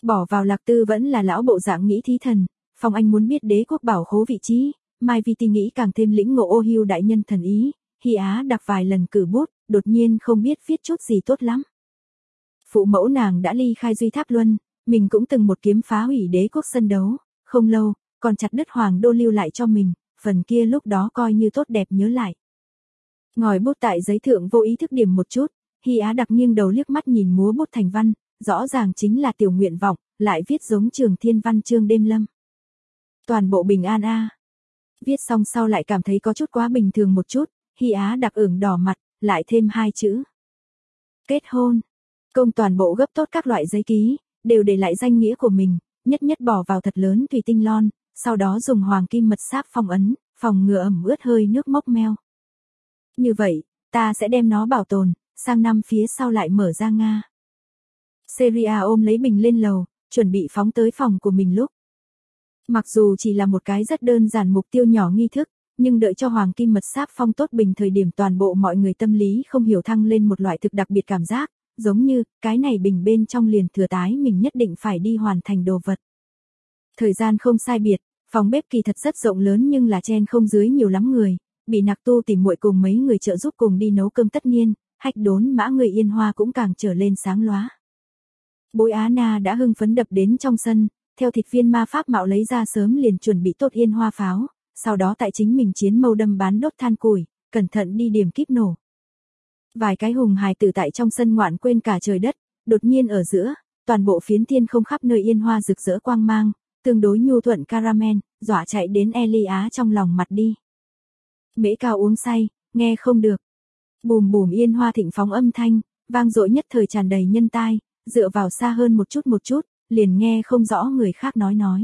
Bỏ vào Lạc Tư vẫn là lão bộ dạng nghĩ thí thần, Phong Anh muốn biết đế quốc bảo khố vị trí, Mai Vi Ti nghĩ càng thêm lĩnh ngộ Ô Hưu đại nhân thần ý, Hy Á đọc vài lần cử bút, đột nhiên không biết viết chút gì tốt lắm. Phụ mẫu nàng đã ly khai Duy Tháp Luân, mình cũng từng một kiếm phá hủy đế quốc sân đấu, không lâu, còn chặt đứt hoàng đô lưu lại cho mình, phần kia lúc đó coi như tốt đẹp nhớ lại. Ngòi bút tại giấy thượng vô ý thức điểm một chút, Hy Á đặc nghiêng đầu liếc mắt nhìn múa bút thành văn, rõ ràng chính là tiểu nguyện vọng, lại viết giống Trường Thiên Văn chương đêm lâm. Toàn bộ bình an a. Viết xong sau lại cảm thấy có chút quá bình thường một chút, Hy Á đặc ửng đỏ mặt, lại thêm 2 chữ. Kết hôn. Công toàn bộ gấp tốt các loại giấy ký, đều để lại danh nghĩa của mình, nhất nhất bỏ vào thật lớn thủy tinh lon, sau đó dùng hoàng kim mật sáp phong ấn, phòng ngừa ẩm ướt hơi nước mốc meo. Như vậy, ta sẽ đem nó bảo tồn, sang năm phía sau lại mở ra Nga. Seria ôm lấy bình lên lầu, chuẩn bị phóng tới phòng của mình lúc. Mặc dù chỉ là một cái rất đơn giản mục tiêu nhỏ nghi thức, nhưng đợi cho hoàng kim mật sáp phong tốt bình thời điểm toàn bộ mọi người tâm lý không hiểu thăng lên một loại thực đặc biệt cảm giác, giống như, cái này bình bên trong liền thừa tái mình nhất định phải đi hoàn thành đồ vật. Thời gian không sai biệt, phòng bếp kỳ thật rất rộng lớn nhưng là chen không dưới nhiều lắm người, bị Nặc Tu tìm muội cùng mấy người trợ giúp cùng đi nấu cơm tất nhiên, Hách Đốn Mã người Yên Hoa cũng càng trở lên sáng lóa. Bối Á Na đã hưng phấn đập đến trong sân, theo thịt viên ma pháp mạo lấy ra sớm liền chuẩn bị tốt Yên Hoa pháo, sau đó tại chính mình chiến mâu đâm bán đốt than củi, cẩn thận đi điểm kíp nổ. Vài cái hùng hài tử tại trong sân ngoạn quên cả trời đất, đột nhiên ở giữa, toàn bộ phiến thiên không khắp nơi yên hoa rực rỡ quang mang, tương đối nhu thuận caramel, dọa chạy đến Eli Á trong lòng mặt đi. Mễ Cao uống say, nghe không được. Bùm bùm yên hoa thịnh phóng âm thanh, vang dội nhất thời tràn đầy nhân tai, dựa vào xa hơn một chút, liền nghe không rõ người khác nói.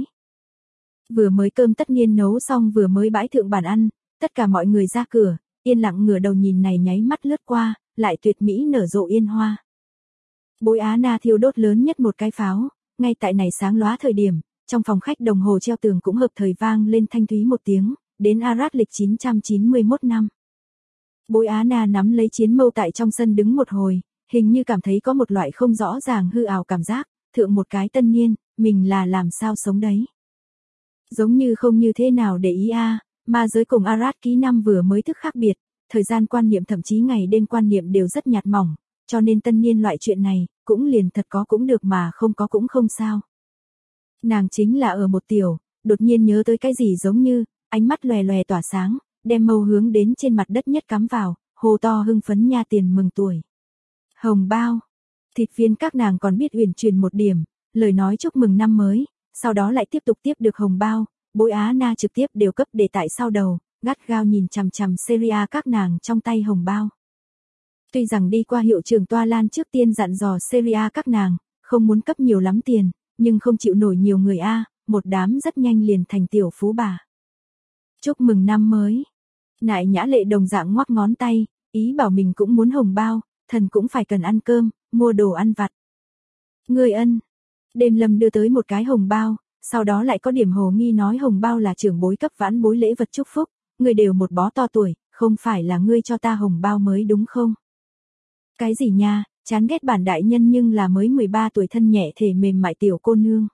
Vừa mới cơm tất niên nấu xong vừa mới bãi thượng bàn ăn, tất cả mọi người ra cửa, yên lặng ngửa đầu nhìn này nháy mắt lướt qua, lại tuyệt mỹ nở rộ yên hoa. Bối Á Na thiêu đốt lớn nhất một cái pháo, ngay tại này sáng lóa thời điểm, trong phòng khách đồng hồ treo tường cũng hợp thời vang lên thanh thúy một tiếng, đến Arad lịch 991 năm. Bối Á Na nắm lấy chiến mâu tại trong sân đứng một hồi, hình như cảm thấy có một loại không rõ ràng hư ảo cảm giác, thượng một cái tân niên, mình là làm sao sống đấy. Giống như không như thế nào để ý ma giới cùng Arad ký năm vừa mới thức khác biệt, thời gian quan niệm thậm chí ngày đêm quan niệm đều rất nhạt mỏng, cho nên tân niên loại chuyện này, cũng liền thật có cũng được mà không có cũng không sao. Nàng chính là ở một tiểu, đột nhiên nhớ tới cái gì giống như, ánh mắt lòe lòe tỏa sáng, đem mâu hướng đến trên mặt đất nhất cắm vào, hô to hưng phấn nha tiền mừng tuổi. Hồng bao, thịt viên các nàng còn biết uyển chuyển một điểm, lời nói chúc mừng năm mới, sau đó lại tiếp tục tiếp được hồng bao, Bối Á Na trực tiếp đều cấp để tại sau đầu, gắt gao nhìn chằm chằm Seria các nàng trong tay hồng bao. Tuy rằng đi qua hiệu trưởng Toa Lan trước tiên dặn dò Seria các nàng, không muốn cấp nhiều lắm tiền, nhưng không chịu nổi nhiều người một đám rất nhanh liền thành tiểu phú bà. Chúc mừng năm mới. Nại Nhã Lệ đồng dạng ngoắc ngón tay, ý bảo mình cũng muốn hồng bao, thần cũng phải cần ăn cơm, mua đồ ăn vặt. Ngươi ân. Đêm Lâm đưa tới một cái hồng bao, sau đó lại có điểm hồ nghi nói hồng bao là trưởng bối cấp vãn bối lễ vật chúc phúc, ngươi đều một bó to tuổi, không phải là ngươi cho ta hồng bao mới đúng không? Cái gì nha, chán ghét bản đại nhân nhưng là mới 13 tuổi thân nhẹ thể mềm mại tiểu cô nương.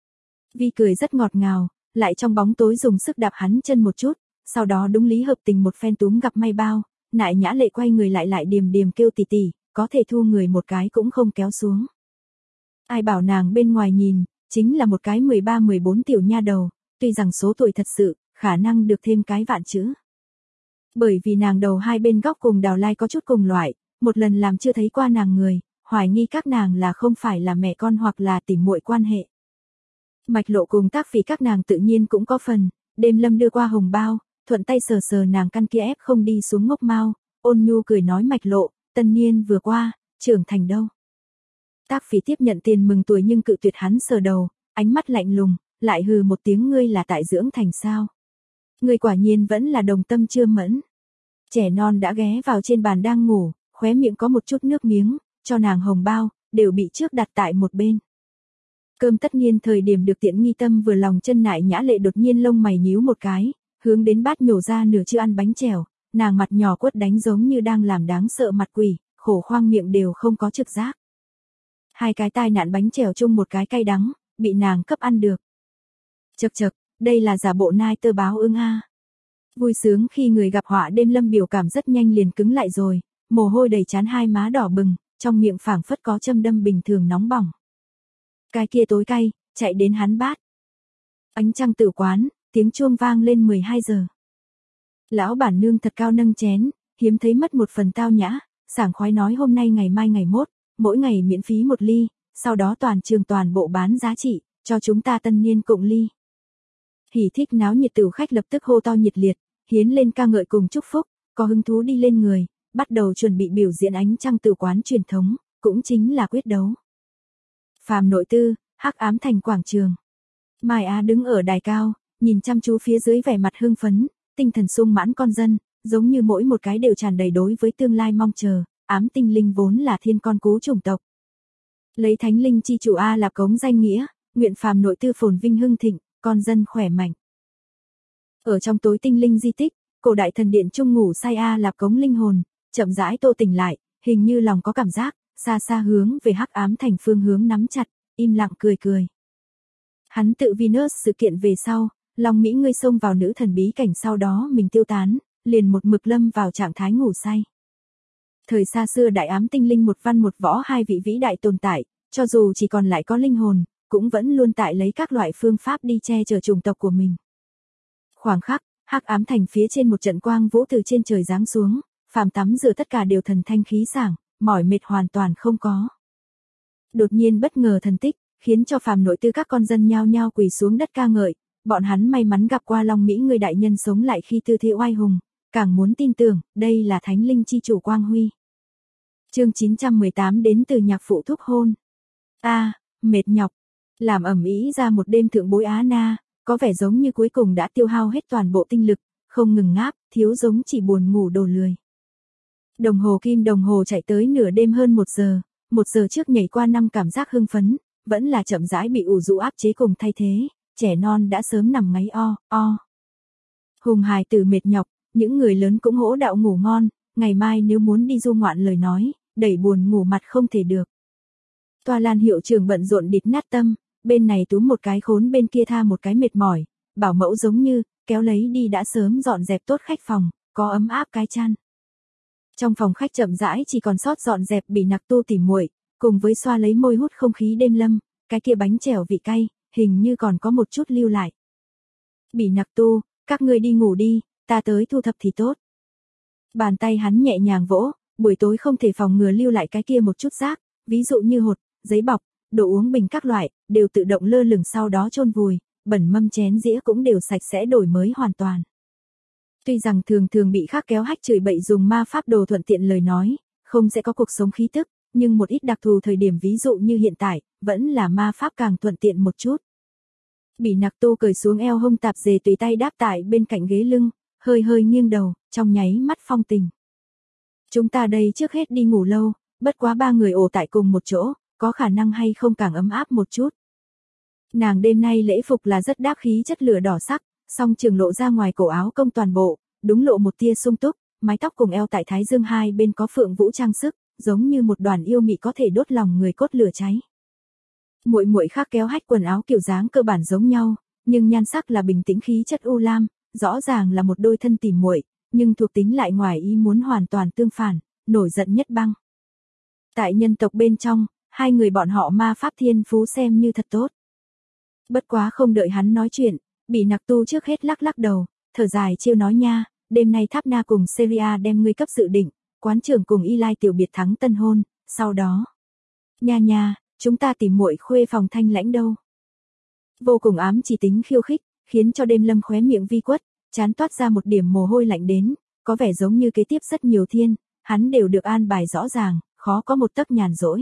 Vi cười rất ngọt ngào, lại trong bóng tối dùng sức đạp hắn chân một chút, sau đó đúng lý hợp tình một phen túm gặp may bao, Nại Nhã Lệ quay người lại điềm điềm kêu tỉ tỉ, có thể thu người một cái cũng không kéo xuống. Ai bảo nàng bên ngoài nhìn, chính là một cái 13-14 tiểu nha đầu, tuy rằng số tuổi thật sự, khả năng được thêm cái vạn chữ. Bởi vì nàng đầu hai bên góc cùng Đào Lai có chút cùng loại, một lần làm chưa thấy qua nàng người, hoài nghi các nàng là không phải là mẹ con hoặc là tỉ muội quan hệ. Mạch Lộ cùng Tác Phỉ các nàng tự nhiên cũng có phần, Đêm Lâm đưa qua hồng bao, thuận tay sờ sờ nàng căn kia ép không đi xuống ngốc mau, ôn nhu cười nói Mạch Lộ, tân niên vừa qua, trưởng thành đâu. Tác Phỉ tiếp nhận tiền mừng tuổi nhưng cự tuyệt hắn sờ đầu, ánh mắt lạnh lùng, lại hừ một tiếng ngươi là tại dưỡng thành sao. Ngươi quả nhiên vẫn là đồng tâm chưa mẫn. Trẻ non đã ghé vào trên bàn đang ngủ, khóe miệng có một chút nước miếng, cho nàng hồng bao, đều bị trước đặt tại một bên. Cơm tất niên thời điểm được tiện nghi tâm vừa lòng chân Nại Nhã Lệ đột nhiên lông mày nhíu một cái, hướng đến bát nhổ ra nửa chưa ăn bánh chèo, nàng mặt nhỏ quất đánh giống như đang làm đáng sợ mặt quỷ, khổ khoang miệng đều không có trực giác. 2 cái tai nạn bánh trèo chung một cái cay đắng, bị nàng cấp ăn được. Chậc chậc, đây là giả bộ nai tơ báo ưng a. Vui sướng khi người gặp họa đêm lâm biểu cảm rất nhanh liền cứng lại rồi, mồ hôi đầy trán, hai má đỏ bừng, trong miệng phảng phất có châm đâm bình thường nóng bỏng. Cái kia tối cay, chạy đến hắn bát. Ánh trăng tử quán, tiếng chuông vang lên 12 giờ. Lão bản nương thật cao nâng chén, hiếm thấy mất một phần tao nhã, sảng khoái nói hôm nay ngày mai ngày mốt, mỗi ngày miễn phí 1 ly, sau đó toàn trường toàn bộ bán giá trị, cho chúng ta tân niên cộng ly. Hỉ thích náo nhiệt tử khách lập tức hô to nhiệt liệt, hiến lên ca ngợi cùng chúc phúc, có hứng thú đi lên người, bắt đầu chuẩn bị biểu diễn ánh trăng tử quán truyền thống, cũng chính là quyết đấu. Phàm Nội Tư, Hắc Ám Thành quảng trường. Mai Á đứng ở đài cao, nhìn chăm chú phía dưới vẻ mặt hưng phấn, tinh thần sung mãn con dân, giống như mỗi một cái đều tràn đầy đối với tương lai mong chờ, ám tinh linh vốn là thiên con cú chủng tộc. Lấy thánh linh chi chủ A Lạp Cống danh nghĩa, nguyện Phàm Nội Tư phồn vinh hưng thịnh, con dân khỏe mạnh. Ở trong tối tinh linh di tích, cổ đại thần điện trung ngủ say A Lạp Cống linh hồn, chậm rãi tô tỉnh lại, hình như lòng có cảm giác, xa xa hướng về Hắc Ám Thành phương hướng nắm chặt, im lặng cười cười. Hắn tự Venus sự kiện về sau, Long Mỹ ngươi xông vào nữ thần bí cảnh sau đó mình tiêu tán, liền một mực lâm vào trạng thái ngủ say. Thời xa xưa đại ám tinh linh một văn một võ hai vị vĩ đại tồn tại, cho dù chỉ còn lại có linh hồn, cũng vẫn luôn tại lấy các loại phương pháp đi che chở chủng tộc của mình. Khoảng khắc, Hắc Ám Thành phía trên một trận quang vũ từ trên trời giáng xuống, phàm tắm rửa tất cả đều thần thanh khí sảng, mỏi mệt hoàn toàn không có. Đột nhiên bất ngờ thần tích, khiến cho Phàm Nội Tư các con dân nhao nhao quỳ xuống đất ca ngợi, bọn hắn may mắn gặp qua Long Mỹ người đại nhân sống lại khi tư thế oai hùng, càng muốn tin tưởng, đây là thánh linh chi chủ quang huy. Chương 918 đến từ nhạc phụ thúc hôn. Mệt nhọc, làm ẩm ý ra một đêm thượng bối Á Na, có vẻ giống như cuối cùng đã tiêu hao hết toàn bộ tinh lực, không ngừng ngáp, thiếu giống chỉ buồn ngủ đồ lười. Đồng hồ kim đồng hồ chạy tới nửa đêm hơn 1 giờ, 1 giờ trước nhảy qua 5 cảm giác hưng phấn, vẫn là chậm rãi bị ủ rũ áp chế cùng thay thế, trẻ non đã sớm nằm ngáy o. Hùng hài tử mệt nhọc, những người lớn cũng hỗ đạo ngủ ngon, ngày mai nếu muốn đi du ngoạn lời nói, đẩy buồn ngủ mặt không thể được. Toa Lan hiệu trưởng bận rộn địt nát tâm, bên này túm một cái khốn bên kia tha một cái mệt mỏi, bảo mẫu giống như, kéo lấy đi đã sớm dọn dẹp tốt khách phòng, có ấm áp cái chăn. Trong phòng khách chậm rãi chỉ còn sót dọn dẹp Bỉ Nặc Tu tỉ muội, cùng với xoa lấy môi hút không khí đêm lâm, cái kia bánh trèo vị cay, hình như còn có một chút lưu lại. Bỉ Nặc Tu, các ngươi đi ngủ đi, ta tới thu thập thì tốt. Bàn tay hắn nhẹ nhàng vỗ, buổi tối không thể phòng ngừa lưu lại cái kia một chút rác, ví dụ như hột, giấy bọc, đồ uống bình các loại, đều tự động lơ lửng sau đó chôn vùi, bẩn mâm chén dĩa cũng đều sạch sẽ đổi mới hoàn toàn. Tuy rằng thường thường bị khác kéo hách chửi bậy dùng ma pháp đồ thuận tiện lời nói, không sẽ có cuộc sống khí tức, nhưng một ít đặc thù thời điểm ví dụ như hiện tại, vẫn là ma pháp càng thuận tiện một chút. Bỉ Nặc Tu cởi xuống eo hông tạp dề tùy tay đáp tại bên cạnh ghế lưng, hơi hơi nghiêng đầu, trong nháy mắt phong tình. Chúng ta đây trước hết đi ngủ lâu, bất quá 3 người ổ tại cùng một chỗ, có khả năng hay không càng ấm áp một chút. Nàng đêm nay lễ phục là rất đáp khí chất lửa đỏ sắc, song trường lộ ra ngoài cổ áo công toàn bộ, đúng lộ một tia sung túc, mái tóc cùng eo tại thái dương hai bên có phượng vũ trang sức, giống như một đoàn yêu mị có thể đốt lòng người cốt lửa cháy. Muội muội khác kéo hách quần áo kiểu dáng cơ bản giống nhau, nhưng nhan sắc là bình tĩnh khí chất u lam, rõ ràng là một đôi thân tỉ muội, nhưng thuộc tính lại ngoài ý muốn hoàn toàn tương phản, nổi giận nhất băng. Tại nhân tộc bên trong, 2 người bọn họ ma pháp thiên phú xem như thật tốt. Bất quá không đợi hắn nói chuyện, Bỉ Nặc Tu trước hết lắc lắc đầu, thở dài chiêu nói nha, đêm nay Tháp Na cùng Seria đem ngươi cấp dự định, quán trưởng cùng Y Lai tiểu biệt thắng tân hôn, sau đó. Nha, chúng ta tìm muội khuê phòng thanh lãnh đâu. Vô cùng ám chỉ tính khiêu khích, khiến cho đêm lâm khóe miệng vi quất, chán toát ra một điểm mồ hôi lạnh đến, có vẻ giống như kế tiếp rất nhiều thiên, hắn đều được an bài rõ ràng, khó có một tấc nhàn rỗi.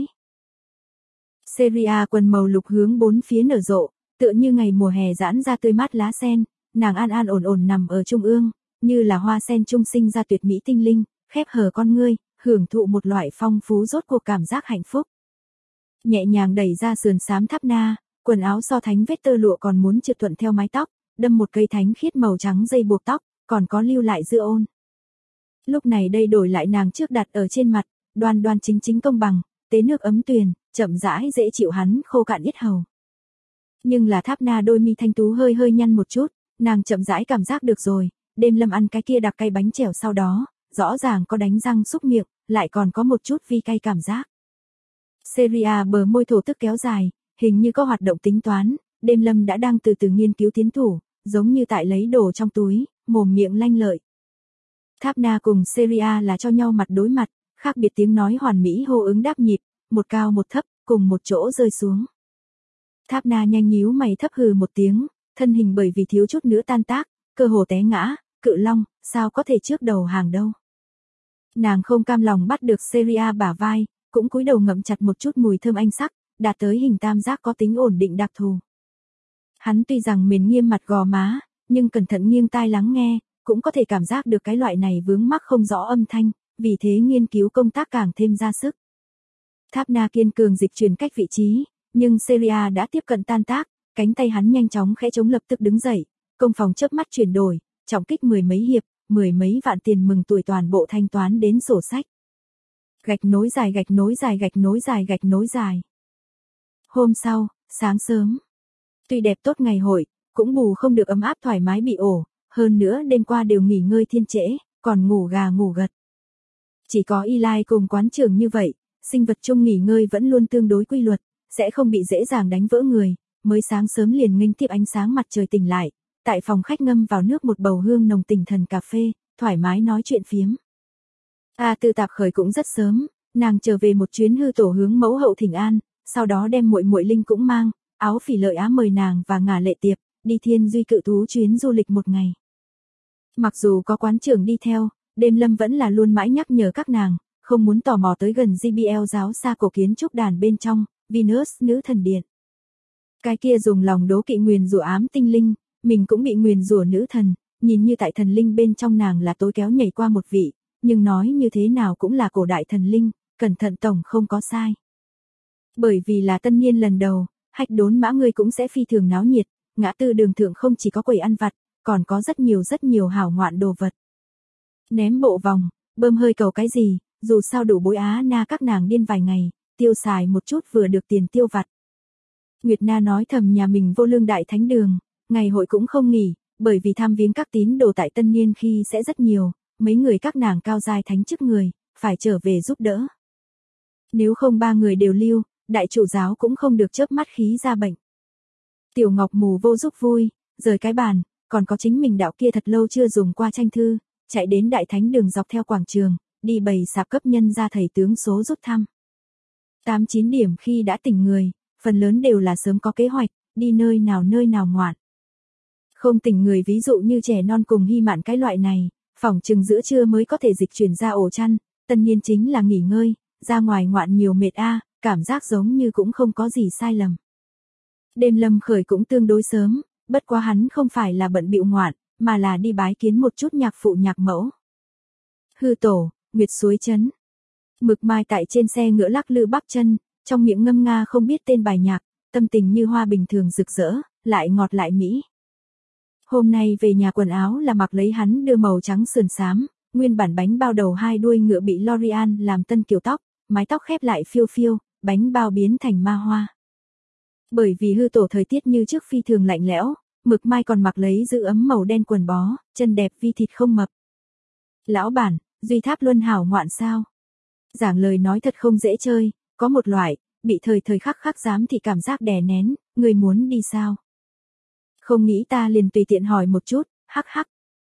Seria quần màu lục hướng 4 phía nở rộ, tựa như ngày mùa hè giãn ra tươi mát lá sen, nàng an ổn nằm ở trung ương, như là hoa sen trung sinh ra tuyệt mỹ tinh linh, khép hờ con ngươi, hưởng thụ một loại phong phú rốt cuộc cảm giác hạnh phúc. Nhẹ nhàng đẩy ra sườn xám Tháp Na, quần áo so thánh vết tơ lụa còn muốn trượt thuận theo mái tóc, đâm một cây thánh khiết màu trắng dây buộc tóc, còn có lưu lại dưa ôn. Lúc này đây đổi lại nàng trước đặt ở trên mặt, đoan chính công bằng, tế nước ấm tuyền, chậm rãi dễ chịu hắn khô cạn yết hầu. Nhưng là Tháp Na đôi mi thanh tú hơi hơi nhăn một chút, nàng chậm rãi cảm giác được rồi, Đêm Lâm ăn cái kia đặc cay bánh chèo sau đó, rõ ràng có đánh răng xúc miệng, lại còn có một chút vi cay cảm giác. Seria bờ môi thổ tức kéo dài, hình như có hoạt động tính toán, Đêm Lâm đã đang từ từ nghiên cứu tiến thủ, giống như tại lấy đồ trong túi, mồm miệng lanh lợi. Tháp Na cùng Seria là cho nhau mặt đối mặt, khác biệt tiếng nói hoàn mỹ hô ứng đáp nhịp, một cao một thấp, cùng một chỗ rơi xuống. Tháp Na nhanh nhíu mày thấp hừ một tiếng, thân hình bởi vì thiếu chút nữa tan tác, cơ hồ té ngã, Cự Long, sao có thể trước đầu hàng đâu. Nàng không cam lòng bắt được Seria bả vai, cũng cúi đầu ngậm chặt một chút mùi thơm anh sắc, đạt tới hình tam giác có tính ổn định đặc thù. Hắn tuy rằng mềm nghiêm mặt gò má, nhưng cẩn thận nghiêng tai lắng nghe, cũng có thể cảm giác được cái loại này vướng mắc không rõ âm thanh, vì thế nghiên cứu công tác càng thêm ra sức. Tháp Na kiên cường dịch chuyển cách vị trí, nhưng Seria đã tiếp cận tan tác, cánh tay hắn nhanh chóng khẽ chống lập tức đứng dậy, công phòng chớp mắt chuyển đổi, trọng kích mười mấy hiệp, mười mấy vạn tiền mừng tuổi toàn bộ thanh toán đến sổ sách. Gạch nối dài gạch nối dài gạch nối dài gạch nối dài. Hôm sau, sáng sớm. Tuy đẹp tốt ngày hội, cũng bù không được ấm áp thoải mái bị ổ, hơn nữa đêm qua đều nghỉ ngơi thiên trễ, còn ngủ gà ngủ gật. Chỉ có Eli cùng quán trưởng như vậy, sinh vật chung nghỉ ngơi vẫn luôn tương đối quy luật, sẽ không bị dễ dàng đánh vỡ người, mới sáng sớm liền nghênh tiếp ánh sáng mặt trời tỉnh lại, tại phòng khách ngâm vào nước một bầu hương nồng tỉnh thần cà phê, thoải mái nói chuyện phiếm. Tự tạp khởi cũng rất sớm, nàng trở về một chuyến hư tổ hướng mẫu hậu thỉnh an, sau đó đem muội muội Linh cũng mang, Áo Phỉ Lợi Á mời nàng và Ngả Lệ Tiệp, đi Thiên Duy Cự Thú chuyến du lịch một ngày. Mặc dù có quán trưởng đi theo, Đêm Lâm vẫn là luôn mãi nhắc nhở các nàng, không muốn tò mò tới gần JBL giáo xa cổ kiến trúc đàn bên trong, Venus nữ thần điện. Cái kia dùng lòng đố kỵ nguyền rủa ám tinh linh, mình cũng bị nguyền rủa nữ thần, nhìn như tại thần linh bên trong nàng là tối kéo nhảy qua một vị, nhưng nói như thế nào cũng là cổ đại thần linh, cẩn thận tổng không có sai. Bởi vì là tân niên lần đầu, Hách Đốn Mã ngươi cũng sẽ phi thường náo nhiệt, ngã tư đường thượng không chỉ có quầy ăn vặt, còn có rất nhiều hảo ngoạn đồ vật. Ném bộ vòng, bơm hơi cầu cái gì, dù sao đủ bối Á Na các nàng điên vài ngày, tiêu xài một chút vừa được tiền tiêu vặt. Nguyệt Na nói thầm nhà mình vô lương đại thánh đường, ngày hội cũng không nghỉ, bởi vì tham viếng các tín đồ tại tân niên khi sẽ rất nhiều, mấy người các nàng cao giai thánh chức người, phải trở về giúp đỡ. Nếu không ba người đều lưu, đại chủ giáo cũng không được chớp mắt khí ra bệnh. Tiểu Ngọc mù vô giúp vui, rời cái bàn, còn có chính mình đạo kia thật lâu chưa dùng qua tranh thư, chạy đến đại thánh đường dọc theo quảng trường, đi bày sạp cấp nhân ra thầy tướng số rút thăm. 8-9 điểm khi đã tỉnh người, phần lớn đều là sớm có kế hoạch, đi nơi nào ngoạn. Không tỉnh người ví dụ như trẻ non cùng hy mạn cái loại này, phỏng chừng giữa trưa mới có thể dịch chuyển ra ổ chăn, tân niên chính là nghỉ ngơi, ra ngoài ngoạn nhiều mệt cảm giác giống như cũng không có gì sai lầm. Đêm Lâm khởi cũng tương đối sớm, bất quá hắn không phải là bận bịu ngoạn, mà là đi bái kiến một chút nhạc phụ nhạc mẫu. Hư tổ, Nguyệt Suối Trấn. Mực Mai tại trên xe ngựa lắc lư bắp chân, trong miệng ngâm nga không biết tên bài nhạc, tâm tình như hoa bình thường rực rỡ, lại ngọt lại mỹ. Hôm nay về nhà quần áo là mặc lấy hắn đưa màu trắng sườn xám, nguyên bản bánh bao đầu hai đuôi ngựa bị L'Oreal làm tân kiểu tóc, mái tóc khép lại phiêu phiêu, bánh bao biến thành ma hoa. Bởi vì hư tổ thời tiết như trước phi thường lạnh lẽo, Mực Mai còn mặc lấy giữ ấm màu đen quần bó, chân đẹp vi thịt không mập. Lão bản, Duy Tháp Luân hảo ngoạn sao? Giảng lời nói thật không dễ chơi, có một loại, bị thời khắc dám thì cảm giác đè nén, người muốn đi sao? Không nghĩ ta liền tùy tiện hỏi một chút, hắc.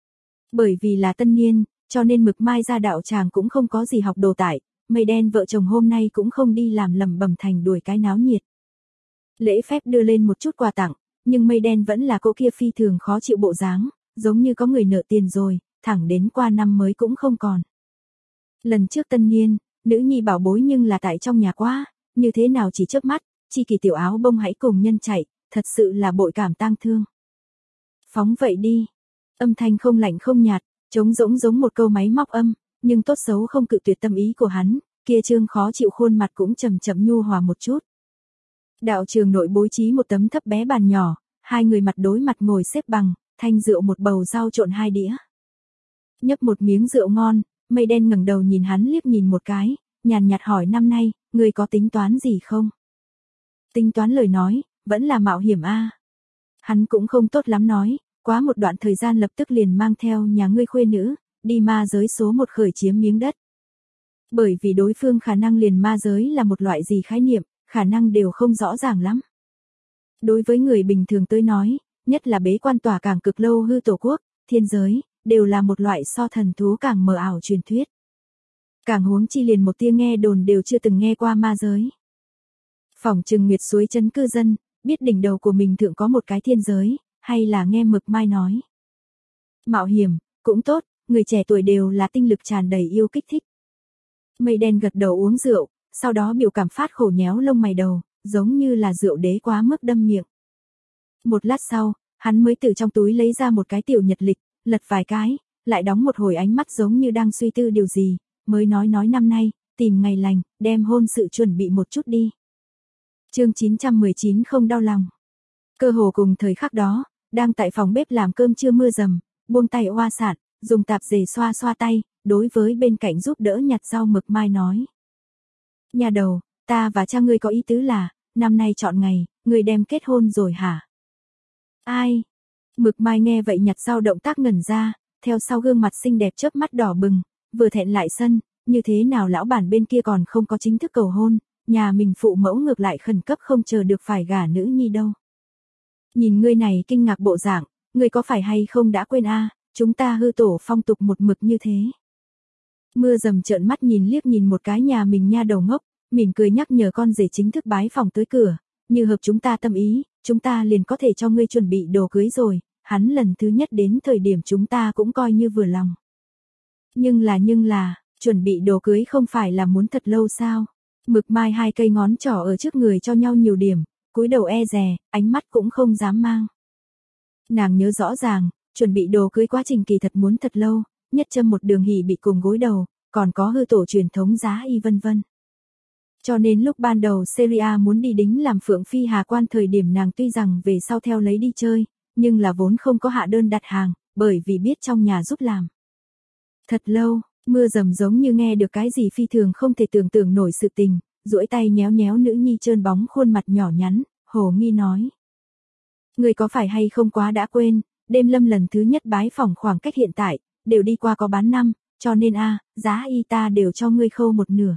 Bởi vì là tân niên, cho nên Mực Mai ra đạo tràng cũng không có gì học đồ tải, Mây Đen vợ chồng hôm nay cũng không đi làm lầm bầm thành đuổi cái náo nhiệt. Lễ phép đưa lên một chút quà tặng, nhưng Mây Đen vẫn là cô kia phi thường khó chịu bộ dáng, giống như có người nợ tiền rồi, thẳng đến qua năm mới cũng không còn. Lần trước tân niên, nữ nhi bảo bối nhưng là tại trong nhà quá, như thế nào chỉ chớp mắt, chi kỳ tiểu áo bông hãy cùng nhân chạy, thật sự là bội cảm tang thương. Phóng vậy đi. Âm thanh không lạnh không nhạt, trống rỗng giống một câu máy móc âm, nhưng tốt xấu không cự tuyệt tâm ý của hắn, kia trương khó chịu khuôn mặt cũng chậm nhu hòa một chút. Đạo trường nội bố trí một tấm thấp bé bàn nhỏ, hai người mặt đối mặt ngồi xếp bằng, thanh rượu một bầu rau trộn 2 đĩa. Nhấp một miếng rượu ngon, Mây Đen ngẩng đầu nhìn hắn liếc nhìn một cái, nhàn nhạt hỏi năm nay, ngươi có tính toán gì không? Tính toán lời nói, vẫn là mạo hiểm a. Hắn cũng không tốt lắm nói, quá một đoạn thời gian lập tức liền mang theo nhà ngươi khuê nữ, đi ma giới số một khởi chiếm miếng đất. Bởi vì đối phương khả năng liền ma giới là một loại gì khái niệm, khả năng đều không rõ ràng lắm. Đối với người bình thường tới nói, nhất là bế quan tỏa càng cực lâu hư tổ quốc, thiên giới, đều là một loại so thần thú càng mờ ảo truyền thuyết. Càng huống chi liền một tia nghe đồn đều chưa từng nghe qua ma giới. Phỏng chừng Nguyệt suối trấn cư dân, biết đỉnh đầu của mình thượng có một cái thiên giới, hay là nghe Mực Mai nói. Mạo hiểm, cũng tốt, người trẻ tuổi đều là tinh lực tràn đầy yêu kích thích. Mây đen gật đầu uống rượu, sau đó biểu cảm phát khổ nhéo lông mày đầu, giống như là rượu đế quá mức đâm miệng. Một lát sau, hắn mới từ trong túi lấy ra một cái tiểu nhật lịch, lật vài cái, lại đóng một hồi ánh mắt giống như đang suy tư điều gì, mới nói năm nay, tìm ngày lành, đem hôn sự chuẩn bị một chút đi. Chương 919 không đau lòng. Cơ hồ cùng thời khắc đó, đang tại phòng bếp làm cơm trưa mưa dầm, buông tay oa sạn, dùng tạp dề xoa xoa tay, đối với bên cạnh giúp đỡ nhặt rau Mực Mai nói. Nhà đầu, ta và cha ngươi có ý tứ là, năm nay chọn ngày, ngươi đem kết hôn rồi hả? Ai? Mực Mai nghe vậy nhặt rau động tác ngẩn ra, theo sau gương mặt xinh đẹp chớp mắt đỏ bừng, vừa thẹn lại sân, như thế nào lão bản bên kia còn không có chính thức cầu hôn, nhà mình phụ mẫu ngược lại khẩn cấp không chờ được phải gả nữ nhi đâu. Nhìn ngươi này kinh ngạc bộ dạng, ngươi có phải hay không đã quên chúng ta hư tổ phong tục một mực như thế. Mưa dầm trợn mắt nhìn liếc nhìn một cái nhà mình nha đầu ngốc, mỉm cười nhắc nhở con rể chính thức bái phòng tới cửa, như hợp chúng ta tâm ý, chúng ta liền có thể cho ngươi chuẩn bị đồ cưới rồi, hắn lần thứ nhất đến thời điểm chúng ta cũng coi như vừa lòng. Nhưng là, chuẩn bị đồ cưới không phải là muốn thật lâu sao? Mực Mai hai cây ngón trỏ ở trước người cho nhau nhiều điểm, cúi đầu e dè, ánh mắt cũng không dám mang. Nàng nhớ rõ ràng, chuẩn bị đồ cưới quá trình kỳ thật muốn thật lâu, nhất châm một đường hỉ bị cùng gối đầu, còn có hư tổ truyền thống giá y vân vân. Cho nên lúc ban đầu Seria muốn đi đính làm Phượng Phi Hà Quan thời điểm nàng tuy rằng về sau theo lấy đi chơi, nhưng là vốn không có hạ đơn đặt hàng, bởi vì biết trong nhà giúp làm. Thật lâu, mưa dầm giống như nghe được cái gì phi thường không thể tưởng tượng nổi sự tình, duỗi tay nhéo nhéo nữ nhi trơn bóng khuôn mặt nhỏ nhắn, hồ nghi nói. Người có phải hay không quá đã quên, đêm lâm lần thứ nhất bái phỏng khoảng cách hiện tại, đều đi qua có bán năm, cho nên giá y ta đều cho ngươi khâu một nửa.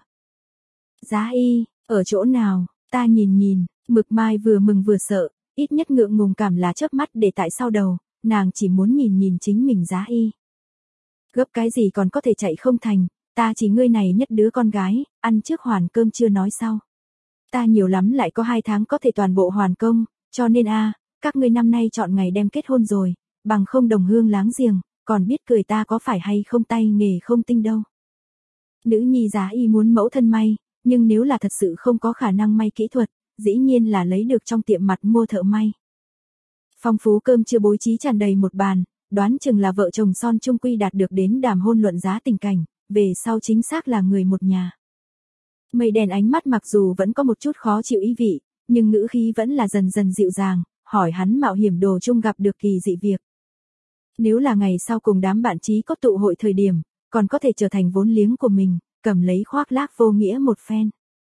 Giá y, ở chỗ nào, ta nhìn, Mực Mai vừa mừng vừa sợ, ít nhất ngượng ngùng cảm là chớp mắt để tại sau đầu, nàng chỉ muốn nhìn chính mình giá y. Gấp cái gì còn có thể chạy không thành, ta chỉ ngươi này nhất đứa con gái, ăn trước hoàn cơm chưa nói sau. Ta nhiều lắm lại có 2 tháng có thể toàn bộ hoàn công, cho nên các ngươi năm nay chọn ngày đem kết hôn rồi, bằng không đồng hương láng giềng, còn biết cười ta có phải hay không tay nghề không tinh đâu. Nữ nhi giá y muốn mẫu thân may, nhưng nếu là thật sự không có khả năng may kỹ thuật, dĩ nhiên là lấy được trong tiệm mặt mua thợ may. Phong phú cơm chưa bố trí tràn đầy một bàn, đoán chừng là vợ chồng son chung quy đạt được đến đàm hôn luận giá tình cảnh, về sau chính xác là người một nhà. Mây đèn ánh mắt mặc dù vẫn có một chút khó chịu ý vị, nhưng ngữ khí vẫn là dần dần dịu dàng, hỏi hắn mạo hiểm đồ chung gặp được kỳ dị việc. Nếu là ngày sau cùng đám bạn trí có tụ hội thời điểm, còn có thể trở thành vốn liếng của mình, cầm lấy khoác lác vô nghĩa một phen.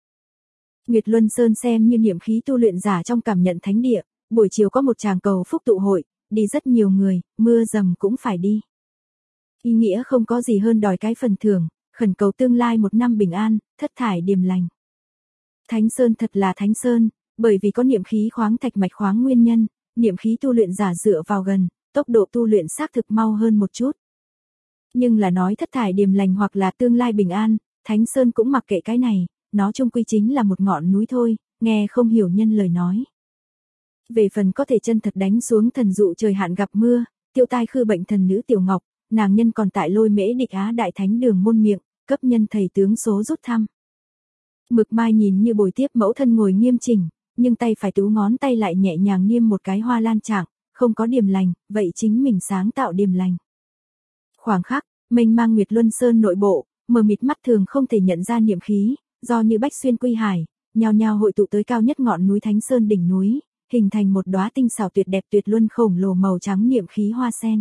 Nguyệt Luân Sơn xem như niệm khí tu luyện giả trong cảm nhận thánh địa, buổi chiều có một tràng cầu phúc tụ hội, đi rất nhiều người, mưa dầm cũng phải đi. Ý nghĩa không có gì hơn đòi cái phần thưởng, khẩn cầu tương lai một năm bình an, thất thải điềm lành. Thánh Sơn thật là Thánh Sơn, bởi vì có niệm khí khoáng thạch mạch khoáng nguyên nhân, niệm khí tu luyện giả dựa vào gần, tốc độ tu luyện xác thực mau hơn một chút. Nhưng là nói thất thải điềm lành hoặc là tương lai bình an, Thánh Sơn cũng mặc kệ cái này, nó chung quy chính là một ngọn núi thôi, nghe không hiểu nhân lời nói. Về phần có thể chân thật đánh xuống thần dụ trời hạn gặp mưa, tiêu tai khư bệnh thần nữ Tiểu Ngọc, nàng nhân còn tại Lôi Mễ Địch Á Đại Thánh đường môn miệng, cấp nhân thầy tướng số rút thăm. Mực Mai nhìn như bồi tiếp mẫu thân ngồi nghiêm chỉnh, nhưng tay phải tú ngón tay lại nhẹ nhàng niêm một cái hoa lan trạng, không có điềm lành, vậy chính mình sáng tạo điềm lành. Khoảng khắc, mênh mang Nguyệt Luân Sơn nội bộ, mờ mịt mắt thường không thể nhận ra niệm khí, do như bách xuyên quy hải, nhao nhao hội tụ tới cao nhất ngọn núi Thánh Sơn đỉnh núi, hình thành một đóa tinh xảo tuyệt đẹp tuyệt luân khổng lồ màu trắng niệm khí hoa sen.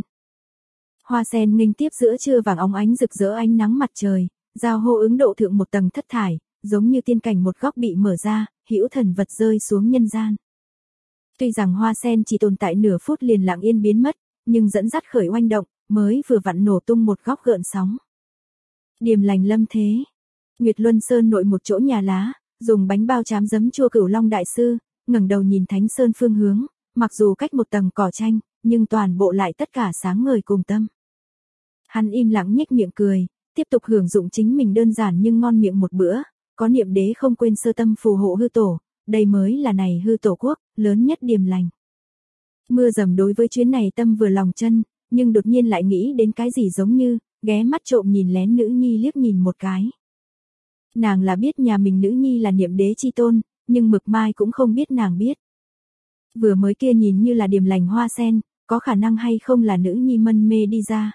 Hoa sen nghênh tiếp giữa trưa vàng óng ánh rực rỡ ánh nắng mặt trời, giao hô ứng độ thượng một tầng thất thải, giống như tiên cảnh một góc bị mở ra, hữu thần vật rơi xuống nhân gian. Tuy rằng hoa sen chỉ tồn tại nửa phút liền lặng yên biến mất, nhưng dẫn dắt khởi oanh động, mới vừa vặn nổ tung một góc gợn sóng. Điềm lành lâm thế. Nguyệt Luân Sơn nội một chỗ nhà lá, dùng bánh bao chám giấm chua Cửu Long đại sư, ngẩng đầu nhìn Thánh Sơn phương hướng, mặc dù cách một tầng cỏ tranh, nhưng toàn bộ lại tất cả sáng ngời cùng tâm. Hắn im lặng nhếch miệng cười, tiếp tục hưởng dụng chính mình đơn giản nhưng ngon miệng một bữa, có niệm đế không quên sơ tâm phù hộ hư tổ, đây mới là này hư tổ quốc, lớn nhất điềm lành. Mưa dầm đối với chuyến này tâm vừa lòng chân, nhưng đột nhiên lại nghĩ đến cái gì giống như, ghé mắt trộm nhìn lén nữ nhi liếc nhìn một cái. Nàng là biết nhà mình nữ nhi là niệm đế chi tôn, nhưng Mực Mai cũng không biết nàng biết. Vừa mới kia nhìn như là điềm lành hoa sen, có khả năng hay không là nữ nhi mân mê đi ra.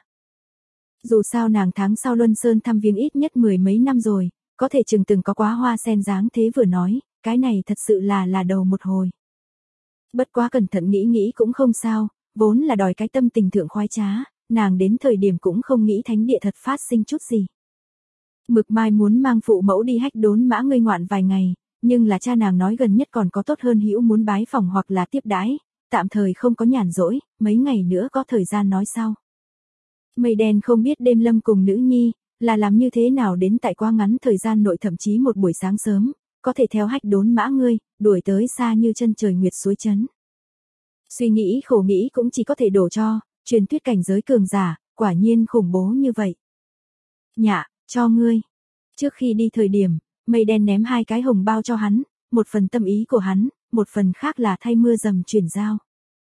Dù sao nàng tháng sau Luân Sơn thăm viếng ít nhất 10 mấy năm rồi, có thể chừng từng có quá hoa sen dáng thế vừa nói, cái này thật sự là đầu một hồi. Bất quá cẩn thận nghĩ cũng không sao, vốn là đòi cái tâm tình thượng khoái trá, nàng đến thời điểm cũng không nghĩ thánh địa thật phát sinh chút gì. Mực Mai muốn mang phụ mẫu đi Hách Đốn Mã ngơi ngoạn vài ngày, nhưng là cha nàng nói gần nhất còn có tốt hơn hữu muốn bái phòng hoặc là tiếp đãi, tạm thời không có nhàn rỗi, mấy ngày nữa có thời gian nói sau. Mây đen không biết đêm lâm cùng nữ nhi, là làm như thế nào đến tại qua ngắn thời gian nội thậm chí một buổi sáng sớm, có thể theo Hách Đốn Mã ngươi, đuổi tới xa như chân trời nguyệt suối chấn. Suy nghĩ khổ nghĩ cũng chỉ có thể đổ cho, truyền thuyết cảnh giới cường giả, quả nhiên khủng bố như vậy. Nhạ, cho ngươi. Trước khi đi thời điểm, Mây đen ném 2 cái hồng bao cho hắn, một phần tâm ý của hắn, một phần khác là thay mưa dầm chuyển giao.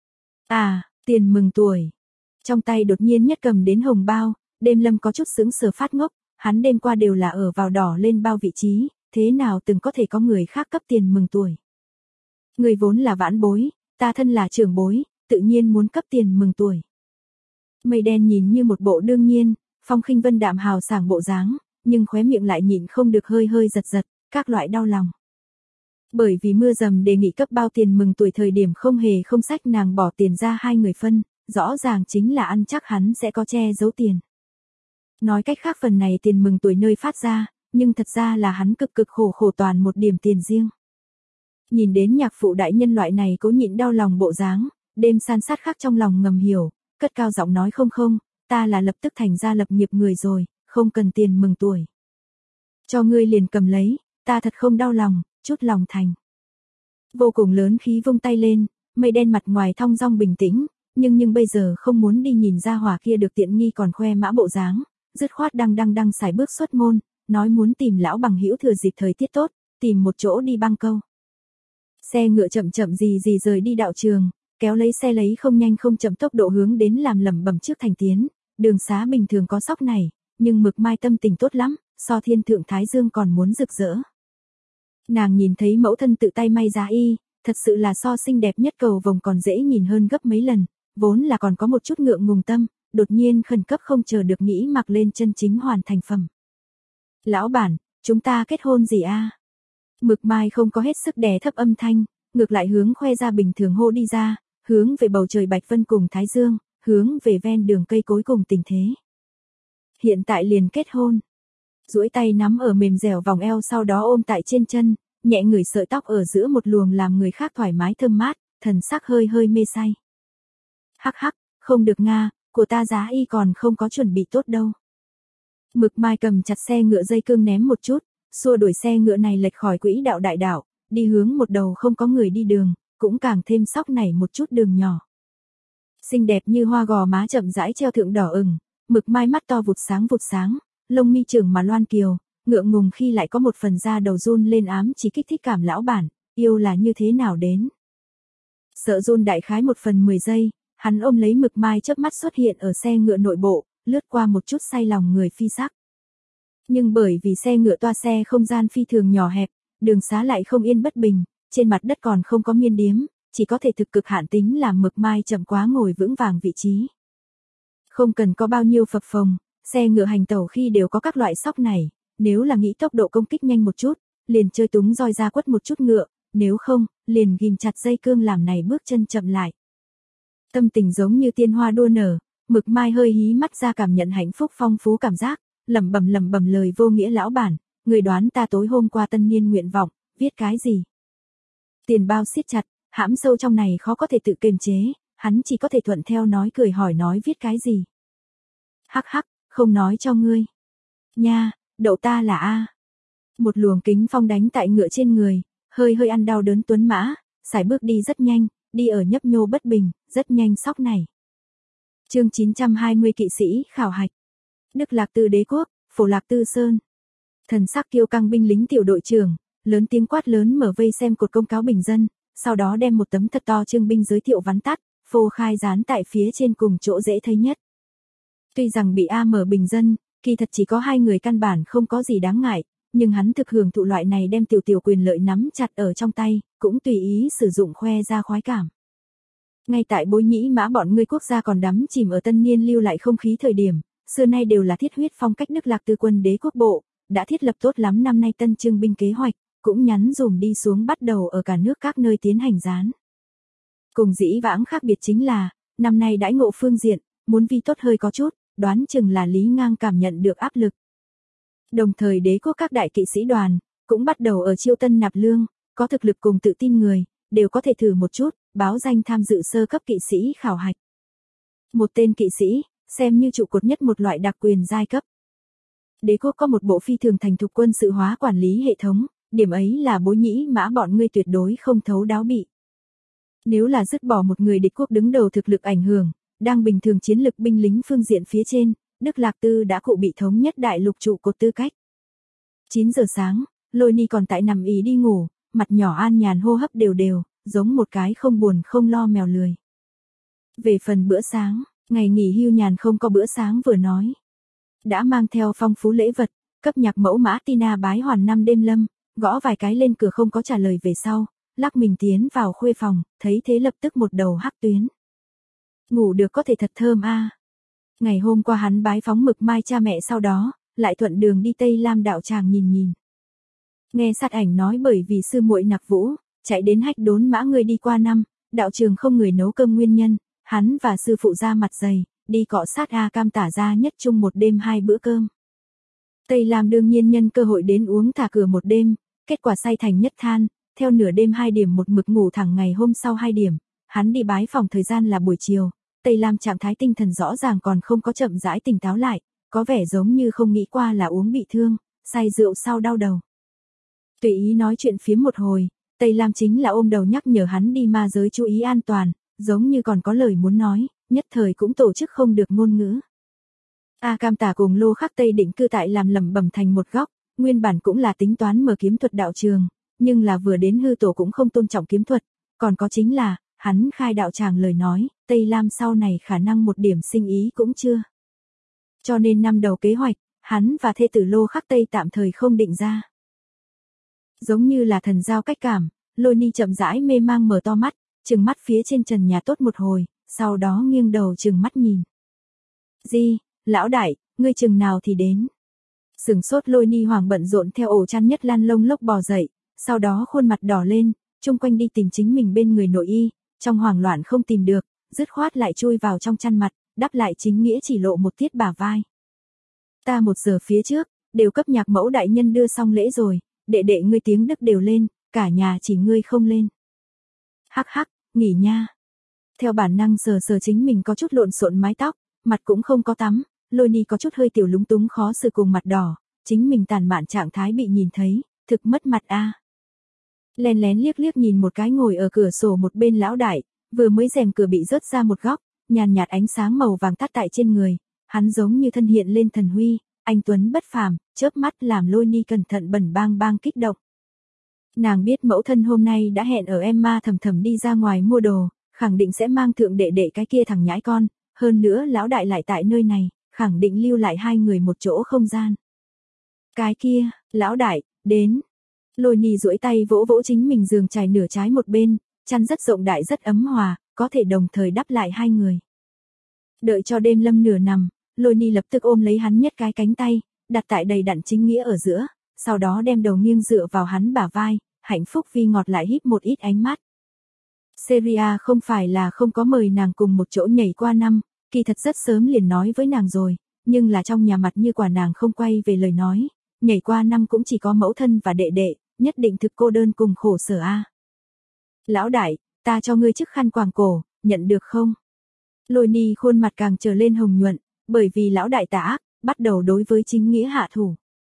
À, tiền mừng tuổi. Trong tay đột nhiên nhất cầm đến hồng bao, đêm lâm có chút sững sờ phát ngốc, hắn đêm qua đều là ở vào đỏ lên bao vị trí, thế nào từng có thể có người khác cấp tiền mừng tuổi. Người vốn là vãn bối, ta thân là trưởng bối, tự nhiên muốn cấp tiền mừng tuổi. Mây đen nhìn như một bộ đương nhiên, phong khinh vân đạm hào sảng bộ dáng, nhưng khóe miệng lại nhịn không được hơi giật, các loại đau lòng. Bởi vì mưa dầm đề nghị cấp bao tiền mừng tuổi thời điểm không hề không sách nàng bỏ tiền ra 2 người phân, rõ ràng chính là ăn chắc hắn sẽ có che giấu tiền. Nói cách khác phần này tiền mừng tuổi nơi phát ra, nhưng thật ra là hắn cực khổ toàn một điểm tiền riêng. Nhìn đến nhạc phụ đại nhân loại này cố nhịn đau lòng bộ dáng, đêm san sát khác trong lòng ngầm hiểu, cất cao giọng nói không, ta là lập tức thành ra lập nghiệp người rồi, không cần tiền mừng tuổi. Cho ngươi liền cầm lấy, ta thật không đau lòng, chút lòng thành. Vô cùng lớn khí vung tay lên, Mây đen mặt ngoài thong dong bình tĩnh, nhưng bây giờ không muốn đi nhìn ra hỏa kia được tiện nghi còn khoe mã bộ dáng, dứt khoát đang xài bước xuất môn, nói muốn tìm lão bằng hữu thừa dịp thời tiết tốt, tìm một chỗ đi băng câu. Xe ngựa chậm gì rời đi đạo trường, kéo lấy xe lấy không nhanh không chậm tốc độ hướng đến làm lẩm bẩm trước thành tiến, đường xá bình thường có sóc này, nhưng Mực Mai tâm tình tốt lắm, so thiên thượng thái dương còn muốn rực rỡ. Nàng nhìn thấy mẫu thân tự tay may giá y, thật sự là so xinh đẹp nhất cầu vồng còn dễ nhìn hơn gấp mấy lần, vốn là còn có một chút ngượng ngùng tâm, đột nhiên khẩn cấp không chờ được nghĩ mặc lên chân chính hoàn thành phẩm. Lão bản, chúng ta kết hôn gì a? Mực Mai không có hết sức đè thấp âm thanh, ngược lại hướng khoe ra bình thường hô đi ra, hướng về bầu trời bạch vân cùng thái dương, hướng về ven đường cây cối cùng tình thế. Hiện tại liền kết hôn. Duỗi tay nắm ở mềm dẻo vòng eo sau đó ôm tại trên chân, nhẹ ngửi sợi tóc ở giữa một luồng làm người khác thoải mái thơm mát, thần sắc hơi mê say. Hắc, không được nga, của ta giá y còn không có chuẩn bị tốt đâu. Mực Mai cầm chặt xe ngựa dây cương ném một chút, xua đuổi xe ngựa này lệch khỏi quỹ đạo đại đảo, đi hướng một đầu không có người đi đường, cũng càng thêm sóc nảy một chút đường nhỏ. Xinh đẹp như hoa gò má chậm rãi treo thượng đỏ ửng, Mực Mai mắt to vụt sáng, lông mi trường mà loan kiều, ngượng ngùng khi lại có một phần da đầu run lên ám chỉ kích thích cảm lão bản, yêu là như thế nào đến. Sợ run đại khái 1/10 giây, hắn ôm lấy Mực Mai chớp mắt xuất hiện ở xe ngựa nội bộ, lướt qua một chút say lòng người phi sắc. Nhưng bởi vì xe ngựa toa xe không gian phi thường nhỏ hẹp, đường xá lại không yên bất bình, trên mặt đất còn không có miên điếm, chỉ có thể thực cực hạn tính làm Mực Mai chậm quá ngồi vững vàng vị trí. Không cần có bao nhiêu phập phồng, xe ngựa hành tẩu khi đều có các loại sóc này, nếu là nghĩ tốc độ công kích nhanh một chút, liền chơi túng roi ra quất một chút ngựa, nếu không, liền ghim chặt dây cương làm này bước chân chậm lại. Tâm tình giống như tiên hoa đua nở, Mực Mai hơi hí mắt ra cảm nhận hạnh phúc phong phú cảm giác, lẩm bẩm lời vô nghĩa lão bản, người đoán ta tối hôm qua tân niên nguyện vọng, viết cái gì? Tiền bao siết chặt, hãm sâu trong này khó có thể tự kiềm chế, hắn chỉ có thể thuận theo nói cười hỏi nói viết cái gì. Hắc hắc, không nói cho ngươi. Nha, đậu ta là A. Một luồng kính phong đánh tại ngựa trên người, hơi hơi ăn đau đớn tuấn mã, sải bước đi rất nhanh, đi ở nhấp nhô bất bình, rất nhanh sóc này. Chương 920 kỵ sĩ khảo hạch. Đức Lạc Tư đế quốc, Phổ Lạc Tư Sơn. Thần sắc kiêu căng binh lính tiểu đội trưởng, lớn tiếng quát lớn mở vây xem cột công cáo bình dân, sau đó đem một tấm thật to trương binh giới thiệu vắn tắt, phô khai dán tại phía trên cùng chỗ dễ thấy nhất. Tuy rằng bị AM bình dân, kỳ thật chỉ có 2 người căn bản không có gì đáng ngại, nhưng hắn thực hưởng thụ loại này đem tiểu quyền lợi nắm chặt ở trong tay, cũng tùy ý sử dụng khoe ra khoái cảm. Ngay tại Bối Nhĩ Mã bọn ngươi quốc gia còn đắm chìm ở tân niên lưu lại không khí thời điểm, xưa nay đều là thiết huyết phong cách Đức Lạc Tư quân đế quốc bộ, đã thiết lập tốt lắm năm nay tân trưng binh kế hoạch, cũng nhắn dùm đi xuống bắt đầu ở cả nước các nơi tiến hành gián. Cùng dĩ vãng khác biệt chính là, năm nay đãi ngộ phương diện, muốn vi tốt hơi có chút, đoán chừng là Lý Ngang cảm nhận được áp lực. Đồng thời đế quốc các đại kỵ sĩ đoàn, cũng bắt đầu ở chiêu tân nạp lương, có thực lực cùng tự tin người, đều có thể thử một chút, báo danh tham dự sơ cấp kỵ sĩ khảo hạch. Một tên kỵ sĩ, xem như trụ cột nhất một loại đặc quyền giai cấp. Đế quốc có một bộ phi thường thành thục quân sự hóa quản lý hệ thống, điểm ấy là Bối Nhĩ Mã bọn ngươi tuyệt đối không thấu đáo bị. Nếu là dứt bỏ một người địch quốc đứng đầu thực lực ảnh hưởng, đang bình thường chiến lực binh lính phương diện phía trên, Đức Lạc Tư đã cụ bị thống nhất đại lục trụ cột tư cách. 9 giờ sáng, Lôi Ni còn tại nằm ý đi ngủ, mặt nhỏ an nhàn hô hấp đều đều, giống một cái không buồn không lo mèo lười. Về phần bữa sáng, ngày nghỉ hưu nhàn không có bữa sáng vừa nói. Đã mang theo phong phú lễ vật, cấp nhạc mẫu Mã Tina bái hoàn năm đêm lâm, gõ vài cái lên cửa không có trả lời về sau, lắc mình tiến vào khuê phòng, thấy thế lập tức một đầu hắc tuyến. Ngủ được có thể thật thơm a. Ngày hôm qua hắn bái phóng mực mai cha mẹ sau đó, lại thuận đường đi Tây Lam đạo tràng nhìn nhìn. Nghe sát ảnh nói bởi vì sư muội Nặc Vũ, chạy đến Hách Đốn Mã người đi qua năm, đạo trường không người nấu cơm nguyên nhân, hắn và sư phụ ra mặt dày, đi cọ sát A Cam tả ra nhất chung một đêm 2 bữa cơm. Tây Lam đương nhiên nhân cơ hội đến uống thả cửa một đêm, kết quả say thành nhất than, theo nửa đêm 2 điểm một mực ngủ thẳng ngày hôm sau 2 điểm, hắn đi bái phòng thời gian là buổi chiều, Tây Lam trạng thái tinh thần rõ ràng còn không có chậm rãi tỉnh táo lại, có vẻ giống như không nghĩ qua là uống bị thương, say rượu sau đau đầu. Tùy ý nói chuyện phiếm một hồi, Tây Lam chính là ôm đầu nhắc nhở hắn đi ma giới chú ý an toàn, giống như còn có lời muốn nói, nhất thời cũng tổ chức không được ngôn ngữ. A Cam tả cùng Lô Khắc Tây định cư tại làm lẩm bẩm thành một góc, nguyên bản cũng là tính toán mở kiếm thuật đạo trường, nhưng là vừa đến hư tổ cũng không tôn trọng kiếm thuật, còn có chính là, hắn khai đạo tràng lời nói, Tây Lam sau này khả năng một điểm sinh ý cũng chưa. Cho nên năm đầu kế hoạch, hắn và thê tử Lô Khắc Tây tạm thời không định ra. Giống như là thần giao cách cảm, Lôi Ni chậm rãi mê mang mở to mắt, trừng mắt phía trên trần nhà tốt một hồi, sau đó nghiêng đầu trừng mắt nhìn. Di, lão đại, ngươi chừng nào thì đến. Sừng sốt Lôi Ni hoảng bận rộn theo ổ chăn nhất lan lông lốc bò dậy, sau đó khuôn mặt đỏ lên, chung quanh đi tìm chính mình bên người nội y, trong hoảng loạn không tìm được, dứt khoát lại chui vào trong chăn mặt, đáp lại chính nghĩa chỉ lộ một tiết bả vai. Ta 1 giờ phía trước, đều cấp nhạc mẫu đại nhân đưa xong lễ rồi, đệ đệ ngươi tiếng Đức đều lên, cả nhà chỉ ngươi không lên. Hắc hắc, nghỉ nha. Theo bản năng sờ sờ chính mình có chút lộn xộn mái tóc, mặt cũng không có tắm, Lôi Ni có chút hơi tiểu lúng túng khó xử cùng mặt đỏ, chính mình tàn mạn trạng thái bị nhìn thấy, thực mất mặt a. Lén lén liếc liếc nhìn một cái ngồi ở cửa sổ một bên lão đại, vừa mới rèm cửa bị rớt ra một góc, nhàn nhạt ánh sáng màu vàng tắt tại trên người, hắn giống như thân hiện lên thần huy, anh tuấn bất phàm, chớp mắt làm Lôi Ni cẩn thận bẩn bang bang kích động. Nàng biết mẫu thân hôm nay đã hẹn ở Emma thầm thầm đi ra ngoài mua đồ, khẳng định sẽ mang thượng đệ đệ cái kia thằng nhãi con, hơn nữa lão đại lại tại nơi này, khẳng định lưu lại 2 người một chỗ không gian. Cái kia, lão đại, đến. Lôi Ni duỗi tay vỗ vỗ chính mình giường trải nửa trái một bên, chăn rất rộng đại rất ấm hòa, có thể đồng thời đắp lại 2 người. Đợi cho đêm lâm nửa nằm, Lôi Ni lập tức ôm lấy hắn nhất cái cánh tay, đặt tại đầy đặn chính nghĩa ở giữa, sau đó đem đầu nghiêng dựa vào hắn bả vai, hạnh phúc vi ngọt lại híp một ít ánh mắt. Seria không phải là không có mời nàng cùng một chỗ nhảy qua năm, kỳ thật rất sớm liền nói với nàng rồi, nhưng là trong nhà mặt như quả nàng không quay về lời nói, nhảy qua năm cũng chỉ có mẫu thân và đệ đệ, nhất định thực cô đơn cùng khổ sở a. Lão đại, ta cho ngươi chiếc khăn quàng cổ, nhận được không? Lôi Ni khuôn mặt càng trở lên hồng nhuận, bởi vì lão đại tà ác, bắt đầu đối với chính nghĩa hạ thủ.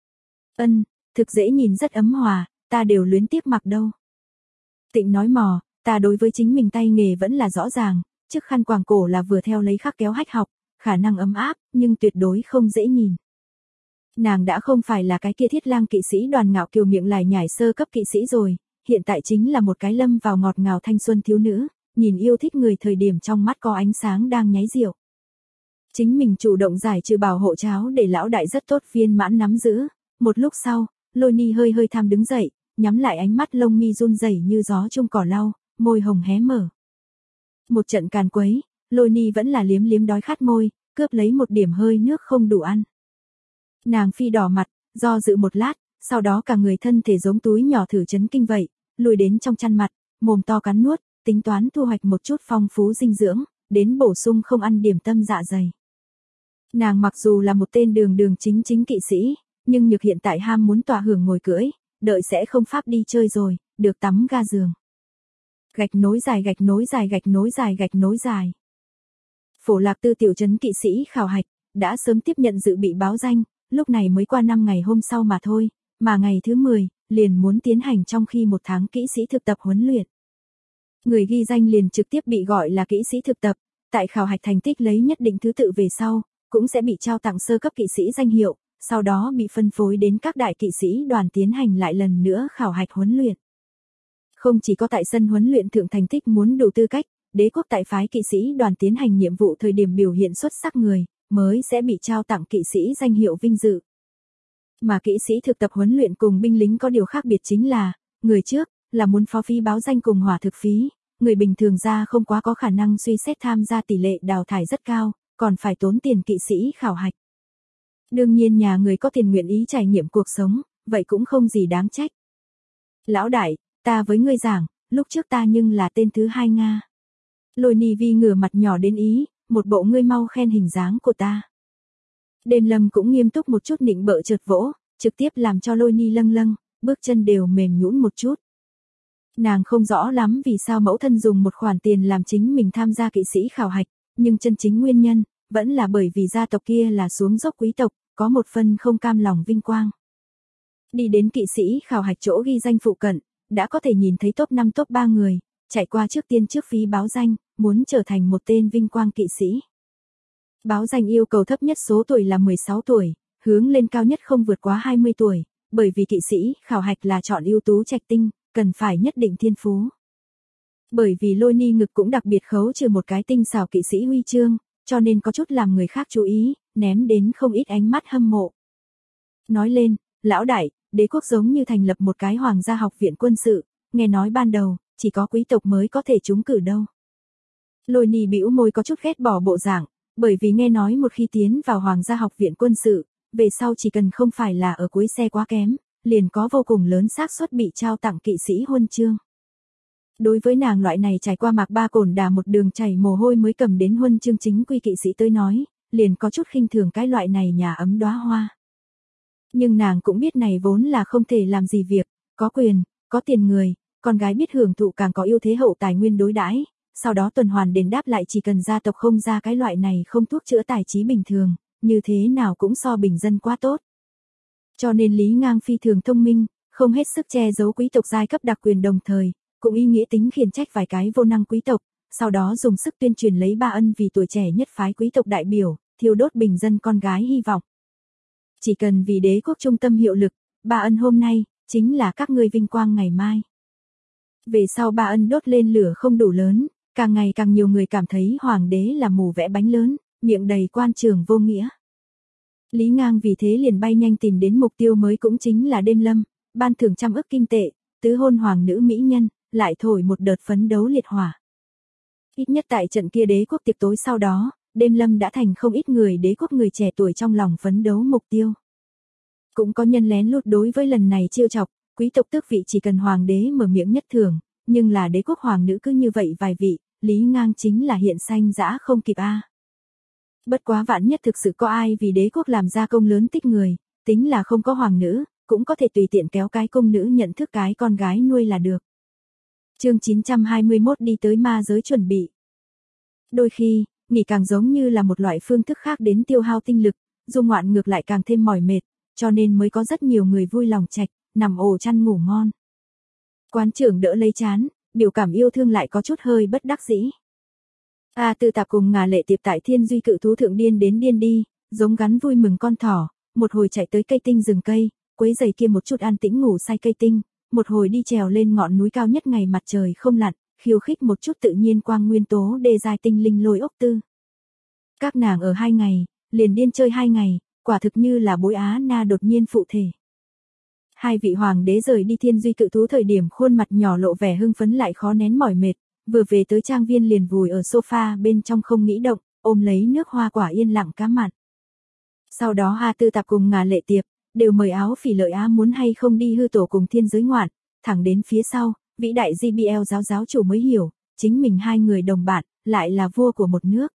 Ân, thực dễ nhìn rất ấm hòa, ta đều luyến tiếc mặc đâu. Tịnh nói mò, ta đối với chính mình tay nghề vẫn là rõ ràng, chiếc khăn quàng cổ là vừa theo lấy khắc kéo hách học, khả năng ấm áp, nhưng tuyệt đối không dễ nhìn. Nàng đã không phải là cái kia Thiết Lang kỵ sĩ Đoàn Ngạo Kiều miệng lải nhải sơ cấp kỵ sĩ rồi, hiện tại chính là một cái lâm vào ngọt ngào thanh xuân thiếu nữ, nhìn yêu thích người thời điểm trong mắt có ánh sáng đang nháy rượu. Chính mình chủ động giải trừ bảo hộ cháo để lão đại rất tốt viên mãn nắm giữ, một lúc sau, Lôi Ni hơi hơi tham đứng dậy, nhắm lại ánh mắt lông mi run rẩy như gió trong cỏ lau, môi hồng hé mở. Một trận càn quấy, Lôi Ni vẫn là liếm liếm đói khát môi, cướp lấy một điểm hơi nước không đủ ăn. Nàng phi đỏ mặt, do dự một lát, sau đó cả người thân thể giống túi nhỏ thử chấn kinh vậy, lùi đến trong chăn mặt, mồm to cắn nuốt, tính toán thu hoạch một chút phong phú dinh dưỡng, đến bổ sung không ăn điểm tâm dạ dày. Nàng mặc dù là một tên đường chính kỵ sĩ, nhưng nhược hiện tại ham muốn tọa hưởng ngồi cưỡi, đợi sẽ không pháp đi chơi rồi, được tắm ga giường. Gạch nối dài gạch nối dài gạch nối dài gạch nối dài. Phổ Lạc Tư tiểu trấn kỵ sĩ khảo hạch, đã sớm tiếp nhận dự bị báo danh, lúc này mới qua 5 ngày hôm sau mà thôi, mà ngày thứ 10, liền muốn tiến hành trong khi 1 tháng kỵ sĩ thực tập huấn luyện. Người ghi danh liền trực tiếp bị gọi là kỵ sĩ thực tập, tại khảo hạch thành tích lấy nhất định thứ tự về sau, cũng sẽ bị trao tặng sơ cấp kỵ sĩ danh hiệu, sau đó bị phân phối đến các đại kỵ sĩ đoàn tiến hành lại lần nữa khảo hạch huấn luyện. Không chỉ có tại sân huấn luyện thượng thành tích muốn đủ tư cách, đế quốc tại phái kỵ sĩ đoàn tiến hành nhiệm vụ thời điểm biểu hiện xuất sắc người, mới sẽ bị trao tặng kỵ sĩ danh hiệu vinh dự. Mà kỵ sĩ thực tập huấn luyện cùng binh lính có điều khác biệt chính là, người trước, là muốn phó phí báo danh cùng hỏa thực phí, người bình thường ra không quá có khả năng suy xét tham gia tỷ lệ đào thải rất cao, còn phải tốn tiền kỵ sĩ khảo hạch. Đương nhiên nhà người có tiền nguyện ý trải nghiệm cuộc sống, vậy cũng không gì đáng trách. Lão đại, ta với ngươi giảng, lúc trước ta nhưng là tên thứ 2 Nga. Lôi Ni Vi ngửa mặt nhỏ đến ý, một bộ ngươi mau khen hình dáng của ta. Đêm Lâm cũng nghiêm túc một chút nịnh bợ chợt vỗ, trực tiếp làm cho Lôi Ni lâng lâng, bước chân đều mềm nhũn một chút. Nàng không rõ lắm vì sao mẫu thân dùng một khoản tiền làm chính mình tham gia kỵ sĩ khảo hạch, nhưng chân chính nguyên nhân, vẫn là bởi vì gia tộc kia là xuống dốc quý tộc, có một phần không cam lòng vinh quang. Đi đến kỵ sĩ khảo hạch chỗ ghi danh phụ cận, đã có thể nhìn thấy top 5 top 3 người, chạy qua trước tiên trước phí báo danh, muốn trở thành một tên vinh quang kỵ sĩ. Báo danh yêu cầu thấp nhất số tuổi là 16 tuổi, hướng lên cao nhất không vượt quá 20 tuổi, bởi vì kỵ sĩ khảo hạch là chọn ưu tú trạch tinh, cần phải nhất định thiên phú. Bởi vì Lôi Ni ngực cũng đặc biệt khấu trừ một cái tinh xảo kỵ sĩ huy chương, cho nên có chút làm người khác chú ý, ném đến không ít ánh mắt hâm mộ. Nói lên, lão đại, đế quốc giống như thành lập một cái hoàng gia học viện quân sự, nghe nói ban đầu, chỉ có quý tộc mới có thể trúng cử đâu. Lôi Ni bĩu môi có chút ghét bỏ bộ dạng, bởi vì nghe nói một khi tiến vào hoàng gia học viện quân sự, về sau chỉ cần không phải là ở cuối xe quá kém, liền có vô cùng lớn xác suất bị trao tặng kỵ sĩ huân chương. Đối với nàng loại này trải qua mạc ba cồn đà một đường chảy mồ hôi mới cầm đến huân chương chính quy kỵ sĩ tới nói, liền có chút khinh thường cái loại này nhà ấm đóa hoa. Nhưng nàng cũng biết này vốn là không thể làm gì việc, có quyền, có tiền người, con gái biết hưởng thụ càng có ưu thế hậu tài nguyên đối đãi, sau đó tuần hoàn đền đáp lại chỉ cần gia tộc không ra cái loại này không thuốc chữa tài trí bình thường, như thế nào cũng so bình dân quá tốt. Cho nên Lý Ngang phi thường thông minh, không hết sức che giấu quý tộc giai cấp đặc quyền đồng thời, cũng ý nghĩa tính khiển trách vài cái vô năng quý tộc, sau đó dùng sức tuyên truyền lấy Ba Ân vì tuổi trẻ nhất phái quý tộc đại biểu, thiêu đốt bình dân con gái hy vọng. Chỉ cần vì đế quốc trung tâm hiệu lực, Ba Ân hôm nay, chính là các ngươi vinh quang ngày mai. Về sau Ba Ân đốt lên lửa không đủ lớn, càng ngày càng nhiều người cảm thấy hoàng đế là mù vẽ bánh lớn, miệng đầy quan trường vô nghĩa. Lý Ngang vì thế liền bay nhanh tìm đến mục tiêu mới cũng chính là Đêm Lâm, ban thưởng 100 ức kim tệ, tứ hôn hoàng nữ mỹ nhân, lại thổi một đợt phấn đấu liệt hỏa. Ít nhất tại trận kia đế quốc tiệc tối sau đó, Đêm Lâm đã thành không ít người đế quốc người trẻ tuổi trong lòng phấn đấu mục tiêu. Cũng có nhân lén lút đối với lần này chiêu chọc, quý tộc tước vị chỉ cần hoàng đế mở miệng nhất thường, nhưng là đế quốc hoàng nữ cứ như vậy vài vị, Lý Ngang chính là hiện sanh dã không kịp a. Bất quá vạn nhất thực sự có ai vì đế quốc làm ra công lớn tích người, tính là không có hoàng nữ, cũng có thể tùy tiện kéo cái công nữ nhận thức cái con gái nuôi là được. Chương 921 đi tới ma giới chuẩn bị. Đôi khi, nghỉ càng giống như là một loại phương thức khác đến tiêu hao tinh lực, du ngoạn ngược lại càng thêm mỏi mệt, cho nên mới có rất nhiều người vui lòng trạch, nằm ổ chăn ngủ ngon. Quán trưởng đỡ lấy chán, biểu cảm yêu thương lại có chút hơi bất đắc dĩ. Tư Tạp cùng Ngà Lệ Tiệp tại Thiên Duy Cự Thú thượng điên đến điên đi, giống gắn vui mừng con thỏ, một hồi chạy tới cây tinh rừng cây, quấy giày kia một chút an tĩnh ngủ say cây tinh, một hồi đi trèo lên ngọn núi cao nhất ngày mặt trời không lặn, khiêu khích một chút tự nhiên quang nguyên tố đê giai tinh linh lôi ốc tư. Các nàng ở 2 ngày, liền điên chơi 2 ngày, quả thực như là bối Á Na đột nhiên phụ thể. Hai vị hoàng đế rời đi Thiên Duy Cự Thú thời điểm khuôn mặt nhỏ lộ vẻ hưng phấn lại khó nén mỏi mệt, vừa về tới trang viên liền vùi ở sofa bên trong không nghĩ động, ôm lấy nước hoa quả yên lặng cá mặn. Sau đó Tư Tạp cùng Ngà Lệ Tiệp đều mời Áo Phỉ Lợi Á muốn hay không đi hư tổ cùng thiên giới ngoạn, thẳng đến phía sau, vĩ đại JBL giáo chủ mới hiểu, chính mình hai người đồng bạn, lại là vua của một nước.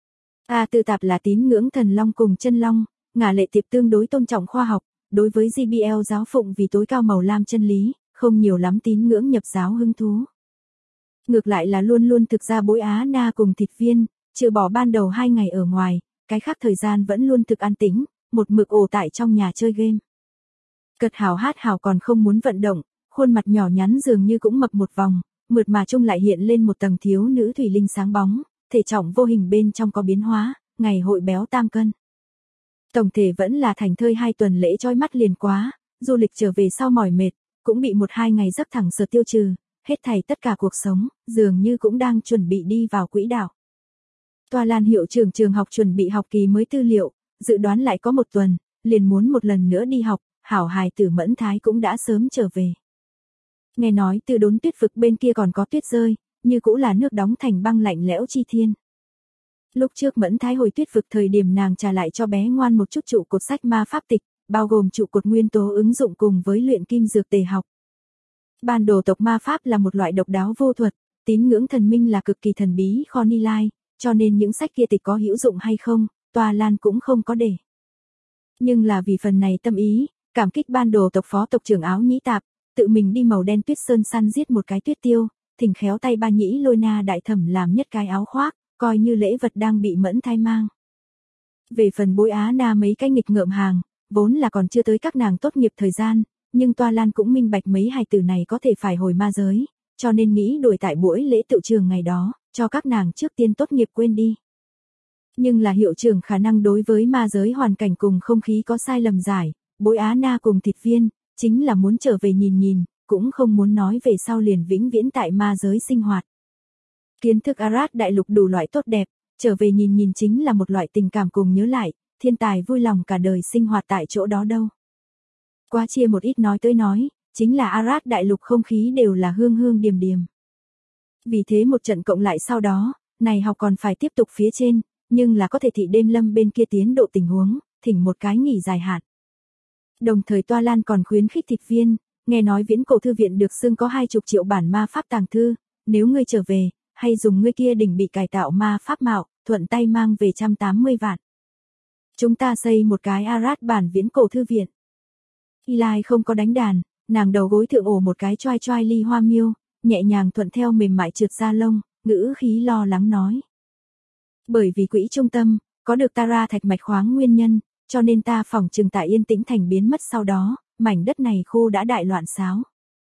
Tư Tạp là tín ngưỡng thần long cùng chân long, Ngà Lệ Tiệp tương đối tôn trọng khoa học, đối với JBL giáo phụng vì tối cao màu lam chân lý, không nhiều lắm tín ngưỡng nhập giáo hứng thú. Ngược lại là luôn luôn thực ra bối Á Na cùng thịt viên, trừ bỏ ban đầu 2 ngày ở ngoài, cái khác thời gian vẫn luôn thực an tĩnh, một mực ổ tại trong nhà chơi game. Cật hào hát hào còn không muốn vận động, khuôn mặt nhỏ nhắn dường như cũng mập một vòng, mượt mà trông lại hiện lên một tầng thiếu nữ thủy linh sáng bóng, thể trọng vô hình bên trong có biến hóa, ngày hội béo 8 cân. Tổng thể vẫn là thành thơi 2 tuần lễ chói mắt liền quá, du lịch trở về sau mỏi mệt, cũng bị 1-2 ngày giấc thẳng sờ tiêu trừ, hết thảy tất cả cuộc sống, dường như cũng đang chuẩn bị đi vào quỹ đạo. Toa Lan hiệu trưởng trường học chuẩn bị học kỳ mới tư liệu, dự đoán lại có 1 tuần, liền muốn một lần nữa đi học, hảo hài tử Mẫn Thái cũng đã sớm trở về. Nghe nói từ đốn tuyết vực bên kia còn có tuyết rơi, như cũ là nước đóng thành băng lạnh lẽo chi thiên. Lúc trước Mẫn Thái hồi tuyết vực thời điểm nàng trả lại cho bé ngoan một chút trụ cột sách ma pháp tịch, bao gồm trụ cột nguyên tố ứng dụng cùng với luyện kim dược tề học. Bản đồ tộc ma pháp là một loại độc đáo vô thuật, tín ngưỡng thần minh là cực kỳ thần bí kho ni lai, cho nên những sách kia tịch có hữu dụng hay không, Toa Lan cũng không có để. Nhưng là vì phần này tâm ý, cảm kích ban đồ tộc phó tộc trưởng Áo Nhĩ Tạp, tự mình đi màu đen tuyết sơn săn giết một cái tuyết tiêu, thỉnh khéo tay Ba Nhĩ Lôi Na đại thẩm làm nhất cái áo khoác, coi như lễ vật đang bị Mẫn Thái mang. Về phần bối Á Na mấy cái nghịch ngợm hàng, vốn là còn chưa tới các nàng tốt nghiệp thời gian, nhưng Toa Lan cũng minh bạch mấy hài tử này có thể phải hồi ma giới, cho nên nghĩ đổi tại buổi lễ tựu trường ngày đó, cho các nàng trước tiên tốt nghiệp quên đi. Nhưng là hiệu trưởng khả năng đối với ma giới hoàn cảnh cùng không khí có sai lầm giải, bối Á Na cùng thịt viên, chính là muốn trở về nhìn nhìn, cũng không muốn nói về sau liền vĩnh viễn tại ma giới sinh hoạt. Kiến thức Arad đại lục đủ loại tốt đẹp, trở về nhìn nhìn chính là một loại tình cảm cùng nhớ lại, thiên tài vui lòng cả đời sinh hoạt tại chỗ đó đâu. Qua chia một ít nói tới nói, chính là Arad đại lục không khí đều là hương hương điềm điềm. Vì thế một trận cộng lại sau đó, này học còn phải tiếp tục phía trên, nhưng là có thể thị đêm lâm bên kia tiến độ tình huống, thỉnh một cái nghỉ dài hạn. Đồng thời Toa Lan còn khuyến khích thịt viên, nghe nói viễn cổ thư viện được xưng có 20 triệu bản ma pháp tàng thư, nếu ngươi trở về, hay dùng ngươi kia đỉnh bị cải tạo ma pháp mạo, thuận tay mang về 180 vạn. Chúng ta xây một cái Arad bản viễn cổ thư viện. Eli không có đánh đàn, nàng đầu gối thượng ổ một cái choai choai ly hoa miêu, nhẹ nhàng thuận theo mềm mại trượt ra lông, ngữ khí lo lắng nói. Bởi vì quỹ trung tâm, có được Tara thạch mạch khoáng nguyên nhân, cho nên ta phỏng chừng tại Yên Tĩnh Thành biến mất sau đó, mảnh đất này khu đã đại loạn xáo.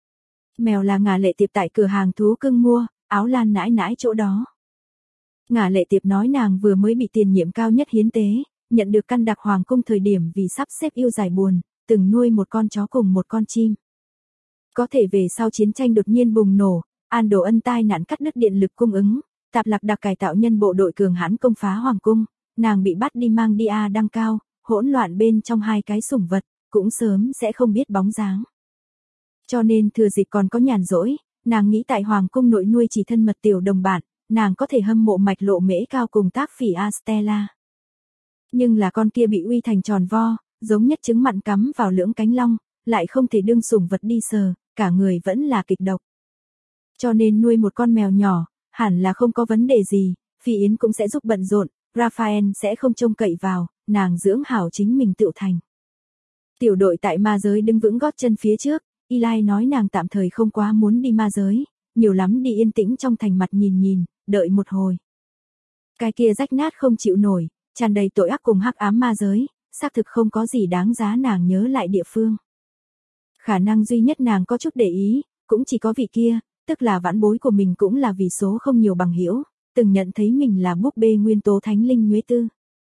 Mèo là Ngà Lệ Tiệp tại cửa hàng thú cưng mua, Áo Lan nãi nãi chỗ đó. Ngà Lệ Tiệp nói nàng vừa mới bị tiền nhiệm cao nhất hiến tế, nhận được căn đặc hoàng cung thời điểm vì sắp xếp yêu giải buồn, từng nuôi một con chó cùng một con chim. Có thể về sau chiến tranh đột nhiên bùng nổ, An Đồ Ân tai nạn cắt đứt điện lực cung ứng, Tạp Lạc Đặc cải tạo nhân bộ đội cường hãn công phá hoàng cung, nàng bị bắt đi mang đi đăng cao, hỗn loạn bên trong 2 cái sủng vật, cũng sớm sẽ không biết bóng dáng. Cho nên thừa dịp còn có nhàn rỗi, nàng nghĩ tại hoàng cung nội nuôi chỉ thân mật tiểu đồng bạn, nàng có thể hâm mộ mạch lộ mễ cao cùng tác phỉ Astella. Nhưng là con kia bị uy thành tròn vo, giống nhất trứng mặn cắm vào lưỡng cánh long, lại không thể đương sủng vật đi sờ, cả người vẫn là kịch độc. Cho nên nuôi một con mèo nhỏ, hẳn là không có vấn đề gì, Phi Yến cũng sẽ giúp bận rộn, Raphael sẽ không trông cậy vào, nàng dưỡng hảo chính mình tự thành. Tiểu đội tại ma giới đứng vững gót chân phía trước, Eli nói nàng tạm thời không quá muốn đi ma giới, nhiều lắm đi yên tĩnh trong thành mặt nhìn nhìn, đợi một hồi. Cái kia rách nát không chịu nổi, tràn đầy tội ác cùng hắc ám ma giới, xác thực không có gì đáng giá nàng nhớ lại địa phương. Khả năng duy nhất nàng có chút để ý, cũng chỉ có vị kia, tức là vãn bối của mình cũng là vì số không nhiều bằng hữu, từng nhận thấy mình là búp bê nguyên tố thánh linh Nhuế Tư.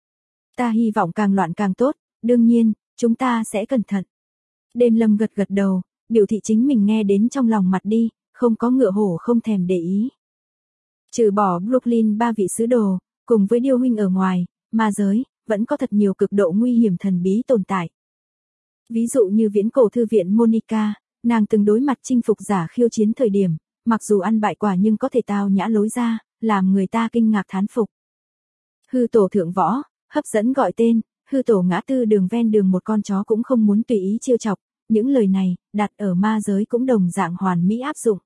Ta hy vọng càng loạn càng tốt, đương nhiên, chúng ta sẽ cẩn thận. Đêm Lâm gật gật đầu, biểu thị chính mình nghe đến trong lòng mặt đi, không có ngựa hổ không thèm để ý. Trừ bỏ Brooklyn 3 vị sứ đồ, cùng với Điêu huynh ở ngoài, ma giới, vẫn có thật nhiều cực độ nguy hiểm thần bí tồn tại. Ví dụ như viễn cổ thư viện Monica, nàng từng đối mặt chinh phục giả khiêu chiến thời điểm, mặc dù ăn bại quả nhưng có thể tao nhã lối ra, làm người ta kinh ngạc thán phục. Hư tổ thượng võ, hấp dẫn gọi tên, hư tổ ngã tư đường ven đường một con chó cũng không muốn tùy ý trêu chọc, những lời này, đặt ở ma giới cũng đồng dạng hoàn mỹ áp dụng.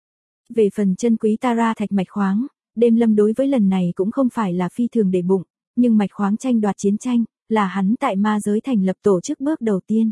Về phần chân quý Tara thạch mạch khoáng, Đêm Lâm đối với lần này cũng không phải là phi thường để bụng, nhưng mạch khoáng tranh đoạt chiến tranh, là hắn tại ma giới thành lập tổ chức bước đầu tiên.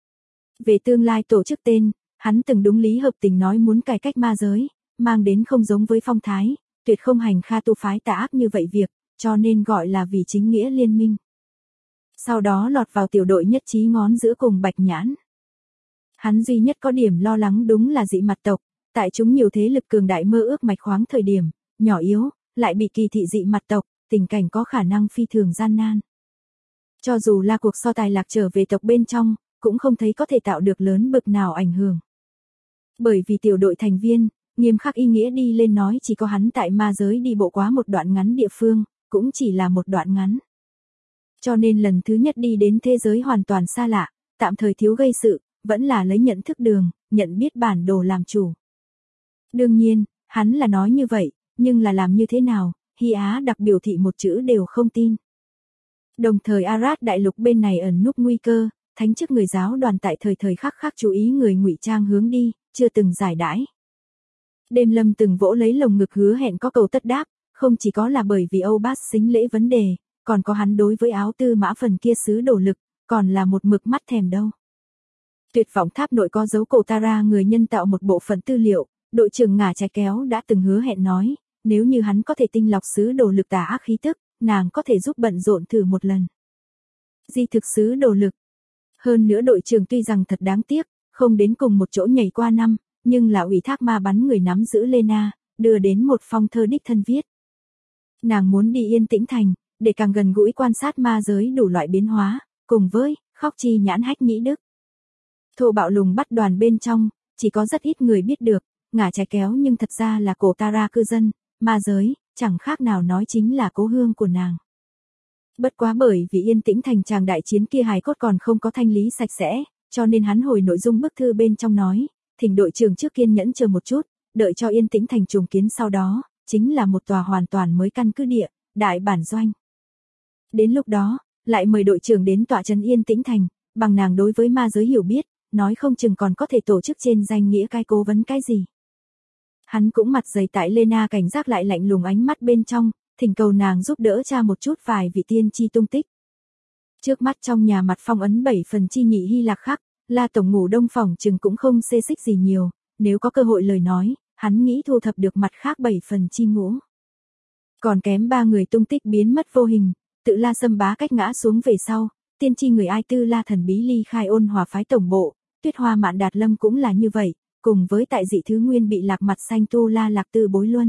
Về tương lai tổ chức tên, hắn từng đúng lý hợp tình nói muốn cải cách ma giới, mang đến không giống với phong thái, tuyệt không hành kha tu phái tà ác như vậy việc, cho nên gọi là vì chính nghĩa liên minh. Sau đó lọt vào tiểu đội nhất trí ngón giữa cùng Bạch Nhãn. Hắn duy nhất có điểm lo lắng đúng là dị mặt tộc, tại chúng nhiều thế lực cường đại mơ ước mạch khoáng thời điểm, nhỏ yếu, lại bị kỳ thị dị mặt tộc, tình cảnh có khả năng phi thường gian nan. Cho dù là cuộc so tài lạc trở về tộc bên trong, cũng không thấy có thể tạo được lớn bực nào ảnh hưởng. Bởi vì tiểu đội thành viên, nghiêm khắc ý nghĩa đi lên nói chỉ có hắn tại ma giới đi bộ quá một đoạn ngắn địa phương, cũng chỉ là một đoạn ngắn. Cho nên lần thứ nhất đi đến thế giới hoàn toàn xa lạ, tạm thời thiếu gây sự, vẫn là lấy nhận thức đường, nhận biết bản đồ làm chủ. Đương nhiên, hắn là nói như vậy, nhưng là làm như thế nào, Hy Á đặc biểu thị một chữ đều không tin. Đồng thời Arad đại lục bên này ẩn núp nguy cơ, thánh chức người giáo đoàn tại thời thời khắc khắc chú ý người ngụy trang hướng đi, chưa từng giải đãi. Đêm Lâm từng vỗ lấy lồng ngực hứa hẹn có cầu tất đáp, không chỉ có là bởi vì Âu Bát xính lễ vấn đề, còn có hắn đối với áo tư mã phần kia sứ đổ lực, còn là một mực mắt thèm đâu. Tuyệt vọng tháp nội có dấu cổ Tara người nhân tạo một bộ phận tư liệu, đội trưởng ngả trái kéo đã từng hứa hẹn nói, nếu như hắn có thể tinh lọc sứ đồ lực tà ác khí tức, nàng có thể giúp bận rộn thử một lần. Di thực sứ đồ lực. Hơn nữa đội trưởng tuy rằng thật đáng tiếc, không đến cùng một chỗ nhảy qua năm, nhưng là ủy thác ma bắn người nắm giữ Lena, đưa đến một phong thơ đích thân viết. Nàng muốn đi Yên Tĩnh Thành, để càng gần gũi quan sát ma giới đủ loại biến hóa, cùng với khóc chi nhãn hách nhĩ đức. Thô bạo lùng bắt đoàn bên trong, chỉ có rất ít người biết được, ngả trái kéo nhưng thật ra là cổ Tara cư dân, ma giới, chẳng khác nào nói chính là cố hương của nàng. Bất quá bởi vì Yên Tĩnh Thành tràng đại chiến kia hài cốt còn không có thanh lý sạch sẽ, cho nên hắn hồi nội dung bức thư bên trong nói, thỉnh đội trưởng trước kiên nhẫn chờ một chút, đợi cho Yên Tĩnh Thành trùng kiến sau đó, chính là một tòa hoàn toàn mới căn cứ địa, đại bản doanh. Đến lúc đó, lại mời đội trưởng đến tọa trấn Yên Tĩnh Thành, bằng nàng đối với ma giới hiểu biết, nói không chừng còn có thể tổ chức trên danh nghĩa cái cố vấn cái gì. Hắn cũng mặt dày tại Lena cảnh giác lại lạnh lùng ánh mắt bên trong, thỉnh cầu nàng giúp đỡ tra một chút vài vị tiên tri tung tích. Trước mắt trong nhà mặt phong ấn 7 phần chi nhị Hy Lạc khắc, La tổng ngủ đông phòng chừng cũng không xê xích gì nhiều, nếu có cơ hội lời nói, hắn nghĩ thu thập được mặt khác 7 phần chi ngũ. Còn kém 3 người tung tích biến mất vô hình, tự La xâm bá cách ngã xuống về sau, tiên tri người ai tư La thần bí ly khai Ôn Hòa phái tổng bộ, Tuyết Hoa Mạn Đạt Lâm cũng là như vậy, cùng với tại dị thứ nguyên bị lạc mặt xanh tu La Lạc Tư bối luân.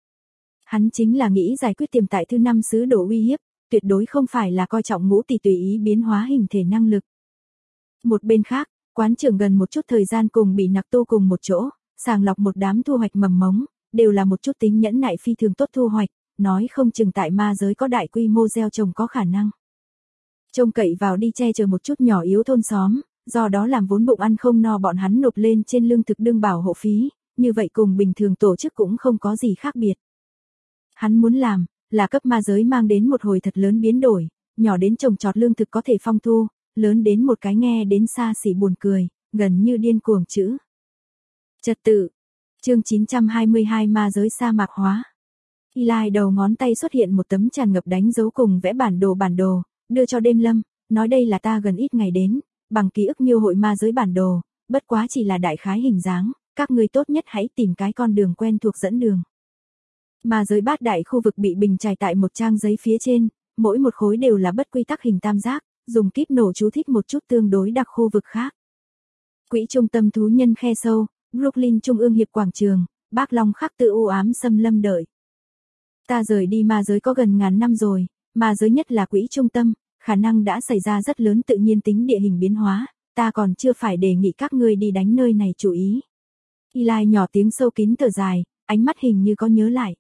Hắn chính là nghĩ giải quyết tiềm tại thứ 5 sứ đồ uy hiếp, tuyệt đối không phải là coi trọng ngũ tỷ tùy ý biến hóa hình thể năng lực. Một bên khác, quán trưởng gần một chút thời gian cùng bị nặc tu cùng một chỗ, sàng lọc một đám thu hoạch mầm mống, đều là một chút tính nhẫn nại phi thường tốt thu hoạch, nói không chừng tại ma giới có đại quy mô gieo trồng có khả năng. Trông cậy vào đi che chở một chút nhỏ yếu thôn xóm, do đó làm vốn bụng ăn không no bọn hắn nộp lên trên lương thực đương bảo hộ phí, như vậy cùng bình thường tổ chức cũng không có gì khác biệt. Hắn muốn làm, là cấp ma giới mang đến một hồi thật lớn biến đổi, nhỏ đến trồng trọt lương thực có thể phong thu, lớn đến một cái nghe đến xa xỉ buồn cười, gần như điên cuồng chữ. Trật tự. Chương 922 ma giới sa mạc hóa. Eli đầu ngón tay xuất hiện một tấm tràn ngập đánh dấu cùng vẽ bản đồ, đưa cho Đêm Lâm, nói đây là ta gần ít ngày đến, bằng ký ức miêu hội ma giới bản đồ, bất quá chỉ là đại khái hình dáng, các ngươi tốt nhất hãy tìm cái con đường quen thuộc dẫn đường. Ma giới bát đại khu vực bị bình trải tại một trang giấy phía trên, mỗi một khối đều là bất quy tắc hình tam giác, dùng kíp nổ chú thích một chút tương đối đặc khu vực khác. Quỹ trung tâm thú nhân khe sâu, Brooklyn Trung ương hiệp quảng trường, Bác Long khắc tự u ám xâm lâm đợi. Ta rời đi ma giới có gần ngàn năm rồi, ma giới nhất là quỹ trung tâm, khả năng đã xảy ra rất lớn tự nhiên tính địa hình biến hóa, ta còn chưa phải đề nghị các ngươi đi đánh nơi này chú ý. Eli nhỏ tiếng sâu kín thở dài, ánh mắt hình như có nhớ lại.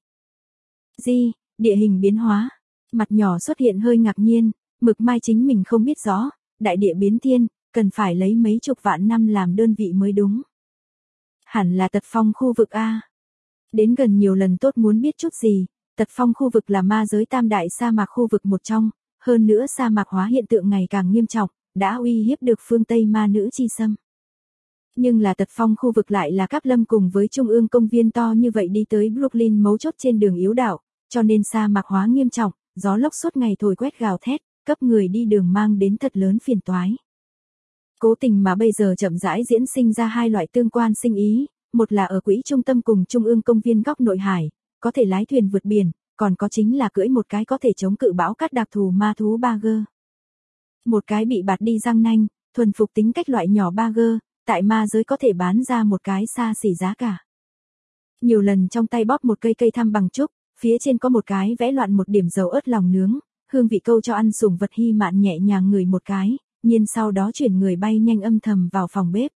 Gì, địa hình biến hóa? Mặt nhỏ xuất hiện hơi ngạc nhiên, Mực Mai chính mình không biết rõ, đại địa biến thiên, cần phải lấy mấy chục vạn năm làm đơn vị mới đúng. Hẳn là Tật Phong khu vực A. Đến gần nhiều lần tốt muốn biết chút gì, Tật Phong khu vực là ma giới tam đại sa mạc khu vực một trong, hơn nữa sa mạc hóa hiện tượng ngày càng nghiêm trọng, đã uy hiếp được phương Tây ma nữ chi xâm. Nhưng là Tật Phong khu vực lại là Cáp Lâm cùng với trung ương công viên to như vậy đi tới Brooklyn mấu chốt trên đường yếu đạo, cho nên sa mạc hóa nghiêm trọng, gió lốc suốt ngày thổi quét gào thét, cấp người đi đường mang đến thật lớn phiền toái. Cố tình mà bây giờ chậm rãi diễn sinh ra hai loại tương quan sinh ý, một là ở quỹ trung tâm cùng trung ương công viên góc nội hải, có thể lái thuyền vượt biển, còn có chính là cưỡi một cái có thể chống cự bão cát đặc thù ma thú Bagger. Một cái bị bạt đi răng nanh, thuần phục tính cách loại nhỏ Bagger, tại ma giới có thể bán ra một cái xa xỉ giá cả. Nhiều lần trong tay bóp một cây thăm bằng trúc, phía trên có một cái vẽ loạn một điểm dầu ớt lòng nướng, hương vị câu cho ăn sủng vật hy mạn nhẹ nhàng ngửi một cái, nhiên sau đó chuyển người bay nhanh âm thầm vào phòng bếp.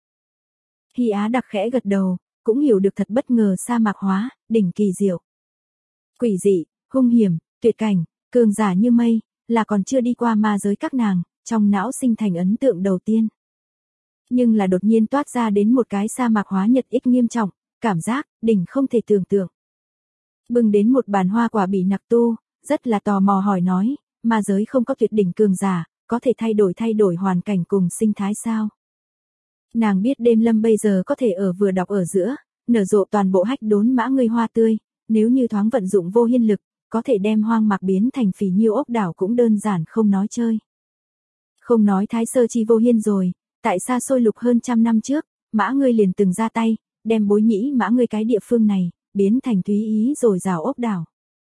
Hy Á đặc khẽ gật đầu, cũng hiểu được thật bất ngờ sa mạc hóa, đỉnh kỳ diệu. Quỷ dị, hung hiểm, tuyệt cảnh, cường giả như mây, là còn chưa đi qua ma giới các nàng, trong não sinh thành ấn tượng đầu tiên. Nhưng là đột nhiên toát ra đến một cái sa mạc hóa nhật ích nghiêm trọng, cảm giác, đỉnh không thể tưởng tượng. Bưng đến một bàn hoa quả bị nặc tu, rất là tò mò hỏi nói, ma giới không có tuyệt đỉnh cường giả, có thể thay đổi hoàn cảnh cùng sinh thái sao? Nàng biết đêm lâm bây giờ có thể ở vừa đọc ở giữa, nở rộ toàn bộ hách đốn mã ngươi hoa tươi, nếu như thoáng vận dụng vô hiên lực, có thể đem hoang mạc biến thành phì nhiêu ốc đảo cũng đơn giản không nói chơi. Không nói thái sơ chi vô hiên rồi, tại xa xôi lục hơn trăm năm trước, mã ngươi liền từng ra tay, đem bối nhĩ mã ngươi cái địa phương này, biến thành thúy ý rồi rào ốc đảo.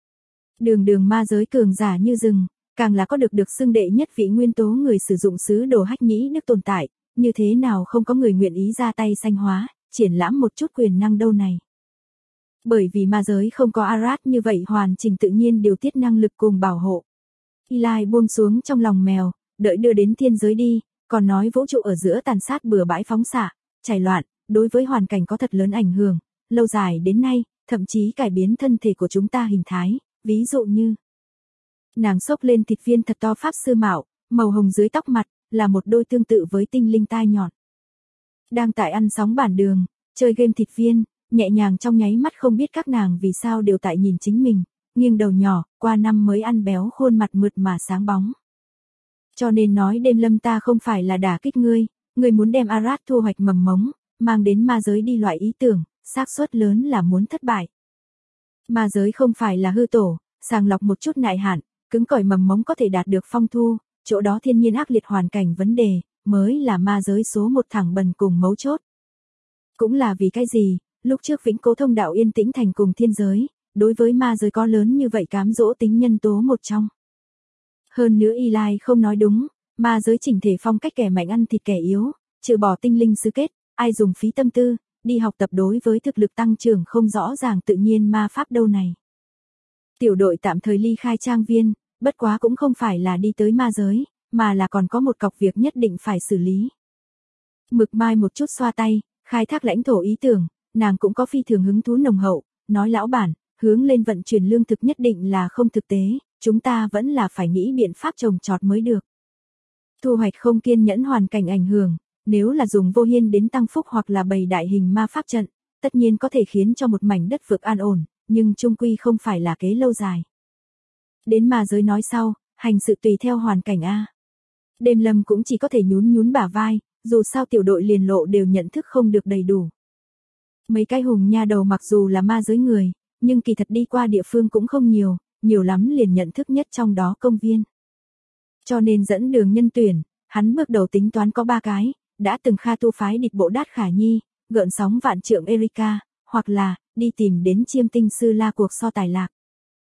Đường ma giới cường giả như rừng, càng là có được xưng đệ nhất vị nguyên tố người sử dụng sứ đồ hách nhĩ đức tồn tại, như thế nào không có người nguyện ý ra tay sanh hóa, triển lãm một chút quyền năng đâu này. Bởi vì ma giới không có Arad như vậy hoàn chỉnh tự nhiên điều tiết năng lực cùng bảo hộ. Eli buông xuống trong lòng mèo, đợi đưa đến thiên giới đi, còn nói vũ trụ ở giữa tàn sát bừa bãi phóng xạ, chảy loạn, đối với hoàn cảnh có thật lớn ảnh hưởng, lâu dài đến nay, thậm chí cải biến thân thể của chúng ta hình thái, ví dụ như. Nàng xốc lên thịt viên thật to pháp sư mạo, màu hồng dưới tóc mặt, là một đôi tương tự với tinh linh tai nhọn. Đang tại ăn sóng bản đường, chơi game thịt viên, nhẹ nhàng trong nháy mắt không biết các nàng vì sao đều tại nhìn chính mình, nghiêng đầu nhỏ, qua năm mới ăn béo khuôn mặt mượt mà sáng bóng. Cho nên nói đêm lâm ta không phải là đả kích ngươi muốn đem Arad thu hoạch mầm mống, mang đến ma giới đi loại ý tưởng, xác suất lớn là muốn thất bại. Ma giới không phải là hư tổ, sàng lọc một chút nại hạn, cứng cỏi mầm mống có thể đạt được phong thu, chỗ đó thiên nhiên ác liệt hoàn cảnh vấn đề, mới là ma giới số một thẳng bần cùng mấu chốt. Cũng là vì cái gì, lúc trước Vĩnh Cố Thông đạo yên tĩnh thành cùng thiên giới, đối với ma giới có lớn như vậy cám dỗ tính nhân tố một trong. Hơn nữa Eli không nói đúng, ma giới chỉnh thể phong cách kẻ mạnh ăn thịt kẻ yếu, trừ bỏ tinh linh xứ kết, ai dùng phí tâm tư, đi học tập đối với thực lực tăng trưởng không rõ ràng tự nhiên ma pháp đâu này. Tiểu đội tạm thời ly khai trang viên, bất quá cũng không phải là đi tới ma giới, mà là còn có một cọc việc nhất định phải xử lý. Mực Mai một chút xoa tay, khai thác lãnh thổ ý tưởng, nàng cũng có phi thường hứng thú nồng hậu, nói lão bản, hướng lên vận chuyển lương thực nhất định là không thực tế, chúng ta vẫn là phải nghĩ biện pháp trồng trọt mới được. Thu hoạch không kiên nhẫn hoàn cảnh ảnh hưởng, nếu là dùng vô hiên đến tăng phúc hoặc là bày đại hình ma pháp trận, tất nhiên có thể khiến cho một mảnh đất vực an ổn, nhưng chung quy không phải là kế lâu dài. Đến ma giới nói sau, hành sự tùy theo hoàn cảnh a. Đêm lâm cũng chỉ có thể nhún bả vai, dù sao tiểu đội liền lộ đều nhận thức không được đầy đủ. Mấy cái hùng nha đầu mặc dù là ma giới người, nhưng kỳ thật đi qua địa phương cũng không nhiều lắm liền nhận thức nhất trong đó công viên. Cho nên dẫn đường nhân tuyển, hắn bước đầu tính toán có 3 cái, đã từng Kha tu phái địch bộ Đát Khả Nhi, gợn sóng vạn trượng Erika, hoặc là, đi tìm đến chiêm tinh sư la cuộc so tài lạc.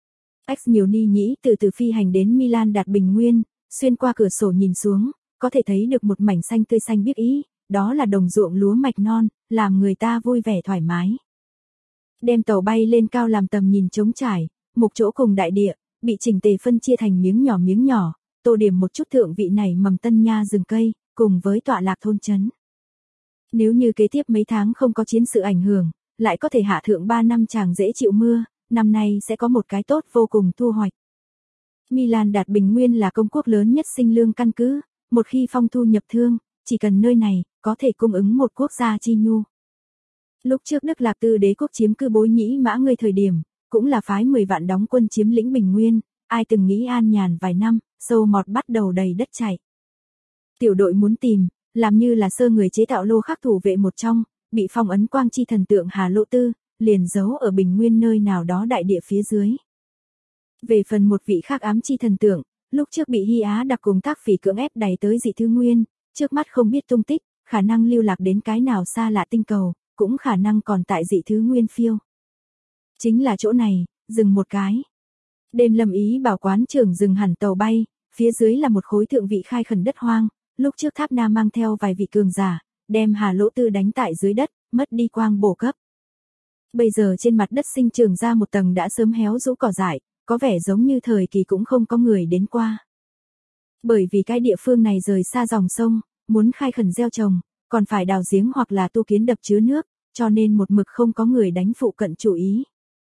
X nhiều ni nhĩ từ từ phi hành đến Milan đạt bình nguyên, xuyên qua cửa sổ nhìn xuống, có thể thấy được một mảnh xanh tươi xanh biếc ý, đó là đồng ruộng lúa mạch non, làm người ta vui vẻ thoải mái. Đem tàu bay lên cao làm tầm nhìn trống trải, mục chỗ cùng đại địa, bị chỉnh tề phân chia thành miếng nhỏ, tô điểm một chút thượng vị này mầm tân nha rừng cây, cùng với tọa lạc thôn trấn. Nếu như kế tiếp mấy tháng không có chiến sự ảnh hưởng, lại có thể hạ thượng 3 năm chàng dễ chịu mưa, năm nay sẽ có một cái tốt vô cùng thu hoạch. Milan đạt bình nguyên là công quốc lớn nhất sinh lương căn cứ, một khi phong thu nhập thương, chỉ cần nơi này, có thể cung ứng một quốc gia chi nhu. Lúc trước Đức Lạc Tư đế quốc chiếm cư Bối Nhĩ Mã Ngươi thời điểm, cũng là phái 10 vạn đóng quân chiếm lĩnh bình nguyên, ai từng nghĩ an nhàn vài năm, sâu mọt bắt đầu đầy đất chảy. Tiểu đội muốn tìm, làm như là sơ người chế tạo lô khắc thủ vệ một trong, bị phong ấn quang chi thần tượng Hà Lỗ Tư, liền giấu ở bình nguyên nơi nào đó đại địa phía dưới. Về phần một vị khác ám chi thần tượng, lúc trước bị Hy Á đặc cùng tác phỉ cưỡng ép đẩy tới dị thứ nguyên, trước mắt không biết tung tích, khả năng lưu lạc đến cái nào xa lạ tinh cầu, cũng khả năng còn tại dị thứ nguyên phiêu. Chính là chỗ này, dừng một cái. Đêm Lâm ý bảo quán trưởng dừng hẳn tàu bay, phía dưới là một khối thượng vị khai khẩn đất hoang, lúc trước Tháp Na mang theo vài vị cường giả, đem Hà Lỗ Tư đánh tại dưới đất, mất đi quang bổ cấp. Bây giờ trên mặt đất sinh trưởng ra một tầng đã sớm héo rũ cỏ dại, có vẻ giống như thời kỳ cũng không có người đến qua. Bởi vì cái địa phương này rời xa dòng sông, muốn khai khẩn gieo trồng, còn phải đào giếng hoặc là tu kiến đập chứa nước, cho nên một mực không có người đánh phụ cận chủ ý.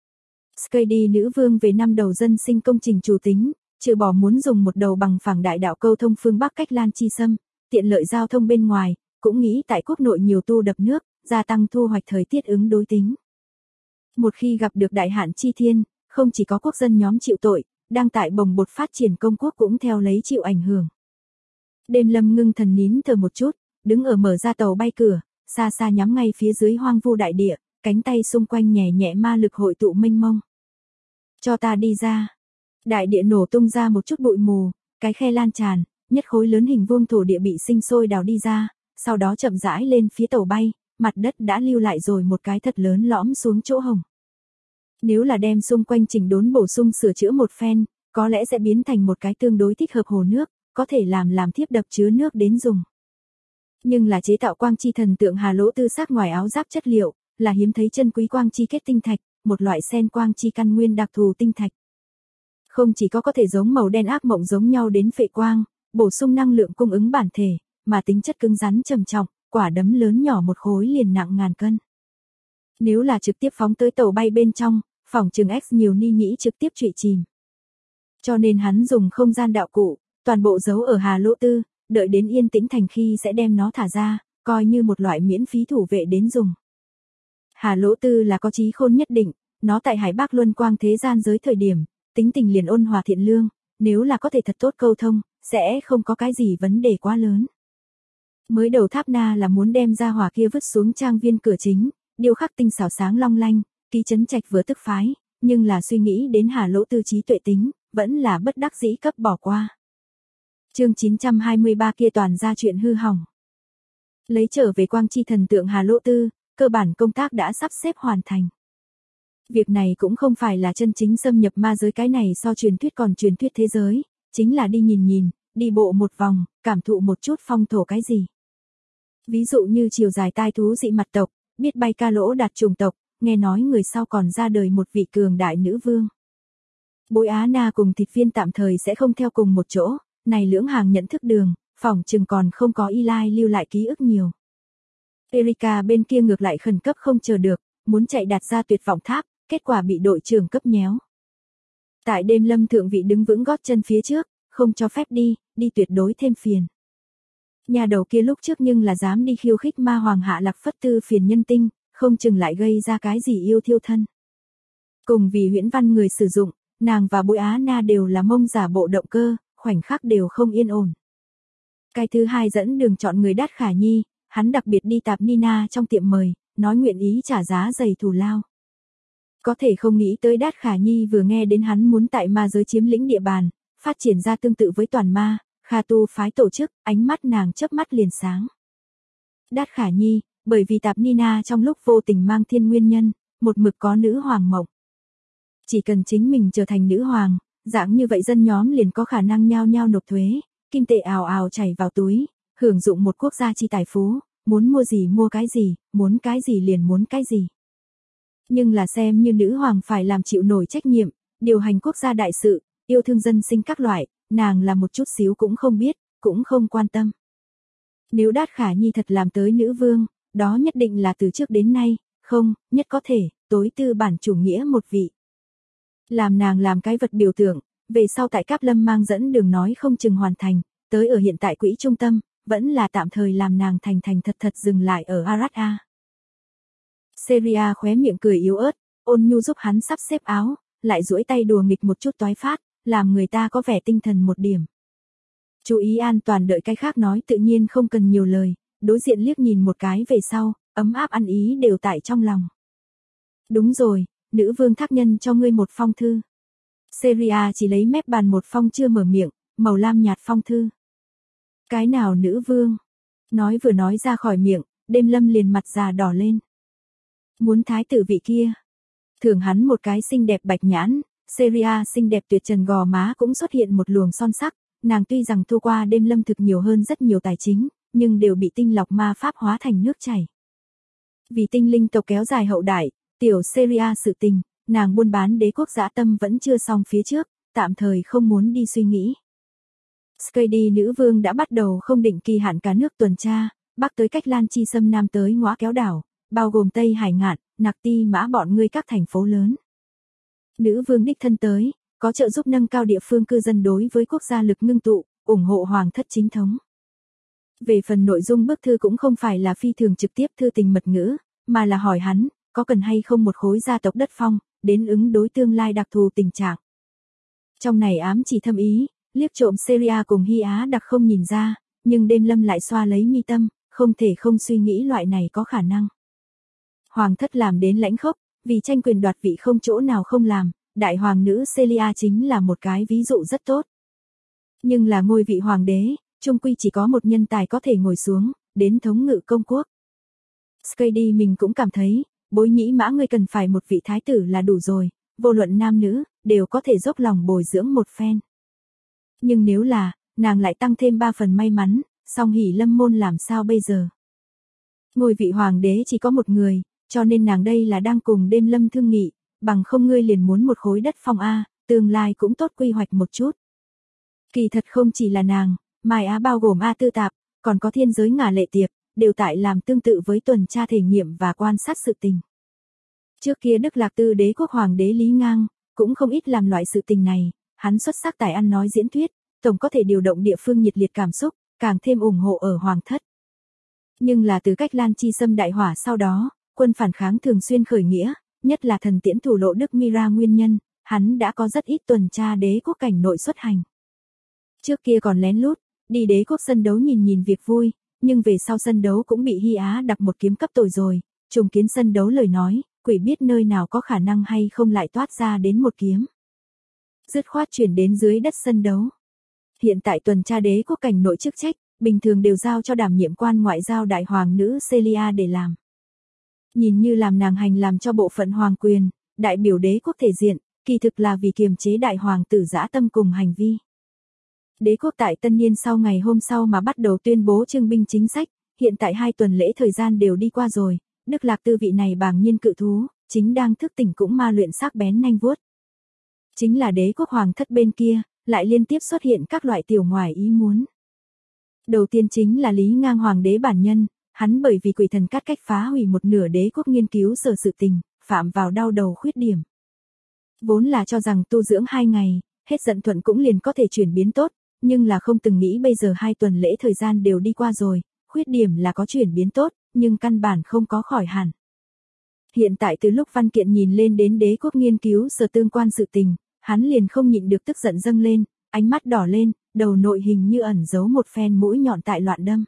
Skady nữ vương về năm đầu dân sinh công trình chủ tính, trừ bỏ muốn dùng một đầu bằng phẳng đại đạo câu thông phương Bắc cách Lan Chi Sâm, tiện lợi giao thông bên ngoài, cũng nghĩ tại quốc nội nhiều tu đập nước, gia tăng thu hoạch thời tiết ứng đối tính. Một khi gặp được đại hạn chi thiên, không chỉ có quốc dân nhóm chịu tội, đang tại bồng bột phát triển công quốc cũng theo lấy chịu ảnh hưởng. Đêm Lâm ngưng thần nín thở một chút, đứng ở mở ra tàu bay cửa, xa xa nhắm ngay phía dưới hoang vu đại địa, cánh tay xung quanh nhẹ nhẹ ma lực hội tụ mênh mông. Cho ta đi ra. Đại địa nổ tung ra một chút bụi mù, cái khe lan tràn, nhất khối lớn hình vuông thổ địa bị sinh sôi đào đi ra, sau đó chậm rãi lên phía tàu bay, mặt đất đã lưu lại rồi một cái thật lớn lõm xuống chỗ hồng. Nếu là đem xung quanh chỉnh đốn bổ sung sửa chữa một phen, có lẽ sẽ biến thành một cái tương đối thích hợp hồ nước, có thể làm thiếp đập chứa nước đến dùng. Nhưng là chế tạo quang chi thần tượng Hà Lỗ Tư sắc ngoài áo giáp chất liệu, là hiếm thấy chân quý quang chi kết tinh thạch, một loại sen quang chi căn nguyên đặc thù tinh thạch. Không chỉ có thể giống màu đen ác mộng giống nhau đến phệ quang, bổ sung năng lượng cung ứng bản thể, mà tính chất cứng rắn trầm trọng, quả đấm lớn nhỏ một khối liền nặng ngàn cân. Nếu là trực tiếp phóng tới tàu bay bên trong, phỏng chừng X nhiều ni nhĩ trực tiếp trụy chìm. Cho nên hắn dùng không gian đạo cụ, toàn bộ giấu ở Hà Lỗ Tư, đợi đến yên tĩnh thành khi sẽ đem nó thả ra, coi như một loại miễn phí thủ vệ đến dùng. Hà Lỗ Tư là có trí khôn nhất định, nó tại Hải Bắc Luân Quang thế gian giới thời điểm, tính tình liền ôn hòa thiện lương, nếu là có thể thật tốt câu thông, sẽ không có cái gì vấn đề quá lớn. Mới đầu Tháp Na là muốn đem ra hỏa kia vứt xuống trang viên cửa chính, điêu khắc tinh xảo sáng long lanh, ký trấn trạch vừa tức phái, nhưng là suy nghĩ đến Hà Lỗ Tư trí tuệ tính, vẫn là bất đắc dĩ cấp bỏ qua. Chương 923 kia toàn ra chuyện hư hỏng. Lấy trở về quang chi thần tượng Hà Lỗ Tư, cơ bản công tác đã sắp xếp hoàn thành. Việc này cũng không phải là chân chính xâm nhập ma giới, cái này so truyền thuyết còn truyền thuyết thế giới, chính là đi nhìn, đi bộ một vòng, cảm thụ một chút phong thổ cái gì. Ví dụ như chiều dài tai thú dị mặt tộc, biết bay ca lỗ đạt chủng tộc, nghe nói người sau còn ra đời một vị cường đại nữ vương. Bối Á Na cùng thịt viên tạm thời sẽ không theo cùng một chỗ, này lưỡng hàng nhận thức đường, phỏng chừng còn không có Eli lưu lại ký ức nhiều. Erika bên kia ngược lại khẩn cấp không chờ được, muốn chạy đạt ra tuyệt vọng tháp, kết quả bị đội trưởng cấp nhéo. Tại đêm Lâm thượng vị đứng vững gót chân phía trước, không cho phép đi tuyệt đối thêm phiền. Nhà đầu kia lúc trước nhưng là dám đi khiêu khích ma hoàng hạ lạc phất tư phiền nhân tinh, không chừng lại gây ra cái gì yêu thiêu thân. Cùng vì huyễn văn người sử dụng, nàng và Bối Á Na đều là mông giả bộ động cơ, khoảnh khắc đều không yên ổn. Cái thứ hai dẫn đường chọn người Đát Khả Nhi, hắn đặc biệt đi tạp Nina trong tiệm mời, nói nguyện ý trả giá dày thù lao. Có thể không nghĩ tới Đát Khả Nhi vừa nghe đến hắn muốn tại ma giới chiếm lĩnh địa bàn, phát triển ra tương tự với toàn ma, Kha tu phái tổ chức, ánh mắt nàng chớp mắt liền sáng. Đát Khả Nhi, Bởi vì Tạp Nina trong lúc vô tình mang thiên nguyên nhân, một mực có nữ hoàng mộng. Chỉ cần chính mình trở thành nữ hoàng, dạng như vậy dân nhóm liền có khả năng nhao nhao nộp thuế, kim tệ ào ào chảy vào túi, hưởng dụng một quốc gia chi tài phú, muốn mua gì mua cái gì, muốn cái gì liền muốn cái gì. Nhưng là xem như nữ hoàng phải làm chịu nổi trách nhiệm, điều hành quốc gia đại sự, yêu thương dân sinh các loại, nàng là một chút xíu cũng không biết, cũng không quan tâm. Nếu Đát Khả Nhi thật làm tới nữ vương, đó nhất định là từ trước đến nay, không, nhất có thể, tối tư bản chủ nghĩa một vị. Làm nàng làm cái vật biểu tượng, về sau tại Cáp Lâm mang dẫn đường nói không chừng hoàn thành, tới ở hiện tại quỹ trung tâm, vẫn là tạm thời làm nàng thành thành thật thật dừng lại ở Arad-a. Seria khóe miệng cười yếu ớt, ôn nhu giúp hắn sắp xếp áo, lại duỗi tay đùa nghịch một chút toái phát, làm người ta có vẻ tinh thần một điểm. Chú ý an toàn đợi cái khác nói tự nhiên không cần nhiều lời, đối diện liếc nhìn một cái về sau, ấm áp ăn ý đều tại trong lòng. Đúng rồi, nữ vương thác nhân cho ngươi một phong thư. Seria chỉ lấy mép bàn một phong chưa mở miệng, màu lam nhạt phong thư. Cái nào nữ vương? Nói vừa nói ra khỏi miệng, Đêm Lâm liền mặt già đỏ lên. Muốn thái tử vị kia. Thưởng hắn một cái xinh đẹp bạch nhãn, Seria xinh đẹp tuyệt trần gò má cũng xuất hiện một luồng son sắc, nàng tuy rằng thua qua Đêm Lâm thực nhiều hơn rất nhiều tài chính, nhưng đều bị tinh lọc ma pháp hóa thành nước chảy. Vì tinh linh tộc kéo dài hậu đại, tiểu Seria sự tình, nàng buôn bán đế quốc dã tâm vẫn chưa xong phía trước, tạm thời không muốn đi suy nghĩ. Skady nữ vương đã bắt đầu không định kỳ hạn cả nước tuần tra, bắc tới cách Lan Chi Sâm, nam tới Ngõa Kéo Đảo, bao gồm Tây Hải Ngạn, Nặc Ti Mã bọn ngươi các thành phố lớn. Nữ vương đích thân tới, có trợ giúp nâng cao địa phương cư dân đối với quốc gia lực ngưng tụ, ủng hộ hoàng thất chính thống. Về phần nội dung bức thư cũng không phải là phi thường trực tiếp thư tình mật ngữ, mà là hỏi hắn, có cần hay không một khối gia tộc đất phong, đến ứng đối tương lai đặc thù tình trạng. Trong này ám chỉ thâm ý, liếc trộm Seria cùng Hy Á đặc không nhìn ra, nhưng Đêm Lâm lại xoa lấy mi tâm, không thể không suy nghĩ loại này có khả năng. Hoàng thất làm đến lãnh khốc, vì tranh quyền đoạt vị không chỗ nào không làm, đại hoàng nữ Celia chính là một cái ví dụ rất tốt. Nhưng là ngôi vị hoàng đế, chung quy chỉ có một nhân tài có thể ngồi xuống, đến thống ngự công quốc. Skady mình cũng cảm thấy, Bối Nhĩ Mã ngươi cần phải một vị thái tử là đủ rồi, vô luận nam nữ, đều có thể dốc lòng bồi dưỡng một phen. Nhưng nếu là, nàng lại tăng thêm 3 phần may mắn, song hỷ lâm môn làm sao bây giờ? Ngôi vị hoàng đế chỉ có một người, cho nên nàng đây là đang cùng Đêm Lâm thương nghị, bằng không ngươi liền muốn một khối đất phong A, tương lai cũng tốt quy hoạch một chút. Kỳ thật không chỉ là nàng, Mai Á bao gồm A Tư Tạp, còn có Thiên Giới Ngả Lệ Tiệp, đều tại làm tương tự với tuần tra thể nghiệm và quan sát sự tình. Trước kia Đức Lạc Tư đế quốc hoàng đế Lý Ngang, cũng không ít làm loại sự tình này, hắn xuất sắc tài ăn nói diễn thuyết, tổng có thể điều động địa phương nhiệt liệt cảm xúc, càng thêm ủng hộ ở hoàng thất. Nhưng là từ cách Lan Chi Sâm đại hỏa sau đó, quân phản kháng thường xuyên khởi nghĩa, nhất là thần tiễn thủ lộ Đức Mira nguyên nhân, hắn đã có rất ít tuần tra đế quốc cảnh nội xuất hành. Trước kia còn lén lút, đi đế quốc sân đấu nhìn nhìn việc vui, nhưng về sau sân đấu cũng bị Hy Á đặc một kiếm cấp tội rồi, trùng kiến sân đấu lời nói, quỷ biết nơi nào có khả năng hay không lại toát ra đến một kiếm. Dứt khoát chuyển đến dưới đất sân đấu. Hiện tại tuần tra đế quốc cảnh nội chức trách, bình thường đều giao cho đảm nhiệm quan ngoại giao đại hoàng nữ Celia để làm. Nhìn như làm nàng hành làm cho bộ phận hoàng quyền, đại biểu đế quốc thể diện, kỳ thực là vì kiềm chế đại hoàng tử dã tâm cùng hành vi. Đế quốc tại tân niên sau ngày hôm sau mà bắt đầu tuyên bố trưng binh chính sách, hiện tại 2 tuần lễ thời gian đều đi qua rồi, Đức Lạc Tư vị này bàng nhiên cự thú, chính đang thức tỉnh cũng ma luyện sắc bén nhanh vuốt. Chính là đế quốc hoàng thất bên kia, lại liên tiếp xuất hiện các loại tiểu ngoài ý muốn. Đầu tiên chính là Lý Ngang hoàng đế bản nhân, hắn bởi vì quỷ thần cắt cách phá hủy một nửa đế quốc nghiên cứu sở sự tình, phạm vào đau đầu khuyết điểm. Vốn là cho rằng tu dưỡng 2 ngày, hết giận thuận cũng liền có thể chuyển biến tốt, nhưng là không từng nghĩ bây giờ 2 tuần lễ thời gian đều đi qua rồi, khuyết điểm là có chuyển biến tốt, nhưng căn bản không có khỏi hẳn. Hiện tại từ lúc văn kiện nhìn lên đến đế quốc nghiên cứu sở tương quan sự tình, hắn liền không nhịn được tức giận dâng lên, ánh mắt đỏ lên, đầu nội hình như ẩn giấu một phen mũi nhọn tại loạn đâm.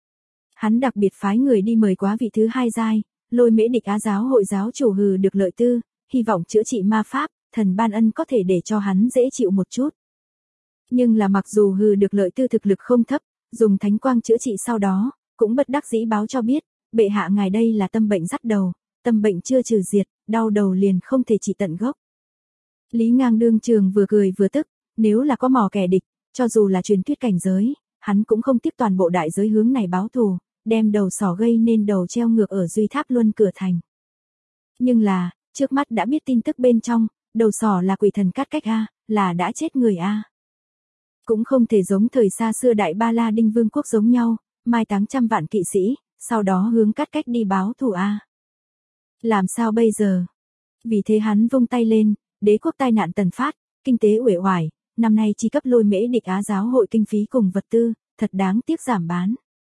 Hắn đặc biệt phái người đi mời quá vị thứ 2 giai, Lôi Mễ Địch Á giáo hội giáo chủ Hừ Được Lợi Tư, hy vọng chữa trị ma pháp, thần ban ân có thể để cho hắn dễ chịu một chút. Nhưng là mặc dù Hừ Được Lợi Tư thực lực không thấp, dùng thánh quang chữa trị sau đó, cũng bất đắc dĩ báo cho biết, bệ hạ ngài đây là tâm bệnh dắt đầu, tâm bệnh chưa trừ diệt, đau đầu liền không thể trị tận gốc. Lý Ngang đương trường vừa cười vừa tức, nếu là có mò kẻ địch, cho dù là truyền thuyết cảnh giới, hắn cũng không tiếp toàn bộ đại giới hướng này báo thù, đem đầu sỏ gây nên đầu treo ngược ở Duy Tháp Luân cửa thành. Nhưng là, trước mắt đã biết tin tức bên trong, đầu sỏ là quỷ thần cắt cách a, là đã chết người a. Cũng không thể giống thời xa xưa Đại Ba La Đinh Vương quốc giống nhau, mai táng trăm vạn kỵ sĩ, sau đó hướng cắt cách đi báo thù a. Làm sao bây giờ? Vì thế hắn vung tay lên, đế quốc tai nạn tần phát, kinh tế uể oải, năm nay chi cấp Lôi Mễ Địch Á giáo hội kinh phí cùng vật tư, thật đáng tiếc giảm bán.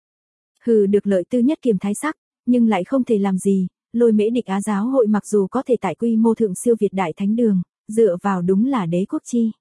Hừ, được lợi tư nhất kiềm thái sắc, nhưng lại không thể làm gì, Lôi Mễ Địch Á giáo hội mặc dù có thể tại quy mô thượng siêu việt đại thánh đường, dựa vào đúng là đế quốc chi.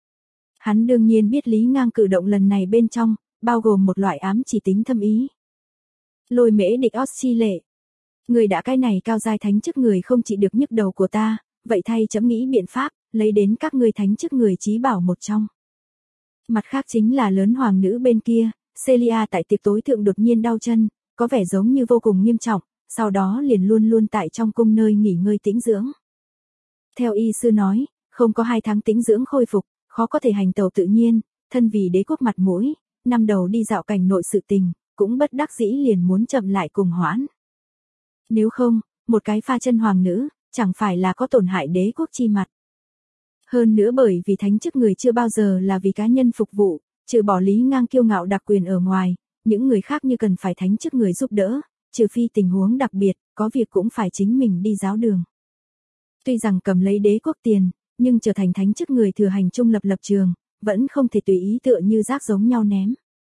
Hắn đương nhiên biết Lý Ngang cử động lần này bên trong, bao gồm một loại ám chỉ tính thâm ý. Lôi Mễ Địch Australia, người đã cái này cao giai thánh chức người không trị được nhức đầu của ta, vậy thay chấm nghĩ biện pháp, lấy đến các ngươi thánh chức người chí bảo một trong. Mặt khác chính là lớn hoàng nữ bên kia, Celia tại tiệc tối thượng đột nhiên đau chân, có vẻ giống như vô cùng nghiêm trọng, sau đó liền luôn luôn tại trong cung nơi nghỉ ngơi tĩnh dưỡng. Theo y sư nói, không có 2 tháng tĩnh dưỡng khôi phục, khó có thể hành tẩu tự nhiên, thân vì đế quốc mặt mũi, năm đầu đi dạo cảnh nội sự tình, cũng bất đắc dĩ liền muốn chậm lại cùng hoãn. Nếu không, một cái pha chân hoàng nữ, chẳng phải là có tổn hại đế quốc chi mặt. Hơn nữa bởi vì thánh chức người chưa bao giờ là vì cá nhân phục vụ, trừ bỏ Lý Ngang kiêu ngạo đặc quyền ở ngoài, những người khác như cần phải thánh chức người giúp đỡ, trừ phi tình huống đặc biệt, có việc cũng phải chính mình đi giáo đường. Tuy rằng cầm lấy đế quốc tiền, nhưng trở thành thánh chức người thừa hành trung lập trường, vẫn không thể tùy ý tựa như rác giống nhau ném.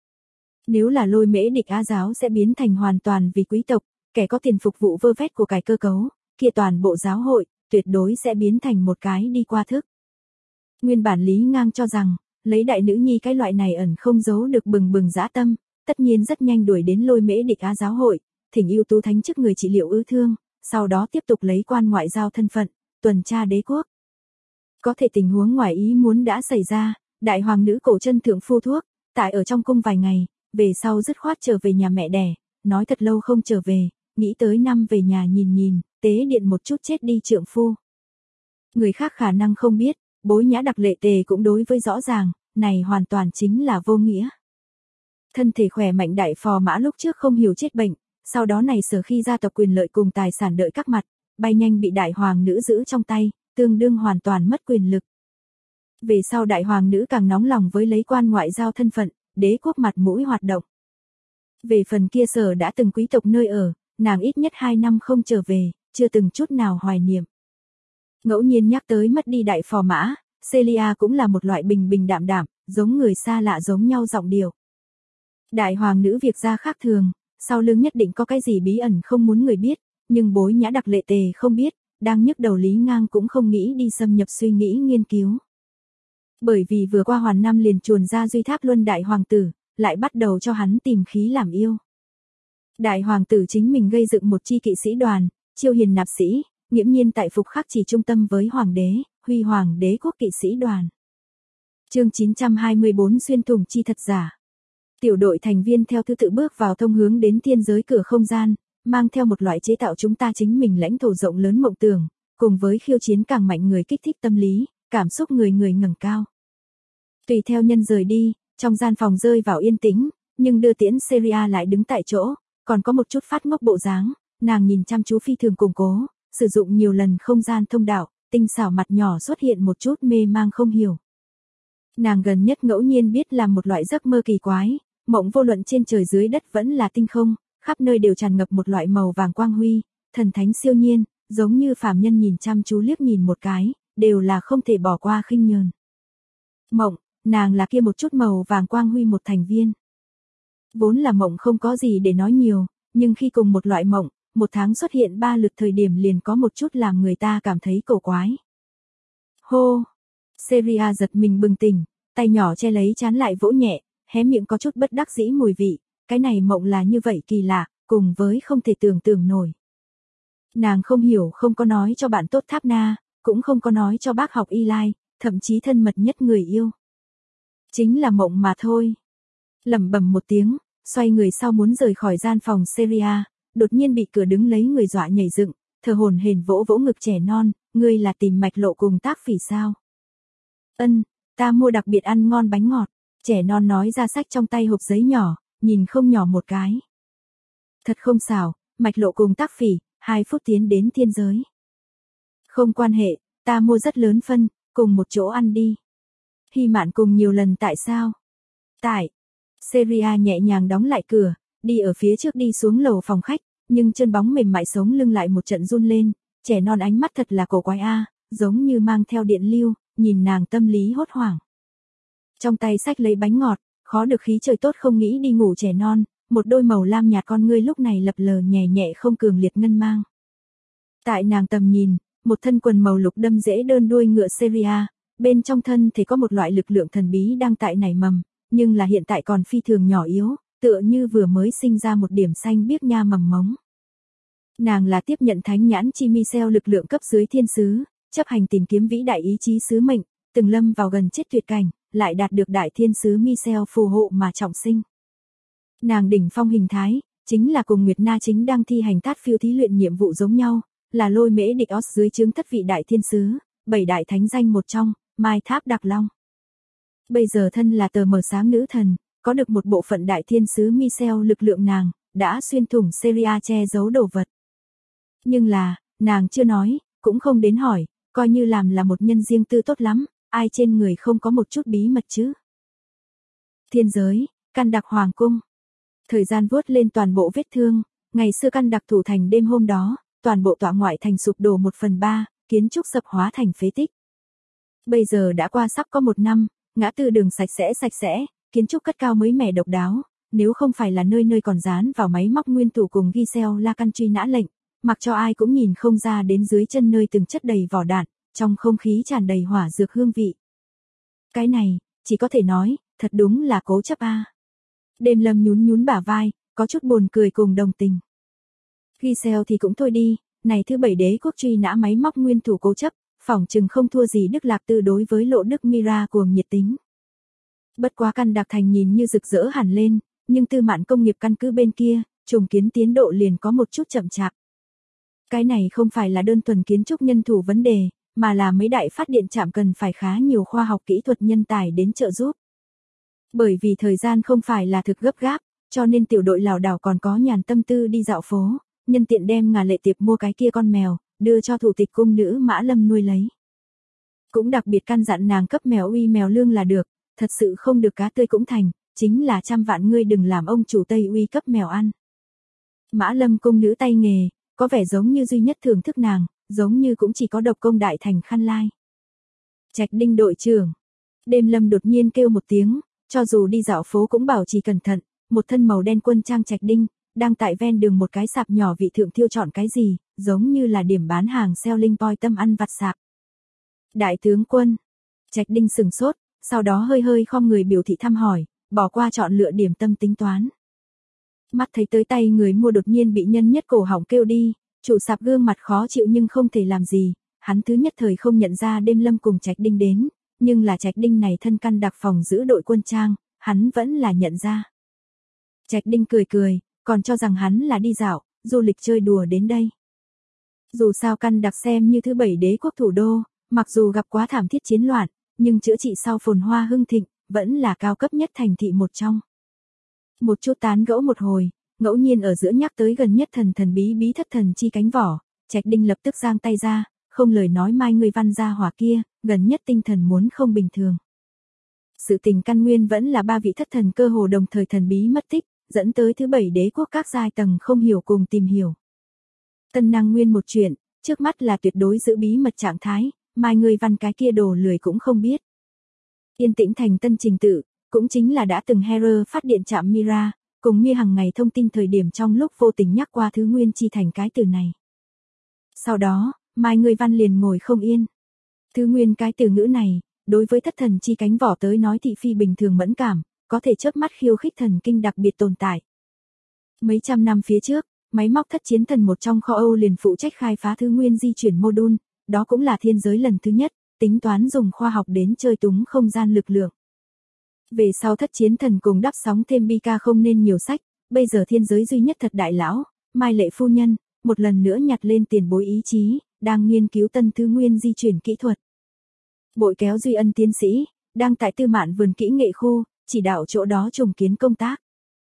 Nếu là Lôi Mễ Địch Á giáo sẽ biến thành hoàn toàn vì quý tộc, kẻ có tiền phục vụ vơ vét của cải cơ cấu, kia toàn bộ giáo hội, tuyệt đối sẽ biến thành một cái đi qua thức. Nguyên bản Lý Ngang cho rằng, lấy đại nữ nhi cái loại này ẩn không giấu được bừng bừng dã tâm, tất nhiên rất nhanh đuổi đến Lôi Mễ Địch Á giáo hội, thỉnh ưu tú thánh chức người trị liệu ư thương, sau đó tiếp tục lấy quan ngoại giao thân phận, tuần tra đế quốc. Có thể tình huống ngoài ý muốn đã xảy ra, đại hoàng nữ cổ chân thượng phu thuốc, tại ở trong cung vài ngày, về sau dứt khoát trở về nhà mẹ đẻ, nói thật lâu không trở về, nghĩ tới năm về nhà nhìn, tế điện một chút chết đi trượng phu. Người khác khả năng không biết, Bối Nhã Đặc Lệ Tề cũng đối với rõ ràng, này hoàn toàn chính là vô nghĩa. Thân thể khỏe mạnh đại phò mã lúc trước không hiểu chết bệnh, sau đó này sở khi gia tộc quyền lợi cùng tài sản đợi các mặt, bay nhanh bị đại hoàng nữ giữ trong tay, tương đương hoàn toàn mất quyền lực. Về sau đại hoàng nữ càng nóng lòng với lấy quan ngoại giao thân phận, đế quốc mặt mũi hoạt động. Về phần kia sở đã từng quý tộc nơi ở, nàng ít nhất 2 năm không trở về, chưa từng chút nào hoài niệm. Ngẫu nhiên nhắc tới mất đi đại phò mã, Celia cũng là một loại bình bình đạm đạm, giống người xa lạ giống nhau giọng điệu. Đại hoàng nữ việc ra khác thường, sau lưng nhất định có cái gì bí ẩn không muốn người biết, nhưng Bối Nhã Đặc Lệ Tề không biết, đang nhức đầu Lý Ngang cũng không nghĩ đi xâm nhập suy nghĩ nghiên cứu. Bởi vì vừa qua hoàn năm liền chuồn ra Duy Tháp Luân đại hoàng tử, lại bắt đầu cho hắn tìm khí làm yêu. Đại hoàng tử chính mình gây dựng một chi kỵ sĩ đoàn, chiêu hiền nạp sĩ, nghiễm nhiên tại phục khắc chỉ trung tâm với hoàng đế, huy hoàng đế quốc kỵ sĩ đoàn. Chương 924 xuyên thủng chi thật giả. Tiểu đội thành viên theo thứ tự bước vào thông hướng đến thiên giới cửa không gian, mang theo một loại chế tạo chúng ta chính mình lãnh thổ rộng lớn mộng tưởng, cùng với khiêu chiến càng mạnh người kích thích tâm lý, cảm xúc người ngẩng cao. Tùy theo nhân rời đi, trong gian phòng rơi vào yên tĩnh, nhưng đưa tiễn Celia lại đứng tại chỗ, còn có một chút phát ngốc bộ dáng, nàng nhìn chăm chú phi thường củng cố, sử dụng nhiều lần không gian thông đạo, tinh xảo mặt nhỏ xuất hiện một chút mê mang không hiểu. Nàng gần nhất ngẫu nhiên biết là một loại giấc mơ kỳ quái, mộng vô luận trên trời dưới đất vẫn là tinh không, khắp nơi đều tràn ngập một loại màu vàng quang huy, thần thánh siêu nhiên, giống như phàm nhân nhìn chăm chú liếc nhìn một cái, đều là không thể bỏ qua khinh nhờn. Mộng, nàng là kia một chút màu vàng quang huy một thành viên. Vốn là mộng không có gì để nói nhiều, nhưng khi cùng một loại mộng, một tháng xuất hiện 3 lượt thời điểm liền có một chút làm người ta cảm thấy cổ quái. Hô! Celia giật mình bừng tỉnh, tay nhỏ che lấy trán lại vỗ nhẹ, hé miệng có chút bất đắc dĩ mùi vị, cái này mộng là như vậy kỳ lạ, cùng với không thể tưởng tượng nổi. Nàng không hiểu không có nói cho bạn tốt Tháp Na, cũng không có nói cho bác học Eli, thậm chí thân mật nhất người yêu. Chính là mộng mà thôi. Lẩm bẩm một tiếng, xoay người sau muốn rời khỏi gian phòng Celia, đột nhiên bị cửa đứng lấy người dọa nhảy dựng, thở hổn hển vỗ vỗ ngực trẻ non, ngươi là tìm Mạch Lộ cùng Tác Phỉ sao? Ân, ta mua đặc biệt ăn ngon bánh ngọt, trẻ non nói ra sách trong tay hộp giấy nhỏ, nhìn không nhỏ một cái. Thật không xảo, Mạch Lộ cùng Tác Phỉ, 2 phút tiến đến thiên giới. Không quan hệ, ta mua rất lớn phân, cùng một chỗ ăn đi. Hy Mạn cùng nhiều lần tại sao? Tại. Seria nhẹ nhàng đóng lại cửa, đi ở phía trước đi xuống lầu phòng khách, nhưng chân bóng mềm mại sống lưng lại một trận run lên, trẻ non ánh mắt thật là cổ quái giống như mang theo điện lưu, nhìn nàng tâm lý hốt hoảng. Trong tay xách lấy bánh ngọt, khó được khí trời tốt không nghĩ đi ngủ trẻ non, một đôi màu lam nhạt con ngươi lúc này lập lờ nhẹ nhẹ không cường liệt ngân mang. Tại nàng tầm nhìn, một thân quần màu lục đâm rễ đơn đuôi ngựa Seria, bên trong thân thì có một loại lực lượng thần bí đang tại nảy mầm, nhưng là hiện tại còn phi thường nhỏ yếu, tựa như vừa mới sinh ra một điểm xanh biếc nha mầm mống. Nàng là tiếp nhận thánh nhãn chi Michel lực lượng cấp dưới thiên sứ, chấp hành tìm kiếm vĩ đại ý chí sứ mệnh, từng lâm vào gần chết tuyệt cảnh, lại đạt được đại thiên sứ Michel phù hộ mà trọng sinh. Nàng đỉnh phong hình thái, chính là cùng Nguyệt Na chính đang thi hành Tát Phiêu thí luyện nhiệm vụ giống nhau, là lôi mễ địch Os dưới trướng thất vị đại thiên sứ, 7 đại thánh danh một trong, Mai Tháp Đặc Long. Bây giờ thân là tờ mờ sáng nữ thần, có được một bộ phận đại thiên sứ Michel lực lượng nàng, đã xuyên thủng Seria che giấu đồ vật. Nhưng là, nàng chưa nói, cũng không đến hỏi, coi như làm là một nhân riêng tư tốt lắm, ai trên người không có một chút bí mật chứ. Thiên giới, Căn Đặc Hoàng cung. Thời gian vuốt lên toàn bộ vết thương, ngày xưa Căn Đặc thủ thành đêm hôm đó, toàn bộ tọa ngoại thành sụp đổ 1/3, kiến trúc sập hóa thành phế tích. Bây giờ đã qua sắp có 1 năm, ngã tư đường sạch sẽ, kiến trúc cất cao mới mẻ độc đáo, nếu không phải là nơi nơi còn dán vào máy móc nguyên thủ cùng Giselle Lacan truy nã lệnh, mặc cho ai cũng nhìn không ra đến dưới chân nơi từng chất đầy vỏ đạn, trong không khí tràn đầy hỏa dược hương vị. Cái này, chỉ có thể nói, thật đúng là cố chấp Đêm Lâm nhún bả vai, có chút buồn cười cùng đồng tình. Giselle thì cũng thôi đi, này thứ 7 đế quốc truy nã máy móc nguyên thủ cố chấp, phỏng chừng không thua gì Đức Lạc Tư đối với Lộ Đức Mira cuồng nhiệt tính. Bất quá Căn Đặc thành nhìn như rực rỡ hẳn lên, nhưng Tư Mạn công nghiệp căn cứ bên kia, trùng kiến tiến độ liền có một chút chậm chạp. Cái này không phải là đơn thuần kiến trúc nhân thủ vấn đề, mà là mấy đại phát điện trạm cần phải khá nhiều khoa học kỹ thuật nhân tài đến trợ giúp. Bởi vì thời gian không phải là thực gấp gáp, cho nên tiểu đội lảo đảo còn có nhàn tâm tư đi dạo phố, nhân tiện đem Ngà Lệ Tiệp mua cái kia con mèo, đưa cho thủ tịch cung nữ Mã Lâm nuôi lấy. Cũng đặc biệt căn dặn nàng cấp mèo uy mèo lương là được, thật sự không được cá tươi cũng thành, chính là 100 vạn ngươi đừng làm ông chủ Tây uy cấp mèo ăn. Mã Lâm cung nữ tay nghề, có vẻ giống như duy nhất thưởng thức nàng, giống như cũng chỉ có độc công đại thành Khăn Lai. Trạch Đinh đội trưởng. Đêm Lâm đột nhiên kêu một tiếng, cho dù đi dạo phố cũng bảo trì cẩn thận, một thân màu đen quân trang Trạch Đinh, đang tại ven đường một cái sạp nhỏ vị thượng thiêu chọn cái gì, giống như là điểm bán hàng selling point tâm ăn vặt sạp. Đại tướng quân. Trạch Đinh sừng sốt, sau đó hơi khom người biểu thị thăm hỏi, bỏ qua chọn lựa điểm tâm tính toán. Mắt thấy tới tay người mua đột nhiên bị nhân nhất cổ họng kêu đi, chủ sạp gương mặt khó chịu nhưng không thể làm gì, hắn thứ nhất thời không nhận ra Đêm Lâm cùng Trạch Đinh đến, nhưng là Trạch Đinh này thân Căn Đặc phòng giữ đội quân trang, hắn vẫn là nhận ra. Trạch Đinh cười, còn cho rằng hắn là đi dạo, du lịch chơi đùa đến đây. Dù sao Căn Đặc xem như thứ 7 đế quốc thủ đô, mặc dù gặp quá thảm thiết chiến loạn, nhưng chữa trị sau phồn hoa hưng thịnh, vẫn là cao cấp nhất thành thị một trong. Một chút tán gẫu một hồi, ngẫu nhiên ở giữa nhắc tới gần nhất thần bí thất thần chi cánh vỏ, Trạch Đinh lập tức giang tay ra, không lời nói mai người văn gia hỏa kia, gần nhất tinh thần muốn không bình thường. Sự tình căn nguyên vẫn là 3 vị thất thần cơ hồ đồng thời thần bí mất tích, dẫn tới thứ 7 đế quốc các giai tầng không hiểu cùng tìm hiểu. Tân năng nguyên một chuyện, trước mắt là tuyệt đối giữ bí mật trạng thái, mai người văn cái kia đồ lười cũng không biết. Yên tĩnh thành tân trình tự, cũng chính là đã từng Hera phát điện trạm Mira, cùng Mia hàng ngày thông tin thời điểm trong lúc vô tình nhắc qua thứ nguyên chi thành cái từ này. Sau đó, mai người văn liền ngồi không yên. Thứ nguyên cái từ ngữ này, đối với thất thần chi cánh vỏ tới nói thị phi bình thường mẫn cảm, có thể chớp mắt khiêu khích thần kinh đặc biệt tồn tại. Mấy trăm năm phía trước, máy móc thất chiến thần một trong kho Âu liền phụ trách khai phá thứ nguyên di chuyển mô đun, đó cũng là thiên giới lần thứ nhất, tính toán dùng khoa học đến chơi túng không gian lực lượng. Về sau thất chiến thần cùng đắp sóng thêm Bika không nên nhiều sách, bây giờ thiên giới duy nhất thật đại lão, Mai Lệ phu nhân, một lần nữa nhặt lên tiền bối ý chí, đang nghiên cứu tân thứ nguyên di chuyển kỹ thuật. Bội kéo Duy Ân tiến sĩ, đang tại Tư Mạn vườn kỹ nghệ khu, chỉ đạo chỗ đó trùng kiến công tác.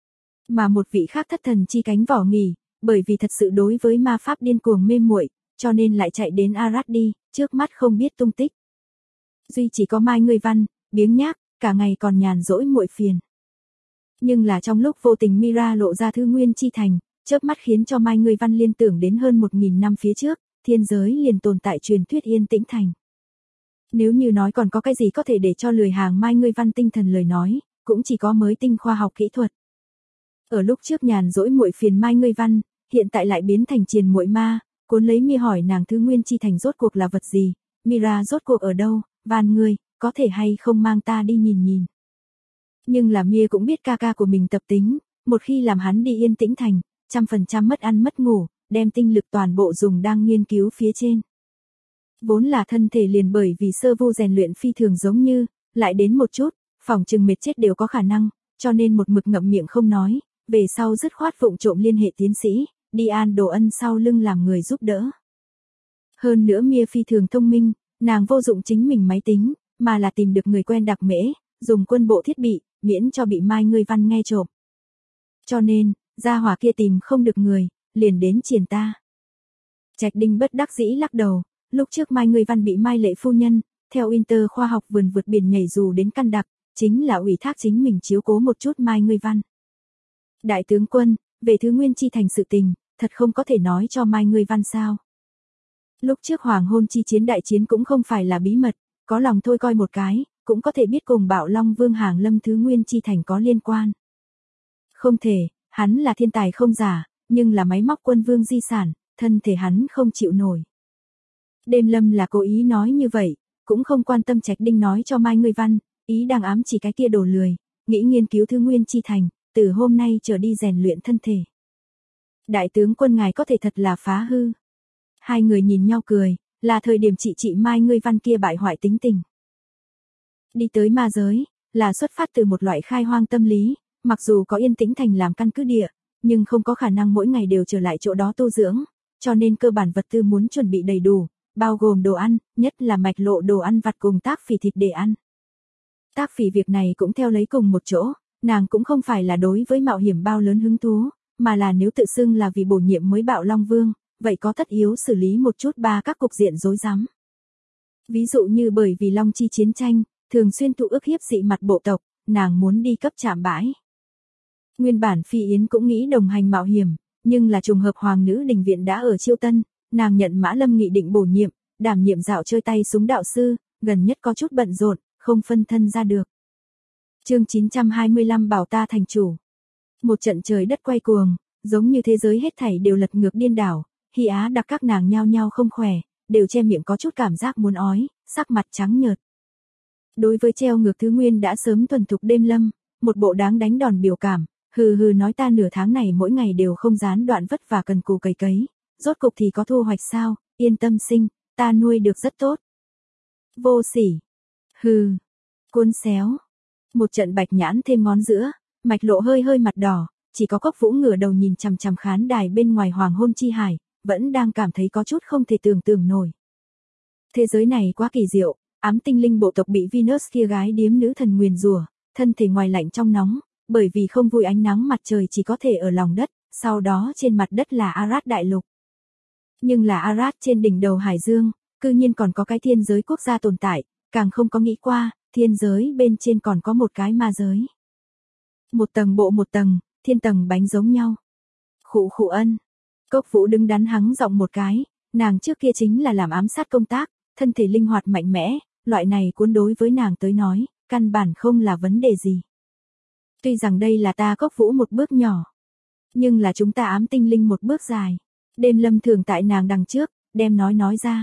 Mà một vị khác thất thần chi cánh vỏ nghỉ, bởi vì thật sự đối với ma pháp điên cuồng mê muội, cho nên lại chạy đến Arad đi, trước mắt không biết tung tích. Duy chỉ có Mai Ngươi Văn, biếng nhác, cả ngày còn nhàn rỗi muội phiền. Nhưng là trong lúc vô tình Mira lộ ra thứ nguyên chi thành, chớp mắt khiến cho Mai Ngươi Văn liên tưởng đến hơn 1000 năm phía trước, thiên giới liền tồn tại truyền thuyết yên tĩnh thành. Nếu như nói còn có cái gì có thể để cho lười hàng Mai Ngươi Văn tinh thần lời nói, cũng chỉ có mới tinh khoa học kỹ thuật. Ở lúc trước nhàn rỗi muội phiền Mai Ngươi Văn, hiện tại lại biến thành triền muội ma, cuốn lấy Mia hỏi nàng thứ nguyên chi thành rốt cuộc là vật gì, Mira rốt cuộc ở đâu, van ngươi, có thể hay không mang ta đi nhìn nhìn. Nhưng là Mia cũng biết ca ca của mình tập tính, một khi làm hắn đi yên tĩnh thành, 100% mất ăn mất ngủ, đem tinh lực toàn bộ dùng đang nghiên cứu phía trên. Vốn là thân thể liền bởi vì sơ vu rèn luyện phi thường giống như, lại đến một chút, phỏng chừng mệt chết đều có khả năng, cho nên một mực ngậm miệng không nói, về sau dứt khoát vụng trộm liên hệ tiến sĩ, đi an đồ ân sau lưng làm người giúp đỡ. Hơn nữa Mia phi thường thông minh, nàng vô dụng chính mình máy tính, mà là tìm được người quen đặc mễ, dùng quân bộ thiết bị, miễn cho bị Mai Ngươi Văn nghe trộm. Cho nên, gia hỏa kia tìm không được người, liền đến triền ta. Trạch Đinh bất đắc dĩ lắc đầu, lúc trước Mai Ngươi Văn bị Mai Lệ phu nhân, theo Inter khoa học vườn vượt biển nhảy dù đến căn đặc, chính là ủy thác chính mình chiếu cố một chút Mai Ngươi Văn. Đại tướng quân, về thứ nguyên chi thành sự tình, thật không có thể nói cho Mai Ngươi Văn sao. Lúc trước hoàng hôn chi chiến đại chiến cũng không phải là bí mật, có lòng thôi coi một cái, cũng có thể biết cùng Bạo Long Vương hàng lâm thứ nguyên chi thành có liên quan. Không thể, hắn là thiên tài không giả, nhưng là máy móc quân vương di sản, thân thể hắn không chịu nổi. Đêm Lâm là cố ý nói như vậy, cũng không quan tâm Trạch Đinh nói cho Mai Ngươi Văn, ý đang ám chỉ cái kia đồ lười, nghĩ nghiên cứu thứ nguyên chi thành, từ hôm nay trở đi rèn luyện thân thể. Đại tướng quân ngài có thể thật là phá hư. Hai người nhìn nhau cười, là thời điểm chị Mai Ngươi Văn kia bại hoại tính tình. Đi tới ma giới, là xuất phát từ một loại khai hoang tâm lý, mặc dù có yên tĩnh thành làm căn cứ địa, nhưng không có khả năng mỗi ngày đều trở lại chỗ đó tu dưỡng, cho nên cơ bản vật tư muốn chuẩn bị đầy đủ, bao gồm đồ ăn, nhất là mạch lộ đồ ăn vặt cùng tác phỉ thịt để ăn. Tác phỉ việc này cũng theo lấy cùng một chỗ, nàng cũng không phải là đối với mạo hiểm bao lớn hứng thú, mà là nếu tự xưng là vì bổ nhiệm mới Bạo Long Vương, vậy có tất yếu xử lý một chút ba các cục diện rối rắm. Ví dụ như bởi vì Long Chi chiến tranh, thường xuyên thụ ức hiếp dị mặt bộ tộc, nàng muốn đi cấp trạm bãi. Nguyên bản Phi Yến cũng nghĩ đồng hành mạo hiểm, nhưng là trùng hợp Hoàng nữ đình viện đã ở Chiêu Tân, nàng nhận Mã Lâm nghị định bổ nhiệm, đảm nhiệm dạo chơi tay súng đạo sư, gần nhất có chút bận rộn, không phân thân ra được. Chương 925 bảo ta thành chủ. Một trận trời đất quay cuồng, giống như thế giới hết thảy đều lật ngược điên đảo, Hy Á Đặc các nàng nhao nhao không khỏe, đều che miệng có chút cảm giác muốn ói, sắc mặt trắng nhợt. Đối với treo ngược thứ nguyên đã sớm thuần thục Đêm Lâm, một bộ đáng đánh đòn biểu cảm, hừ hừ nói ta nửa tháng này mỗi ngày đều không gián đoạn vất vả cần cù cày cấy, rốt cục thì có thu hoạch sao, yên tâm sinh, ta nuôi được rất tốt. Vô sỉ. Hừ. Cuốn xéo. Một trận bạch nhãn thêm ngón giữa, mạch lộ hơi hơi mặt đỏ, chỉ có Cốc Vũ ngửa đầu nhìn chằm chằm khán đài bên ngoài hoàng hôn chi hải, vẫn đang cảm thấy có chút không thể tưởng tượng nổi. Thế giới này quá kỳ diệu, ám tinh linh bộ tộc bị Venus kia gái điếm nữ thần nguyền rủa, thân thể ngoài lạnh trong nóng, bởi vì không vui ánh nắng mặt trời chỉ có thể ở lòng đất, sau đó trên mặt đất là Arad đại lục. Nhưng là Arad trên đỉnh đầu hải dương, cư nhiên còn có cái thiên giới quốc gia tồn tại, càng không có nghĩ qua, thiên giới bên trên còn có một cái ma giới. Một tầng bộ một tầng, thiên tầng bánh giống nhau. Khụ khụ ân. Cốc Vũ đứng đắn hắng giọng một cái, nàng trước kia chính là làm ám sát công tác, thân thể linh hoạt mạnh mẽ, loại này cuốn đối với nàng tới nói, căn bản không là vấn đề gì. Tuy rằng đây là ta Cốc Vũ một bước nhỏ, nhưng là chúng ta ám tinh linh một bước dài. Đêm Lâm thường tại nàng đằng trước, đem nói ra.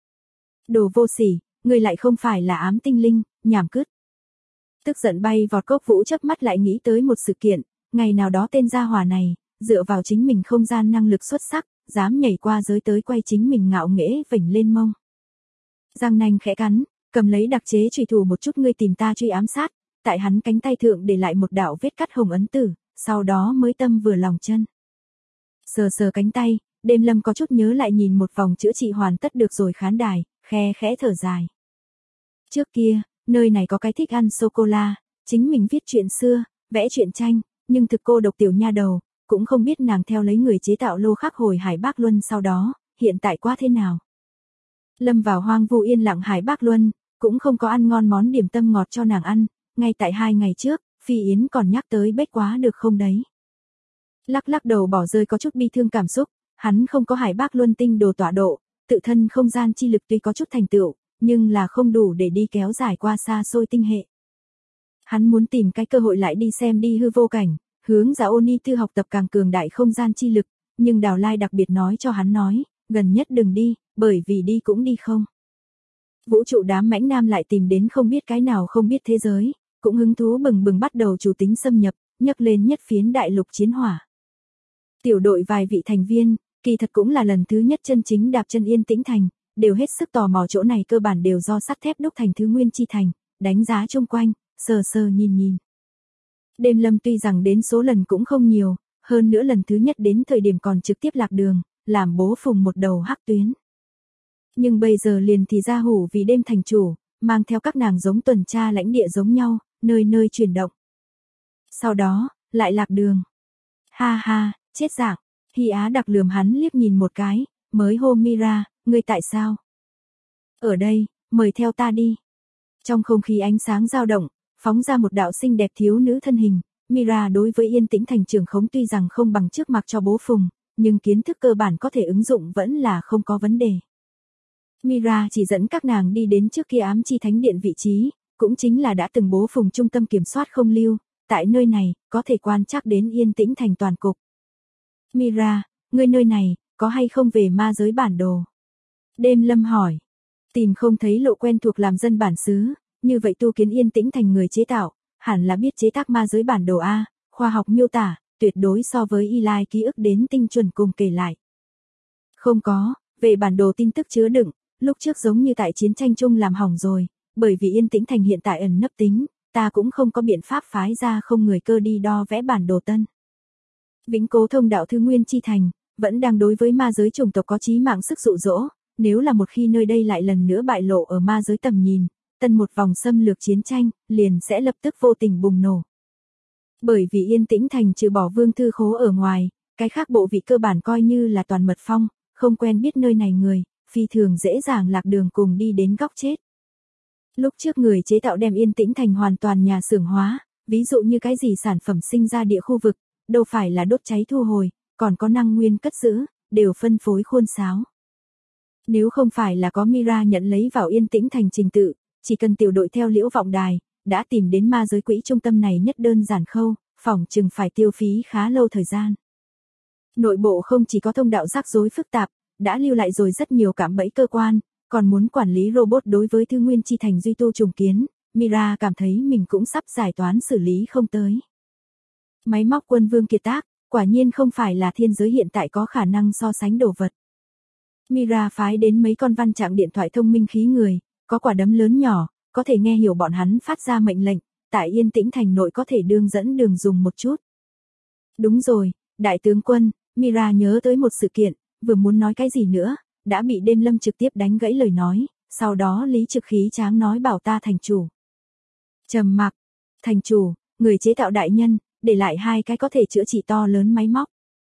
Đồ vô sỉ, người lại không phải là ám tinh linh, nhảm cứt. Tức giận bay vọt Cốc Vũ chớp mắt lại nghĩ tới một sự kiện, ngày nào đó tên gia hỏa này, dựa vào chính mình không gian năng lực xuất sắc, dám nhảy qua giới tới quay chính mình ngạo nghễ vểnh lên mông. Răng nanh khẽ cắn, cầm lấy đặc chế chùy thủ một chút ngươi tìm ta truy ám sát, tại hắn cánh tay thượng để lại một đạo vết cắt hồng ấn tử, sau đó mới tâm vừa lòng chân. Sờ sờ cánh tay, Đêm Lâm có chút nhớ lại nhìn một vòng chữa trị hoàn tất được rồi khán đài, khe khẽ thở dài. Trước kia, nơi này có cái thích ăn sô-cô-la, chính mình viết chuyện xưa, vẽ truyện tranh, nhưng thực cô độc tiểu nha đầu, cũng không biết nàng theo lấy người chế tạo lô khắc hồi Hải Bác Luân sau đó, hiện tại quá thế nào. Lâm vào hoang vu yên lặng Hải Bác Luân, cũng không có ăn ngon món điểm tâm ngọt cho nàng ăn, ngay tại 2 ngày trước, Phi Yến còn nhắc tới bách quá được không đấy. Lắc lắc đầu bỏ rơi có chút bi thương cảm xúc, hắn không có Hải Bác Luân tinh đồ tọa độ, tự thân không gian chi lực tuy có chút thành tựu, nhưng là không đủ để đi kéo dài qua xa xôi tinh hệ. Hắn muốn tìm cái cơ hội lại đi xem đi hư vô cảnh, hướng Dạ Ô Ni Thư học tập càng cường đại không gian chi lực, nhưng Đào Lai đặc biệt nói cho hắn nói, gần nhất đừng đi, bởi vì đi cũng đi không. Vũ trụ đám mãnh nam lại tìm đến không biết cái nào không biết thế giới, cũng hứng thú bừng bừng bắt đầu chủ tính xâm nhập, nhấc lên nhất phiến đại lục chiến hỏa. Tiểu đội vài vị thành viên, kỳ thật cũng là lần thứ nhất chân chính đạp chân Yên Tĩnh Thành, đều hết sức tò mò chỗ này cơ bản đều do sắt thép đúc thành thứ nguyên chi thành, đánh giá chung quanh, sờ sờ nhìn nhìn. Đêm Lâm tuy rằng đến số lần cũng không nhiều, hơn nữa lần thứ nhất đến thời điểm còn trực tiếp lạc đường, làm bố phùng một đầu hắc tuyến. Nhưng bây giờ liền thì ra hủ vì đêm thành chủ, mang theo các nàng giống tuần tra lãnh địa giống nhau, nơi nơi chuyển động. Sau đó, lại lạc đường. Ha ha, chết dạng, Hy Á đặc lườm hắn liếc nhìn một cái, mới hô Mira, ngươi tại sao? Ở đây, mời theo ta đi. Trong không khí ánh sáng dao động, phóng ra một đạo xinh đẹp thiếu nữ thân hình, Mira đối với Yên Tĩnh Thành trưởng khống tuy rằng không bằng trước mặc cho bố phùng, nhưng kiến thức cơ bản có thể ứng dụng vẫn là không có vấn đề. Mira chỉ dẫn các nàng đi đến trước kia ám chi thánh điện vị trí, cũng chính là đã từng bố phùng trung tâm kiểm soát không lưu, tại nơi này, có thể quan trắc đến Yên Tĩnh Thành toàn cục. Mira, ngươi nơi này, có hay không về ma giới bản đồ? Đêm Lâm hỏi. Tìm không thấy lộ quen thuộc làm dân bản xứ, như vậy tu kiến Yên Tĩnh Thành người chế tạo, hẳn là biết chế tác ma giới bản đồ A, khoa học miêu tả, tuyệt đối so với Y Lai ký ức đến tinh chuẩn cùng kể lại. Không có, về bản đồ tin tức chứa đựng, lúc trước giống như tại chiến tranh chung làm hỏng rồi, bởi vì Yên Tĩnh Thành hiện tại ẩn nấp tính, ta cũng không có biện pháp phái ra không người cơ đi đo vẽ bản đồ tân. Vĩnh Cố thông đạo thứ nguyên chi thành, vẫn đang đối với ma giới chủng tộc có chí mạng sức dụ dỗ, nếu là một khi nơi đây lại lần nữa bại lộ ở ma giới tầm nhìn, tân một vòng xâm lược chiến tranh, liền sẽ lập tức vô tình bùng nổ. Bởi vì Yên Tĩnh Thành trừ bỏ Vương Thư Khố ở ngoài, cái khác bộ vị cơ bản coi như là toàn mật phong, không quen biết nơi này người, phi thường dễ dàng lạc đường cùng đi đến góc chết. Lúc trước người chế tạo đem Yên Tĩnh Thành hoàn toàn nhà xưởng hóa, ví dụ như cái gì sản phẩm sinh ra địa khu vực, đâu phải là đốt cháy thu hồi, còn có năng nguyên cất giữ, đều phân phối khuôn sáo. Nếu không phải là có Mira nhận lấy vào Yên Tĩnh Thành trình tự, chỉ cần tiểu đội theo Liễu Vọng Đài, đã tìm đến ma giới quỹ trung tâm này nhất đơn giản khâu, phỏng chừng phải tiêu phí khá lâu thời gian. Nội bộ không chỉ có thông đạo rắc rối phức tạp, đã lưu lại rồi rất nhiều cạm bẫy cơ quan, còn muốn quản lý robot đối với Thư Nguyên Chi Thành duy tu trùng kiến, Mira cảm thấy mình cũng sắp giải toán xử lý không tới. Máy móc quân vương kiệt tác, quả nhiên không phải là thiên giới hiện tại có khả năng so sánh đồ vật. Mira phái đến mấy con văn trạng điện thoại thông minh khí người, có quả đấm lớn nhỏ, có thể nghe hiểu bọn hắn phát ra mệnh lệnh, tại Yên Tĩnh Thành nội có thể đương dẫn đường dùng một chút. Đúng rồi, đại tướng quân, Mira nhớ tới một sự kiện, vừa muốn nói cái gì nữa, đã bị Đêm Lâm trực tiếp đánh gãy lời nói, sau đó Lý Trực khí tráng nói bảo ta thành chủ. Trầm mặc, thành chủ, người chế tạo đại nhân, để lại 2 cái có thể chữa trị to lớn máy móc.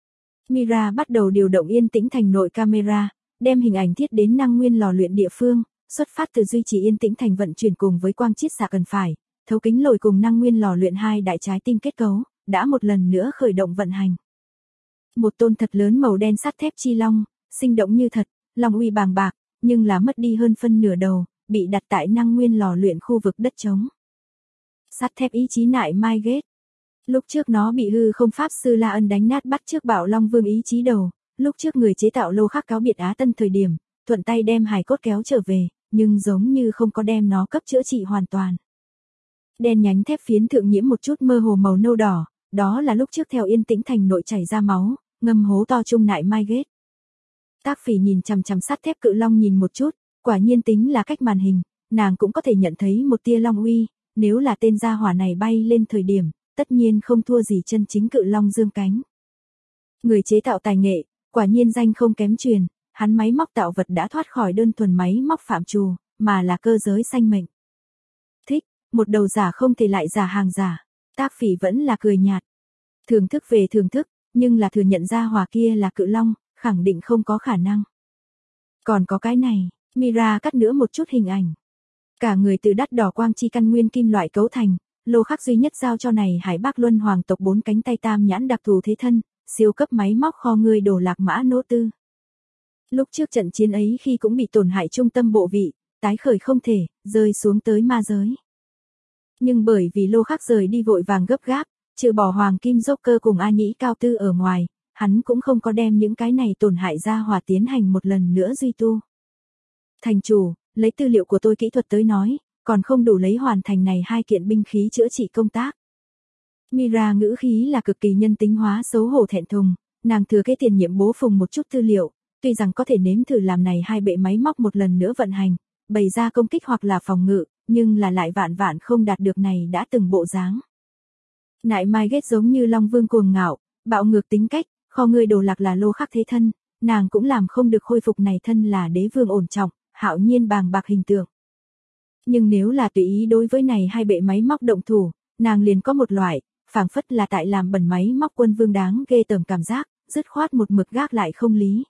Mira bắt đầu điều động Yên Tĩnh Thành nội camera, đem hình ảnh thiết đến năng nguyên lò luyện địa phương, xuất phát từ duy trì Yên Tĩnh Thành vận chuyển cùng với quang chiết xạ cần phải, thấu kính lồi cùng năng nguyên lò luyện 2 đại trái tim kết cấu, đã một lần nữa khởi động vận hành. Một tôn thật lớn màu đen sắt thép chi long, sinh động như thật, long uy bàng bạc, nhưng là mất đi hơn phân nửa đầu, bị đặt tại năng nguyên lò luyện khu vực đất trống. Sắt thép ý chí nại Mai Ghét. Lúc trước nó bị hư không pháp sư La Ân đánh nát bắt trước Bảo Long Vương ý chí đầu, lúc trước người chế tạo lô khắc cáo biệt Á Tân thời điểm, thuận tay đem hài cốt kéo trở về, nhưng giống như không có đem nó cấp chữa trị hoàn toàn. Đen nhánh thép phiến thượng nhiễm một chút mơ hồ màu nâu đỏ, đó là lúc trước theo Yên Tĩnh Thành nội chảy ra máu, ngâm hố to trung nại Mai Ghét. Tác Phỉ nhìn chằm chằm sắt thép cự long nhìn một chút, quả nhiên tính là cách màn hình, nàng cũng có thể nhận thấy một tia long uy, nếu là tên gia hỏa này bay lên thời điểm, tất nhiên không thua gì chân chính cự long dương cánh. Người chế tạo tài nghệ, quả nhiên danh không kém truyền, hắn máy móc tạo vật đã thoát khỏi đơn thuần máy móc phạm trù, mà là cơ giới sanh mệnh. Thích, một đầu giả không thể lại giả hàng giả. Tác Phỉ vẫn là cười nhạt. Thưởng thức về thưởng thức, nhưng là thừa nhận ra hỏa kia là cự long, khẳng định không có khả năng. Còn có cái này, Mira cắt nữa một chút hình ảnh. Cả người từ đắt đỏ quang chi căn nguyên kim loại cấu thành, lô khắc duy nhất giao cho này Hải Bác Luân hoàng tộc 4 cánh tay tam nhãn đặc thù thế thân, siêu cấp máy móc kho người đồ lạc mã nỗ tư. Lúc trước trận chiến ấy khi cũng bị tổn hại trung tâm bộ vị, tái khởi không thể, rơi xuống tới ma giới. Nhưng bởi vì lô khắc rời đi vội vàng gấp gáp, trừ bỏ hoàng kim Joker cùng A Nhĩ cao tư ở ngoài, hắn cũng không có đem những cái này tổn hại ra hòa tiến hành một lần nữa duy tu. Thành chủ, lấy tư liệu của tôi kỹ thuật tới nói, còn không đủ lấy hoàn thành này 2 kiện binh khí chữa trị công tác. Mira ngữ khí là cực kỳ nhân tính hóa xấu hổ thẹn thùng, nàng thừa kế tiền nhiệm bố Phùng một chút tư liệu, tuy rằng có thể nếm thử làm này 2 bệ máy móc một lần nữa vận hành, bày ra công kích hoặc là phòng ngự, nhưng là lại vạn vạn không đạt được này đã từng bộ dáng. Nại Mai ghét giống như Long Vương cuồng ngạo, bạo ngược tính cách, kho người đồ lạc là lô khắc thế thân, nàng cũng làm không được khôi phục này thân là đế vương ổn trọng, hạo nhiên bàng bạc hình tượng. Nhưng nếu là tùy ý đối với này 2 bệ máy móc động thủ, nàng liền có một loại, phảng phất là tại làm bẩn máy móc quân vương đáng ghê tởm cảm giác, dứt khoát một mực gác lại không lý.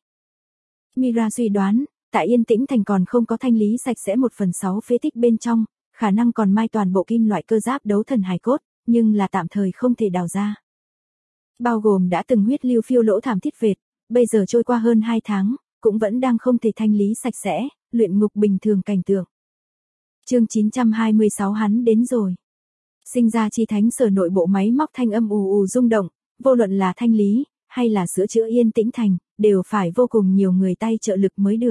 Mira suy đoán, tại Yên Tĩnh Thành còn không có thanh lý sạch sẽ 1/6 phế tích bên trong, khả năng còn mai toàn bộ kim loại cơ giáp đấu thần hài cốt, nhưng là tạm thời không thể đào ra. Bao gồm đã từng huyết lưu phiêu lỗ thảm thiết vệt, bây giờ trôi qua hơn 2 tháng, cũng vẫn đang không thể thanh lý sạch sẽ, luyện ngục bình thường cảnh tượng. Chương 926 hắn đến rồi. Sinh ra chi thánh sở nội bộ máy móc thanh âm ù ù rung động, vô luận là thanh lý, hay là sửa chữa Yên Tĩnh Thành, đều phải vô cùng nhiều người tay trợ lực mới được.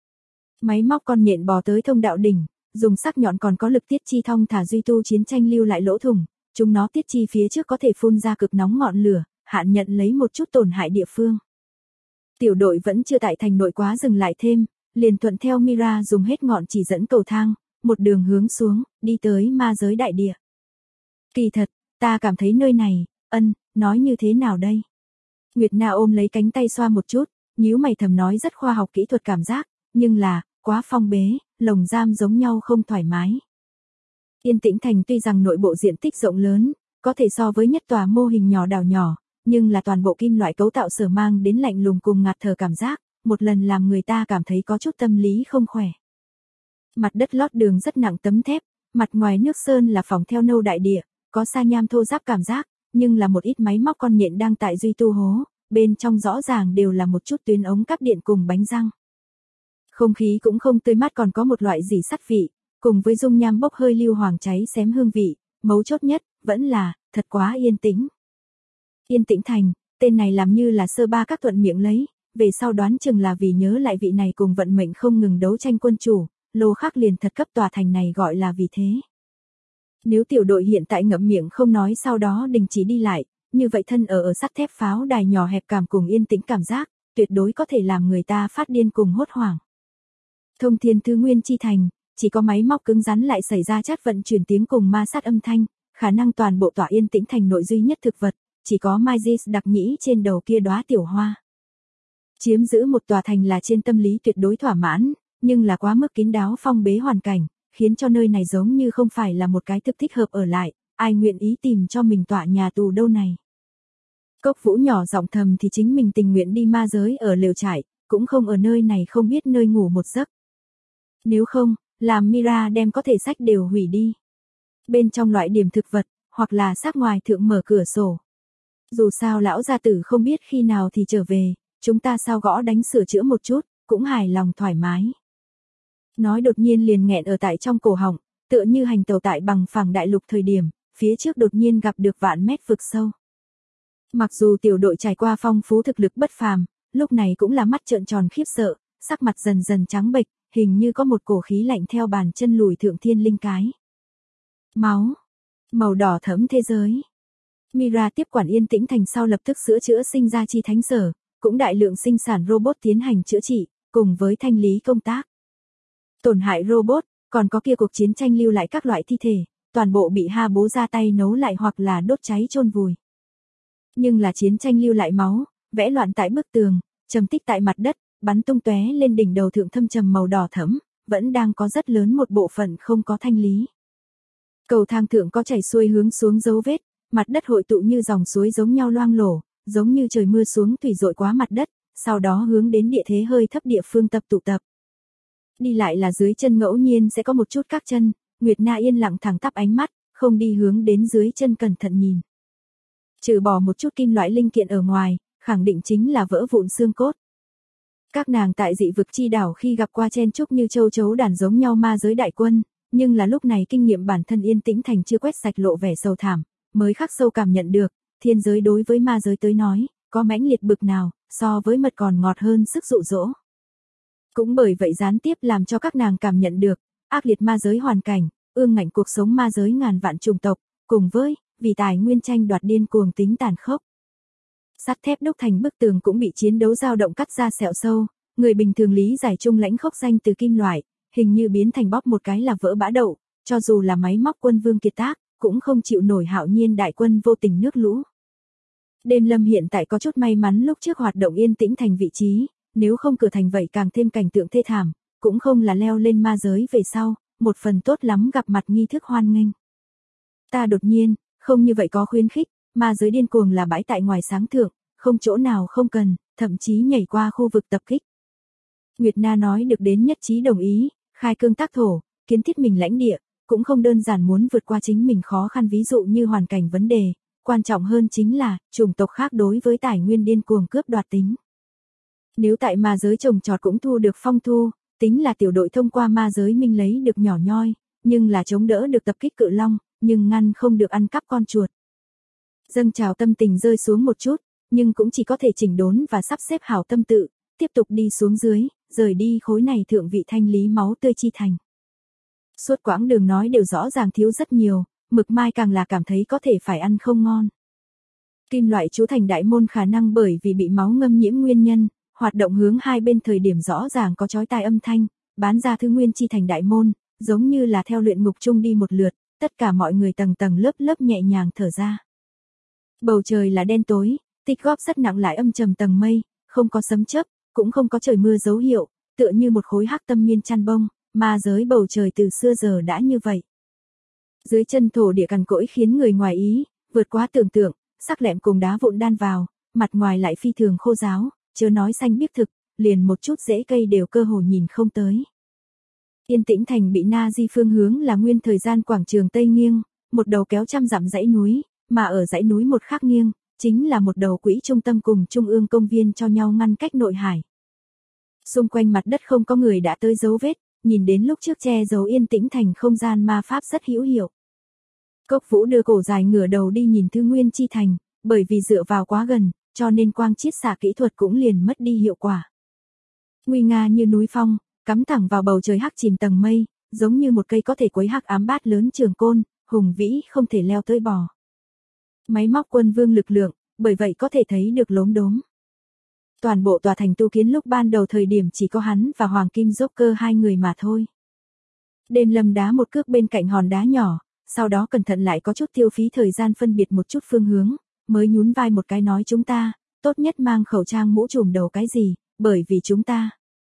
Máy móc con nhện bò tới thông đạo đỉnh, dùng sắc nhọn còn có lực tiết chi thông thả duy tu chiến tranh lưu lại lỗ thủng, chúng nó tiết chi phía trước có thể phun ra cực nóng ngọn lửa, hạn nhận lấy một chút tổn hại địa phương. Tiểu đội vẫn chưa tại thành nội quá dừng lại thêm, liền thuận theo Mira dùng hết ngọn chỉ dẫn cầu thang, một đường hướng xuống, đi tới ma giới đại địa. Kỳ thật, ta cảm thấy nơi này, nói như thế nào đây? Nguyệt Na ôm lấy cánh tay xoa một chút, nhíu mày thầm nói rất khoa học kỹ thuật cảm giác, nhưng là, quá phong bế, lồng giam giống nhau không thoải mái. Yên Tĩnh Thành tuy rằng nội bộ diện tích rộng lớn, có thể so với nhất tòa mô hình nhỏ đảo nhỏ, nhưng là toàn bộ kim loại cấu tạo sở mang đến lạnh lùng cùng ngạt thở cảm giác, một lần làm người ta cảm thấy có chút tâm lý không khỏe. Mặt đất lót đường rất nặng tấm thép, mặt ngoài nước sơn là phòng theo nâu đại địa, có sa nham thô ráp cảm giác, nhưng là một ít máy móc con nhện đang tại duy tu hố, bên trong rõ ràng đều là một chút tuyến ống cáp điện cùng bánh răng. Không khí cũng không tươi mát còn có một loại rỉ sắt vị, cùng với dung nham bốc hơi lưu hoàng cháy xém hương vị, mấu chốt nhất, vẫn là, thật quá yên tĩnh. Yên Tĩnh Thành, tên này làm như là sơ ba các thuận miệng lấy, về sau đoán chừng là vì nhớ lại vị này cùng vận mệnh không ngừng đấu tranh quân chủ, lô khắc liền thật cấp tòa thành này gọi là vì thế. Nếu tiểu đội hiện tại ngậm miệng không nói sau đó đình chỉ đi lại, như vậy thân ở sắt thép pháo đài nhỏ hẹp cảm cùng yên tĩnh cảm giác, tuyệt đối có thể làm người ta phát điên cùng hốt hoảng. Thông Thiên Thứ Nguyên chi thành, chỉ có máy móc cứng rắn lại xảy ra chát vận chuyển tiếng cùng ma sát âm thanh, khả năng toàn bộ tòa Yên Tĩnh Thành nội duy nhất thực vật, chỉ có Maegis đặc nhĩ trên đầu kia đóa tiểu hoa. Chiếm giữ một tòa thành là trên tâm lý tuyệt đối thỏa mãn, nhưng là quá mức kín đáo phong bế hoàn cảnh, khiến cho nơi này giống như không phải là một cái thực thích hợp ở lại, ai nguyện ý tìm cho mình tọa nhà tù đâu này. Cốc Vũ nhỏ giọng thầm thì chính mình tình nguyện đi ma giới ở lều trại, cũng không ở nơi này không biết nơi ngủ một giấc. Nếu không, làm Mira đem có thể sách đều hủy đi. Bên trong loại điểm thực vật, hoặc là sát ngoài thượng mở cửa sổ. Dù sao lão gia tử không biết khi nào thì trở về, chúng ta sao gõ đánh sửa chữa một chút, cũng hài lòng thoải mái. Nói đột nhiên liền nghẹn ở tại trong cổ họng, tựa như hành tàu tại bằng phẳng đại lục thời điểm, phía trước đột nhiên gặp được vạn mét vực sâu. Mặc dù tiểu đội trải qua phong phú thực lực bất phàm, lúc này cũng là mắt trợn tròn khiếp sợ, sắc mặt dần dần trắng bệch, hình như có một cổ khí lạnh theo bàn chân lùi thượng thiên linh cái. Máu, màu đỏ thẫm thế giới. Mira tiếp quản Yên Tĩnh Thành sau lập tức sửa chữa sinh ra chi thánh sở, cũng đại lượng sinh sản robot tiến hành chữa trị, cùng với thanh lý công tác. Tổn hại robot, còn có kia cuộc chiến tranh lưu lại các loại thi thể, toàn bộ bị Ha Bố ra tay nấu lại hoặc là đốt cháy chôn vùi. Nhưng là chiến tranh lưu lại máu, vẽ loạn tại bức tường, trầm tích tại mặt đất, bắn tung tóe lên đỉnh đầu thượng thâm trầm màu đỏ thẫm, vẫn đang có rất lớn một bộ phận không có thanh lý. Cầu thang thượng có chảy xuôi hướng xuống dấu vết, mặt đất hội tụ như dòng suối giống nhau loang lổ, giống như trời mưa xuống thủy dội quá mặt đất, sau đó hướng đến địa thế hơi thấp địa phương tụ tập. Đi lại là dưới chân ngẫu nhiên sẽ có một chút các chân, Nguyệt Na yên lặng thẳng tắp ánh mắt, không đi hướng đến dưới chân cẩn thận nhìn. Trừ bỏ một chút kim loại linh kiện ở ngoài, khẳng định chính là vỡ vụn xương cốt. Các nàng tại dị vực chi đảo khi gặp qua chen chúc như châu chấu đàn giống nhau ma giới đại quân, nhưng là lúc này kinh nghiệm bản thân yên tĩnh thành chưa quét sạch lộ vẻ sầu thảm, mới khắc sâu cảm nhận được, thiên giới đối với ma giới tới nói, có mãnh liệt bực nào, so với mật còn ngọt hơn sức dụ dỗ. Cũng bởi vậy gián tiếp làm cho các nàng cảm nhận được, ác liệt ma giới hoàn cảnh, ương ngạnh cuộc sống ma giới ngàn vạn chủng tộc, cùng với, vì tài nguyên tranh đoạt điên cuồng tính tàn khốc. Sắt thép đúc thành bức tường cũng bị chiến đấu dao động cắt ra sẹo sâu, người bình thường lý giải chung lãnh khốc danh từ kim loại, hình như biến thành bóp một cái là vỡ bã đậu, cho dù là máy móc quân vương kiệt tác, cũng không chịu nổi hạo nhiên đại quân vô tình nước lũ. Đêm Lâm hiện tại có chút may mắn lúc trước hoạt động yên tĩnh thành vị trí, nếu không cửa thành vậy càng thêm cảnh tượng thê thảm, cũng không là leo lên ma giới về sau, một phần tốt lắm gặp mặt nghi thức hoan nghênh. Ta đột nhiên, không như vậy có khuyến khích, ma giới điên cuồng là bãi tại ngoài sáng thượng, không chỗ nào không cần, thậm chí nhảy qua khu vực tập kích. Nguyệt Na nói được đến nhất trí đồng ý, khai cương tác thổ, kiến thiết mình lãnh địa, cũng không đơn giản muốn vượt qua chính mình khó khăn ví dụ như hoàn cảnh vấn đề, quan trọng hơn chính là, chủng tộc khác đối với tài nguyên điên cuồng cướp đoạt tính. Nếu tại ma giới trồng trọt cũng thu được phong thu, tính là tiểu đội thông qua ma giới minh lấy được nhỏ nhoi, nhưng là chống đỡ được tập kích cự long, nhưng ngăn không được ăn cắp con chuột. Dâng trào tâm tình rơi xuống một chút, nhưng cũng chỉ có thể chỉnh đốn và sắp xếp hảo tâm tự, tiếp tục đi xuống dưới, rời đi khối này thượng vị thanh lý máu tươi chi thành. Suốt quãng đường nói đều rõ ràng thiếu rất nhiều, Mực Mai càng là cảm thấy có thể phải ăn không ngon. Kim loại chú thành đại môn khả năng bởi vì bị máu ngâm nhiễm nguyên nhân, hoạt động hướng hai bên thời điểm rõ ràng có chói tai âm thanh, bán ra thứ nguyên chi thành đại môn, giống như là theo luyện ngục chung đi một lượt, tất cả mọi người tầng tầng lớp lớp nhẹ nhàng thở ra. Bầu trời là đen tối, tích góp rất nặng lại âm trầm tầng mây, không có sấm chớp, cũng không có trời mưa dấu hiệu, tựa như một khối hắc tâm miên chăn bông, ma giới bầu trời từ xưa giờ đã như vậy. Dưới chân thổ địa cằn cỗi khiến người ngoài ý, vượt quá tưởng tượng, sắc lẹm cùng đá vụn đan vào, mặt ngoài lại phi thường khô ráo, chớ nói xanh biếc thực, liền một chút rễ cây đều cơ hồ nhìn không tới. Yên tĩnh thành bị na di phương hướng là nguyên thời gian quảng trường Tây nghiêng, một đầu kéo trăm dặm dãy núi, mà ở dãy núi một khác nghiêng, chính là một đầu quỹ trung tâm cùng trung ương công viên cho nhau ngăn cách nội hải. Xung quanh mặt đất không có người đã tới dấu vết, nhìn đến lúc trước che giấu yên tĩnh thành không gian ma pháp rất hữu hiệu. Cốc Vũ đưa cổ dài ngửa đầu đi nhìn Thứ Nguyên chi thành, bởi vì dựa vào quá gần, cho nên quang chiết xạ kỹ thuật cũng liền mất đi hiệu quả. Nguy nga như núi phong, cắm thẳng vào bầu trời hắc chìm tầng mây, giống như một cây có thể quấy hắc ám bát lớn trường côn, hùng vĩ không thể leo tới bò. Máy móc quân vương lực lượng, bởi vậy có thể thấy được lốm đốm. Toàn bộ tòa thành tu kiến lúc ban đầu thời điểm chỉ có hắn và Hoàng Kim Joker hai người mà thôi. Đêm Lâm đá một cước bên cạnh hòn đá nhỏ, sau đó cẩn thận lại có chút tiêu phí thời gian phân biệt một chút phương hướng, mới nhún vai một cái nói chúng ta, tốt nhất mang khẩu trang mũ trùm đầu cái gì, bởi vì chúng ta.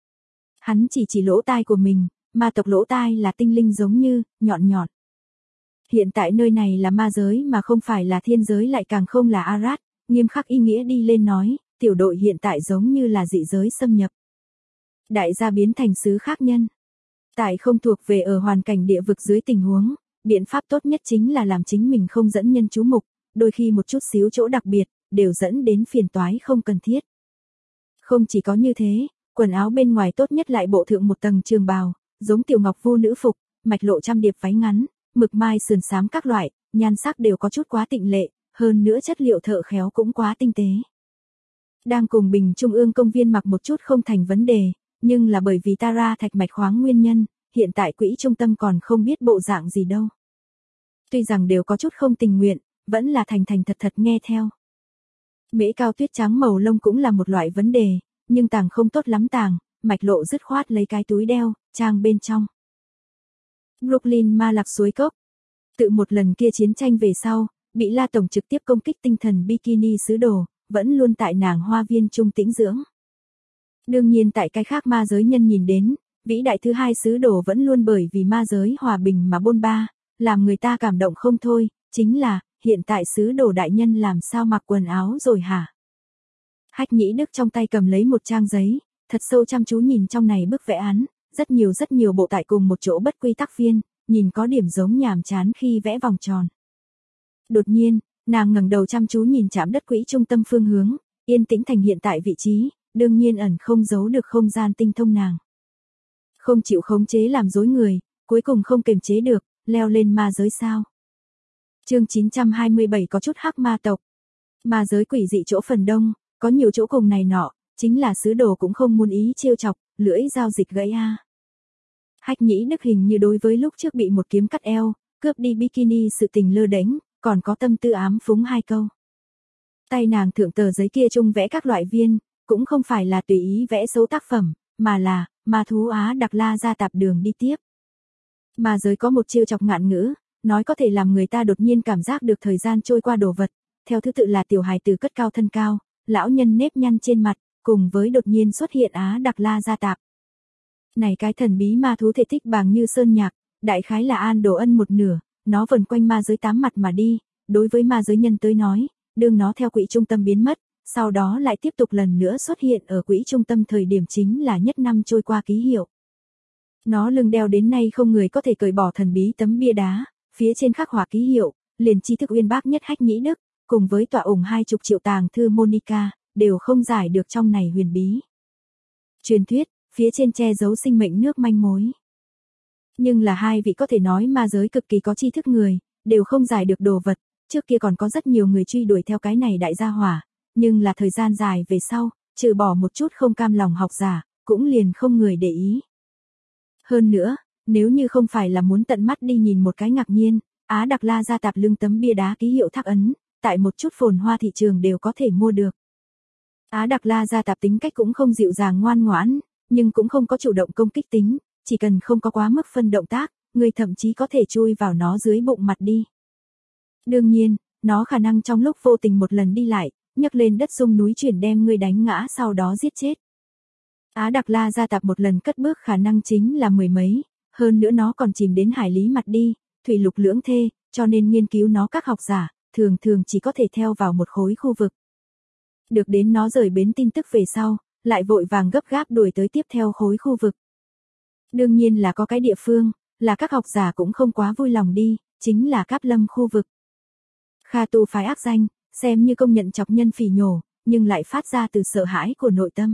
Hắn chỉ lỗ tai của mình, ma tộc lỗ tai là tinh linh giống như, nhọn nhọn. Hiện tại nơi này là ma giới mà không phải là thiên giới lại càng không là Arad, nghiêm khắc ý nghĩa đi lên nói, tiểu đội hiện tại giống như là dị giới xâm nhập. Đại gia biến thành sứ khác nhân. Tại không thuộc về ở hoàn cảnh địa vực dưới tình huống, biện pháp tốt nhất chính là làm chính mình không dẫn nhân chú mục, đôi khi một chút xíu chỗ đặc biệt, đều dẫn đến phiền toái không cần thiết. Không chỉ có như thế, quần áo bên ngoài tốt nhất lại bộ thượng một tầng trường bào, giống tiểu ngọc vu nữ phục, mạch lộ trăm điệp váy ngắn, mực mai sườn xám các loại, nhan sắc đều có chút quá tịnh lệ, hơn nữa chất liệu thợ khéo cũng quá tinh tế. Đang cùng Bình Trung ương công viên mặc một chút không thành vấn đề, nhưng là bởi vì Tara thạch mạch khoáng nguyên nhân, hiện tại quỹ trung tâm còn không biết bộ dạng gì đâu. Tuy rằng đều có chút không tình nguyện, vẫn là thành thật nghe theo. Mễ cao tuyết trắng màu lông cũng là một loại vấn đề, nhưng tàng không tốt lắm tàng, mạch lộ dứt khoát lấy cái túi đeo, trang bên trong. Brooklyn ma lạc suối cốc. Tự một lần kia chiến tranh về sau, bị La Tổng trực tiếp công kích tinh thần bikini sứ đồ, vẫn luôn tại nàng hoa viên trung tĩnh dưỡng. Đương nhiên tại cái khác ma giới nhân nhìn đến, vĩ đại thứ hai sứ đồ vẫn luôn bởi vì ma giới hòa bình mà bôn ba, làm người ta cảm động không thôi, chính là, hiện tại sứ đồ đại nhân làm sao mặc quần áo rồi hả? Hách Nhĩ Đức trong tay cầm lấy một trang giấy, thật sâu chăm chú nhìn trong này bức vẽ án, rất nhiều bộ tại cùng một chỗ bất quy tắc viên, nhìn có điểm giống nhàm chán khi vẽ vòng tròn. Đột nhiên, nàng ngẩng đầu chăm chú nhìn chạm đất quỹ trung tâm phương hướng, yên tĩnh thành hiện tại vị trí, đương nhiên ẩn không giấu được không gian tinh thông nàng. Không chịu khống chế làm dối người, cuối cùng không kềm chế được, leo lên ma giới sao. Chương 927 có chút hắc ma tộc. Ma giới quỷ dị chỗ phần đông, có nhiều chỗ cùng này nọ, chính là sứ đồ cũng không muốn ý trêu chọc, lưỡi dao dịch gãy a. Hách Nhĩ Đức hình như đối với lúc trước bị một kiếm cắt eo, cướp đi bikini sự tình lơ đễnh, còn có tâm tư ám phúng hai câu. Tay nàng thượng tờ giấy kia trung vẽ các loại viên, cũng không phải là tùy ý vẽ xấu tác phẩm, mà là ma thú Á Đặc La ra tạp đường đi tiếp. Ma giới có một chiêu chọc ngạn ngữ, nói có thể làm người ta đột nhiên cảm giác được thời gian trôi qua đồ vật, theo thứ tự là tiểu hài từ cất cao thân cao, lão nhân nếp nhăn trên mặt, cùng với đột nhiên xuất hiện Á Đặc La gia tạp. Này cái thần bí ma thú thể tích bằng như sơn nhạc, đại khái là An Đồ Ân một nửa, nó vần quanh ma giới 8 mặt mà đi, đối với ma giới nhân tới nói, đương nó theo quỹ trung tâm biến mất, sau đó lại tiếp tục lần nữa xuất hiện ở quỹ trung tâm thời điểm chính là nhất năm trôi qua ký hiệu. Nó lưng đeo đến nay không người có thể cởi bỏ thần bí tấm bia đá, phía trên khắc họa ký hiệu, liền tri thức uyên bác nhất Hách Nhĩ Đức, cùng với tọa ủng 20 triệu tàng thư Monica, đều không giải được trong này huyền bí. Truyền thuyết, phía trên che giấu sinh mệnh nước manh mối. Nhưng là hai vị có thể nói ma giới cực kỳ có tri thức người, đều không giải được đồ vật, trước kia còn có rất nhiều người truy đuổi theo cái này đại gia hỏa, nhưng là thời gian dài về sau, trừ bỏ một chút không cam lòng học giả, cũng liền không người để ý. Hơn nữa, nếu như không phải là muốn tận mắt đi nhìn một cái ngạc nhiên, Á Đặc La ra tạp lưng tấm bia đá ký hiệu thác ấn, tại một chút phồn hoa thị trường đều có thể mua được. Á Đặc La ra tạp tính cách cũng không dịu dàng ngoan ngoãn, nhưng cũng không có chủ động công kích tính, chỉ cần không có quá mức phân động tác, người thậm chí có thể chui vào nó dưới bụng mặt đi. Đương nhiên, nó khả năng trong lúc vô tình một lần đi lại, nhấc lên đất rung núi chuyển đem người đánh ngã sau đó giết chết. Á Đặc La ra tạp một lần cất bước khả năng chính là mười mấy, hơn nữa nó còn chìm đến hải lý mặt đi, thủy lục lưỡng thê, cho nên nghiên cứu nó các học giả, thường chỉ có thể theo vào một khối khu vực. Được đến nó rời bến tin tức về sau, lại vội vàng gấp gáp đuổi tới tiếp theo khối khu vực. Đương nhiên là có cái địa phương, là các học giả cũng không quá vui lòng đi, chính là Cáp Lâm khu vực. Kha tu phái ác danh, xem như công nhận chọc nhân phỉ nhổ, nhưng lại phát ra từ sợ hãi của nội tâm.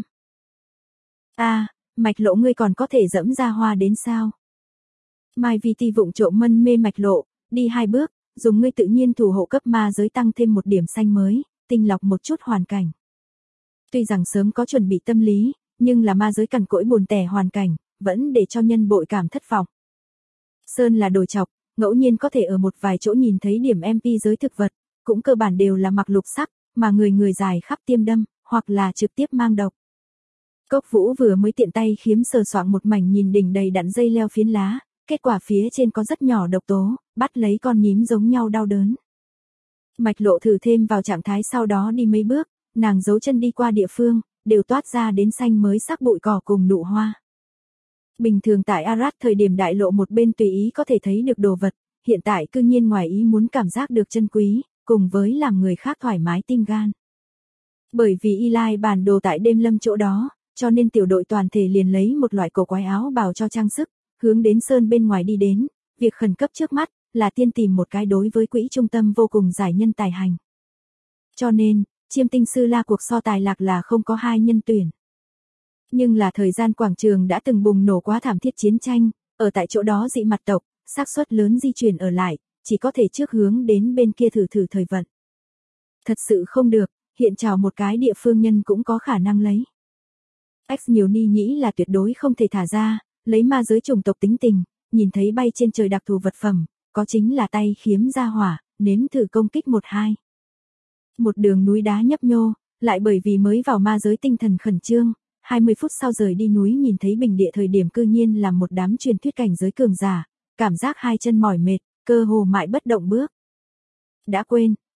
Mạch lộ ngươi còn có thể dẫm ra hoa đến sao? Mai Vi Ti vụng trộm mân mê mạch lộ, đi 2 bước, dùng ngươi tự nhiên thủ hộ cấp ma giới tăng thêm một điểm xanh mới, tinh lọc một chút hoàn cảnh. Tuy rằng sớm có chuẩn bị tâm lý, nhưng là ma giới cằn cỗi buồn tẻ hoàn cảnh, vẫn để cho nhân bội cảm thất vọng. Sơn là đồi chọc, ngẫu nhiên có thể ở một vài chỗ nhìn thấy điểm MP giới thực vật, cũng cơ bản đều là mặc lục sắc, mà người dài khắp tiêm đâm, hoặc là trực tiếp mang độc. Cốc Vũ vừa mới tiện tay khiếm sờ soạng một mảnh nhìn đỉnh đầy đặn dây leo phiến lá, kết quả phía trên có rất nhỏ độc tố, bắt lấy con nhím giống nhau đau đớn. Mạch lộ thử thêm vào trạng thái sau đó đi mấy bước, nàng giấu chân đi qua địa phương, đều toát ra đến xanh mới sắc bụi cỏ cùng nụ hoa. Bình thường tại Arad thời điểm đại lộ một bên tùy ý có thể thấy được đồ vật, hiện tại cư nhiên ngoài ý muốn cảm giác được chân quý, cùng với làm người khác thoải mái tim gan. Bởi vì Eli bản đồ tại đêm lâm chỗ đó, cho nên tiểu đội toàn thể liền lấy một loại cổ quái áo bào cho trang sức, hướng đến sơn bên ngoài đi đến, việc khẩn cấp trước mắt là tiên tìm một cái đối với quỹ trung tâm vô cùng giải nhân tài hành. Cho nên, Chiêm Tinh Sư La cuộc so tài lạc là không có 2 nhân tuyển. Nhưng là thời gian quảng trường đã từng bùng nổ quá thảm thiết chiến tranh, ở tại chỗ đó dị mặt tộc, xác suất lớn di chuyển ở lại, chỉ có thể trước hướng đến bên kia thử thời vận. Thật sự không được, hiện chào một cái địa phương nhân cũng có khả năng lấy. X nhiều ni nhĩ là tuyệt đối không thể thả ra, lấy ma giới chủng tộc tính tình, nhìn thấy bay trên trời đặc thù vật phẩm, có chính là tay khiếm ra hỏa, nếm thử công kích 1-2. Một đường núi đá nhấp nhô, lại bởi vì mới vào ma giới tinh thần khẩn trương, 20 phút sau rời đi núi nhìn thấy bình địa thời điểm cư nhiên là một đám truyền thuyết cảnh giới cường giả, cảm giác hai chân mỏi mệt, cơ hồ mãi bất động bước. Đã quên,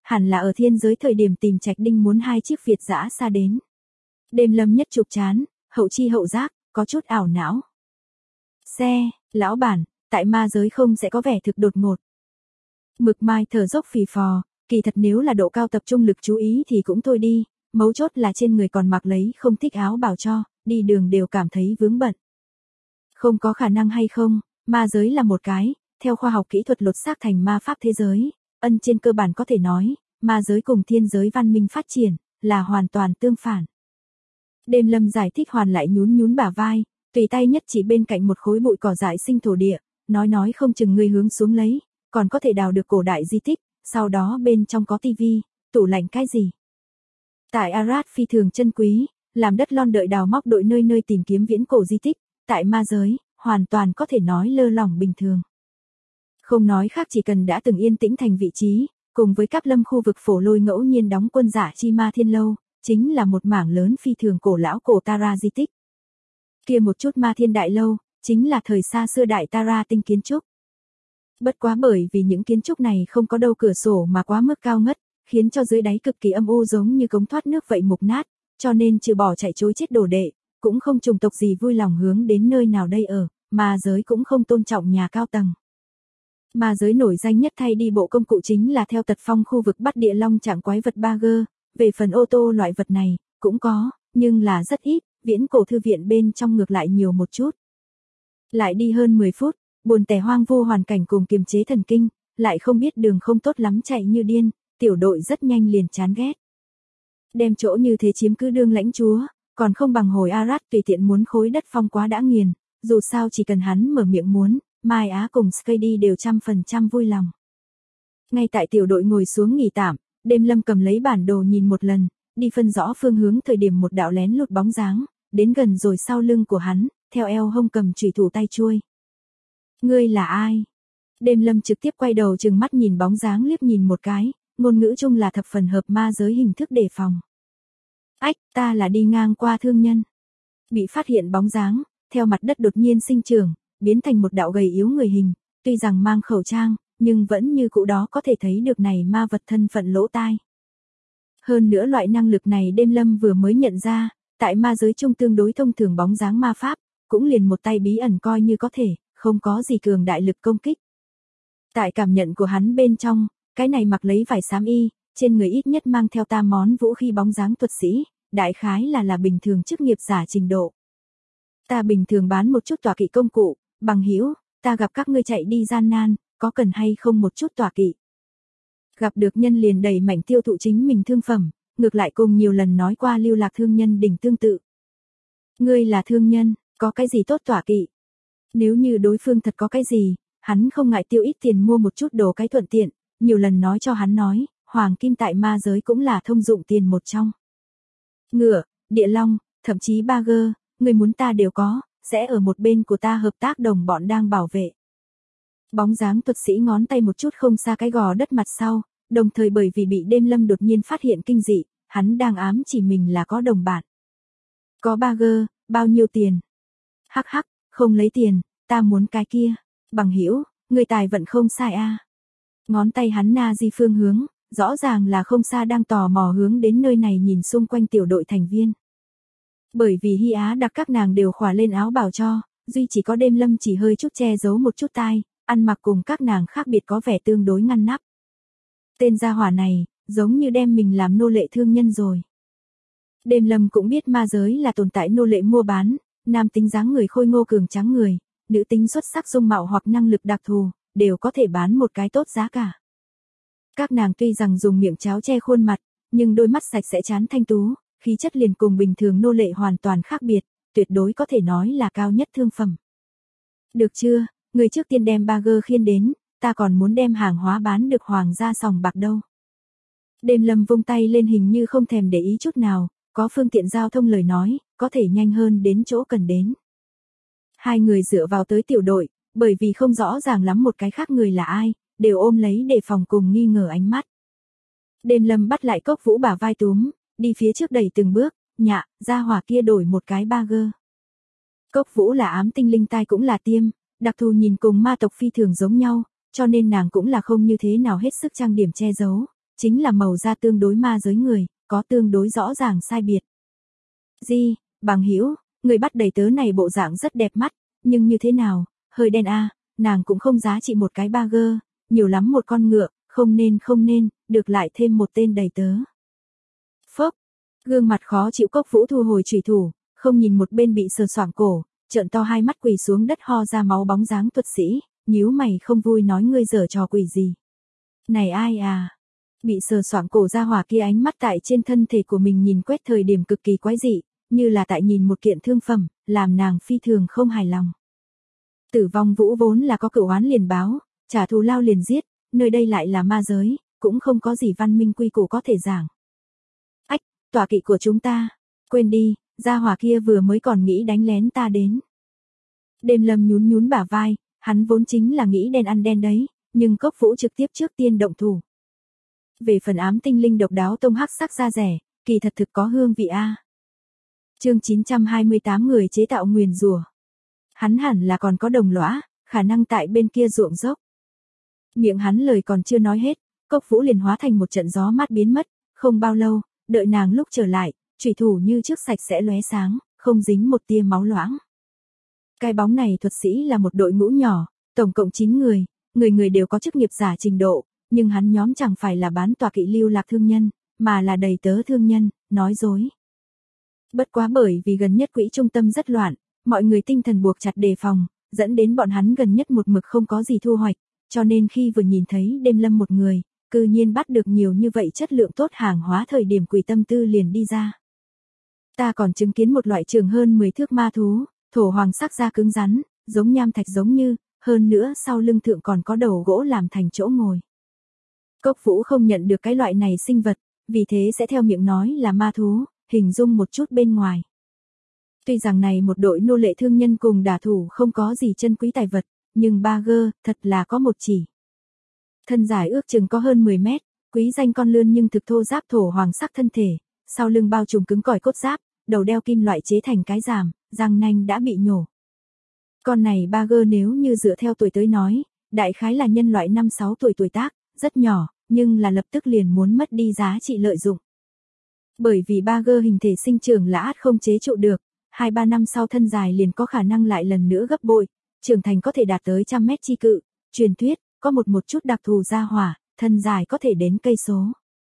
hẳn là ở thiên giới thời điểm tìm Trạch Đinh muốn 2 chiếc Việt dã xa đến. Đêm Lâm nhất chụp chán, hậu chi hậu giác, có chút ảo não. Xe, lão bản, tại ma giới không sẽ có vẻ thực đột ngột. Mực Mai thở dốc phì phò, kỳ thật nếu là độ cao tập trung lực chú ý thì cũng thôi đi, mấu chốt là trên người còn mặc lấy không thích áo bảo cho, đi đường đều cảm thấy vướng bận. Không có khả năng hay không, ma giới là một cái, theo khoa học kỹ thuật lột xác thành ma pháp thế giới, trên cơ bản có thể nói, ma giới cùng thiên giới văn minh phát triển, là hoàn toàn tương phản. Đêm Lâm giải thích hoàn lại nhún nhún bả vai, tùy tay nhất chỉ bên cạnh một khối bụi cỏ dại sinh thổ địa, nói không chừng người hướng xuống lấy, còn có thể đào được cổ đại di tích, sau đó bên trong có tivi, tủ lạnh cái gì. Tại Arad phi thường chân quý, làm đất lon đợi đào móc đội nơi nơi tìm kiếm viễn cổ di tích, tại ma giới, hoàn toàn có thể nói lơ lỏng bình thường. Không nói khác chỉ cần đã từng yên tĩnh thành vị trí, cùng với Cáp Lâm khu vực phổ lôi ngẫu nhiên đóng quân giả chi ma thiên lâu, chính là một mảng lớn phi thường cổ lão cổ Tara di tích. Kia một chút ma thiên đại lâu, chính là thời xa xưa đại Tara tinh kiến trúc. Bất quá bởi vì những kiến trúc này không có đâu cửa sổ mà quá mức cao ngất, khiến cho dưới đáy cực kỳ âm u giống như cống thoát nước vậy mục nát, cho nên trừ bỏ chạy trối chết đồ đệ, cũng không chủng tộc gì vui lòng hướng đến nơi nào đây ở, ma giới cũng không tôn trọng nhà cao tầng. Ma giới nổi danh nhất thay đi bộ công cụ chính là theo Tật Phong khu vực bắt địa long trạng quái vật Bagger, về phần ô tô loại vật này, cũng có, nhưng là rất ít, viễn cổ thư viện bên trong ngược lại nhiều một chút. Lại đi hơn 10 phút, buồn tẻ hoang vu hoàn cảnh cùng kiềm chế thần kinh, lại không biết đường không tốt lắm chạy như điên, tiểu đội rất nhanh liền chán ghét. Đem chỗ như thế chiếm cứ đương lãnh chúa, còn không bằng hồi Arad tùy tiện muốn khối đất phong quá đã nghiền, dù sao chỉ cần hắn mở miệng muốn, Mai Á cùng Skady đều 100% vui lòng. Ngay tại tiểu đội ngồi xuống nghỉ tạm, Đêm Lâm cầm lấy bản đồ nhìn một lần, đi phân rõ phương hướng thời điểm một đạo lén lút bóng dáng, đến gần rồi sau lưng của hắn, theo eo hông cầm chủy thủ tay chuôi. Ngươi là ai? Đêm Lâm trực tiếp quay đầu trừng mắt nhìn bóng dáng liếc nhìn một cái, ngôn ngữ chung là thập phần hợp ma giới hình thức đề phòng. Ách, ta là đi ngang qua thương nhân. Bị phát hiện bóng dáng, theo mặt đất đột nhiên sinh trưởng, biến thành một đạo gầy yếu người hình, tuy rằng mang khẩu trang, nhưng vẫn như cũ đó có thể thấy được này ma vật thân phận lỗ tai. Hơn nữa loại năng lực này Đêm Lâm vừa mới nhận ra, tại ma giới chung tương đối thông thường bóng dáng ma pháp, cũng liền một tay bí ẩn coi như có thể, không có gì cường đại lực công kích. Tại cảm nhận của hắn bên trong, cái này mặc lấy vải xám y, trên người ít nhất mang theo tam món vũ khí bóng dáng thuật sĩ, đại khái là bình thường chức nghiệp giả trình độ. Ta bình thường bán một chút tọa kỵ công cụ, bằng hữu, ta gặp các ngươi chạy đi gian nan, có cần hay không một chút tọa kỵ. Gặp được nhân liền đẩy mạnh tiêu thụ chính mình thương phẩm, ngược lại cùng nhiều lần nói qua lưu lạc thương nhân đỉnh tương tự. Ngươi là thương nhân, có cái gì tốt tọa kỵ? Nếu như đối phương thật có cái gì, hắn không ngại tiêu ít tiền mua một chút đồ cái thuận tiện, nhiều lần nói cho hắn nói, hoàng kim tại ma giới cũng là thông dụng tiền một trong. Ngựa, địa long, thậm chí Bagger, người muốn ta đều có, sẽ ở một bên của ta hợp tác đồng bọn đang bảo vệ. Bóng dáng thuật sĩ ngón tay một chút không xa cái gò đất mặt sau, đồng thời bởi vì bị Đêm Lâm đột nhiên phát hiện kinh dị, hắn đang ám chỉ mình là có đồng bạn. Có Bagger, bao nhiêu tiền? Hắc hắc, không lấy tiền, ta muốn cái kia. Bằng hữu, người tài vận không sai a. Ngón tay hắn na di phương hướng, rõ ràng là không xa đang tò mò hướng đến nơi này nhìn xung quanh tiểu đội thành viên. Bởi vì Hy Á đặc các nàng đều khỏa lên áo bảo cho, duy chỉ có Đêm Lâm chỉ hơi chút che giấu một chút tai, ăn mặc cùng các nàng khác biệt có vẻ tương đối ngăn nắp. Tên gia hỏa này, giống như đem mình làm nô lệ thương nhân rồi. Đêm Lâm cũng biết ma giới là tồn tại nô lệ mua bán, nam tính dáng người khôi ngô cường tráng người, nữ tính xuất sắc dung mạo hoặc năng lực đặc thù, đều có thể bán một cái tốt giá cả. Các nàng tuy rằng dùng miệng cháo che khuôn mặt, nhưng đôi mắt sạch sẽ trán thanh tú, khí chất liền cùng bình thường nô lệ hoàn toàn khác biệt, tuyệt đối có thể nói là cao nhất thương phẩm. Được chưa, người trước tiên đem Bagger khiên đến, ta còn muốn đem hàng hóa bán được hoàng gia sòng bạc đâu. Đêm Lâm vung tay lên hình như không thèm để ý chút nào, có phương tiện giao thông lời nói, có thể nhanh hơn đến chỗ cần đến. Hai người dựa vào tới tiểu đội, bởi vì không rõ ràng lắm một cái khác người là ai, đều ôm lấy để phòng cùng nghi ngờ ánh mắt. Đêm Lâm bắt lại Cốc Vũ bả vai túm, đi phía trước đẩy từng bước, nhạ, ra hỏa kia đổi một cái Bagger. Cốc Vũ là ám tinh linh tai cũng là tiêm, đặc thù nhìn cùng ma tộc phi thường giống nhau, cho nên nàng cũng là không như thế nào hết sức trang điểm che giấu, chính là màu da tương đối ma giới người, có tương đối rõ ràng sai biệt. Di, bằng hữu, người bắt đầy tớ này bộ dạng rất đẹp mắt, nhưng như thế nào, hơi đen a, nàng cũng không giá trị một cái burger, nhiều lắm một con ngựa, không nên, được lại thêm một tên đầy tớ. Phốc, gương mặt khó chịu Cốc Vũ thu hồi chủy thủ, không nhìn một bên bị sờ soạng cổ, trợn to hai mắt quỳ xuống đất ho ra máu bóng dáng thuật sĩ, nhíu mày không vui nói ngươi giở trò quỷ gì. Này ai à? Bị sờ soạng cổ ra hỏa kia ánh mắt tại trên thân thể của mình nhìn quét thời điểm cực kỳ quái dị, như là tại nhìn một kiện thương phẩm, làm nàng phi thường không hài lòng. Tử vong vũ vốn là có cửu oán liền báo, trả thù lao liền giết, nơi đây lại là ma giới, cũng không có gì văn minh quy củ có thể giảng. Ách, tọa kỵ của chúng ta, quên đi, gia hỏa kia vừa mới còn nghĩ đánh lén ta đến. Đêm Lâm nhún bả vai, hắn vốn chính là nghĩ đen ăn đen đấy, nhưng Cốc Vũ trực tiếp trước tiên động thủ. Về phần ám tinh linh độc đáo tông hắc sắc da rẻ, kỳ thật thực có hương vị a. Chương 928 người chế tạo nguyền rủa. Hắn hẳn là còn có đồng lõa, khả năng tại bên kia ruộng dốc. Miệng hắn lời còn chưa nói hết, Cốc Vũ liền hóa thành một trận gió mát biến mất, không bao lâu, đợi nàng lúc trở lại, chủy thủ như trước sạch sẽ lóe sáng, không dính một tia máu loãng. Cái bóng này thuật sĩ là một đội ngũ nhỏ, tổng cộng 9 người, người đều có chức nghiệp giả trình độ, nhưng hắn nhóm chẳng phải là bán tọa kỵ lưu lạc thương nhân, mà là đầy tớ thương nhân, nói dối. Bất quá bởi vì gần nhất quỹ trung tâm rất loạn, mọi người tinh thần buộc chặt đề phòng, dẫn đến bọn hắn gần nhất một mực không có gì thu hoạch, cho nên khi vừa nhìn thấy Đêm Lâm một người, cư nhiên bắt được nhiều như vậy chất lượng tốt hàng hóa thời điểm quỷ tâm tư liền đi ra. Ta còn chứng kiến một loại trường hơn 10 thước ma thú, thổ hoàng sắc da cứng rắn, giống nham thạch giống như, hơn nữa sau lưng thượng còn có đầu gỗ làm thành chỗ ngồi. Cốc Vũ không nhận được cái loại này sinh vật, vì thế sẽ theo miệng nói là ma thú, hình dung một chút bên ngoài. Tuy rằng này một đội nô lệ thương nhân cùng đả thủ không có gì chân quý tài vật, nhưng Bagger thật là có một chỉ. Thân dài ước chừng có hơn 10 mét, quý danh con lươn nhưng thực thô giáp thổ hoàng sắc thân thể, sau lưng bao trùm cứng cỏi cốt giáp, đầu đeo kim loại chế thành cái ràm, răng nanh đã bị nhổ. Con này Bagger nếu như dựa theo tuổi tới nói, đại khái là nhân loại 5-6 tuổi tác, rất nhỏ, nhưng là lập tức liền muốn mất đi giá trị lợi dụng. Bởi vì Bagger hình thể sinh trưởng là át không chế trụ được, 2-3 năm sau thân dài liền có khả năng lại lần nữa gấp bội, trưởng thành có thể đạt tới 100 mét chi cự, truyền thuyết, có một chút đặc thù gia hỏa, thân dài có thể đến cây số.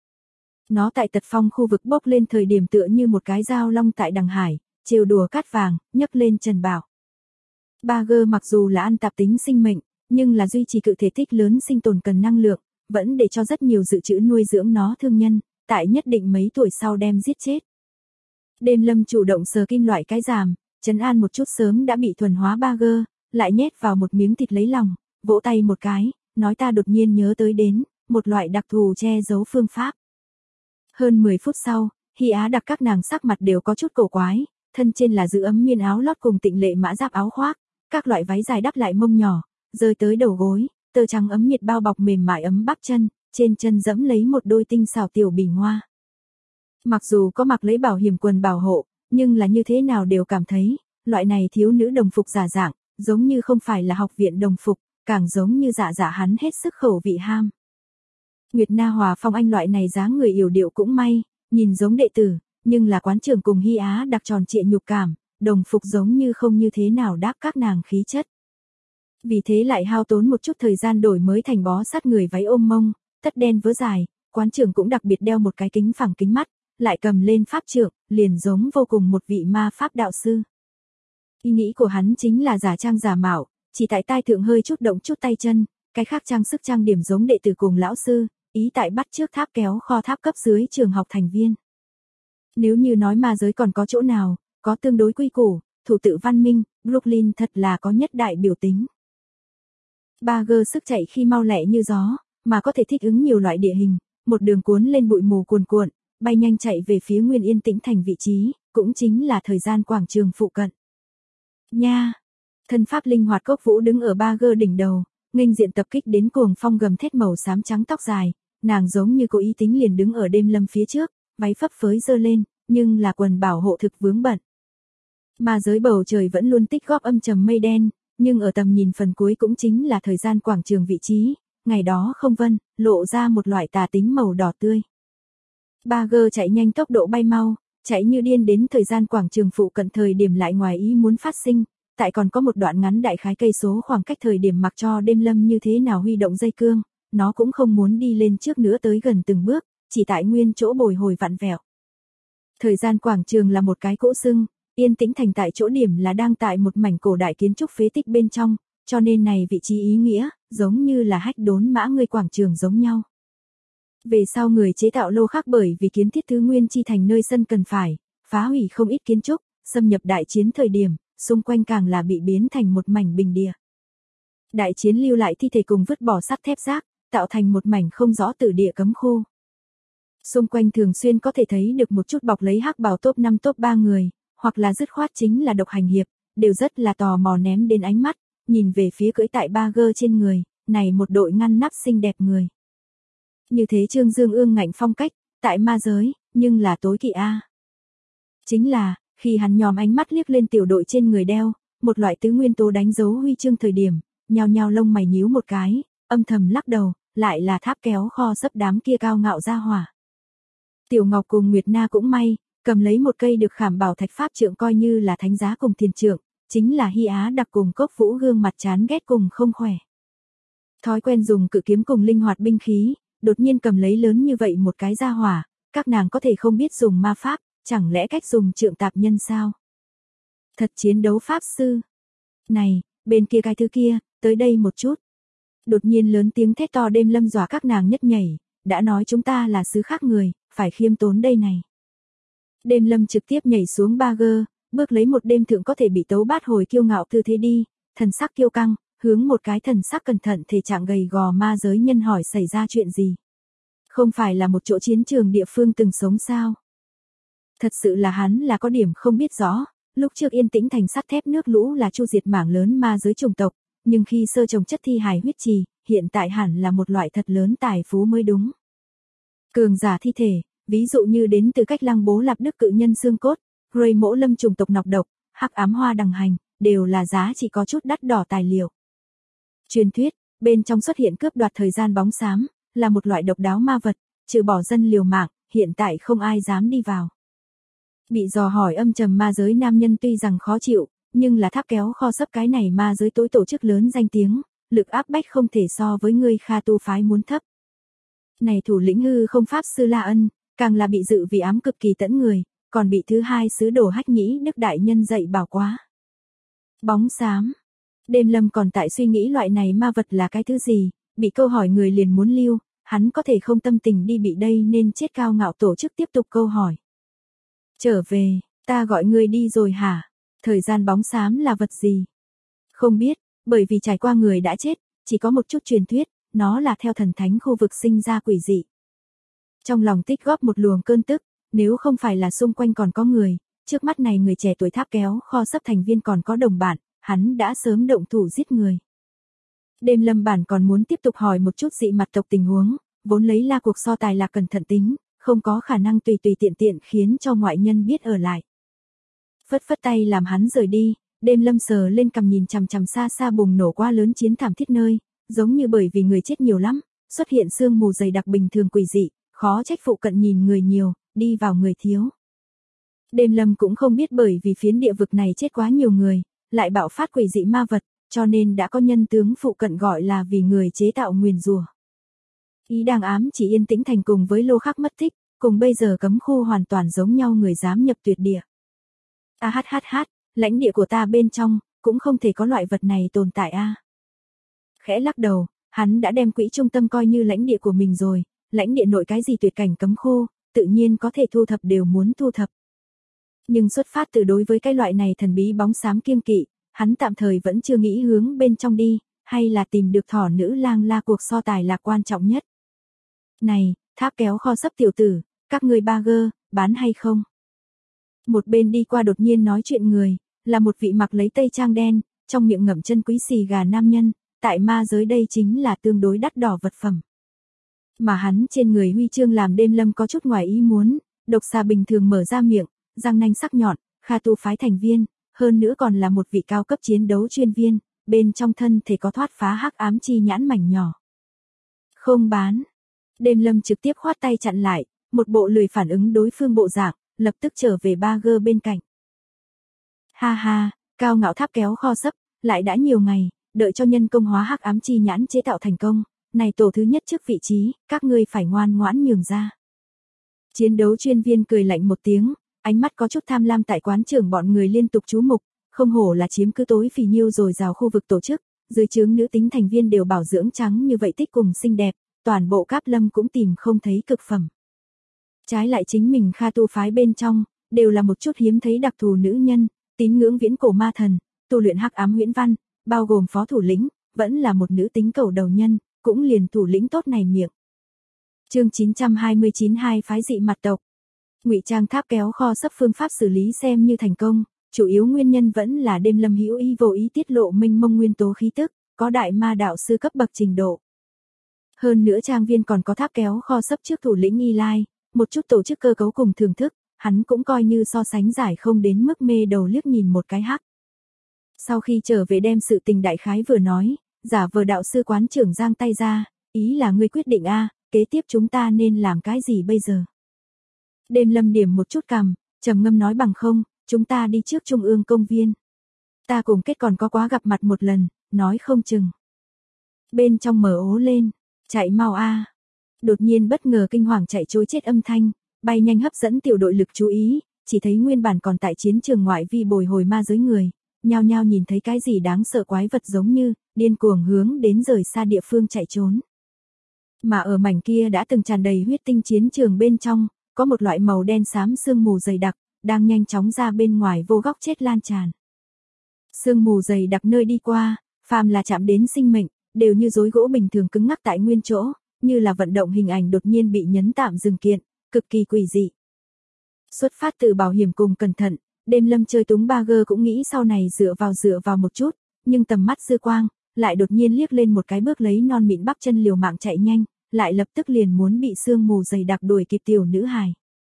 Nó tại Tật Phong khu vực bốc lên thời điểm tựa như một cái dao long tại đằng hải, trêu đùa cát vàng, nhấc lên trần bảo. Bagger mặc dù là ăn tạp tính sinh mệnh, nhưng là duy trì cự thể tích lớn sinh tồn cần năng lượng, vẫn để cho rất nhiều dự trữ nuôi dưỡng nó thương nhân, tại nhất định mấy tuổi sau đem giết chết. Đêm Lâm chủ động sờ kim loại cái ràm, trấn an một chút sớm đã bị thuần hóa Bagger, lại nhét vào một miếng thịt lấy lòng, vỗ tay một cái, nói ta đột nhiên nhớ tới đến, một loại đặc thù che giấu phương pháp. Hơn 10 phút sau, Hy Á đặc các nàng sắc mặt đều có chút cổ quái, thân trên là giữ ấm nguyên áo lót cùng tịnh lệ mã giáp áo khoác, các loại váy dài đắp lại mông nhỏ, rơi tới đầu gối, tơ trắng ấm nhiệt bao bọc mềm mại ấm bắp chân, trên chân dẫm lấy một đôi tinh xảo tiểu bỉ ngoa. Mặc dù có mặc lấy bảo hiểm quần bảo hộ, nhưng là như thế nào đều cảm thấy, loại này thiếu nữ đồng phục giả dạng, giống như không phải là học viện đồng phục, càng giống như dạ hắn hết sức khẩu vị ham. Nguyệt Na Hòa Phong Anh loại này dáng người yểu điệu cũng may, nhìn giống đệ tử, nhưng là quán trưởng cùng Hy Á đặc tròn trịa nhục cảm, đồng phục giống như không như thế nào đáp các nàng khí chất. Vì thế lại hao tốn một chút thời gian đổi mới thành bó sát người váy ôm mông, tất đen vớ dài, quán trưởng cũng đặc biệt đeo một cái kính phẳng kính mắt, lại cầm lên pháp trượng, liền giống vô cùng một vị ma pháp đạo sư. Ý nghĩ của hắn chính là giả trang giả mạo, chỉ tại tai thượng hơi chút động chút tay chân, cái khác trang sức trang điểm giống đệ tử cùng lão sư, ý tại bắt trước tháp kéo kho tháp cấp dưới trường học thành viên. Nếu như nói ma giới còn có chỗ nào, có tương đối quy củ, thủ tự văn minh, Brooklyn thật là có nhất đại biểu tính. Bagger sức chạy khi mau lẹ như gió, mà có thể thích ứng nhiều loại địa hình, một đường cuốn lên bụi mù cuồn cuộn, bay nhanh chạy về phía Nguyên Yên Tĩnh thành vị trí, cũng chính là thời gian quảng trường phụ cận. Nha! Thân pháp linh hoạt Cốc Vũ đứng ở Bagger đỉnh đầu, nghênh diện tập kích đến cuồng phong gầm thét màu xám trắng tóc dài, nàng giống như cố ý tính liền đứng ở Đêm Lâm phía trước, váy phấp phới giơ lên, nhưng là quần bảo hộ thực vướng bận. Mà giới bầu trời vẫn luôn tích góp âm trầm mây đen, nhưng ở tầm nhìn phần cuối cũng chính là thời gian quảng trường vị trí, ngày đó không vân, lộ ra một loại tà tính màu đỏ tươi. Bagger chạy nhanh tốc độ bay mau, chạy như điên đến thời gian quảng trường phụ cận thời điểm lại ngoài ý muốn phát sinh, tại còn có một đoạn ngắn đại khái cây số khoảng cách thời điểm mặc cho đêm lâm như thế nào huy động dây cương, nó cũng không muốn đi lên trước nữa tới gần từng bước, chỉ tại nguyên chỗ bồi hồi vặn vẹo. Thời gian quảng trường là một cái cỗ sưng, yên tĩnh thành tại chỗ điểm là đang tại một mảnh cổ đại kiến trúc phế tích bên trong, cho nên này vị trí ý nghĩa, giống như là hách đốn mã người quảng trường giống nhau. Về sau người chế tạo lô khác bởi vì kiến thiết thứ nguyên chi thành nơi sân cần phải, phá hủy không ít kiến trúc, xâm nhập đại chiến thời điểm, xung quanh càng là bị biến thành một mảnh bình địa. Đại chiến lưu lại thi thể cùng vứt bỏ sắt thép rác, tạo thành một mảnh không rõ tử địa cấm khu. Xung quanh thường xuyên có thể thấy được một chút bọc lấy hắc bào top 5 top 3 người, hoặc là dứt khoát chính là độc hành hiệp, đều rất là tò mò ném đến ánh mắt, nhìn về phía cưỡi tại Bagger trên người, này một đội ngăn nắp xinh đẹp người. Như thế Trương Dương ương ngạnh phong cách, tại ma giới, nhưng là tối kỵ a. Chính là, khi hắn nhòm ánh mắt liếc lên tiểu đội trên người đeo, một loại tứ nguyên tố đánh dấu huy chương thời điểm, nhao nhao lông mày nhíu một cái, âm thầm lắc đầu, lại là tháp kéo kho sấp đám kia cao ngạo ra hỏa. Tiểu Ngọc cùng Nguyệt Na cũng may, cầm lấy một cây được khảm bảo thạch pháp trượng coi như là thánh giá cùng tiền trượng, chính là Hy Á đặc cùng Cốc Vũ gương mặt chán ghét cùng không khỏe. Thói quen dùng cự kiếm cùng linh hoạt binh khí, đột nhiên cầm lấy lớn như vậy một cái ra hỏa, các nàng có thể không biết dùng ma pháp, chẳng lẽ cách dùng trượng tạp nhân sao? Thật chiến đấu pháp sư. Này, bên kia cái thứ kia, tới đây một chút. Đột nhiên lớn tiếng thét to đêm lâm dọa các nàng nhất nhảy, đã nói chúng ta là xứ khác người, phải khiêm tốn đây này. Đêm lâm trực tiếp nhảy xuống Bagger, bước lấy một đêm thượng có thể bị tấu bát hồi kiêu ngạo tư thế đi, thần sắc kiêu căng, hướng một cái thần sắc cẩn thận thể trạng gầy gò ma giới nhân hỏi xảy ra chuyện gì. Không phải là một chỗ chiến trường địa phương từng sống sao? Thật sự là hắn là có điểm không biết rõ, lúc trước yên tĩnh thành sắt thép nước lũ là chu diệt mảng lớn ma giới chủng tộc, nhưng khi sơ trồng chất thi hài huyết trì, hiện tại hẳn là một loại thật lớn tài phú mới đúng. Cường giả thi thể, ví dụ như đến từ cách Lăng Bố Lạp Đức cự nhân xương cốt, Grey mỗ lâm chủng tộc nọc độc, hắc ám hoa đằng hành, đều là giá trị có chút đắt đỏ tài liệu. Truyền thuyết, bên trong xuất hiện cướp đoạt thời gian bóng xám, là một loại độc đáo ma vật, trừ bỏ dân liều mạng, hiện tại không ai dám đi vào. Bị dò hỏi âm trầm ma giới nam nhân tuy rằng khó chịu, nhưng là tháp kéo kho sấp cái này ma giới tối tổ chức lớn danh tiếng, lực áp bách không thể so với ngươi Kha tu phái muốn thấp. Này thủ lĩnh hư không pháp sư La Ân, càng là bị dự vì ám cực kỳ tẫn người, còn bị thứ hai sứ đồ Hách Nhĩ Đức đại nhân dạy bảo quá. Bóng xám. Đêm lâm còn tại suy nghĩ loại này ma vật là cái thứ gì, bị câu hỏi người liền muốn lưu, hắn có thể không tâm tình đi bị đây nên chết cao ngạo tổ chức tiếp tục câu hỏi. Trở về, ta gọi ngươi đi rồi hả? Thời gian bóng xám là vật gì? Không biết, bởi vì trải qua người đã chết, chỉ có một chút truyền thuyết, nó là theo thần thánh khu vực sinh ra quỷ dị. Trong lòng tích góp một luồng cơn tức, nếu không phải là xung quanh còn có người, trước mắt này người trẻ tuổi tháp kéo kho sấp thành viên còn có đồng bạn, hắn đã sớm động thủ giết người. Đêm lâm bản còn muốn tiếp tục hỏi một chút dị mặt tộc tình huống, vốn lấy la cuộc so tài là cẩn thận tính, không có khả năng tùy tùy tiện tiện khiến cho ngoại nhân biết ở lại. Phất phất tay làm hắn rời đi, đêm lâm sờ lên cằm nhìn chằm chằm xa xa bùng nổ quá lớn chiến thảm thiết nơi, giống như bởi vì người chết nhiều lắm, xuất hiện sương mù dày đặc bình thường quỷ dị, khó trách phụ cận nhìn người nhiều, đi vào người thiếu. Đêm lâm cũng không biết bởi vì phiến địa vực này chết quá nhiều người, lại bạo phát quỷ dị ma vật, cho nên đã có nhân tướng phụ cận gọi là vì người chế tạo nguyền rủa. Ý đang ám chỉ yên tĩnh thành cùng với lô khắc mất tích, cùng bây giờ cấm khu hoàn toàn giống nhau người dám nhập tuyệt địa. Lãnh địa của ta bên trong, cũng không thể có loại vật này tồn tại a. Khẽ lắc đầu, hắn đã đem quỹ trung tâm coi như lãnh địa của mình rồi, lãnh địa nội cái gì tuyệt cảnh cấm khu, tự nhiên có thể thu thập đều muốn thu thập. Nhưng xuất phát từ đối với cái loại này thần bí bóng xám kiêng kỵ, hắn tạm thời vẫn chưa nghĩ hướng bên trong đi, hay là tìm được thỏ nữ lang la cuộc so tài là quan trọng nhất. Này, tháp kéo kho sấp tiểu tử, các ngươi Bagger, bán hay không? Một bên đi qua đột nhiên nói chuyện người, là một vị mặc lấy tây trang đen, trong miệng ngậm chân quý xì gà nam nhân, tại ma giới đây chính là tương đối đắt đỏ vật phẩm. Mà hắn trên người huy chương làm đêm lâm có chút ngoài ý muốn, độc xà bình thường mở ra miệng, răng nanh sắc nhọn, Kha tu phái thành viên, hơn nữa còn là một vị cao cấp chiến đấu chuyên viên, bên trong thân thể có thoát phá hắc ám chi nhãn mảnh nhỏ. Không bán. Đêm Lâm trực tiếp khoát tay chặn lại, một bộ lười phản ứng đối phương bộ dạng, lập tức trở về ba gơ bên cạnh. Ha ha, cao ngạo tháp kéo kho sấp, lại đã nhiều ngày, đợi cho nhân công hóa hắc ám chi nhãn chế tạo thành công, này tổ thứ nhất trước vị trí, các ngươi phải ngoan ngoãn nhường ra. Chiến đấu chuyên viên cười lạnh một tiếng, ánh mắt có chút tham lam tại quán trưởng bọn người liên tục chú mục, không hổ là chiếm cứ tối phì nhiêu rồi rào khu vực tổ chức, dưới trướng nữ tính thành viên đều bảo dưỡng trắng như vậy tích cùng xinh đẹp, toàn bộ Cáp Lâm cũng tìm không thấy cực phẩm. Trái lại chính mình Kha tu phái bên trong, đều là một chút hiếm thấy đặc thù nữ nhân, tín ngưỡng viễn cổ ma thần, tu luyện hắc ám huyễn văn, bao gồm phó thủ lĩnh, vẫn là một nữ tính cầu đầu nhân, cũng liền thủ lĩnh tốt này miệng. Chương 929 hai phái dị mặt tộc. Ngụy trang tháp kéo kho sấp phương pháp xử lý xem như thành công, chủ yếu nguyên nhân vẫn là Đêm Lâm hữu ý vô ý tiết lộ mênh mông nguyên tố khí tức, có đại ma đạo sư cấp bậc trình độ. Hơn nữa trang viên còn có tháp kéo kho sấp trước thủ lĩnh Y Lai, một chút tổ chức cơ cấu cùng thưởng thức, hắn cũng coi như so sánh giải không đến mức mê đầu liếc nhìn một cái hắc. Sau khi trở về đem sự tình đại khái vừa nói, giả vờ đạo sư quán trưởng giang tay ra, ý là ngươi quyết định a, kế tiếp chúng ta nên làm cái gì bây giờ? Đêm Lâm điểm một chút cằm, trầm ngâm nói bằng không, chúng ta đi trước trung ương công viên. Ta cùng kết còn có quá gặp mặt một lần, nói không chừng. Bên trong mở ố lên, chạy mau a. Đột nhiên bất ngờ kinh hoàng chạy trối chết âm thanh, bay nhanh hấp dẫn tiểu đội lực chú ý, chỉ thấy nguyên bản còn tại chiến trường ngoại vi bồi hồi ma giới người, nhao nhao nhìn thấy cái gì đáng sợ quái vật giống như, điên cuồng hướng đến rời xa địa phương chạy trốn. Mà ở mảnh kia đã từng tràn đầy huyết tinh chiến trường bên trong, có một loại màu đen xám sương mù dày đặc, đang nhanh chóng ra bên ngoài vô góc chết lan tràn. Sương mù dày đặc nơi đi qua, phàm là chạm đến sinh mệnh, đều như rối gỗ bình thường cứng ngắc tại nguyên chỗ, như là vận động hình ảnh đột nhiên bị nhấn tạm dừng kiện, cực kỳ quỷ dị. Xuất phát từ bảo hiểm cùng cẩn thận, Đêm Lâm chơi túng ba gơ cũng nghĩ sau này dựa vào một chút, nhưng tầm mắt dư quang, lại đột nhiên liếc lên một cái bước lấy non mịn bắp chân liều mạng chạy nhanh, lại lập tức liền muốn bị sương mù dày đặc đuổi kịp tiểu nữ hài.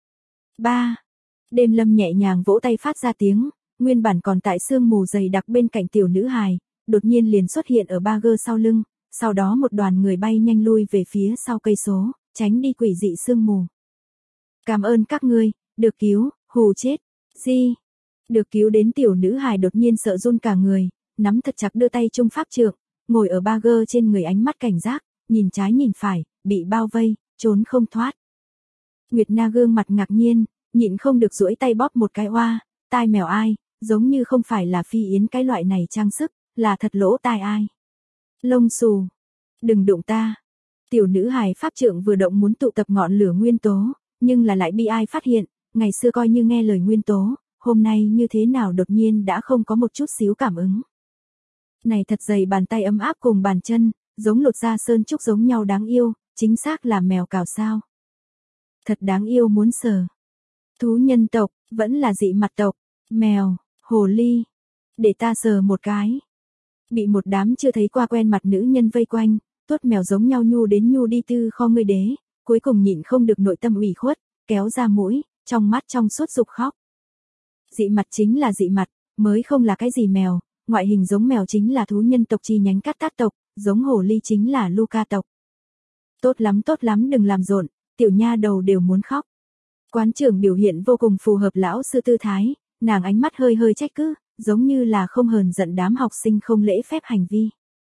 Ba. Đêm Lâm nhẹ nhàng vỗ tay phát ra tiếng, nguyên bản còn tại sương mù dày đặc bên cạnh tiểu nữ hài, đột nhiên liền xuất hiện ở ba gơ sau lưng, sau đó một đoàn người bay nhanh lui về phía sau cây số, tránh đi quỷ dị sương mù. Cảm ơn các ngươi, được cứu, hù chết. Gì? Được cứu đến tiểu nữ hài đột nhiên sợ run cả người, nắm thật chặt đưa tay trung pháp trượng, ngồi ở ba gơ trên người ánh mắt cảnh giác, nhìn trái nhìn phải, bị bao vây, trốn không thoát. Nguyệt Na gương mặt ngạc nhiên, nhịn không được duỗi tay bóp một cái oa, tai mèo ai, giống như không phải là phi yến cái loại này trang sức, là thật lỗ tai ai. Lông xù, đừng đụng ta. Tiểu nữ hài pháp trượng vừa động muốn tụ tập ngọn lửa nguyên tố, nhưng là lại bị ai phát hiện, ngày xưa coi như nghe lời nguyên tố, hôm nay như thế nào đột nhiên đã không có một chút xíu cảm ứng. Này thật dày bàn tay ấm áp cùng bàn chân, giống lột da sơn trúc giống nhau đáng yêu, chính xác là mèo cào sao. Thật đáng yêu muốn sờ. Thú nhân tộc, vẫn là dị mặt tộc, mèo, hồ ly. Để ta sờ một cái. Bị một đám chưa thấy qua quen mặt nữ nhân vây quanh, tuốt mèo giống nhau nhu đến nhu đi tư kho ngươi đế, cuối cùng nhịn không được nội tâm ủy khuất, kéo ra mũi, trong mắt trong suốt dục khóc. Dị mặt chính là dị mặt, mới không là cái gì mèo, ngoại hình giống mèo chính là thú nhân tộc chi nhánh cát tát tộc, giống hồ ly chính là Luca tộc. Tốt lắm đừng làm rộn, tiểu nha đầu đều muốn khóc. Quán trưởng biểu hiện vô cùng phù hợp lão sư tư thái, nàng ánh mắt hơi hơi trách cứ, giống như là không hờn giận đám học sinh không lễ phép hành vi.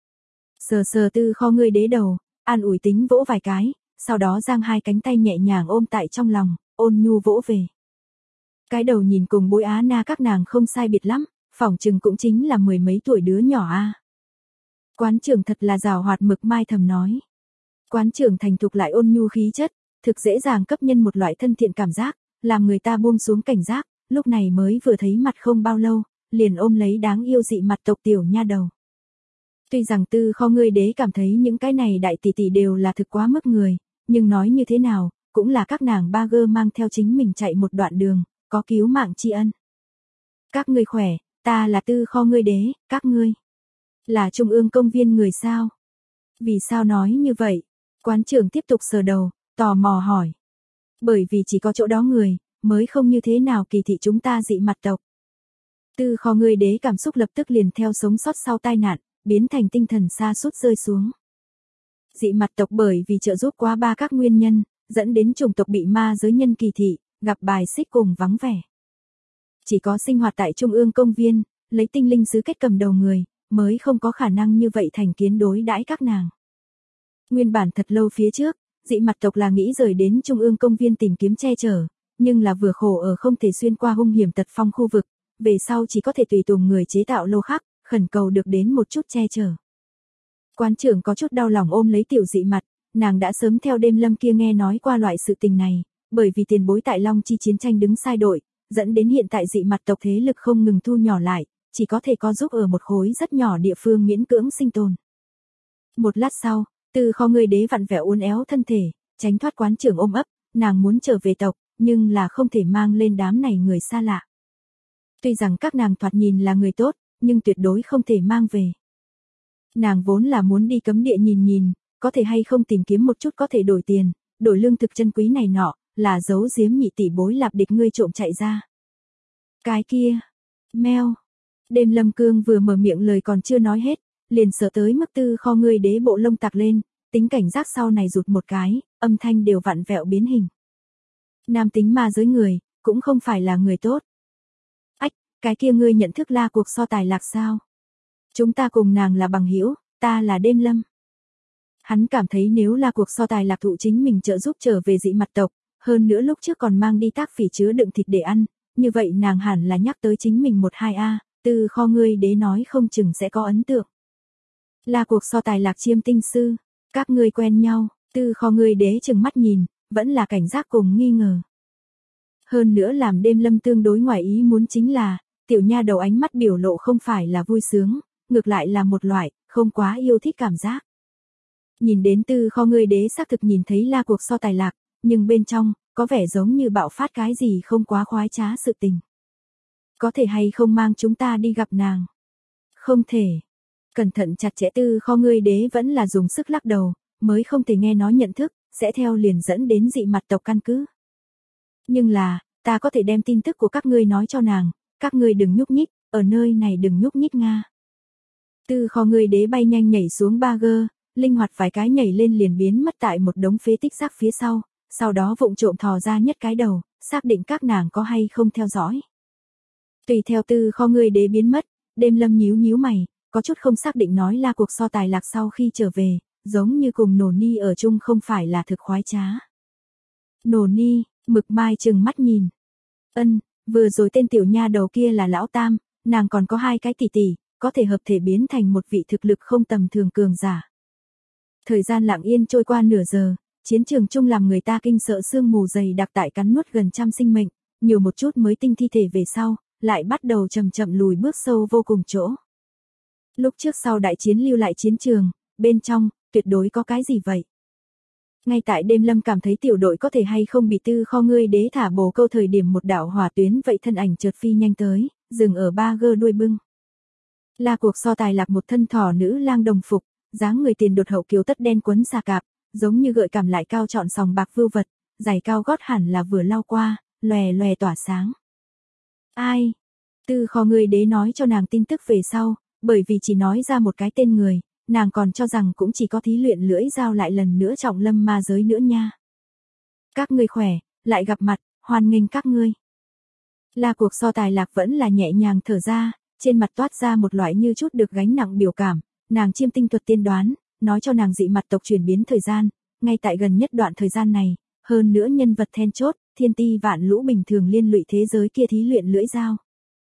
Sờ sờ tư kho ngươi đế đầu, an ủi tính vỗ vài cái, sau đó giang hai cánh tay nhẹ nhàng ôm tại trong lòng, ôn nhu vỗ về. Cái đầu nhìn cùng bối Á Na các nàng không sai biệt lắm, phỏng chừng cũng chính là mười mấy tuổi đứa nhỏ a. Quán trưởng thật là giàu hoạt mực mai thầm nói. Quán trưởng thành thục lại ôn nhu khí chất, thực dễ dàng cấp nhân một loại thân thiện cảm giác, làm người ta buông xuống cảnh giác, lúc này mới vừa thấy mặt không bao lâu, liền ôm lấy đáng yêu dị mặt tộc tiểu nha đầu. Tuy rằng tư kho ngươi đế cảm thấy những cái này đại tỷ tỷ đều là thực quá mức người, nhưng nói như thế nào, cũng là các nàng ba gơ mang theo chính mình chạy một đoạn đường, có cứu mạng tri ân. Các ngươi khỏe, ta là tư kho ngươi đế, các ngươi là trung ương công viên người sao? Vì sao nói như vậy? Quán trưởng tiếp tục sờ đầu, tò mò hỏi. Bởi vì chỉ có chỗ đó người, mới không như thế nào kỳ thị chúng ta dị mặt tộc. Tư kho ngươi đế cảm xúc lập tức liền theo sống sót sau tai nạn, biến thành tinh thần sa sút rơi xuống. Dị mặt tộc bởi vì trợ giúp quá ba các nguyên nhân, dẫn đến chủng tộc bị ma giới nhân kỳ thị, gặp bài xích cùng vắng vẻ. Chỉ có sinh hoạt tại Trung ương công viên, lấy tinh linh sứ kết cầm đầu người, mới không có khả năng như vậy thành kiến đối đãi các nàng. Nguyên bản thật lâu phía trước, dị mặt tộc là nghĩ rời đến Trung ương công viên tìm kiếm che chở, nhưng là vừa khổ ở không thể xuyên qua hung hiểm tật phong khu vực, về sau chỉ có thể tùy tùng người chế tạo lô khắc, khẩn cầu được đến một chút che chở. Quán trưởng có chút đau lòng ôm lấy tiểu dị mặt, nàng đã sớm theo đêm lâm kia nghe nói qua loại sự tình này, bởi vì tiền bối tại Long Chi chiến tranh đứng sai đội, dẫn đến hiện tại dị mặt tộc thế lực không ngừng thu nhỏ lại, chỉ có thể co giúp ở một khối rất nhỏ địa phương miễn cưỡng sinh tồn. Một lát sau, từ kho người đế vặn vẹo uốn éo thân thể, tránh thoát quán trưởng ôm ấp, nàng muốn trở về tộc, nhưng là không thể mang lên đám này người xa lạ. Tuy rằng các nàng thoạt nhìn là người tốt, nhưng tuyệt đối không thể mang về. Nàng vốn là muốn đi cấm địa nhìn nhìn, có thể hay không tìm kiếm một chút có thể đổi tiền, đổi lương thực chân quý này nọ, là giấu giếm nhị tỷ bối lạp địch ngươi trộm chạy ra. Cái kia, meo. Đêm Lâm Cương vừa mở miệng lời còn chưa nói hết, liền sợ tới mức tư kho ngươi đế bộ lông tạc lên, tính cảnh giác sau này rụt một cái, âm thanh đều vặn vẹo biến hình. Nam tính ma giới người, cũng không phải là người tốt. Ách, cái kia ngươi nhận thức La cuộc so tài lạc sao? Chúng ta cùng nàng là bằng hữu, ta là Đêm Lâm. Hắn cảm thấy nếu La cuộc so tài lạc thụ chính mình trợ giúp trở về dị mặt tộc, hơn nữa lúc trước còn mang đi tác phỉ chứa đựng thịt để ăn, như vậy nàng hẳn là nhắc tới chính mình 1-2A, từ kho ngươi đế nói không chừng sẽ có ấn tượng. La cuộc so tài lạc chiêm tinh sư, các ngươi quen nhau, từ kho ngươi đế chừng mắt nhìn, vẫn là cảnh giác cùng nghi ngờ. Hơn nữa làm Đêm Lâm tương đối ngoài ý muốn chính là, tiểu nha đầu ánh mắt biểu lộ không phải là vui sướng, ngược lại là một loại, không quá yêu thích cảm giác. Nhìn đến từ kho ngươi đế xác thực nhìn thấy La cuộc so tài lạc, nhưng bên trong, có vẻ giống như bạo phát cái gì không quá khoái trá sự tình. Có thể hay không mang chúng ta đi gặp nàng? Không thể. Cẩn thận chặt chẽ từ kho ngươi đế vẫn là dùng sức lắc đầu, mới không thể nghe nói nhận thức, sẽ theo liền dẫn đến dị mặt tộc căn cứ. Nhưng là, ta có thể đem tin tức của các ngươi nói cho nàng, các ngươi đừng nhúc nhích, ở nơi này đừng nhúc nhích Nga. Từ kho ngươi đế bay nhanh nhảy xuống ba gơ, linh hoạt vài cái nhảy lên liền biến mất tại một đống phế tích rác phía sau đó vụng trộm thò ra nhất cái đầu, xác định các nàng có hay không theo dõi. Tùy theo từ kho ngươi đế biến mất, Đêm Lâm nhíu nhíu mày, có chút không xác định nói La cuộc so tài lạc sau khi trở về, giống như cùng Nổ Ni ở chung không phải là thực khoái trá. Nổ Ni, Mực Mai trừng mắt nhìn. Vừa rồi tên tiểu nha đầu kia là lão tam, nàng còn có 2 cái tỷ tỷ, có thể hợp thể biến thành một vị thực lực không tầm thường cường giả. Thời gian lặng yên trôi qua nửa giờ, chiến trường chung làm người ta kinh sợ sương mù dày đặc tại cắn nuốt gần trăm sinh mệnh, nhiều một chút mới tinh thi thể về sau, lại bắt đầu chậm chậm lùi bước sâu vô cùng chỗ. Lúc trước sau đại chiến lưu lại chiến trường, bên trong, tuyệt đối có cái gì vậy? Ngay tại Đêm Lâm cảm thấy tiểu đội có thể hay không bị tư kho ngươi đế thả bồ câu thời điểm một đạo hỏa tuyến vậy thân ảnh chợt phi nhanh tới, dừng ở ba gơ đuôi bưng. La cuộc so tài lạc một thân thỏ nữ lang đồng phục, dáng người tiền đột hậu kiều tất đen quấn xà cạp, giống như gợi cảm lại cao trọn sòng bạc vưu vật, giày cao gót hẳn là vừa lau qua, lòe lòe tỏa sáng. Ai? Tư kho ngươi đế nói cho nàng tin tức về sau, bởi vì chỉ nói ra một cái tên người, nàng còn cho rằng cũng chỉ có thí luyện lưỡi dao lại lần nữa trọng lâm ma giới nữa nha. Các ngươi khỏe, lại gặp mặt, hoan nghênh các ngươi. La cuộc so tài lạc vẫn là nhẹ nhàng thở ra, trên mặt toát ra một loại như chút được gánh nặng biểu cảm, nàng chiêm tinh thuật tiên đoán, nói cho nàng dị mặt tộc chuyển biến thời gian, ngay tại gần nhất đoạn thời gian này, hơn nữa nhân vật then chốt, thiên ti vạn lũ bình thường liên lụy thế giới kia thí luyện lưỡi dao.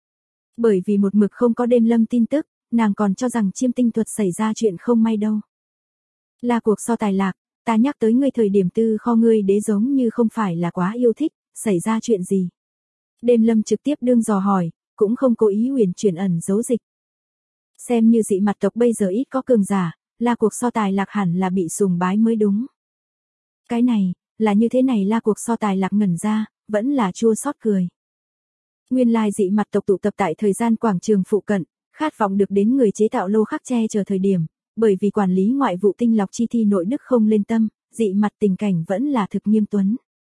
Bởi vì một mực không có Đêm Lâm tin tức, nàng còn cho rằng chiêm tinh thuật xảy ra chuyện không may đâu. La cuộc so tài lạc, ta nhắc tới ngươi thời điểm tư kho ngươi đế giống như không phải là quá yêu thích, xảy ra chuyện gì? Đêm Lâm trực tiếp đương dò hỏi, cũng không cố ý huyền chuyển ẩn giấu dịch. Xem như dị mặt tộc bây giờ ít có cường giả, La cuộc so tài lạc hẳn là bị sùng bái mới đúng. Cái này, là như thế này La cuộc so tài lạc ngẩn ra, vẫn là chua xót cười. Nguyên lai dị mặt tộc tụ tập tại thời gian quảng trường phụ cận, khát vọng được đến người chế tạo lô khắc che chờ thời điểm, bởi vì quản lý ngoại vụ tinh lọc chi thi nội đức không lên tâm, dị mặt tình cảnh vẫn là thực nghiêm tuấn.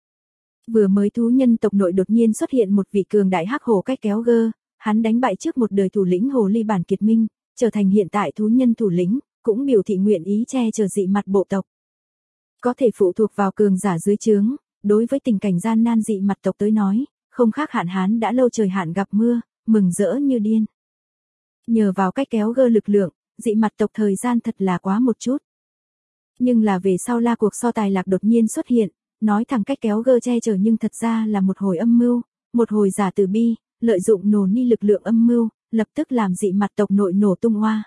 Vừa mới thú nhân tộc nội đột nhiên xuất hiện một vị cường đại hắc hổ cách kéo gơ, hắn đánh bại trước một đời thủ lĩnh hồ ly bản kiệt minh, trở thành hiện tại thú nhân thủ lĩnh, cũng biểu thị nguyện ý che chở dị mặt bộ tộc. Có thể phụ thuộc vào cường giả dưới trướng, đối với tình cảnh gian nan dị mặt tộc tới nói, không khác hạn hán đã lâu trời hạn gặp mưa, mừng rỡ như điên. Nhờ vào cách kéo gơ lực lượng, dị mặt tộc thời gian thật là quá một chút. Nhưng là về sau la cuộc so tài lạc đột nhiên xuất hiện, nói thẳng cách kéo gơ che chở nhưng thật ra là một hồi âm mưu, một hồi giả từ bi, lợi dụng nổ ni lực lượng âm mưu, lập tức làm dị mặt tộc nội nổ tung hoa.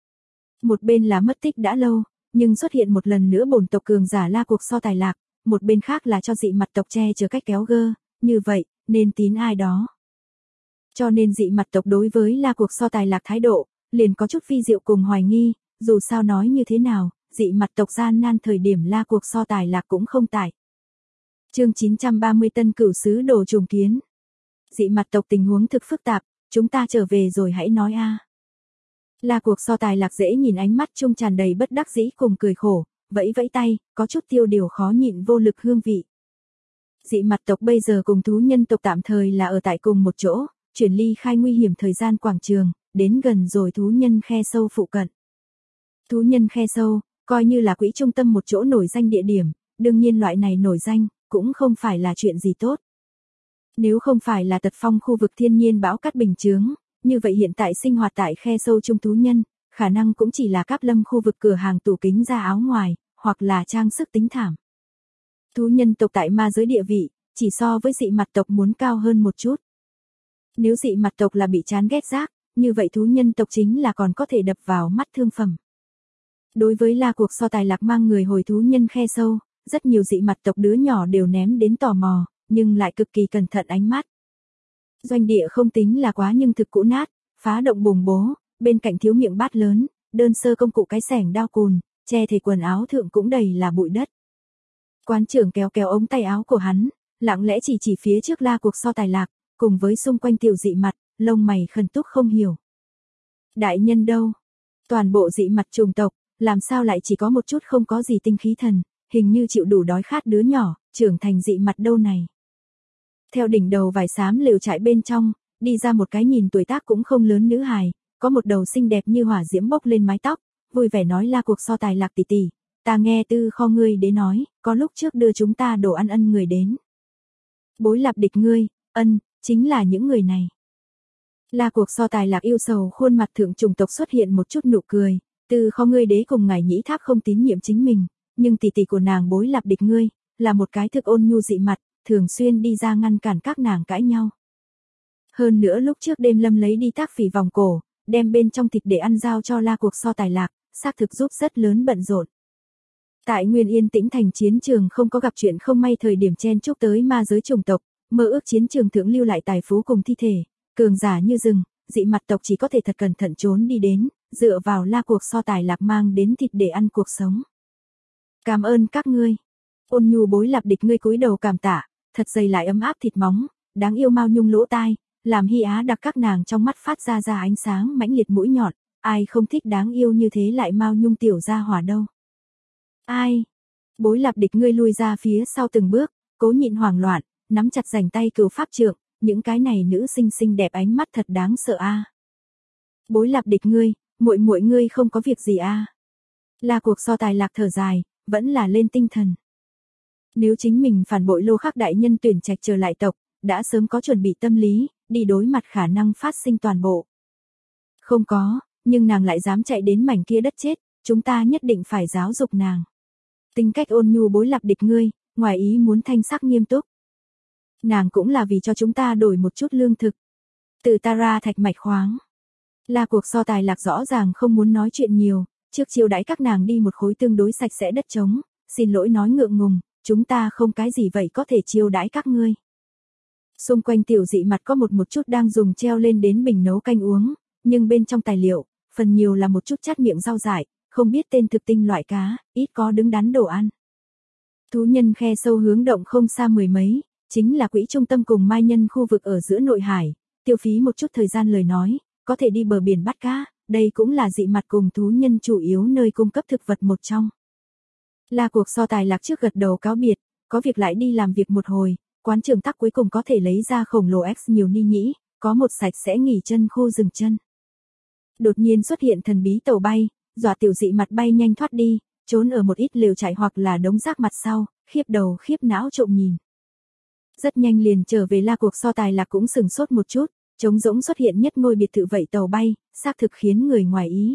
Một bên là mất tích đã lâu, nhưng xuất hiện một lần nữa bổn tộc cường giả la cuộc so tài lạc, một bên khác là cho dị mặt tộc che chở cách kéo gơ, như vậy, nên tín ai đó. Cho nên dị mặt tộc đối với la cuộc so tài lạc thái độ, liền có chút phi diệu cùng hoài nghi, dù sao nói như thế nào, dị mặt tộc gian nan thời điểm la cuộc so tài lạc cũng không tại. Chương 930 Tân Cửu Sứ Đồ trùng kiến. Dị mặt tộc tình huống thực phức tạp, chúng ta trở về rồi hãy nói a. La cuộc so tài lạc dễ nhìn ánh mắt trung tràn đầy bất đắc dĩ cùng cười khổ, vẫy vẫy tay, có chút tiêu điều khó nhịn vô lực hương vị. Dị mặt tộc bây giờ cùng thú nhân tộc tạm thời là ở tại cùng một chỗ, chuyển ly khai nguy hiểm thời gian quảng trường, đến gần rồi thú nhân khe sâu phụ cận. Thú nhân khe sâu, coi như là quỹ trung tâm một chỗ nổi danh địa điểm, đương nhiên loại này nổi danh, cũng không phải là chuyện gì tốt. Nếu không phải là tật phong khu vực thiên nhiên bão cát bình chướng, như vậy hiện tại sinh hoạt tại khe sâu trung thú nhân, khả năng cũng chỉ là cáp lâm khu vực cửa hàng tủ kính ra áo ngoài, hoặc là trang sức tính thảm. Thú nhân tộc tại ma giới địa vị, chỉ so với dị mặt tộc muốn cao hơn một chút. Nếu dị mặt tộc là bị chán ghét rác, như vậy thú nhân tộc chính là còn có thể đập vào mắt thương phẩm. Đối với la cuộc so tài lạc mang người hồi thú nhân khe sâu, rất nhiều dị mặt tộc đứa nhỏ đều ném đến tò mò, nhưng lại cực kỳ cẩn thận ánh mắt. Doanh địa không tính là quá nhưng thực cũ nát, phá động bùng bố, bên cạnh thiếu miệng bát lớn, đơn sơ công cụ cái xẻng đao cùn, che thể quần áo thượng cũng đầy là bụi đất. Quán trưởng kéo kéo ống tay áo của hắn, lặng lẽ chỉ phía trước la cuộc so tài lạc, cùng với xung quanh tiểu dị mặt, lông mày khẩn túc không hiểu. Đại nhân đâu? Toàn bộ dị mặt trùng tộc, làm sao lại chỉ có một chút không có gì tinh khí thần, hình như chịu đủ đói khát đứa nhỏ, trưởng thành dị mặt đâu này. Theo đỉnh đầu vải xám lều trại bên trong, đi ra một cái nhìn tuổi tác cũng không lớn nữ hài, có một đầu xinh đẹp như hỏa diễm bốc lên mái tóc, vui vẻ nói la cuộc so tài lạc tỷ tỷ, ta nghe tư kho ngươi đế nói, có lúc trước đưa chúng ta đồ ăn ân người đến. Bối lạp địch ngươi, ân, chính là những người này. La cuộc so tài lạc yêu sầu khuôn mặt thượng trùng tộc xuất hiện một chút nụ cười, tư kho ngươi đế cùng ngài nhĩ thác không tín nhiệm chính mình, nhưng tỷ tỷ của nàng bối lạp địch ngươi, là một cái thực ôn nhu dị mặt, thường xuyên đi ra ngăn cản các nàng cãi nhau. Hơn nữa lúc trước đêm lâm lấy đi tác phỉ vòng cổ, đem bên trong thịt để ăn giao cho la cuộc so tài lạc, xác thực giúp rất lớn bận rộn. Tại Nguyên Yên tĩnh thành chiến trường không có gặp chuyện không may thời điểm chen chúc tới ma giới chủng tộc, mơ ước chiến trường thượng lưu lại tài phú cùng thi thể, cường giả như rừng, dị mặt tộc chỉ có thể thật cẩn thận trốn đi đến, dựa vào la cuộc so tài lạc mang đến thịt để ăn cuộc sống. Cảm ơn các ngươi. Ôn nhu bối lạp địch ngươi cúi đầu cảm tạ, thật dày lại ấm áp thịt móng, đáng yêu mao nhung lỗ tai, làm Hy Á đặc các nàng trong mắt phát ra ánh sáng mãnh liệt mũi nhọn, ai không thích đáng yêu như thế lại mao nhung tiểu gia hỏa đâu. Ai? Bối lạp địch ngươi lui ra phía sau từng bước, cố nhịn hoảng loạn, nắm chặt rảnh tay cửu pháp trượng, những cái này nữ sinh xinh đẹp ánh mắt thật đáng sợ a. Bối lạp địch ngươi, muội muội ngươi không có việc gì a. La cuộc so tài lạc thở dài, vẫn là lên tinh thần. Nếu chính mình phản bội lô khắc đại nhân tuyển trạch trở lại tộc, đã sớm có chuẩn bị tâm lý, đi đối mặt khả năng phát sinh toàn bộ. Không có, nhưng nàng lại dám chạy đến mảnh kia đất chết, chúng ta nhất định phải giáo dục nàng. Tính cách ôn nhu bối lạp địch ngươi, ngoài ý muốn thanh sắc nghiêm túc. Nàng cũng là vì cho chúng ta đổi một chút lương thực. Từ ta ra thạch mạch khoáng. La cuộc so tài lạc rõ ràng không muốn nói chuyện nhiều, trước chiêu đãi các nàng đi một khối tương đối sạch sẽ đất trống, xin lỗi nói ngượng ngùng, chúng ta không cái gì vậy có thể chiêu đãi các ngươi. Xung quanh tiểu dị mặt có một chút đang dùng treo lên đến bình nấu canh uống, nhưng bên trong tài liệu, phần nhiều là một chút chát miệng rau dại, không biết tên thực tinh loại cá, ít có đứng đắn đồ ăn. Thú nhân khe sâu hướng động không xa mười mấy, chính là quỹ trung tâm cùng mai nhân khu vực ở giữa nội hải, tiêu phí một chút thời gian lời nói, có thể đi bờ biển bắt cá, đây cũng là dị mặt cùng thú nhân chủ yếu nơi cung cấp thực vật một trong. La cuộc so tài lạc trước gật đầu cáo biệt, có việc lại đi làm việc một hồi, quán trưởng tắc cuối cùng có thể lấy ra khổng lồ X nhiều ni nhĩ, có một sạch sẽ nghỉ chân khu dừng chân. Đột nhiên xuất hiện thần bí tàu bay, dọa tiểu dị mặt bay nhanh thoát đi, trốn ở một ít lều trại hoặc là đống rác mặt sau, khiếp đầu khiếp não trộm nhìn. Rất nhanh liền trở về La cuộc so tài Lạc cũng sừng sốt một chút, trống rỗng xuất hiện nhất ngôi biệt thự vậy tàu bay, xác thực khiến người ngoài ý.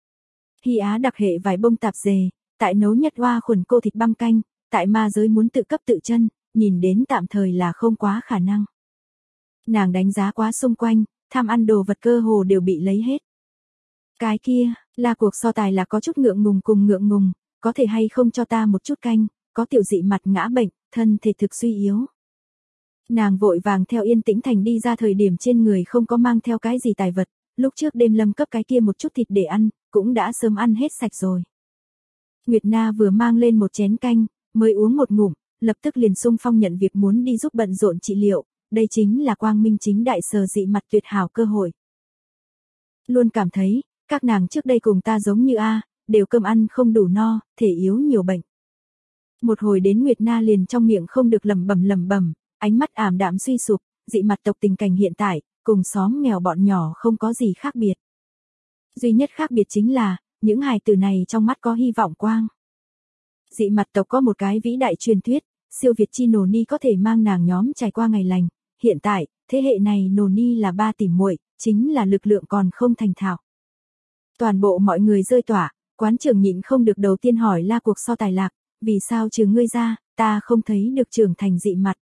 Hy Á đặc hệ vài bông tạp dề, tại nấu nhất hoa khuẩn cô thịt băm canh, tại ma giới muốn tự cấp tự chân, nhìn đến tạm thời là không quá khả năng. Nàng đánh giá quá xung quanh, tham ăn đồ vật cơ hồ đều bị lấy hết. Cái kia, La cuộc so tài là có chút ngượng ngùng, có thể hay không cho ta một chút canh, có tiểu dị mặt ngã bệnh, thân thể thực suy yếu. Nàng vội vàng theo Yên Tĩnh Thành đi ra thời điểm trên người không có mang theo cái gì tài vật, lúc trước đêm lâm cấp cái kia một chút thịt để ăn, cũng đã sớm ăn hết sạch rồi. Nguyệt Na vừa mang lên một chén canh, mới uống một ngụm, lập tức liền xung phong nhận việc muốn đi giúp bận rộn trị liệu, đây chính là quang minh chính đại sờ dị mặt tuyệt hảo cơ hội. Luôn cảm thấy, các nàng trước đây cùng ta giống như đều cơm ăn không đủ no, thể yếu nhiều bệnh. Một hồi đến Nguyệt Na liền trong miệng không được lẩm bẩm, ánh mắt ảm đạm suy sụp, dị mặt tộc tình cảnh hiện tại, cùng xóm nghèo bọn nhỏ không có gì khác biệt. Duy nhất khác biệt chính là, những hài tử này trong mắt có hy vọng quang. Dị mặt tộc có một cái vĩ đại truyền thuyết, siêu việt chi nồ ni có thể mang nàng nhóm trải qua ngày lành, hiện tại, thế hệ này nồ ni là 3 tỷ muội, chính là lực lượng còn không thành thạo. Toàn bộ mọi người rơi tỏa, quán trưởng nhịn không được đầu tiên hỏi La cuộc so tài Lạc, vì sao trừ ngươi ra, ta không thấy được trưởng thành dị mặt.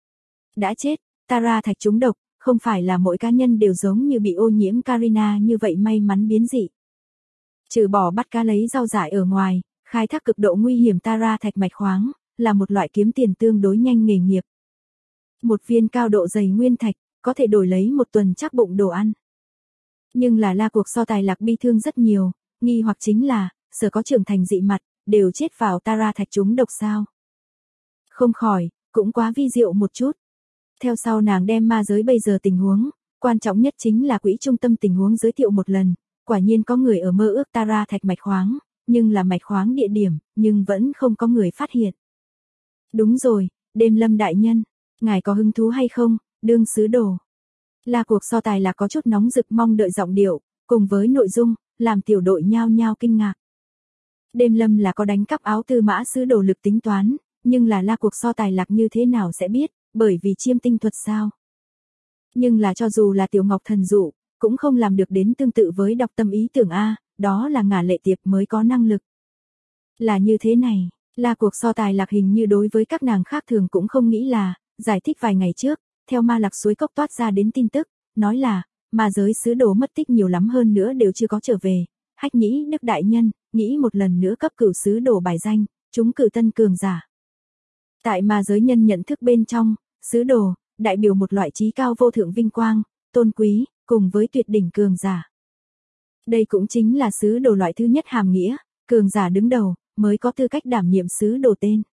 Đã chết, Tara thạch trúng độc, không phải là mỗi cá nhân đều giống như bị ô nhiễm Karina như vậy may mắn biến dị. Trừ bỏ bắt cá lấy rau dại ở ngoài, khai thác cực độ nguy hiểm Tara thạch mạch khoáng, là một loại kiếm tiền tương đối nhanh nghề nghiệp. Một viên cao độ dày nguyên thạch, có thể đổi lấy một tuần chắc bụng đồ ăn. Nhưng là La cuộc so tài Lạc bi thương rất nhiều, nghi hoặc chính là, sở có trưởng thành dị mặt, đều chết vào Tara thạch trúng độc sao. Không khỏi, cũng quá vi diệu một chút. Theo sau nàng đem ma giới bây giờ tình huống, quan trọng nhất chính là quỹ trung tâm tình huống giới thiệu một lần, quả nhiên có người ở mơ ước Tara thạch mạch khoáng, nhưng là mạch khoáng địa điểm, nhưng vẫn không có người phát hiện. Đúng rồi, đêm lâm đại nhân, ngài có hứng thú hay không, đương sứ đồ. La cuộc so tài là có chút nóng rực mong đợi giọng điệu, cùng với nội dung, làm tiểu đội nhao nhao kinh ngạc. Đêm lâm là có đánh cắp áo tư mã sứ đồ lực tính toán, nhưng là La cuộc so tài Lạc như thế nào sẽ biết, bởi vì chiêm tinh thuật sao. Nhưng là cho dù là tiểu ngọc thần dụ, cũng không làm được đến tương tự với đọc tâm ý tưởng đó là Ngả Lệ Tiệp mới có năng lực. Là như thế này, La cuộc so tài Lạc hình như đối với các nàng khác thường cũng không nghĩ là, giải thích vài ngày trước, theo ma lạc suối cốc toát ra đến tin tức, nói là, ma giới sứ đồ mất tích nhiều lắm hơn nữa đều chưa có trở về, Hách Nhĩ Đức đại nhân, nghĩ một lần nữa cấp cửu sứ đồ bài danh, chúng cử tân cường giả. Tại ma giới nhân nhận thức bên trong, sứ đồ, đại biểu một loại trí cao vô thượng vinh quang, tôn quý, cùng với tuyệt đỉnh cường giả. Đây cũng chính là sứ đồ loại thứ nhất hàm nghĩa, cường giả đứng đầu, mới có tư cách đảm nhiệm sứ đồ tên.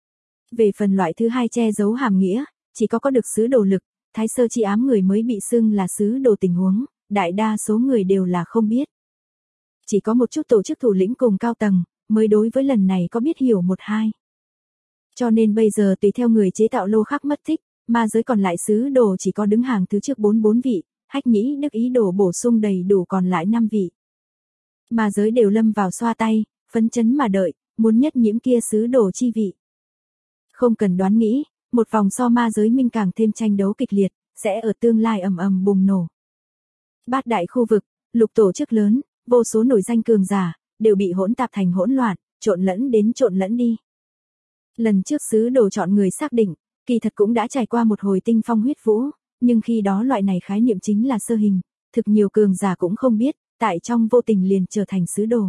Về phần loại thứ hai che giấu hàm nghĩa, chỉ có được sứ đồ lực, thái sơ chi ám người mới bị xưng là sứ đồ tình huống, đại đa số người đều là không biết. Chỉ có một chút tổ chức thủ lĩnh cùng cao tầng, mới đối với lần này có biết hiểu một hai. Cho nên bây giờ tùy theo người chế tạo lô khắc mất tích, ma giới còn lại sứ đồ chỉ có đứng hàng thứ trước 44 vị, Hách Nhĩ Đức ý đồ bổ sung đầy đủ còn lại 5 vị. Ma giới đều lâm vào xoa tay, phấn chấn mà đợi, muốn nhất nhiễm kia sứ đồ chi vị. Không cần đoán nghĩ, một vòng so ma giới minh càng thêm tranh đấu kịch liệt, sẽ ở tương lai ầm ầm bùng nổ. Bát đại khu vực, lục tổ chức lớn, vô số nổi danh cường giả, đều bị hỗn tạp thành hỗn loạn, trộn lẫn đến trộn lẫn đi. Lần trước sứ đồ chọn người xác định, kỳ thật cũng đã trải qua một hồi tinh phong huyết vũ, nhưng khi đó loại này khái niệm chính là sơ hình, thực nhiều cường giả cũng không biết, tại trong vô tình liền trở thành sứ đồ.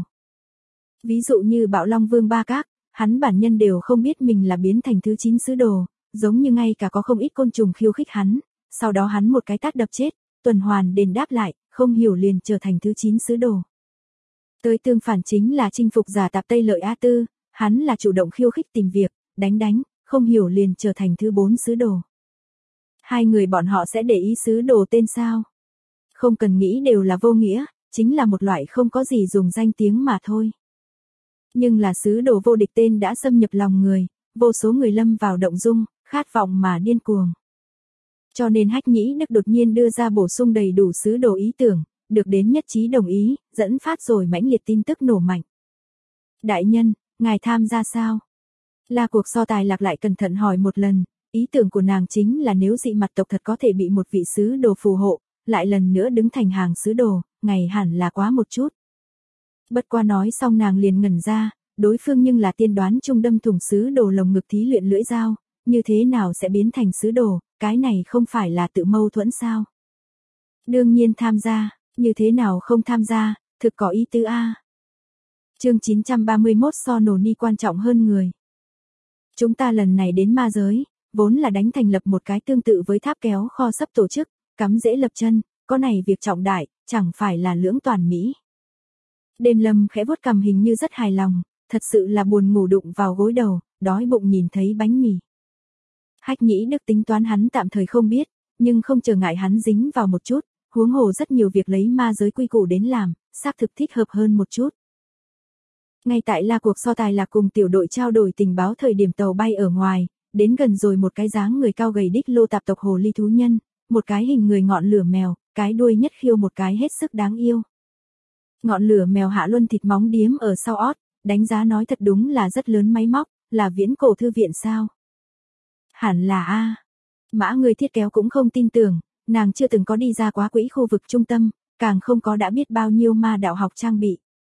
Ví dụ như Bạo Long Vương Ba Các, hắn bản nhân đều không biết mình là biến thành thứ 9 sứ đồ, giống như ngay cả có không ít côn trùng khiêu khích hắn, sau đó hắn một cái tát đập chết, tuần hoàn đền đáp lại, không hiểu liền trở thành thứ 9 sứ đồ. Tới tương phản chính là chinh phục giả tạp Tây Lợi A Tư, hắn là chủ động khiêu khích tìm việc, đánh, không hiểu liền trở thành thứ 4 sứ đồ. Hai người bọn họ sẽ để ý sứ đồ tên sao? Không cần nghĩ đều là vô nghĩa, chính là một loại không có gì dùng danh tiếng mà thôi. Nhưng là sứ đồ vô địch tên đã xâm nhập lòng người, vô số người lâm vào động dung, khát vọng mà điên cuồng. Cho nên Hách Nhĩ Đức đột nhiên đưa ra bổ sung đầy đủ sứ đồ ý tưởng, được đến nhất trí đồng ý, dẫn phát rồi mãnh liệt tin tức nổ mạnh. Đại nhân, ngài tham gia sao? La cuộc so tài Lạc lại cẩn thận hỏi một lần, ý tưởng của nàng chính là nếu dị mặt tộc thật có thể bị một vị sứ đồ phù hộ, lại lần nữa đứng thành hàng sứ đồ, ngày hẳn là quá một chút. Bất qua nói xong nàng liền ngẩn ra, đối phương nhưng là tiên đoán trung đâm thủng sứ đồ lồng ngực thí luyện lưỡi dao, như thế nào sẽ biến thành sứ đồ, cái này không phải là tự mâu thuẫn sao? Đương nhiên tham gia, như thế nào không tham gia, thực có ý tứ a. Chương 931 so nổ ni quan trọng hơn người. Chúng ta lần này đến ma giới, vốn là đánh thành lập một cái tương tự với tháp kéo kho sắp tổ chức, cắm dễ lập chân, có này việc trọng đại, chẳng phải là lưỡng toàn mỹ. Đêm Lâm khẽ vuốt cằm hình như rất hài lòng, thật sự là buồn ngủ đụng vào gối đầu, đói bụng nhìn thấy bánh mì. Hách Nhĩ Đức tính toán hắn tạm thời không biết, nhưng không trở ngại hắn dính vào một chút, huống hồ rất nhiều việc lấy ma giới quy củ đến làm, xác thực thích hợp hơn một chút. Ngay tại La cuộc so tài Lạc cùng tiểu đội trao đổi tình báo thời điểm tàu bay ở ngoài, đến gần rồi một cái dáng người cao gầy đích lô tạp tộc hồ ly thú nhân, một cái hình người ngọn lửa mèo, cái đuôi nhất khiêu một cái hết sức đáng yêu. Ngọn lửa mèo Hạ Luân thịt móng điếm ở sau ót, đánh giá nói thật đúng là rất lớn máy móc, là viễn cổ thư viện sao? Hẳn là a. Mã người thiết kéo cũng không tin tưởng, nàng chưa từng có đi ra quá quỹ khu vực trung tâm, càng không có đã biết bao nhiêu ma đạo học trang bị.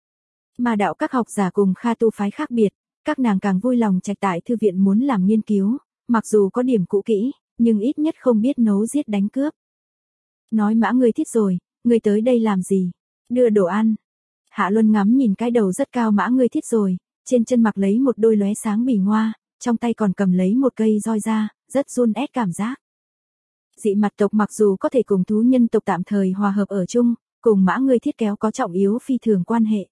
Ma đạo các học giả cùng Kha tu phái khác biệt, các nàng càng vui lòng trạch tại thư viện muốn làm nghiên cứu, mặc dù có điểm cũ kỹ, nhưng ít nhất không biết nấu giết đánh cướp. Nói Mã người thích rồi, người tới đây làm gì? Đưa đồ ăn. Hạ Luân ngắm nhìn cái đầu rất cao Mã người thích rồi, trên chân mặc lấy một đôi lóe sáng bỉ ngoa, trong tay còn cầm lấy một cây roi ra, rất run ép cảm giác. Dị mặt tộc mặc dù có thể cùng thú nhân tộc tạm thời hòa hợp ở chung, cùng Mã người thiết kéo có trọng yếu phi thường quan hệ.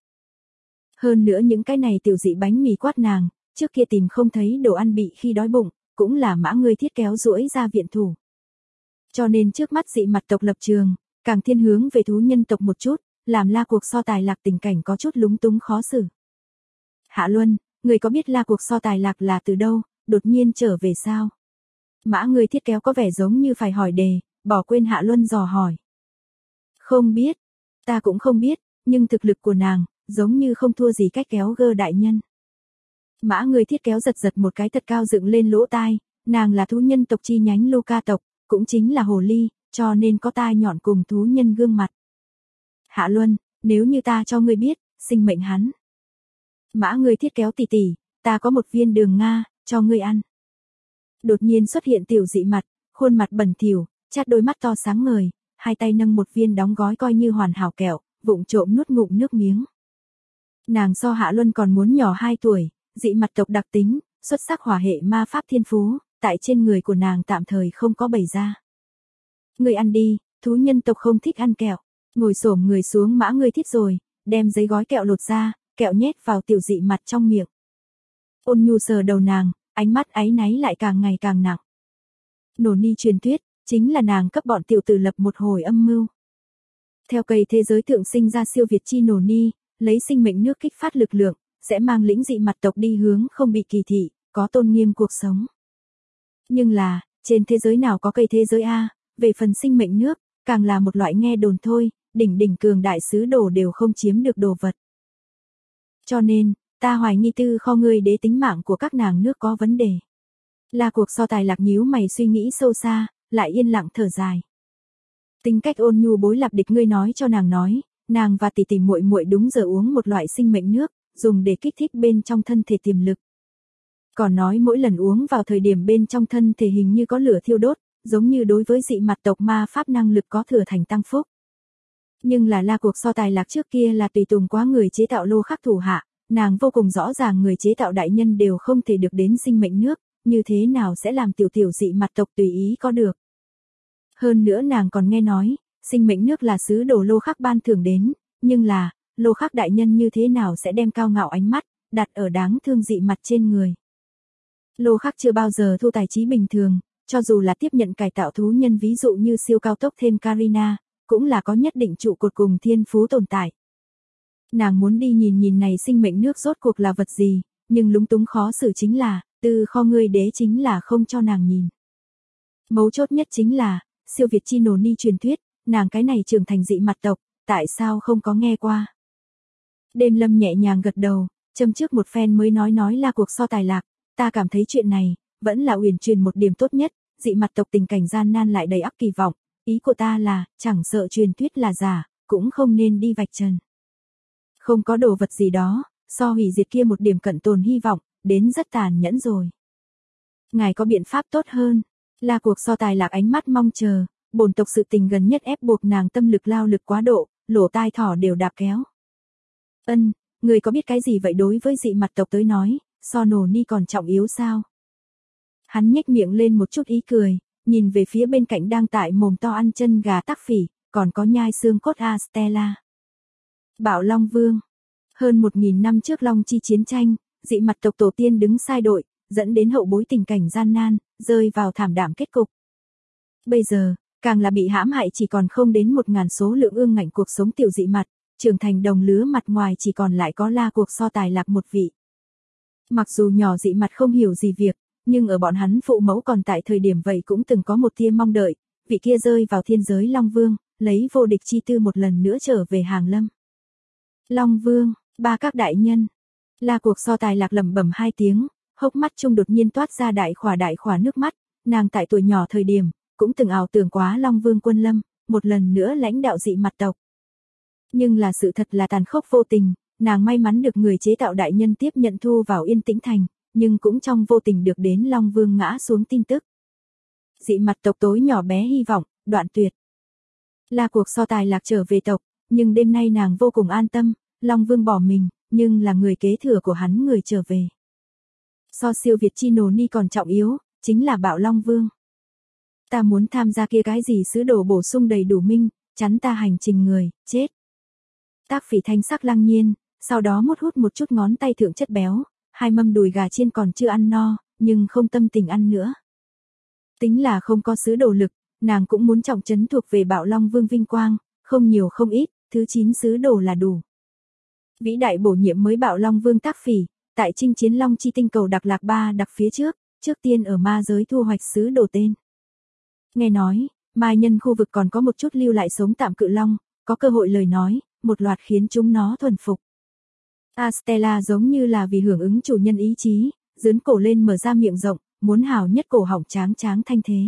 Hơn nữa những cái này tiểu dị bánh mì quát nàng, trước kia tìm không thấy đồ ăn bị khi đói bụng, cũng là Mã người thiết kéo duỗi ra viện thủ. Cho nên trước mắt dị mặt tộc lập trường, càng thiên hướng về thú nhân tộc một chút, làm La cuộc so tài Lạc tình cảnh có chút lúng túng khó xử. Hạ Luân, người có biết La cuộc so tài Lạc là từ đâu, đột nhiên trở về sao? Mã người thiết kéo có vẻ giống như phải hỏi đề, bỏ quên Hạ Luân dò hỏi. Không biết, ta cũng không biết, nhưng thực lực của nàng, giống như không thua gì cách kéo gơ đại nhân. Mã người thiết kéo giật giật một cái thật cao dựng lên lỗ tai, nàng là thú nhân tộc chi nhánh Luca tộc, cũng chính là hồ ly, cho nên có tai nhọn cùng thú nhân gương mặt. Hạ Luân, nếu như ta cho ngươi biết, sinh mệnh hắn. Mã người thiết kéo tỉ tỉ, ta có một viên đường Nga, cho ngươi ăn. Đột nhiên xuất hiện tiểu dị mặt, khuôn mặt bẩn thỉu, chát đôi mắt to sáng ngời, hai tay nâng một viên đóng gói coi như hoàn hảo kẹo, vụng trộm nuốt ngụm nước miếng. Nàng so Hạ Luân còn muốn nhỏ 2 tuổi, dị mặt tộc đặc tính, xuất sắc hỏa hệ ma pháp thiên phú, tại trên người của nàng tạm thời không có bày ra. Người ăn đi, thú nhân tộc không thích ăn kẹo, ngồi xổm người xuống Mã người thích rồi, đem giấy gói kẹo lột ra, kẹo nhét vào tiểu dị mặt trong miệng. Ôn nhu sờ đầu nàng, ánh mắt áy náy lại càng ngày càng nặng. Nổ ni truyền thuyết, chính là nàng cấp bọn tiểu tử lập một hồi âm mưu. Theo cây thế giới thượng sinh ra siêu việt chi nổ ni, lấy sinh mệnh nước kích phát lực lượng, sẽ mang lĩnh dị mặt tộc đi hướng không bị kỳ thị, có tôn nghiêm cuộc sống. Nhưng là, trên thế giới nào có cây thế giới A, về phần sinh mệnh nước, càng là một loại nghe đồn thôi, đỉnh cường đại sứ đồ đều không chiếm được đồ vật. Cho nên, ta hoài nghi tư kho ngươi đế tính mạng của các nàng nước có vấn đề. La cuộc so tài Lạc nhíu mày suy nghĩ sâu xa, lại yên lặng thở dài. Tính cách ôn nhu bối lạp địch ngươi nói cho nàng nói, nàng và tỷ tỷ muội muội đúng giờ uống một loại sinh mệnh nước, dùng để kích thích bên trong thân thể tiềm lực. Còn nói mỗi lần uống vào thời điểm bên trong thân thể hình như có lửa thiêu đốt, giống như đối với dị mặt tộc ma pháp năng lực có thừa thành tăng phúc. Nhưng là La cuộc so tài Lạc trước kia là tùy tùng quá người chế tạo lô khắc thủ hạ, nàng vô cùng rõ ràng người chế tạo đại nhân đều không thể được đến sinh mệnh nước, như thế nào sẽ làm tiểu dị mặt tộc tùy ý có được. Hơn nữa nàng còn nghe nói, sinh mệnh nước là sứ đồ lô khắc ban thưởng đến, nhưng là, lô khắc đại nhân như thế nào sẽ đem cao ngạo ánh mắt, đặt ở đáng thương dị mặt trên người. Lô khắc chưa bao giờ thu tài trí bình thường, cho dù là tiếp nhận cải tạo thú nhân ví dụ như siêu cao tốc thêm Karina, cũng là có nhất định trụ cột cùng thiên phú tồn tại. Nàng muốn đi nhìn này sinh mệnh nước rốt cuộc là vật gì, nhưng lúng túng khó xử chính là, tư kho ngươi đế chính là không cho nàng nhìn. Mấu chốt nhất chính là, siêu việt chi nổ ni truyền thuyết, nàng cái này trưởng thành dị mặt tộc, tại sao không có nghe qua. Đêm Lâm nhẹ nhàng gật đầu, châm trước một phen mới nói là cuộc so tài lạc, ta cảm thấy chuyện này, vẫn là uyển truyền một điểm tốt nhất, dị mặt tộc tình cảnh gian nan lại đầy ắp kỳ vọng, ý của ta là, chẳng sợ truyền thuyết là giả, cũng không nên đi vạch trần. Không có đồ vật gì đó, so hủy diệt kia một điểm cận tồn hy vọng, đến rất tàn nhẫn rồi. Ngài có biện pháp tốt hơn, là cuộc so tài lạc ánh mắt mong chờ, bổn tộc sự tình gần nhất ép buộc nàng tâm lực lao lực quá độ, lỗ tai thỏ đều đạp kéo. Người có biết cái gì vậy đối với dị mặt tộc tới nói, so nổ ni còn trọng yếu sao? Hắn nhếch miệng lên một chút ý cười, nhìn về phía bên cạnh đang tại mồm to ăn chân gà tắc phỉ, còn có nhai xương cốt Astella. Bảo Long Vương. Hơn 1000 năm trước Long Chi chiến tranh, dị mặt tộc tổ tiên đứng sai đội, dẫn đến hậu bối tình cảnh gian nan, rơi vào thảm đạm kết cục. Bây giờ, càng là bị hãm hại chỉ còn không đến 1000 số lượng ương ngạnh cuộc sống tiểu dị mặt, trưởng thành đồng lứa mặt ngoài chỉ còn lại có la cuộc so tài lạc một vị. Mặc dù nhỏ dị mặt không hiểu gì việc, nhưng ở bọn hắn phụ mẫu còn tại thời điểm vậy cũng từng có một tia mong đợi, vị kia rơi vào thiên giới Long Vương, lấy vô địch chi tư một lần nữa trở về hàng lâm. Long Vương, ba các đại nhân. La cuộc so tài lạc lẩm bẩm 2 tiếng, hốc mắt trung đột nhiên toát ra đại khỏa nước mắt, nàng tại tuổi nhỏ thời điểm, cũng từng ảo tưởng quá Long Vương quân lâm, một lần nữa lãnh đạo dị mặt tộc. Nhưng là sự thật là tàn khốc vô tình, nàng may mắn được người chế tạo đại nhân tiếp nhận thu vào Yên Tĩnh Thành, nhưng cũng trong vô tình được đến Long Vương ngã xuống tin tức. Dị mặt tộc tối nhỏ bé hy vọng, đoạn tuyệt. Là cuộc so tài lạc trở về tộc, nhưng đêm nay nàng vô cùng an tâm, Long Vương bỏ mình, nhưng là người kế thừa của hắn người trở về. So siêu Việt chi nổ ni còn trọng yếu, chính là Bảo Long Vương. Ta muốn tham gia kia cái gì sứ đồ bổ sung đầy đủ minh, chắn ta hành trình người, chết. Tác Phỉ thanh sắc lăng nhiên, sau đó hút một chút ngón tay thượng chất béo, 2 mâm đùi gà chiên còn chưa ăn no, nhưng không tâm tình ăn nữa. Tính là không có sứ đồ lực, nàng cũng muốn trọng trấn thuộc về Bảo Long Vương vinh quang, không nhiều không ít, thứ 9 sứ đồ là đủ. Vĩ đại bổ nhiệm mới Bảo Long Vương Tác Phỉ, tại chinh chiến Long Chi tinh cầu đặc lạc 3 đặc phía trước tiên ở ma giới thu hoạch sứ đồ tên. Nghe nói, mai nhân khu vực còn có một chút lưu lại sống tạm cự long, có cơ hội lời nói, một loạt khiến chúng nó thuần phục. Astella giống như là vì hưởng ứng chủ nhân ý chí, dướn cổ lên mở ra miệng rộng, muốn hào nhất cổ họng tráng thanh thế.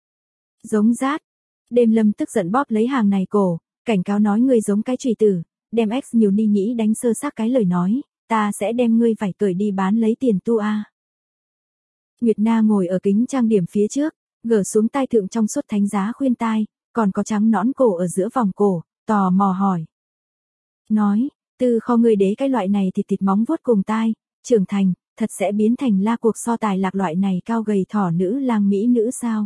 Giống rát. Đêm Lâm tức giận bóp lấy hàng này cổ, cảnh cáo nói ngươi giống cái trùy tử, đem X nhiều ni nhĩ đánh sơ xác cái lời nói, ta sẽ đem ngươi phải cởi đi bán lấy tiền tu a. Nguyệt Na ngồi ở kính trang điểm phía trước, gỡ xuống tai thượng trong suốt thánh giá khuyên tai, còn có trắng nõn cổ ở giữa vòng cổ, tò mò hỏi. Nói, từ kho ngươi đế cái loại này thịt móng vuốt cùng tai, trưởng thành, thật sẽ biến thành la cuộc so tài lạc loại này cao gầy thỏ nữ lang mỹ nữ sao?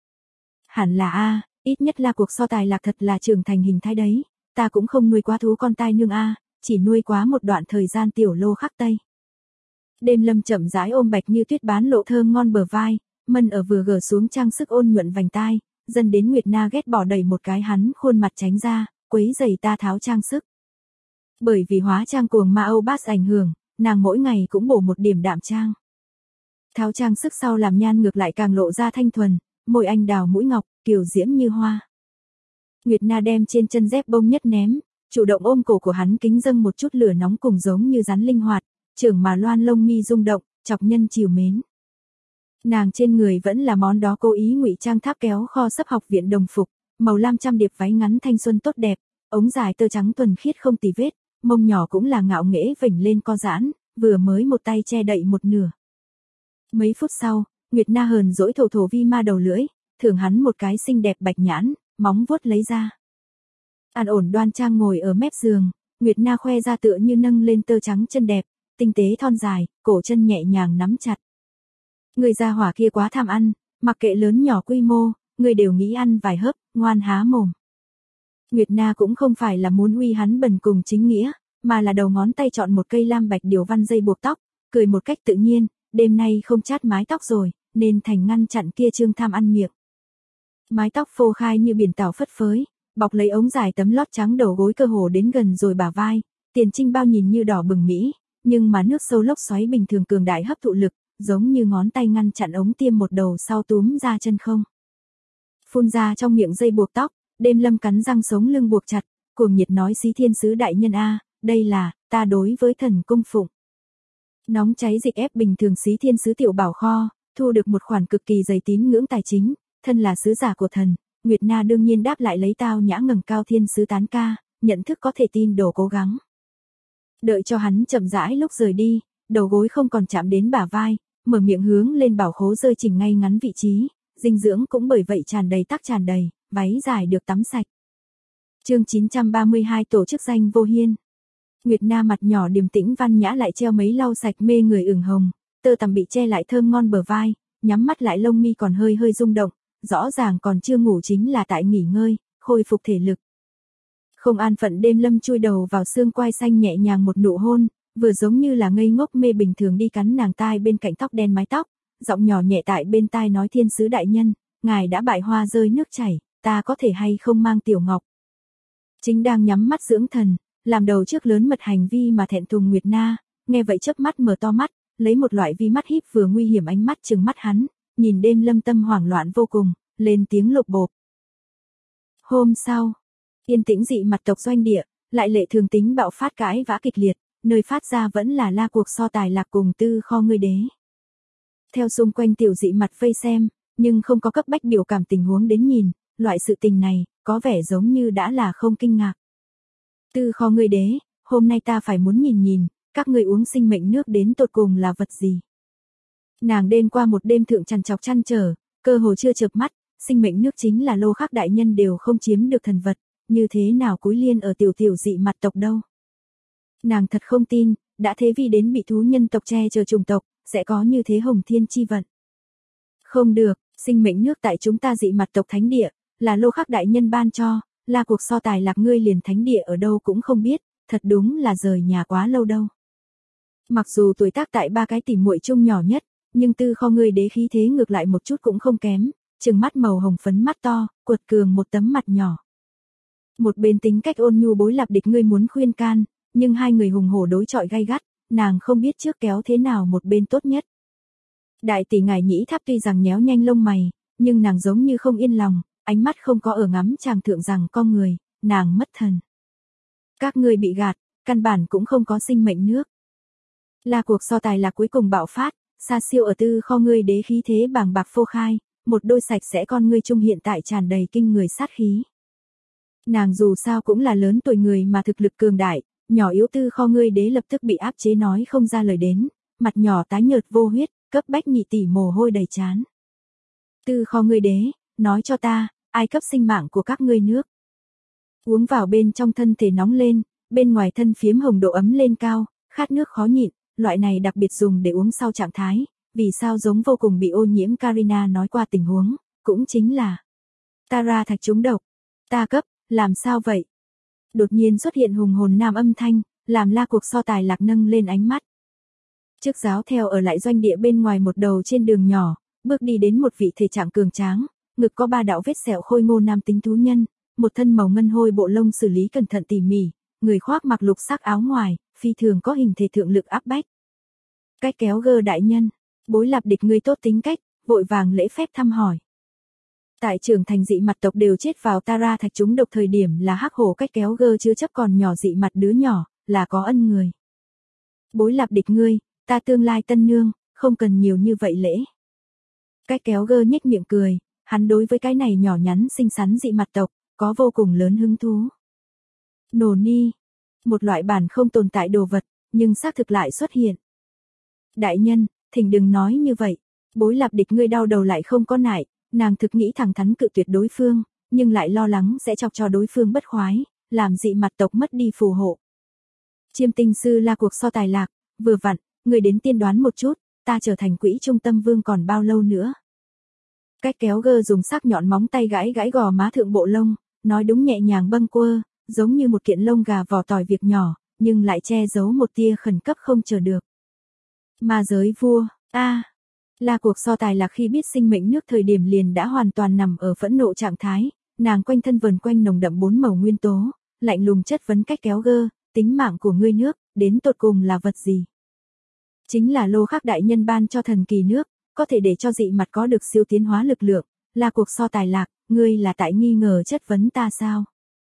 Hẳn là a, ít nhất la cuộc so tài lạc thật là trưởng thành hình thái đấy, ta cũng không nuôi quá thú con tai nương a, chỉ nuôi quá một đoạn thời gian tiểu lô khắc tây. Đêm Lâm chậm rãi ôm bạch như tuyết bán lộ thơm ngon bờ vai, mân ở vừa gờ xuống trang sức ôn nhuận vành tai, dần đến Nguyệt Na ghét bỏ đẩy một cái hắn khuôn mặt tránh ra, quấy giày ta tháo trang sức. Bởi vì hóa trang cuồng ma Âu Bass ảnh hưởng, nàng mỗi ngày cũng bổ một điểm đạm trang. Tháo trang sức sau làm nhan ngược lại càng lộ ra thanh thuần, môi anh đào mũi ngọc, kiều diễm như hoa. Nguyệt Na đem trên chân dép bông nhất ném, chủ động ôm cổ của hắn kính dâng một chút lửa nóng cùng giống như rắn linh hoạt, trưởng mà loan lông mi rung động, chọc nhân chiều mến. Nàng trên người vẫn là món đó cố ý ngụy trang tháp kéo kho sấp học viện đồng phục, màu lam trăm điệp váy ngắn thanh xuân tốt đẹp, ống dài tơ trắng thuần khiết không tì vết, mông nhỏ cũng là ngạo nghễ vểnh lên co giãn, vừa mới một tay che đậy một nửa. Mấy phút sau, Nguyệt Na hờn dỗi thổ vi ma đầu lưỡi, thưởng hắn một cái xinh đẹp bạch nhãn, móng vuốt lấy ra. An ổn đoan trang ngồi ở mép giường, Nguyệt Na khoe ra tựa như nâng lên tơ trắng chân đẹp, tinh tế thon dài, cổ chân nhẹ nhàng nắm chặt. Người gia hỏa kia quá tham ăn, mặc kệ lớn nhỏ quy mô, người đều nghĩ ăn vài hớp, ngoan há mồm. Nguyệt Na cũng không phải là muốn uy hắn bần cùng chính nghĩa, mà là đầu ngón tay chọn một cây lam bạch điều văn dây buộc tóc, cười một cách tự nhiên, đêm nay không chát mái tóc rồi, nên thành ngăn chặn kia trương tham ăn miệng. Mái tóc phô khai như biển tảo phất phới, bọc lấy ống dài tấm lót trắng đầu gối cơ hồ đến gần rồi bả vai, tiền trinh bao nhìn như đỏ bừng mỹ, nhưng mà nước sâu lốc xoáy bình thường cường đại hấp thụ lực, giống như ngón tay ngăn chặn ống tiêm một đầu sau túm ra chân không. Phun ra trong miệng dây buộc tóc, Đêm Lâm cắn răng sống lưng buộc chặt, cuồng nhiệt nói xí thiên sứ đại nhân a, đây là, ta đối với thần cung phụng. Nóng cháy dịch ép bình thường xí thiên sứ tiểu bảo kho, thu được một khoản cực kỳ dày tín ngưỡng tài chính, thân là sứ giả của thần, Nguyệt Na đương nhiên đáp lại lấy tao nhã ngẩng cao thiên sứ tán ca, nhận thức có thể tin đồ cố gắng. Đợi cho hắn chậm rãi lúc rời đi, đầu gối không còn chạm đến bả vai, mở miệng hướng lên bảo khố rơi chỉnh ngay ngắn vị trí, dinh dưỡng cũng bởi vậy tràn đầy tắc tràn đầy, váy dài được tắm sạch. Chương 932 tổ chức danh vô hiên. Nguyệt Na mặt nhỏ điềm tĩnh văn nhã lại treo mấy lau sạch mê người ửng hồng, tơ tằm bị che lại thơm ngon bờ vai, nhắm mắt lại lông mi còn hơi hơi rung động, rõ ràng còn chưa ngủ chính là tại nghỉ ngơi, khôi phục thể lực. Không an phận đêm lâm chui đầu vào xương quai xanh nhẹ nhàng một nụ hôn, vừa giống như là ngây ngốc mê bình thường đi cắn nàng tai bên cạnh tóc đen mái tóc, giọng nhỏ nhẹ tại bên tai nói thiên sứ đại nhân, ngài đã bại hoa rơi nước chảy, ta có thể hay không mang tiểu ngọc. Chính đang nhắm mắt dưỡng thần, làm đầu trước lớn mật hành vi mà thẹn thùng Nguyệt Na, nghe vậy chớp mắt mở to mắt, lấy một loại vi mắt híp vừa nguy hiểm ánh mắt trừng mắt hắn, nhìn đêm lâm tâm hoảng loạn vô cùng, lên tiếng lộp bộp. Hôm sau, yên tĩnh dị mặt tộc doanh địa, lại lệ thường tính bạo phát cãi vã kịch liệt, nơi phát ra vẫn là la cuộc so tài lạc cùng tư kho ngươi đế. Theo xung quanh tiểu dị mặt vây xem, nhưng không có cấp bách biểu cảm tình huống đến nhìn, loại sự tình này, có vẻ giống như đã là không kinh ngạc. Tư kho ngươi đế, hôm nay ta phải muốn nhìn nhìn, các ngươi uống sinh mệnh nước đến tột cùng là vật gì. Nàng đêm qua một đêm thượng trằn trọc chăn trở, cơ hồ chưa chợp mắt, sinh mệnh nước chính là lô khác đại nhân đều không chiếm được thần vật, như thế nào cúi liên ở tiểu tiểu dị mặt tộc đâu. Nàng thật không tin, đã thế vì đến bị thú nhân tộc che chở chủng tộc, sẽ có như thế hồng thiên chi vận. Không được, sinh mệnh nước tại chúng ta dị mặt tộc thánh địa, là lô khắc đại nhân ban cho, là cuộc so tài lạc ngươi liền thánh địa ở đâu cũng không biết, thật đúng là rời nhà quá lâu đâu. Mặc dù tuổi tác tại ba cái tỉ muội chung nhỏ nhất, nhưng tư kho ngươi đế khí thế ngược lại một chút cũng không kém, trừng mắt màu hồng phấn mắt to, cuột cường một tấm mặt nhỏ. Một bên tính cách ôn nhu bối lạp địch ngươi muốn khuyên can, nhưng hai người hùng hổ đối chọi gay gắt, nàng không biết trước kéo thế nào một bên tốt nhất. Đại tỷ ngải nhĩ tháp tuy rằng nhéo nhanh lông mày, nhưng nàng giống như không yên lòng, ánh mắt không có ở ngắm chàng thượng rằng con người, nàng mất thần. Các ngươi bị gạt, căn bản cũng không có sinh mệnh nước. Là cuộc so tài là cuối cùng bạo phát, xa siêu ở tư kho ngươi đế khí thế bàng bạc phô khai, một đôi sạch sẽ con ngươi chung hiện tại tràn đầy kinh người sát khí. Nàng dù sao cũng là lớn tuổi người mà thực lực cường đại, nhỏ yếu tư kho ngươi đế lập tức bị áp chế nói không ra lời đến, mặt nhỏ tái nhợt vô huyết, cấp bách nhị tỷ mồ hôi đầy trán. Tư kho ngươi đế, nói cho ta, ai cấp sinh mạng của các ngươi nước. Uống vào bên trong thân thể nóng lên, bên ngoài thân phiếm hồng độ ấm lên cao, khát nước khó nhịn, loại này đặc biệt dùng để uống sau trạng thái, vì sao giống vô cùng bị ô nhiễm Karina nói qua tình huống, cũng chính là Tara thạch trúng độc. Ta cấp, làm sao vậy? Đột nhiên xuất hiện hùng hồn nam âm thanh, làm la cuộc so tài lạc nâng lên ánh mắt. Chức giáo theo ở lại doanh địa bên ngoài một đầu trên đường nhỏ, bước đi đến một vị thể trạng cường tráng, ngực có 3 đạo vết sẹo khôi ngô nam tính thú nhân, một thân màu ngân hôi bộ lông xử lý cẩn thận tỉ mỉ, người khoác mặc lục sắc áo ngoài, phi thường có hình thể thượng lực áp bách. Cách kéo gơ đại nhân, bối lạp địch người tốt tính cách, vội vàng lễ phép thăm hỏi. Tại trưởng thành dị mặt tộc đều chết vào Tara thạch trúng độc thời điểm là hắc hổ cách kéo gơ chưa chấp còn nhỏ dị mặt đứa nhỏ, là có ân người. Bối lạp địch ngươi, ta tương lai tân nương, không cần nhiều như vậy lễ. Cách kéo gơ nhếch miệng cười, hắn đối với cái này nhỏ nhắn xinh xắn dị mặt tộc, có vô cùng lớn hứng thú. Nổ ni, một loại bản không tồn tại đồ vật, nhưng xác thực lại xuất hiện. Đại nhân, thỉnh đừng nói như vậy, bối lạp địch ngươi đau đầu lại không có nại, nàng thực nghĩ thẳng thắn cự tuyệt đối phương, nhưng lại lo lắng sẽ chọc cho đối phương bất khoái, làm dị mặt tộc mất đi phù hộ. Chiêm tinh sư là cuộc so tài lạc, vừa vặn, người đến tiên đoán một chút, ta trở thành quỹ trung tâm vương còn bao lâu nữa. Cách kéo gơ dùng sắc nhọn móng tay gãi gãi gò má thượng bộ lông, nói đúng nhẹ nhàng bâng quơ, giống như một kiện lông gà vò tỏi việc nhỏ, nhưng lại che giấu một tia khẩn cấp không chờ được. Ma giới vua, là cuộc so tài là khi biết sinh mệnh nước thời điểm liền đã hoàn toàn nằm ở phẫn nộ trạng thái, nàng quanh thân vần quanh nồng đậm 4 màu nguyên tố, lạnh lùng chất vấn cách kéo gơ, tính mạng của ngươi nước, đến tột cùng là vật gì? Chính là lô khắc đại nhân ban cho thần kỳ nước, có thể để cho dị mặt có được siêu tiến hóa lực lượng, là cuộc so tài lạc, ngươi là tại nghi ngờ chất vấn ta sao?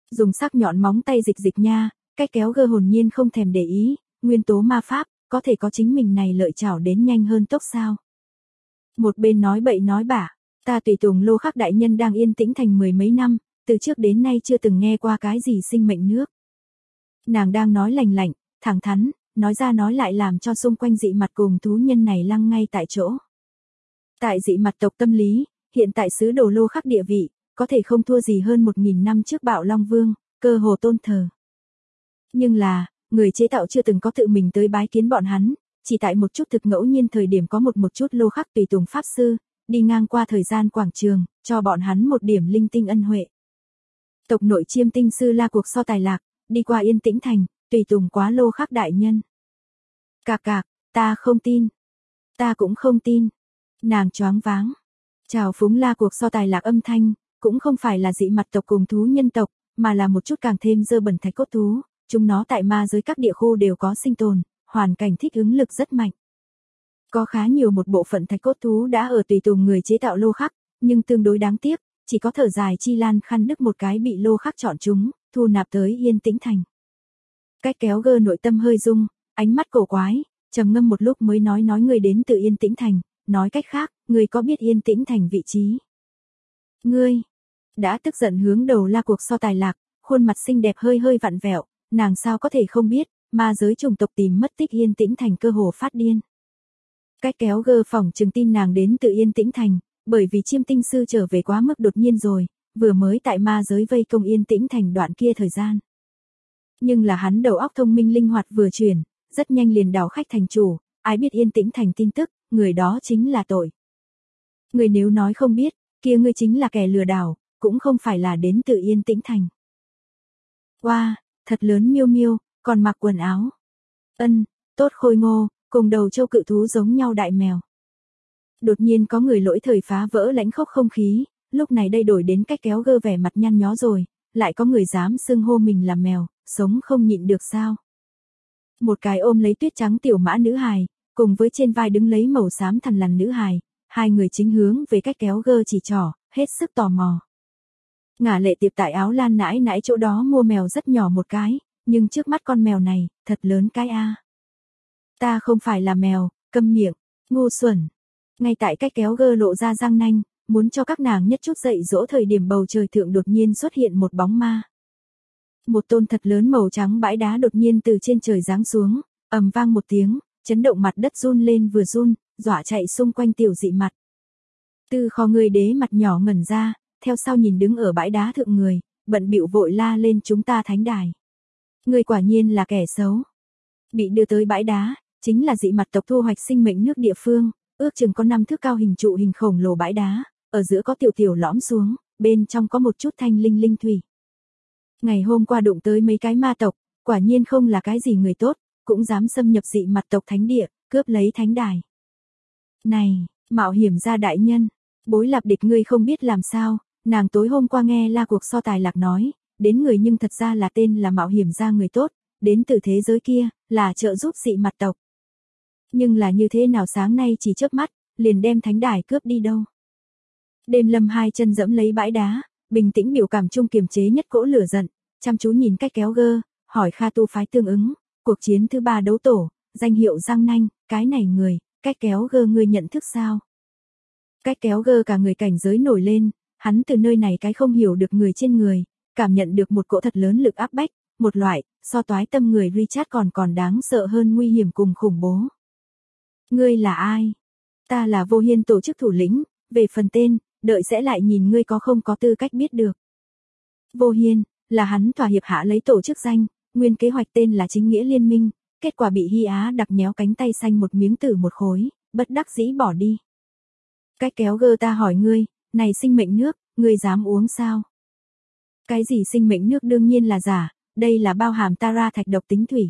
Dùng sắc nhọn móng tay dịch dịch nha, cách kéo gơ hồn nhiên không thèm để ý, nguyên tố ma pháp, có thể có chính mình này lợi chảo đến nhanh hơn tốc sao. Một bên nói bậy nói bạ, ta tùy tùng Lô Khắc đại nhân đang yên tĩnh thành mười mấy năm, từ trước đến nay chưa từng nghe qua cái gì sinh mệnh nước. Nàng đang nói lành lạnh, thẳng thắn, nói ra nói lại làm cho xung quanh dị mặt cùng thú nhân này lăng ngay tại chỗ. Tại dị mặt tộc tâm lý, hiện tại xứ đồ Lô Khắc địa vị, có thể không thua gì hơn 1000 năm trước Bạo Long Vương, cơ hồ tôn thờ. Nhưng là, người chế tạo chưa từng có tự mình tới bái kiến bọn hắn, chỉ tại một chút thực ngẫu nhiên thời điểm có một chút Lô Khắc tùy tùng pháp sư, đi ngang qua thời gian quảng trường, cho bọn hắn một điểm linh tinh ân huệ. Tộc nội chiêm tinh sư La cuộc so tài lạc, đi qua Yên Tĩnh Thành, tùy tùng quá Lô Khắc đại nhân. Cạc cạc, ta không tin. Ta cũng không tin. Nàng choáng váng. Chào phúng La cuộc so tài lạc âm thanh, cũng không phải là dị mặt tộc cùng thú nhân tộc, mà là một chút càng thêm dơ bẩn thạch cốt thú, chúng nó tại ma giới các địa khu đều có sinh tồn, hoàn cảnh thích ứng lực rất mạnh. Có khá nhiều một bộ phận thạch cốt thú đã ở tùy tùng người chế tạo Lô Khắc, nhưng tương đối đáng tiếc, chỉ có thở dài chi lan khăn đứt một cái bị Lô Khắc chọn chúng, thu nạp tới Yên Tĩnh Thành. Cách kéo gơ nội tâm hơi rung, ánh mắt cổ quái, trầm ngâm một lúc mới nói người đến từ Yên Tĩnh Thành, nói cách khác, người có biết Yên Tĩnh Thành vị trí. Ngươi, đã tức giận hướng đầu La cuộc so tài lạc, khuôn mặt xinh đẹp hơi hơi vặn vẹo, nàng sao có thể không biết, ma giới chủng tộc tìm mất tích Yên Tĩnh Thành cơ hồ phát điên. Cách kéo gơ phỏng chừng tin nàng đến từ Yên Tĩnh Thành, bởi vì chiêm tinh sư trở về quá mức đột nhiên rồi, vừa mới tại ma giới vây công Yên Tĩnh Thành đoạn kia thời gian. Nhưng là hắn đầu óc thông minh linh hoạt vừa chuyển, rất nhanh liền đảo khách thành chủ, ai biết Yên Tĩnh Thành tin tức, người đó chính là tội. Người nếu nói không biết, kia ngươi chính là kẻ lừa đảo, cũng không phải là đến từ Yên Tĩnh Thành. Wow, thật lớn miêu miêu, còn mặc quần áo. Tốt khôi ngô, cùng đầu châu cự thú giống nhau đại mèo. Đột nhiên có người lỗi thời phá vỡ lãnh khốc không khí, lúc này đây đổi đến cách kéo gơ vẻ mặt nhăn nhó rồi, lại có người dám xưng hô mình là mèo, sống không nhịn được sao. Một cái ôm lấy tuyết trắng tiểu mã nữ hài, cùng với trên vai đứng lấy màu xám thằn lằn nữ hài, hai người chính hướng về cách kéo gơ chỉ trỏ, hết sức tò mò. Ngả Lệ Tiệp tại áo lan nãi nãi chỗ đó mua mèo rất nhỏ một cái, nhưng trước mắt con mèo này, thật lớn cái a. Ta không phải là mèo, câm miệng, ngu xuẩn. Ngay tại cách kéo gơ lộ ra răng nanh, muốn cho các nàng nhất chút dạy dỗ thời điểm bầu trời thượng đột nhiên xuất hiện một bóng ma. Một tôn thật lớn màu trắng bãi đá đột nhiên từ trên trời giáng xuống, ầm vang một tiếng, chấn động mặt đất run lên vừa run, dọa chạy xung quanh tiểu dị mặt. Tư Kho người đế mặt nhỏ ngẩn ra, theo sau nhìn đứng ở bãi đá thượng người, bận bịu vội la lên chúng ta thánh đài. Người quả nhiên là kẻ xấu. Bị đưa tới bãi đá, chính là dị mặt tộc thu hoạch sinh mệnh nước địa phương, ước chừng có 5 thước cao hình trụ hình khổng lồ bãi đá, ở giữa có tiểu tiểu lõm xuống, bên trong có một chút thanh linh linh thủy. Ngày hôm qua đụng tới mấy cái ma tộc, quả nhiên không là cái gì người tốt, cũng dám xâm nhập dị mặt tộc thánh địa, cướp lấy thánh đài. Này, mạo hiểm gia đại nhân, Bối Lạp Địch ngươi không biết làm sao, nàng tối hôm qua nghe La cuộc so tài lạc nói, đến người nhưng thật ra là tên là mạo hiểm gia người tốt, đến từ thế giới kia, là trợ giúp dị mặt tộc. Nhưng là như thế nào sáng nay chỉ chớp mắt, liền đem thánh đài cướp đi đâu. Đêm Lâm hai chân dẫm lấy bãi đá, bình tĩnh biểu cảm chung kiềm chế nhất cỗ lửa giận, chăm chú nhìn cách kéo gơ, hỏi Kha Tu phái tương ứng, cuộc chiến thứ 3 đấu tổ, danh hiệu răng nanh, cái này người, cách kéo gơ ngươi nhận thức sao? Cách kéo gơ cả người cảnh giới nổi lên, hắn từ nơi này cái không hiểu được người trên người, cảm nhận được một cỗ thật lớn lực áp bách, một loại, so toái tâm người Richard còn đáng sợ hơn nguy hiểm cùng khủng bố. Ngươi là ai? Ta là Vô Hiên tổ chức thủ lĩnh, về phần tên, đợi sẽ lại nhìn ngươi có không có tư cách biết được. Vô Hiên, là hắn thỏa hiệp hạ lấy tổ chức danh, nguyên kế hoạch tên là Chính Nghĩa Liên Minh, kết quả bị Hy Á đặc nhéo cánh tay xanh một miếng tử một khối, bất đắc dĩ bỏ đi. Cách kéo gơ ta hỏi ngươi, này sinh mệnh nước, ngươi dám uống sao? Cái gì sinh mệnh nước đương nhiên là giả, đây là bao hàm tara thạch độc tính thủy.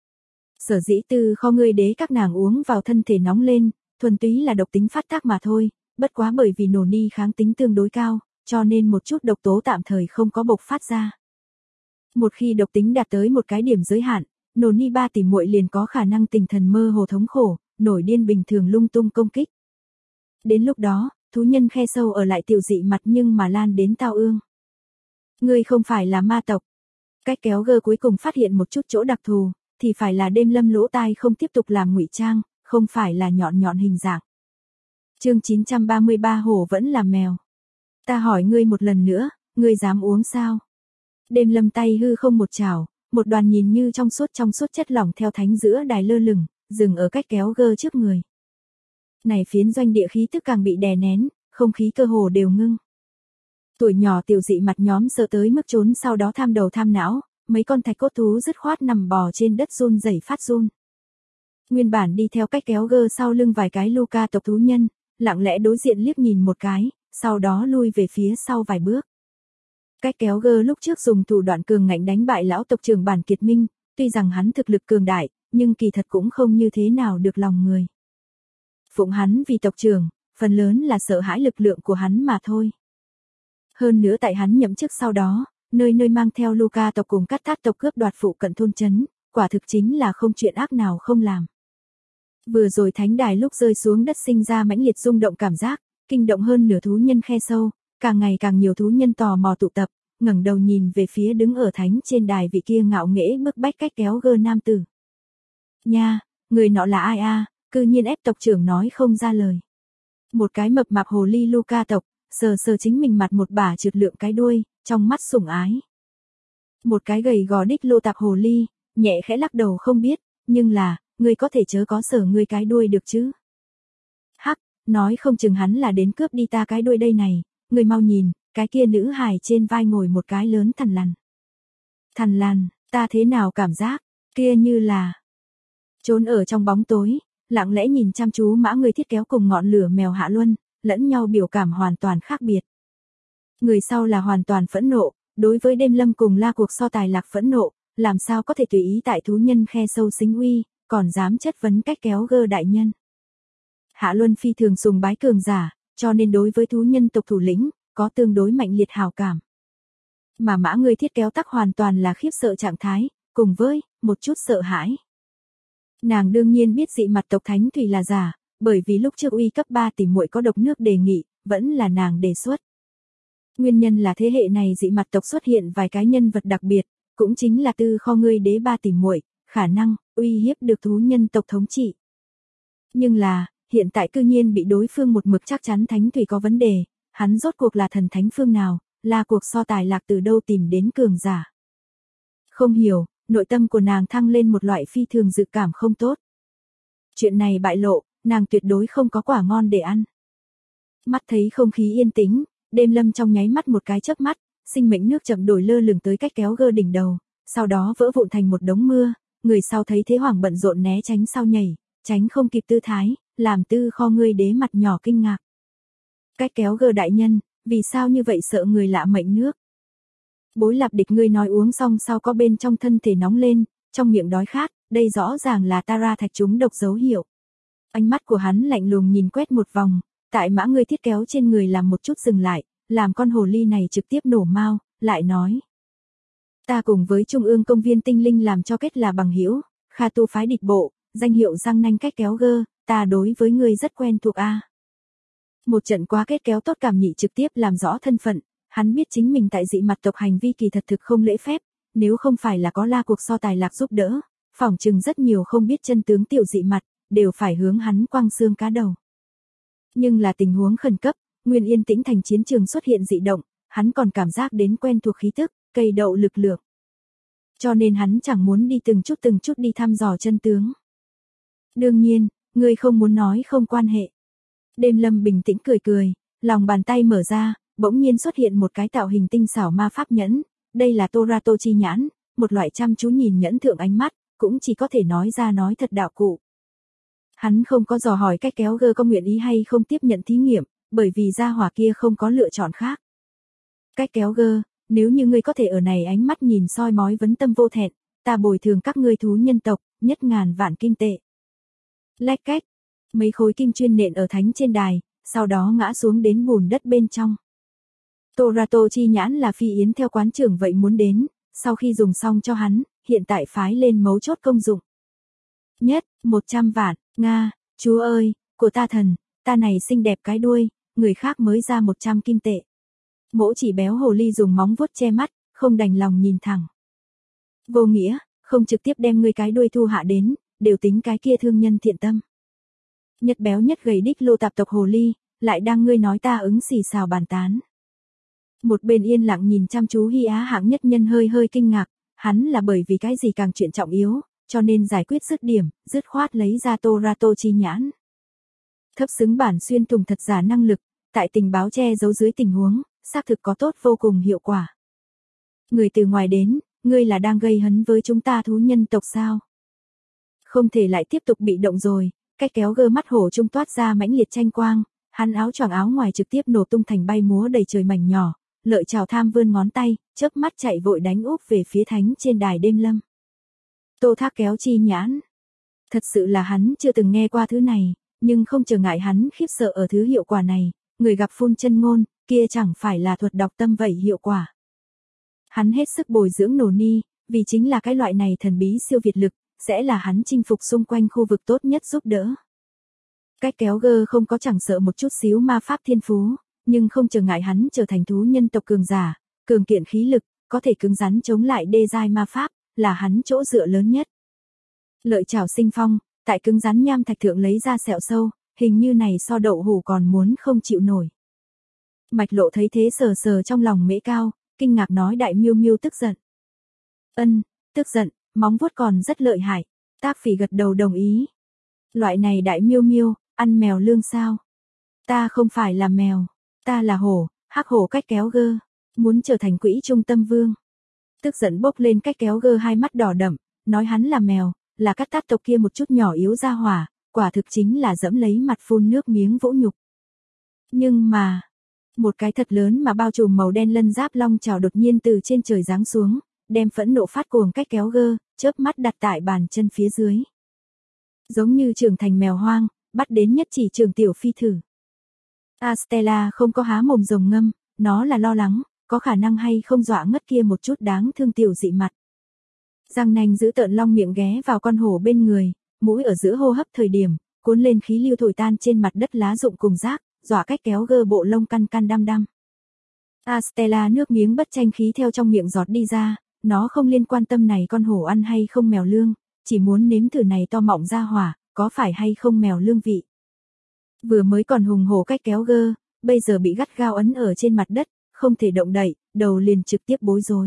Sở dĩ Tư Kho ngươi đế các nàng uống vào thân thể nóng lên, thuần túy là độc tính phát tác mà thôi, bất quá bởi vì nổ ni kháng tính tương đối cao, cho nên một chút độc tố tạm thời không có bộc phát ra. Một khi độc tính đạt tới một cái điểm giới hạn, nổ ni 3 tỷ muội liền có khả năng tinh thần mơ hồ thống khổ, nổi điên bình thường lung tung công kích. Đến lúc đó, thú nhân khe sâu ở lại tiểu dị mặt nhưng mà lan đến tao ương. Ngươi không phải là ma tộc. Cách kéo gơ cuối cùng phát hiện một chút chỗ đặc thù, thì phải là Đêm Lâm lỗ tai không tiếp tục làm ngụy trang, không phải là nhọn nhọn hình dạng. Chương 933 hổ vẫn là mèo. Ta hỏi ngươi một lần nữa, ngươi dám uống sao? Đêm Lâm tay hư không một chảo, một đoàn nhìn như trong suốt chất lỏng theo thánh giữa đài lơ lửng, dừng ở cách kéo gơ trước người. Này phiến doanh địa khí tức càng bị đè nén, không khí cơ hồ đều ngưng. Tuổi nhỏ tiểu dị mặt nhóm sợ tới mức trốn, sau đó tham đầu tham não, mấy con thạch cốt thú dứt khoát nằm bò trên đất run rẩy phát run. Nguyên bản đi theo cách kéo gơ sau lưng vài cái Luca tộc thú nhân, lặng lẽ đối diện liếc nhìn một cái, sau đó lui về phía sau vài bước. Cách kéo gơ lúc trước dùng thủ đoạn cường ngạnh đánh bại lão tộc trưởng Bản Kiệt Minh, tuy rằng hắn thực lực cường đại, nhưng kỳ thật cũng không như thế nào được lòng người. Phụng hắn vì tộc trưởng, phần lớn là sợ hãi lực lượng của hắn mà thôi. Hơn nữa tại hắn nhậm chức sau đó, nơi nơi mang theo Luca tộc cùng Cát Thát tộc cướp đoạt phụ cận thôn trấn, quả thực chính là không chuyện ác nào không làm. Vừa rồi thánh đài lúc rơi xuống đất sinh ra mãnh liệt rung động cảm giác, kinh động hơn nửa thú nhân khe sâu, càng ngày càng nhiều thú nhân tò mò tụ tập, ngẩng đầu nhìn về phía đứng ở thánh trên đài vị kia ngạo nghễ bức bách cách kéo gơ nam tử. Nha, người nọ là ai a? Cư nhiên ép tộc trưởng nói không ra lời. Một cái mập mạp hồ ly Luca tộc, sờ sờ chính mình mặt một bả trượt lượng cái đuôi, trong mắt sủng ái. Một cái gầy gò đích lô tạp hồ ly, nhẹ khẽ lắc đầu không biết, nhưng là, ngươi có thể chớ có sờ ngươi cái đuôi được chứ? Hắc, nói không chừng hắn là đến cướp đi ta cái đuôi đây này, ngươi mau nhìn, cái kia nữ hài trên vai ngồi một cái lớn thằn lằn. Thằn lằn, ta thế nào cảm giác, kia như là trốn ở trong bóng tối, lặng lẽ nhìn chăm chú mã người thiết kéo cùng ngọn lửa mèo Hạ Luân, lẫn nhau biểu cảm hoàn toàn khác biệt. Người sau là hoàn toàn phẫn nộ, đối với Đêm Lâm cùng La cuộc so tài lạc phẫn nộ, làm sao có thể tùy ý tại thú nhân khe sâu xính uy, còn dám chất vấn cách kéo gơ đại nhân. Hạ Luân phi thường sùng bái cường giả, cho nên đối với thú nhân tộc thủ lĩnh, có tương đối mạnh liệt hào cảm. Mà mã người thiết kéo tắc hoàn toàn là khiếp sợ trạng thái, cùng với một chút sợ hãi. Nàng đương nhiên biết dị mặt tộc thánh thủy là giả, bởi vì lúc trước uy cấp 3 tỷ muội có độc nước đề nghị, vẫn là nàng đề xuất. Nguyên nhân là thế hệ này dị mặt tộc xuất hiện vài cái nhân vật đặc biệt, cũng chính là Tư Kho ngươi đế 3 tỷ muội, khả năng uy hiếp được thú nhân tộc thống trị. Nhưng là, hiện tại cư nhiên bị đối phương một mực chắc chắn thánh thủy có vấn đề, hắn rốt cuộc là thần thánh phương nào, là cuộc so tài lạc từ đâu tìm đến cường giả. Không hiểu, nội tâm của nàng thăng lên một loại phi thường dự cảm không tốt. Chuyện này bại lộ, nàng tuyệt đối không có quả ngon để ăn. Mắt thấy không khí yên tĩnh, Đêm Lâm trong nháy mắt một cái chớp mắt, sinh mệnh nước chậm đổi lơ lửng tới cách kéo gơ đỉnh đầu, sau đó vỡ vụn thành một đống mưa, người sau thấy thế hoảng bận rộn né tránh sau nhảy, tránh không kịp tư thái, làm Tư Kho ngươi đế mặt nhỏ kinh ngạc. Cách kéo gơ đại nhân, vì sao như vậy sợ người lạ mệnh nước? Bối lạp địch ngươi nói uống xong sau có bên trong thân thể nóng lên, trong miệng đói khát, đây rõ ràng là Tara thạch trúng độc dấu hiệu. Ánh mắt của hắn lạnh lùng nhìn quét một vòng, tại mã người thiết kéo trên người làm một chút dừng lại, làm con hồ ly này trực tiếp nổ mau, lại nói. Ta cùng với Trung ương công viên tinh linh làm cho kết là bằng hữu, Kha tu phái địch bộ, danh hiệu răng nanh cách kéo gơ, ta đối với ngươi rất quen thuộc a. Một trận quá kết kéo tốt cảm nhị trực tiếp làm rõ thân phận, hắn biết chính mình tại dị mặt tộc hành vi kỳ thật thực không lễ phép, nếu không phải là có La cuộc so tài lạc giúp đỡ, phỏng chừng rất nhiều không biết chân tướng tiểu dị mặt, đều phải hướng hắn quăng xương cá đầu. Nhưng là tình huống khẩn cấp, nguyên yên tĩnh thành chiến trường xuất hiện dị động, hắn còn cảm giác đến quen thuộc khí tức, cây đậu lực lượng. Cho nên hắn chẳng muốn đi từng chút đi thăm dò chân tướng. Đương nhiên, ngươi không muốn nói không quan hệ. Đêm Lâm bình tĩnh cười cười, lòng bàn tay mở ra, bỗng nhiên xuất hiện một cái tạo hình tinh xảo ma pháp nhẫn, đây là Torato chi nhãn, một loại chăm chú nhìn nhẫn thượng ánh mắt, cũng chỉ có thể nói ra nói thật đạo cụ. Hắn không có dò hỏi cách kéo gơ có nguyện ý hay không tiếp nhận thí nghiệm, bởi vì gia hỏa kia không có lựa chọn khác. Cách kéo gơ, nếu như ngươi có thể ở này ánh mắt nhìn soi mói vấn tâm vô thẹn, ta bồi thường các ngươi thú nhân tộc, nhất ngàn vạn kim tệ. Lách cách, mấy khối kim chuyên nện ở thánh trên đài, sau đó ngã xuống đến bùn đất bên trong. Torato chi nhãn là phi yến theo quán trưởng vậy muốn đến, sau khi dùng xong cho hắn, hiện tại phái lên mấu chốt công dụng. Nhất, 100 vạn, Nga, chúa ơi, của ta thần, ta này xinh đẹp cái đuôi, người khác mới ra 100 kim tệ. Mỗ chỉ béo hồ ly dùng móng vuốt che mắt, không đành lòng nhìn thẳng. Vô nghĩa, không trực tiếp đem ngươi cái đuôi thu hạ đến, đều tính cái kia thương nhân thiện tâm. Nhất béo nhất gầy đích lô tạp tộc hồ ly, lại đang ngươi nói ta ứng xì xào bàn tán. Một bên yên lặng nhìn chăm chú Hy Á hạng nhất nhân hơi hơi kinh ngạc, hắn là bởi vì cái gì càng chuyện trọng yếu, cho nên giải quyết dứt điểm, dứt khoát lấy ra Torato chi nhãn. Thấp xứng bản xuyên thủng thật giả năng lực, tại tình báo che giấu dưới tình huống, xác thực có tốt vô cùng hiệu quả. Người từ ngoài đến, ngươi là đang gây hấn với chúng ta thú nhân tộc sao? Không thể lại tiếp tục bị động rồi, cách kéo gơ mắt hổ trung toát ra mãnh liệt tranh quang, hắn áo choàng áo ngoài trực tiếp nổ tung thành bay múa đầy trời mảnh nhỏ, lợi chào tham vươn ngón tay, chớp mắt chạy vội đánh úp về phía thánh trên đài đêm lâm. Tô Thác kéo chi nhãn. Thật sự là hắn chưa từng nghe qua thứ này, nhưng không trở ngại hắn khiếp sợ ở thứ hiệu quả này, người gặp phun chân ngôn, kia chẳng phải là thuật đọc tâm vậy hiệu quả. Hắn hết sức bồi dưỡng nổ ni, vì chính là cái loại này thần bí siêu việt lực, sẽ là hắn chinh phục xung quanh khu vực tốt nhất giúp đỡ. Cách kéo gơ không có chẳng sợ một chút xíu ma pháp thiên phú, nhưng không trở ngại hắn trở thành thú nhân tộc cường giả, cường kiện khí lực, có thể cứng rắn chống lại đê giai ma pháp, là hắn chỗ dựa lớn nhất. Lợi chảo sinh phong, tại cứng rắn nham thạch thượng lấy ra sẹo sâu, hình như này so đậu hủ còn muốn không chịu nổi. Mạch Lộ thấy thế sờ sờ trong lòng mễ cao, kinh ngạc nói đại miêu miêu tức giận. Tức giận, móng vuốt còn rất lợi hại. Tác Phỉ gật đầu đồng ý. Loại này đại miêu miêu, ăn mèo lương sao? Ta không phải là mèo, ta là hổ, hắc hổ cách kéo gơ, muốn trở thành quỹ trung tâm vương. Tức giận bốc lên cách kéo gơ hai mắt đỏ đậm, nói hắn là mèo, là cắt tát tộc kia một chút nhỏ yếu ra hỏa, quả thực chính là dẫm lấy mặt phun nước miếng vỗ nhục. Nhưng mà, một cái thật lớn mà bao trùm màu đen lân giáp long chảo đột nhiên từ trên trời giáng xuống, đem phẫn nộ phát cuồng cách kéo gơ, chớp mắt đặt tại bàn chân phía dưới. Giống như trưởng thành mèo hoang, bắt đến nhất chỉ trường tiểu phi thử. Astella không có há mồm rồng ngâm, nó là lo lắng, có khả năng hay không dọa ngất kia một chút đáng thương tiểu dị mặt. Răng nanh giữ tợn long miệng ghé vào con hổ bên người, mũi ở giữa hô hấp thời điểm, cuốn lên khí lưu thổi tan trên mặt đất lá rụng cùng rác, dọa cách kéo gơ bộ lông căn căn đăm đăm. Astella nước miếng bất tranh khí theo trong miệng giọt đi ra, nó không liên quan tâm này con hổ ăn hay không mèo lương, chỉ muốn nếm thử này to mọng ra hỏa, có phải hay không mèo lương vị. Vừa mới còn hùng hổ cách kéo gơ, bây giờ bị gắt gao ấn ở trên mặt đất, không thể động đậy, đầu liền trực tiếp bối rối.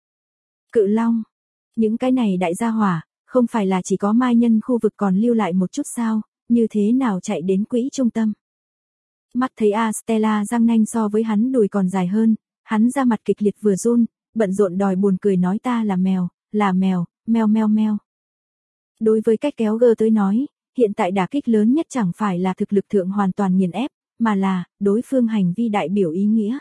Cự long, những cái này đại gia hỏa, không phải là chỉ có mai nhân khu vực còn lưu lại một chút sao, như thế nào chạy đến quỹ trung tâm. Mắt thấy Astella răng nanh so với hắn đùi còn dài hơn, hắn ra mặt kịch liệt vừa run, bận rộn đòi buồn cười nói ta là mèo, meo meo meo. Đối với cách kéo gơ tới nói, hiện tại đả kích lớn nhất chẳng phải là thực lực thượng hoàn toàn nghiền ép, mà là, đối phương hành vi đại biểu ý nghĩa.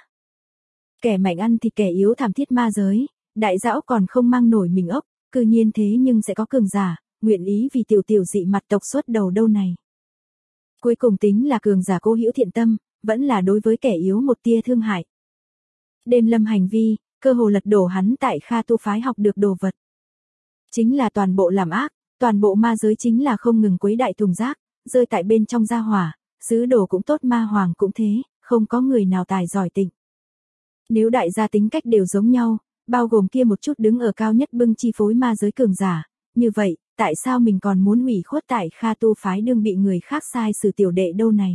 Kẻ mạnh ăn thịt kẻ yếu thảm thiết ma giới, đại dão còn không mang nổi mình ốc, cư nhiên thế nhưng sẽ có cường giả, nguyện ý vì tiểu tiểu dị mặt tộc xuất đầu đâu này. Cuối cùng tính là cường giả cố hữu thiện tâm, vẫn là đối với kẻ yếu một tia thương hại. Đêm lâm hành vi, cơ hồ lật đổ hắn tại Kha Tu phái học được đồ vật. Chính là toàn bộ làm ác, toàn bộ ma giới chính là không ngừng quấy đại thùng rác, rơi tại bên trong gia hỏa, sứ đồ cũng tốt ma hoàng cũng thế, không có người nào tài giỏi tịnh. Nếu đại gia tính cách đều giống nhau, bao gồm kia một chút đứng ở cao nhất bưng chi phối ma giới cường giả, như vậy, tại sao mình còn muốn hủy khuất tại Kha Tu phái đương bị người khác sai xử tiểu đệ đâu này?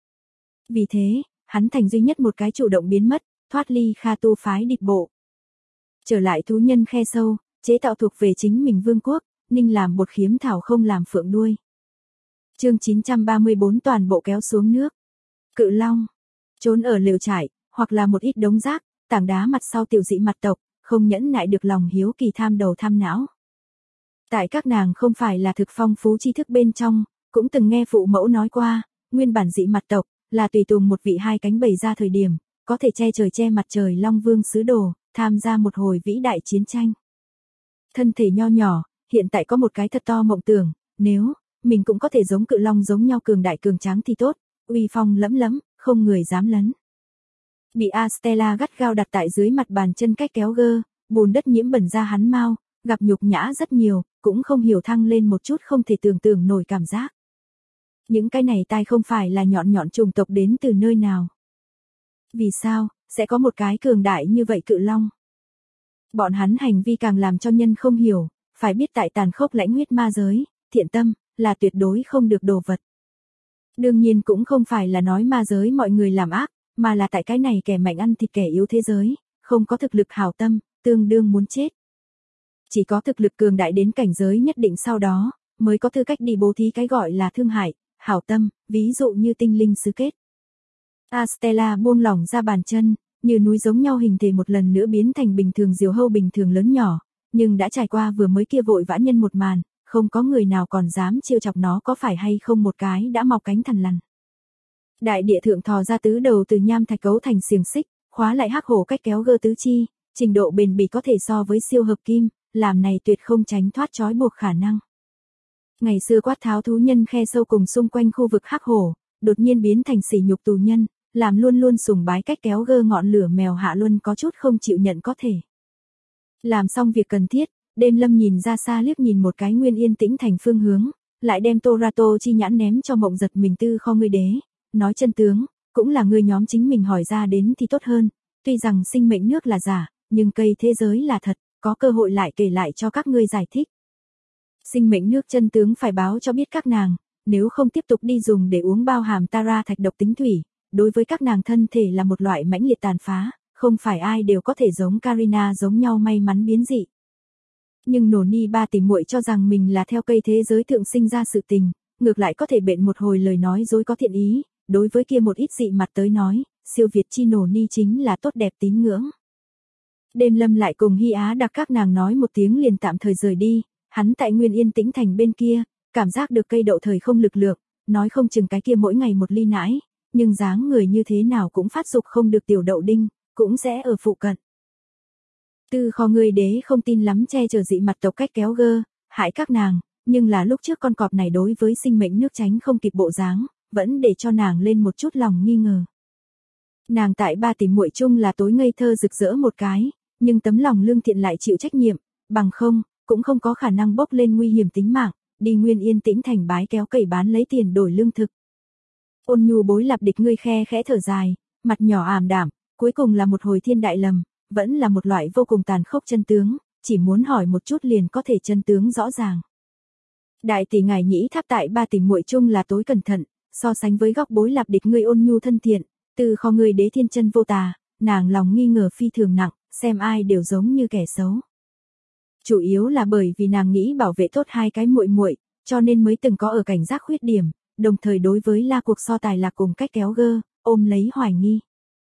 Vì thế, hắn thành duy nhất một cái chủ động biến mất, thoát ly Kha Tu phái địch bộ. Trở lại thú nhân khe sâu, chế tạo thuộc về chính mình vương quốc, ninh làm bột khiếm thảo không làm phượng đuôi. Chương 934 toàn bộ kéo xuống nước. Cự long, trốn ở lều trại, hoặc là một ít đống rác, tảng đá mặt sau tiểu dị mặt tộc, không nhẫn nại được lòng hiếu kỳ tham đầu tham não. Tại các nàng không phải là thực phong phú tri thức bên trong, cũng từng nghe phụ mẫu nói qua, nguyên bản dị mặt tộc, là tùy tùng một vị hai cánh bày ra thời điểm, có thể che trời che mặt trời long vương sứ đồ, tham gia một hồi vĩ đại chiến tranh. Thân thể nho nhỏ, hiện tại có một cái thật to mộng tưởng, nếu mình cũng có thể giống cự long giống nhau cường đại cường tráng thì tốt, uy phong lẫm lẫm, không người dám lấn. Bị Astella gắt gao đặt tại dưới mặt bàn chân cách kéo gơ, bùn đất nhiễm bẩn ra hắn mau, gặp nhục nhã rất nhiều, cũng không hiểu thăng lên một chút không thể tưởng tượng nổi cảm giác. Những cái này tai không phải là nhọn nhọn trùng tộc đến từ nơi nào. Vì sao, sẽ có một cái cường đại như vậy cự long. Bọn hắn hành vi càng làm cho nhân không hiểu, phải biết tại tàn khốc lãnh huyết ma giới, thiện tâm là tuyệt đối không được đồ vật. Đương nhiên cũng không phải là nói ma giới mọi người làm ác, mà là tại cái này kẻ mạnh ăn thịt kẻ yếu thế giới, không có thực lực hảo tâm, tương đương muốn chết. Chỉ có thực lực cường đại đến cảnh giới nhất định sau đó, mới có tư cách đi bố thí cái gọi là thương hại, hảo tâm, ví dụ như tinh linh xứ kết. Astella buông lỏng ra bàn chân, như núi giống nhau hình thể một lần nữa biến thành bình thường diều hâu bình thường lớn nhỏ, nhưng đã trải qua vừa mới kia vội vã nhân một màn, không có người nào còn dám trêu chọc nó có phải hay không một cái đã mọc cánh thằn lằn. Đại địa thượng thò ra tứ đầu từ nham thạch cấu thành xiềng xích, khóa lại hắc hổ cách kéo gơ tứ chi, trình độ bền bỉ có thể so với siêu hợp kim, làm này tuyệt không tránh thoát trói buộc khả năng. Ngày xưa quát tháo thú nhân khe sâu cùng xung quanh khu vực hắc hổ, đột nhiên biến thành sỉ nhục tù nhân, làm luôn luôn sùng bái cách kéo gơ ngọn lửa mèo hạ luân có chút không chịu nhận có thể. Làm xong việc cần thiết, đêm lâm nhìn ra xa liếc nhìn một cái nguyên yên tĩnh thành phương hướng, lại đem Torato chi nhãn ném cho mộng giật mình tư kho ngươi đế, nói chân tướng, cũng là ngươi nhóm chính mình hỏi ra đến thì tốt hơn, tuy rằng sinh mệnh nước là giả, nhưng cây thế giới là thật, có cơ hội lại kể lại cho các ngươi giải thích. Sinh mệnh nước chân tướng phải báo cho biết các nàng, nếu không tiếp tục đi dùng để uống bao hàm Tara thạch độc tính thủy, đối với các nàng thân thể là một loại mãnh liệt tàn phá, không phải ai đều có thể giống Karina giống nhau may mắn biến dị. Nhưng nổ ni ba tỷ muội cho rằng mình là theo cây thế giới thượng sinh ra sự tình, ngược lại có thể bện một hồi lời nói dối có thiện ý, đối với kia một ít dị mặt tới nói, siêu việt chi nổ ni chính là tốt đẹp tín ngưỡng. Đêm lâm lại cùng Hy Á đặc các nàng nói một tiếng liền tạm thời rời đi, hắn tại Nguyên Yên Tĩnh Thành bên kia, cảm giác được cây đậu thời không lực lượng, nói không chừng cái kia mỗi ngày một ly nãi, nhưng dáng người như thế nào cũng phát dục không được tiểu đậu đinh, cũng sẽ ở phụ cận. Tư kho người đế không tin lắm che chở dị mặt tộc cách kéo gơ, hại các nàng, nhưng là lúc trước con cọp này đối với sinh mệnh nước tránh không kịp bộ dáng, vẫn để cho nàng lên một chút lòng nghi ngờ. Nàng tại ba tỷ muội chung là tối ngây thơ rực rỡ một cái, nhưng tấm lòng lương thiện lại chịu trách nhiệm, bằng không, cũng không có khả năng bốc lên nguy hiểm tính mạng, đi Nguyên Yên Tĩnh Thành bái kéo cẩy bán lấy tiền đổi lương thực. Ôn nhu bối lặp địch ngươi khe khẽ thở dài, mặt nhỏ ảm đạm, cuối cùng là một hồi thiên đại lầm, vẫn là một loại vô cùng tàn khốc chân tướng, chỉ muốn hỏi một chút liền có thể chân tướng rõ ràng. Đại tỷ ngài nhĩ tháp tại ba tỷ muội chung là tối cẩn thận, so sánh với góc bối lặp địch ngươi ôn nhu thân thiện, từ kho người đế thiên chân vô tà, nàng lòng nghi ngờ phi thường nặng, xem ai đều giống như kẻ xấu. Chủ yếu là bởi vì nàng nghĩ bảo vệ tốt hai cái muội muội, cho nên mới từng có ở cảnh giác khuyết điểm, đồng thời đối với la cuộc so tài là cùng cách kéo gơ, ôm lấy hoài nghi.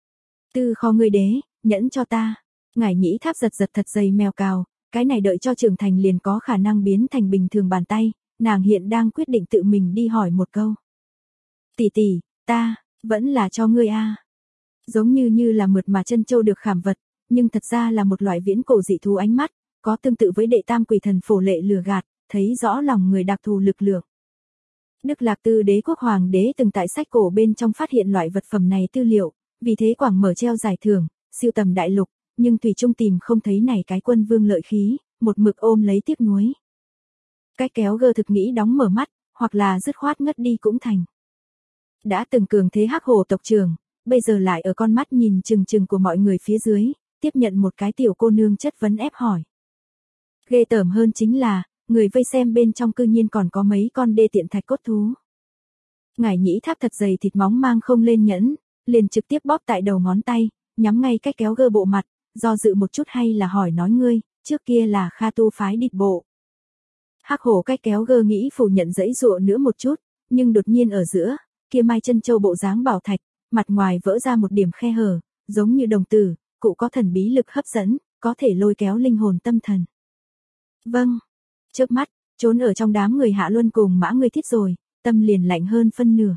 Tư kho người đế, nhẫn cho ta. Ngải nhĩ tháp giật giật thật dày mèo cào, cái này đợi cho trưởng thành liền có khả năng biến thành bình thường bàn tay, nàng hiện đang quyết định tự mình đi hỏi một câu. Tỷ tỷ, ta, vẫn là cho ngươi a. Giống như là mượt mà chân châu được khảm vật, nhưng thật ra là một loại viễn cổ dị thú ánh mắt, có tương tự với đệ tam quỷ thần phổ lệ lừa gạt, thấy rõ lòng người đặc thù lực lượng. Đức Lạc Tư đế quốc hoàng đế từng tại sách cổ bên trong phát hiện loại vật phẩm này tư liệu, vì thế quảng mở treo giải thưởng, siêu tầm đại lục, nhưng thủy chung tìm không thấy này cái quân vương lợi khí, một mực ôm lấy tiếc nuối. Cách kéo gơ thực nghĩ đóng mở mắt, hoặc là dứt khoát ngất đi cũng thành. Đã từng cường thế hắc hổ tộc trưởng, bây giờ lại ở con mắt nhìn chừng chừng của mọi người phía dưới, tiếp nhận một cái tiểu cô nương chất vấn ép hỏi. Ghê tởm hơn chính là, người vây xem bên trong cư nhiên còn có mấy con đê tiện thạch cốt thú. Ngải nhĩ tháp thật dày thịt móng mang không lên nhẫn, liền trực tiếp bóp tại đầu ngón tay, nhắm ngay cách kéo gơ bộ mặt, do dự một chút hay là hỏi nói ngươi, trước kia là Kha Tu phái địch bộ. Hắc hổ cách kéo gơ nghĩ phủ nhận dãy dụa nữa một chút, nhưng đột nhiên ở giữa, kia mai chân châu bộ dáng bảo thạch, mặt ngoài vỡ ra một điểm khe hở, giống như đồng tử, cụ có thần bí lực hấp dẫn, có thể lôi kéo linh hồn tâm thần. Vâng. Chớp mắt, trốn ở trong đám người hạ luân cùng mã người thiết rồi, tâm liền lạnh hơn phân nửa.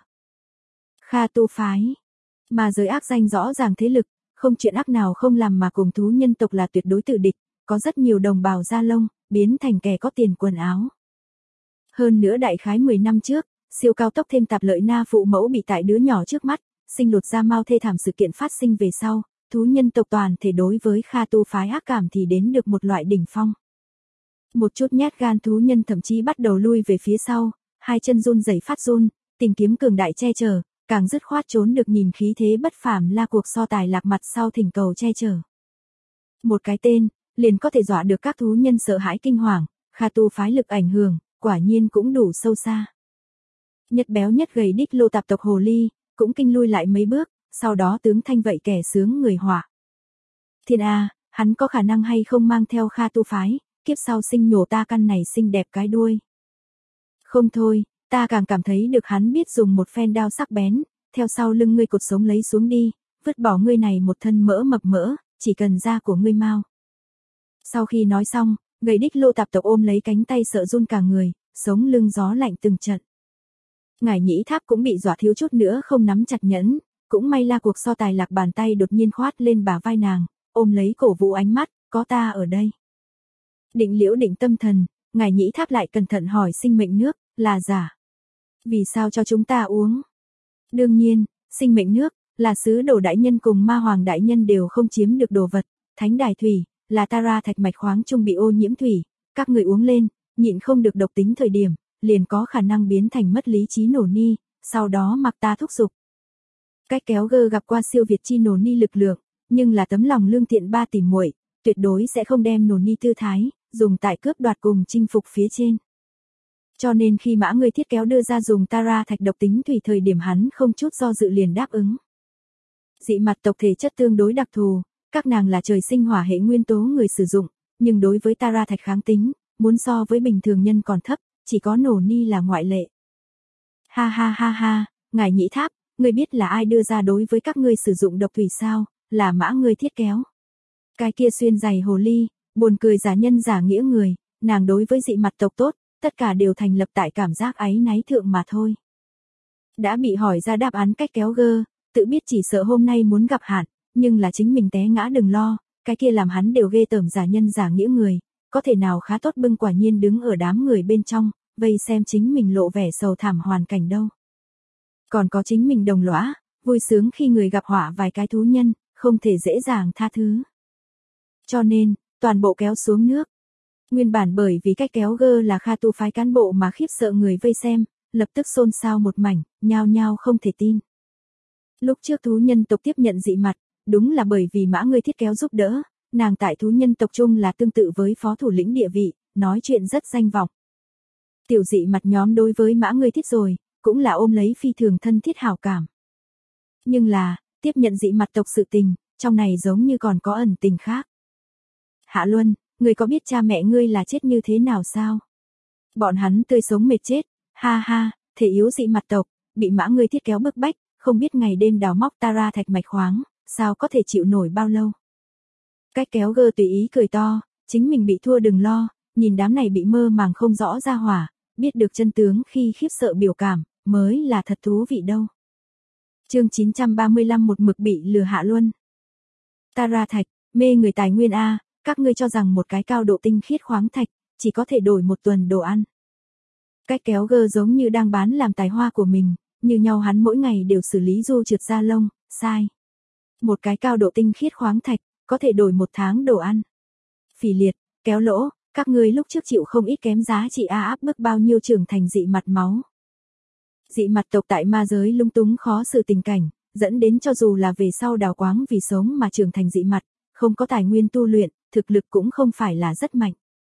Kha Tu phái. Mà giới ác danh rõ ràng thế lực, không chuyện ác nào không làm mà cùng thú nhân tộc là tuyệt đối tử địch, có rất nhiều đồng bào da lông, biến thành kẻ có tiền quần áo. Hơn nữa đại khái 10 năm trước, siêu cao tốc thêm tạp lợi na phụ mẫu bị tại đứa nhỏ trước mắt, sinh lột da mau thê thảm sự kiện phát sinh về sau, thú nhân tộc toàn thể đối với Kha Tu phái ác cảm thì đến được một loại đỉnh phong. Một chút nhát gan thú nhân thậm chí bắt đầu lui về phía sau, hai chân run rẩy phát run, tìm kiếm cường đại che chở, càng dứt khoát trốn được nhìn khí thế bất phàm La Cuộc so tài lạc mặt sau thỉnh cầu che chở. Một cái tên, liền có thể dọa được các thú nhân sợ hãi kinh hoàng, Kha Tu phái lực ảnh hưởng, quả nhiên cũng đủ sâu xa. Nhất béo nhất gầy đích lô tạp tộc hồ ly, cũng kinh lui lại mấy bước, sau đó tướng thanh vậy kẻ sướng người họa. Thiên A, hắn có khả năng hay không mang theo Kha Tu phái, kiếp sau sinh nhổ ta căn này xinh đẹp cái đuôi. Không thôi, ta càng cảm thấy được hắn biết dùng một phen đao sắc bén, theo sau lưng ngươi cột sống lấy xuống đi, vứt bỏ ngươi này một thân mỡ mập mỡ, chỉ cần da của ngươi mau. Sau khi nói xong, gầy đích lô tạp tộc ôm lấy cánh tay sợ run cả người, sống lưng gió lạnh từng trận. Ngải Nhĩ Tháp cũng bị dọa thiếu chút nữa không nắm chặt nhẫn, cũng may La Cuộc so tài lạc bàn tay đột nhiên khoát lên bả vai nàng, ôm lấy cổ vũ ánh mắt, có ta ở đây. Định Liễu định tâm thần, Ngải Nhĩ Tháp lại cẩn thận hỏi sinh mệnh nước, là giả. Vì sao cho chúng ta uống? Đương nhiên, sinh mệnh nước, là sứ đồ đại nhân cùng ma hoàng đại nhân đều không chiếm được đồ vật, thánh đài thủy, là Tara thạch mạch khoáng trung bị ô nhiễm thủy, các người uống lên, nhịn không được độc tính thời điểm, liền có khả năng biến thành mất lý trí nổ ni, sau đó mặc ta thúc giục. Cách kéo gơ gặp qua siêu việt chi nổ ni lực lượng, nhưng là tấm lòng lương thiện ba tỷ muội, tuyệt đối sẽ không đem nổ ni tư thái, dùng tại cướp đoạt cùng chinh phục phía trên. Cho nên khi Mã Ngươi Thiết Kéo đưa ra dùng Tara thạch độc tính thủy thời điểm hắn không chút do dự liền đáp ứng. Dị mặt tộc thể chất tương đối đặc thù, các nàng là trời sinh hỏa hệ nguyên tố người sử dụng, nhưng đối với Tara thạch kháng tính, muốn so với bình thường nhân còn thấp, chỉ có nổ ni là ngoại lệ. Ha ha ha ha, Ngải Nhĩ Tháp, ngươi biết là ai đưa ra đối với các ngươi sử dụng độc thủy sao, là Mã Ngươi Thiết Kéo. Cái kia xuyên giày hồ ly, buồn cười giả nhân giả nghĩa người, nàng đối với dị mặt tộc tốt, tất cả đều thành lập tại cảm giác áy náy thượng mà thôi. Đã bị hỏi ra đáp án cách kéo gơ, tự biết chỉ sợ hôm nay muốn gặp hạn, nhưng là chính mình té ngã đừng lo, cái kia làm hắn đều ghê tởm giả nhân giả nghĩa người, có thể nào khá tốt bưng quả nhiên đứng ở đám người bên trong, vây xem chính mình lộ vẻ sầu thảm hoàn cảnh đâu. Còn có chính mình đồng lõa, vui sướng khi người gặp họa vài cái thú nhân, không thể dễ dàng tha thứ. Cho nên, toàn bộ kéo xuống nước. Nguyên bản bởi vì cách kéo gơ là Kha Tu phái cán bộ mà khiếp sợ người vây xem, lập tức xôn xao một mảnh, nhao nhao không thể tin. Lúc trước thú nhân tộc tiếp nhận dị mặt, đúng là bởi vì Mã Ngươi Thiết Kéo giúp đỡ, nàng tại thú nhân tộc chung là tương tự với phó thủ lĩnh địa vị, nói chuyện rất danh vọng. Tiểu dị mặt nhóm đối với Mã Ngươi Thiết rồi, cũng là ôm lấy phi thường thân thiết hảo cảm. Nhưng là, tiếp nhận dị mặt tộc sự tình, trong này giống như còn có ẩn tình khác. Hạ Luân, ngươi có biết cha mẹ ngươi là chết như thế nào sao? Bọn hắn tươi sống mệt chết, ha ha, thể yếu dị mặt tộc, bị Mã Ngươi Thiết Kéo bức bách, không biết ngày đêm đào móc Tara thạch mạch khoáng, sao có thể chịu nổi bao lâu. Cách kéo gơ tùy ý cười to, chính mình bị thua đừng lo, nhìn đám này bị mơ màng không rõ ra hỏa, biết được chân tướng khi khiếp sợ biểu cảm, mới là thật thú vị đâu. Chương 935 một mực bị lừa Hạ Luân. Tara thạch, mê người tài nguyên A, các ngươi cho rằng một cái cao độ tinh khiết khoáng thạch, chỉ có thể đổi một tuần đồ ăn. Cách kéo gơ giống như đang bán làm tài hoa của mình, như nhau hắn mỗi ngày đều xử lý du trượt da lông, sai. Một cái cao độ tinh khiết khoáng thạch, có thể đổi một tháng đồ ăn. Phỉ liệt, kéo lỗ, các ngươi lúc trước chịu không ít kém giá trị áp bức bao nhiêu trưởng thành dị mặt máu. Dị mặt tộc tại ma giới lung túng khó xử tình cảnh, dẫn đến cho dù là về sau đào quáng vì sống mà trưởng thành dị mặt, không có tài nguyên tu luyện, thực lực cũng không phải là rất mạnh.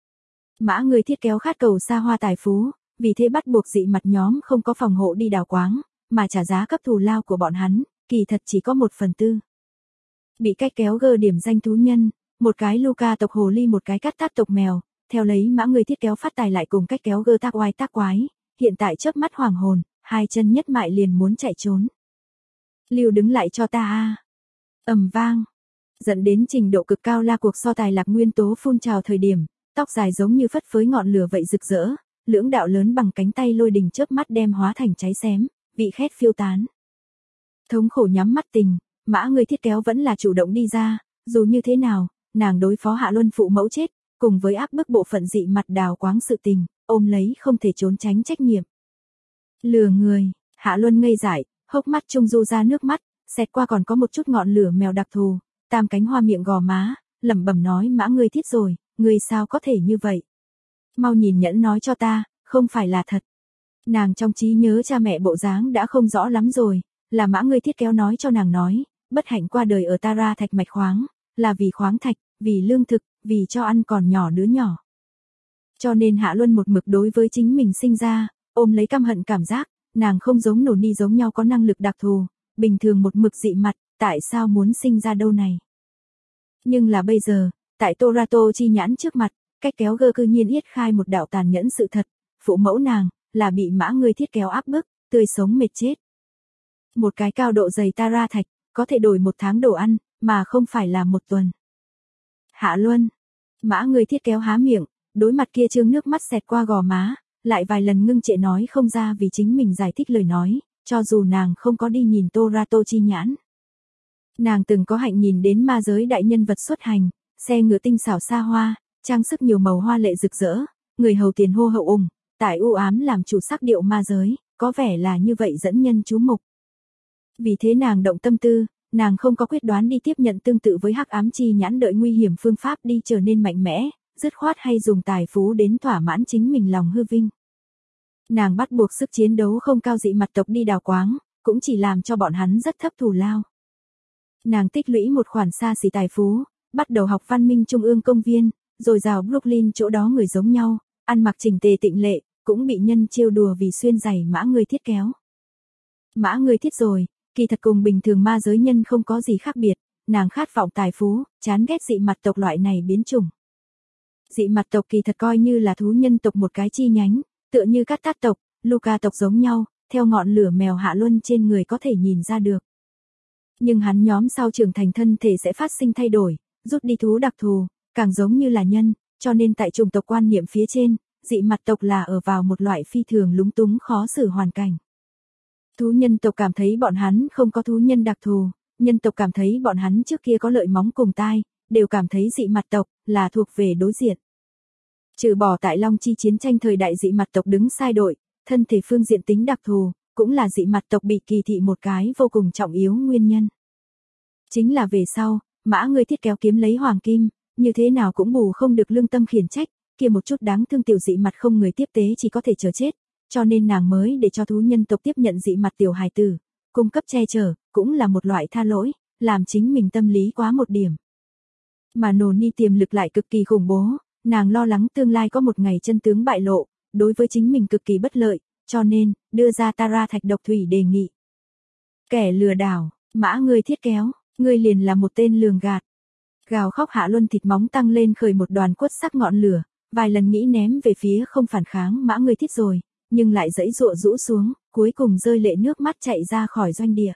Mã Ngươi Thiết Kéo khát cầu xa hoa tài phú, vì thế bắt buộc dị mặt nhóm không có phòng hộ đi đào quáng, mà trả giá cấp thù lao của bọn hắn, kỳ thật chỉ có 1/4. Bị cách kéo gơ điểm danh thú nhân, một cái Luca tộc hồ ly một cái cắt tát tộc mèo, theo lấy Mã Ngươi Thiết Kéo phát tài lại cùng cách kéo gơ tác oai tác quái, hiện tại chớp mắt hoàng hồn, hai chân nhất mại liền muốn chạy trốn. Lưu đứng lại cho ta a. Ầm vang, dẫn đến trình độ cực cao La Cuộc so tài lạc nguyên tố phun trào thời điểm, tóc dài giống như phất phới ngọn lửa vậy rực rỡ, lưỡng đạo lớn bằng cánh tay lôi đình chớp mắt đem hóa thành cháy xém, vị khét phiêu tán. Thống khổ nhắm mắt tình, Mã Ngươi Thiết Kéo vẫn là chủ động đi ra, dù như thế nào, nàng đối phó Hạ Luân phụ mẫu chết, cùng với áp bức bộ phận dị mặt đào quáng sự tình, ôm lấy không thể trốn tránh trách nhiệm. Lừa người, Hạ Luân ngây dại, hốc mắt trung du ra nước mắt, xẹt qua còn có một chút ngọn lửa mèo đặc thù, tam cánh hoa miệng gò má, lẩm bẩm nói Mã Ngươi Thiết rồi, ngươi sao có thể như vậy? Mau nhìn nhẫn nói cho ta, không phải là thật. Nàng trong trí nhớ cha mẹ bộ dáng đã không rõ lắm rồi, là mã ngươi thiết kéo nói cho nàng nói, bất hạnh qua đời ở Tara thạch mạch khoáng, là vì khoáng thạch, vì lương thực, vì cho ăn còn nhỏ đứa nhỏ. Cho nên Hạ Luân một mực đối với chính mình sinh ra, ôm lấy căm hận cảm giác, nàng không giống Nổ Ni giống nhau có năng lực đặc thù, bình thường một mực dị mặt, tại sao muốn sinh ra đâu này. Nhưng là bây giờ, tại Torato chi nhãn trước mặt, cách kéo gơ cư nhiên yết khai một đạo tàn nhẫn sự thật, phụ mẫu nàng, là bị mã ngươi thiết kéo áp bức, tươi sống mệt chết. Một cái cao độ dày Tara thạch, có thể đổi 1 tháng đồ ăn, mà không phải là 1 tuần. Hạ Luân, mã ngươi thiết kéo há miệng, đối mặt kia trương nước mắt xẹt qua gò má, lại vài lần ngưng trệ nói không ra vì chính mình giải thích lời nói, cho dù nàng không có đi nhìn Torato chi nhãn. Nàng từng có hạnh nhìn đến ma giới đại nhân vật xuất hành, xe ngựa tinh xảo xa hoa, trang sức nhiều màu hoa lệ rực rỡ, người hầu tiền hô hậu ủng, tại u ám làm chủ sắc điệu ma giới, có vẻ là như vậy dẫn nhân chú mục. Vì thế nàng động tâm tư, nàng không có quyết đoán đi tiếp nhận tương tự với hắc ám chi nhãn đợi nguy hiểm phương pháp đi trở nên mạnh mẽ, dứt khoát hay dùng tài phú đến thỏa mãn chính mình lòng hư vinh. Nàng bắt buộc sức chiến đấu không cao dị mặt tộc đi đào quáng, cũng chỉ làm cho bọn hắn rất thấp thù lao. Nàng tích lũy một khoản xa xỉ tài phú, bắt đầu học văn minh trung ương công viên, rồi rào Brooklyn chỗ đó người giống nhau, ăn mặc chỉnh tề tịnh lệ, cũng bị nhân trêu đùa vì xuyên giày mã ngươi thiết kéo. Mã ngươi thiết rồi, kỳ thật cùng bình thường ma giới nhân không có gì khác biệt, nàng khát vọng tài phú, chán ghét dị mặt tộc loại này biến chủng. Dị mặt tộc kỳ thật coi như là thú nhân tộc một cái chi nhánh, tựa như các tát tộc, Luca tộc giống nhau, theo ngọn lửa mèo Hạ Luân trên người có thể nhìn ra được. Nhưng hắn nhóm sau trưởng thành thân thể sẽ phát sinh thay đổi, rút đi thú đặc thù, càng giống như là nhân, cho nên tại chủng tộc quan niệm phía trên, dị mặt tộc là ở vào một loại phi thường lúng túng khó xử hoàn cảnh. Thú nhân tộc cảm thấy bọn hắn không có thú nhân đặc thù, nhân tộc cảm thấy bọn hắn trước kia có lợi móng cùng tai, đều cảm thấy dị mặt tộc là thuộc về đối diện. Trừ bỏ tại Long Chi chiến tranh thời đại dị mặt tộc đứng sai đội, thân thể phương diện tính đặc thù, cũng là dị mặt tộc bị kỳ thị một cái vô cùng trọng yếu nguyên nhân. Chính là về sau, mã ngươi thiết kéo kiếm lấy hoàng kim, như thế nào cũng bù không được lương tâm khiển trách, kia một chút đáng thương tiểu dị mặt không người tiếp tế chỉ có thể chờ chết, cho nên nàng mới để cho thú nhân tộc tiếp nhận dị mặt tiểu hài tử, cung cấp che chở, cũng là một loại tha lỗi, làm chính mình tâm lý quá một điểm. Mà Nổ Ni tiềm lực lại cực kỳ khủng bố, nàng lo lắng tương lai có một ngày chân tướng bại lộ, đối với chính mình cực kỳ bất lợi, cho nên, đưa ra Tara thạch độc thủy đề nghị. Kẻ lừa đảo, mã ngươi thiết kéo, ngươi liền là một tên lường gạt. Gào khóc Hạ Luân thịt móng tăng lên khởi một đoàn quất sắc ngọn lửa, vài lần nghĩ ném về phía không phản kháng mã ngươi thiết rồi, nhưng lại dãy dụa rũ xuống, cuối cùng rơi lệ nước mắt chạy ra khỏi doanh địa.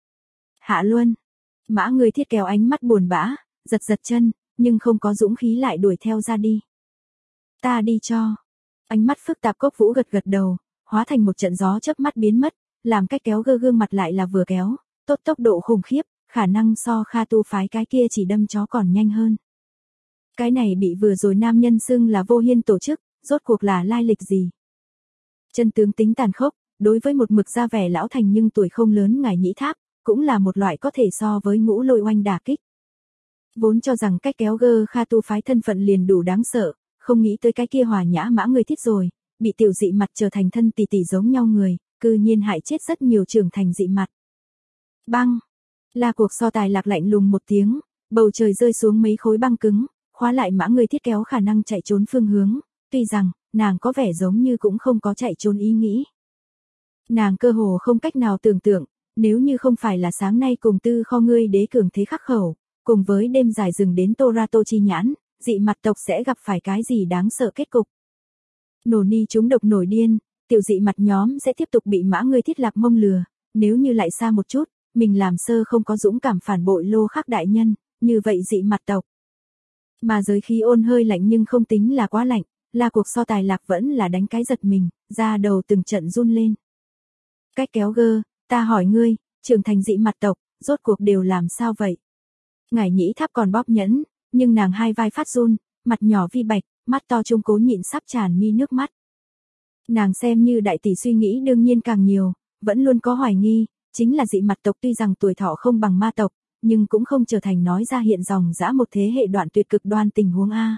Hạ Luân, mã ngươi thiết kéo ánh mắt buồn bã, giật giật chân, nhưng không có dũng khí lại đuổi theo ra đi. Ta đi cho. Ánh mắt phức tạp Cốc Vũ gật gật đầu, hóa thành một trận gió chớp mắt biến mất, làm cách kéo gơ gương mặt lại là vừa kéo, tốt tốc độ khủng khiếp, khả năng so Kha Tu phái cái kia chỉ đâm chó còn nhanh hơn. Cái này bị vừa rồi nam nhân xưng là Vô Hiên tổ chức, rốt cuộc là lai lịch gì? Chân tướng tính tàn khốc, đối với một mực ra vẻ lão thành nhưng tuổi không lớn Ngải Nhĩ Tháp, cũng là một loại có thể so với Ngũ Lôi Oanh đả kích. Vốn cho rằng cách kéo gơ Kha Tu phái thân phận liền đủ đáng sợ, không nghĩ tới cái kia hòa nhã mã người thiết rồi, bị tiểu dị mặt trở thành thân tỷ tỷ giống nhau người, cư nhiên hại chết rất nhiều trưởng thành dị mặt. Băng, là cuộc so tài lạc lạnh lùng một tiếng, bầu trời rơi xuống mấy khối băng cứng, khóa lại mã người thiết kéo khả năng chạy trốn phương hướng, tuy rằng, nàng có vẻ giống như cũng không có chạy trốn ý nghĩ. Nàng cơ hồ không cách nào tưởng tượng, nếu như không phải là sáng nay cùng tư kho ngươi đế cường thế khắc khẩu, cùng với đêm dài rừng đến Torato chi nhãn, dị mặt tộc sẽ gặp phải cái gì đáng sợ kết cục. Nổ Ni chúng độc nổi điên, tiểu dị mặt nhóm sẽ tiếp tục bị mã ngươi thiết lạc mông lừa, nếu như lại xa một chút, mình làm sơ không có dũng cảm phản bội Lô Khắc đại nhân, như vậy dị mặt tộc. Mà giới khí ôn hơi lạnh nhưng không tính là quá lạnh, là cuộc so tài lạc vẫn là đánh cái giật mình, ra đầu từng trận run lên. Cách kéo gơ, ta hỏi ngươi, trưởng thành dị mặt tộc, rốt cuộc đều làm sao vậy? Ngải Nhĩ Tháp còn bóp nhẫn, nhưng nàng hai vai phát run, mặt nhỏ vi bạch, mắt to trung cố nhịn sắp tràn mi nước mắt. Nàng xem như đại tỷ suy nghĩ đương nhiên càng nhiều, vẫn luôn có hoài nghi, chính là dị mặt tộc tuy rằng tuổi thọ không bằng ma tộc, nhưng cũng không trở thành nói ra hiện dòng dã một thế hệ đoạn tuyệt cực đoan tình huống A.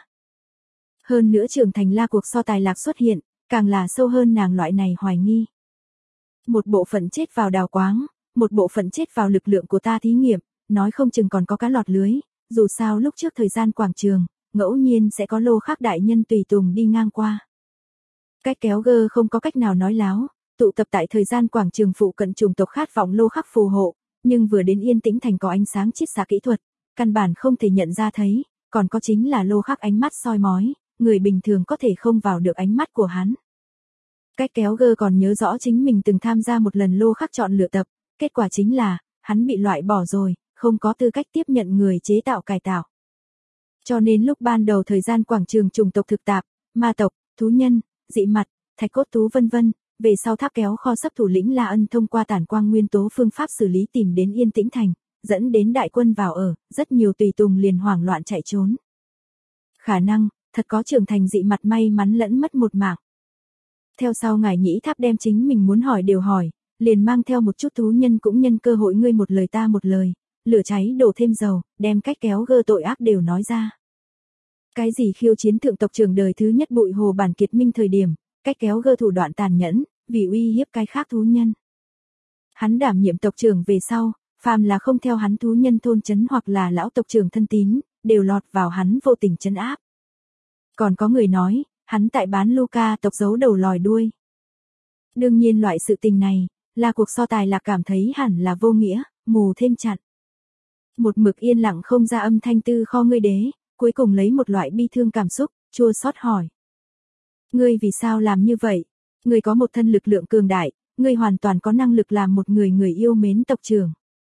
Hơn nữa trưởng thành là cuộc so tài lạc xuất hiện, càng là sâu hơn nàng loại này hoài nghi. Một bộ phận chết vào đào quáng, một bộ phận chết vào lực lượng của ta thí nghiệm, nói không chừng còn có cá lọt lưới, dù sao lúc trước thời gian quảng trường, ngẫu nhiên sẽ có lô khác đại nhân tùy tùng đi ngang qua. Cách kéo gơ không có cách nào nói láo, tụ tập tại thời gian quảng trường phụ cận chủng tộc khát vọng lô khắc phù hộ, nhưng vừa đến Yên Tĩnh Thành có ánh sáng chiết xạ kỹ thuật, căn bản không thể nhận ra thấy, còn có chính là lô khắc ánh mắt soi mói, người bình thường có thể không vào được ánh mắt của hắn. Cách kéo gơ còn nhớ rõ chính mình từng tham gia một lần lô khắc chọn lựa tập, kết quả chính là, hắn bị loại bỏ rồi, không có tư cách tiếp nhận người chế tạo cải tạo. Cho nên lúc ban đầu thời gian quảng trường chủng tộc thực tạp, ma tộc, thú nhân, dị mặt, thạch cốt thú vân vân, về sau tháp kéo kho sắp thủ lĩnh La Ân thông qua tản quang nguyên tố phương pháp xử lý tìm đến Yên Tĩnh Thành, dẫn đến đại quân vào ở, rất nhiều tùy tùng liền hoảng loạn chạy trốn. Khả năng, thật có trưởng thành dị mặt may mắn lẫn mất một mạng. Theo sau ngài nhĩ tháp đem chính mình muốn hỏi đều hỏi, liền mang theo một chút thú nhân cũng nhân cơ hội ngươi một lời ta một lời, lửa cháy đổ thêm dầu, đem cách kéo gơ tội ác đều nói ra. Cái gì khiêu chiến thượng tộc trưởng đời thứ nhất Bụi Hồ Bản Kiệt Minh thời điểm, cách kéo gơ thủ đoạn tàn nhẫn, vì uy hiếp cái khác thú nhân. Hắn đảm nhiệm tộc trưởng về sau, phàm là không theo hắn thú nhân thôn trấn hoặc là lão tộc trưởng thân tín, đều lọt vào hắn vô tình trấn áp. Còn có người nói, hắn tại bán Luca tộc giấu đầu lòi đuôi. Đương nhiên loại sự tình này, là cuộc so tài là cảm thấy hẳn là vô nghĩa, mù thêm chặn. Một mực yên lặng không ra âm thanh Tư Kho ngươi đế, cuối cùng lấy một loại bi thương cảm xúc, chua xót hỏi. Ngươi vì sao làm như vậy? Ngươi có một thân lực lượng cường đại, ngươi hoàn toàn có năng lực làm một người người yêu mến tộc trưởng.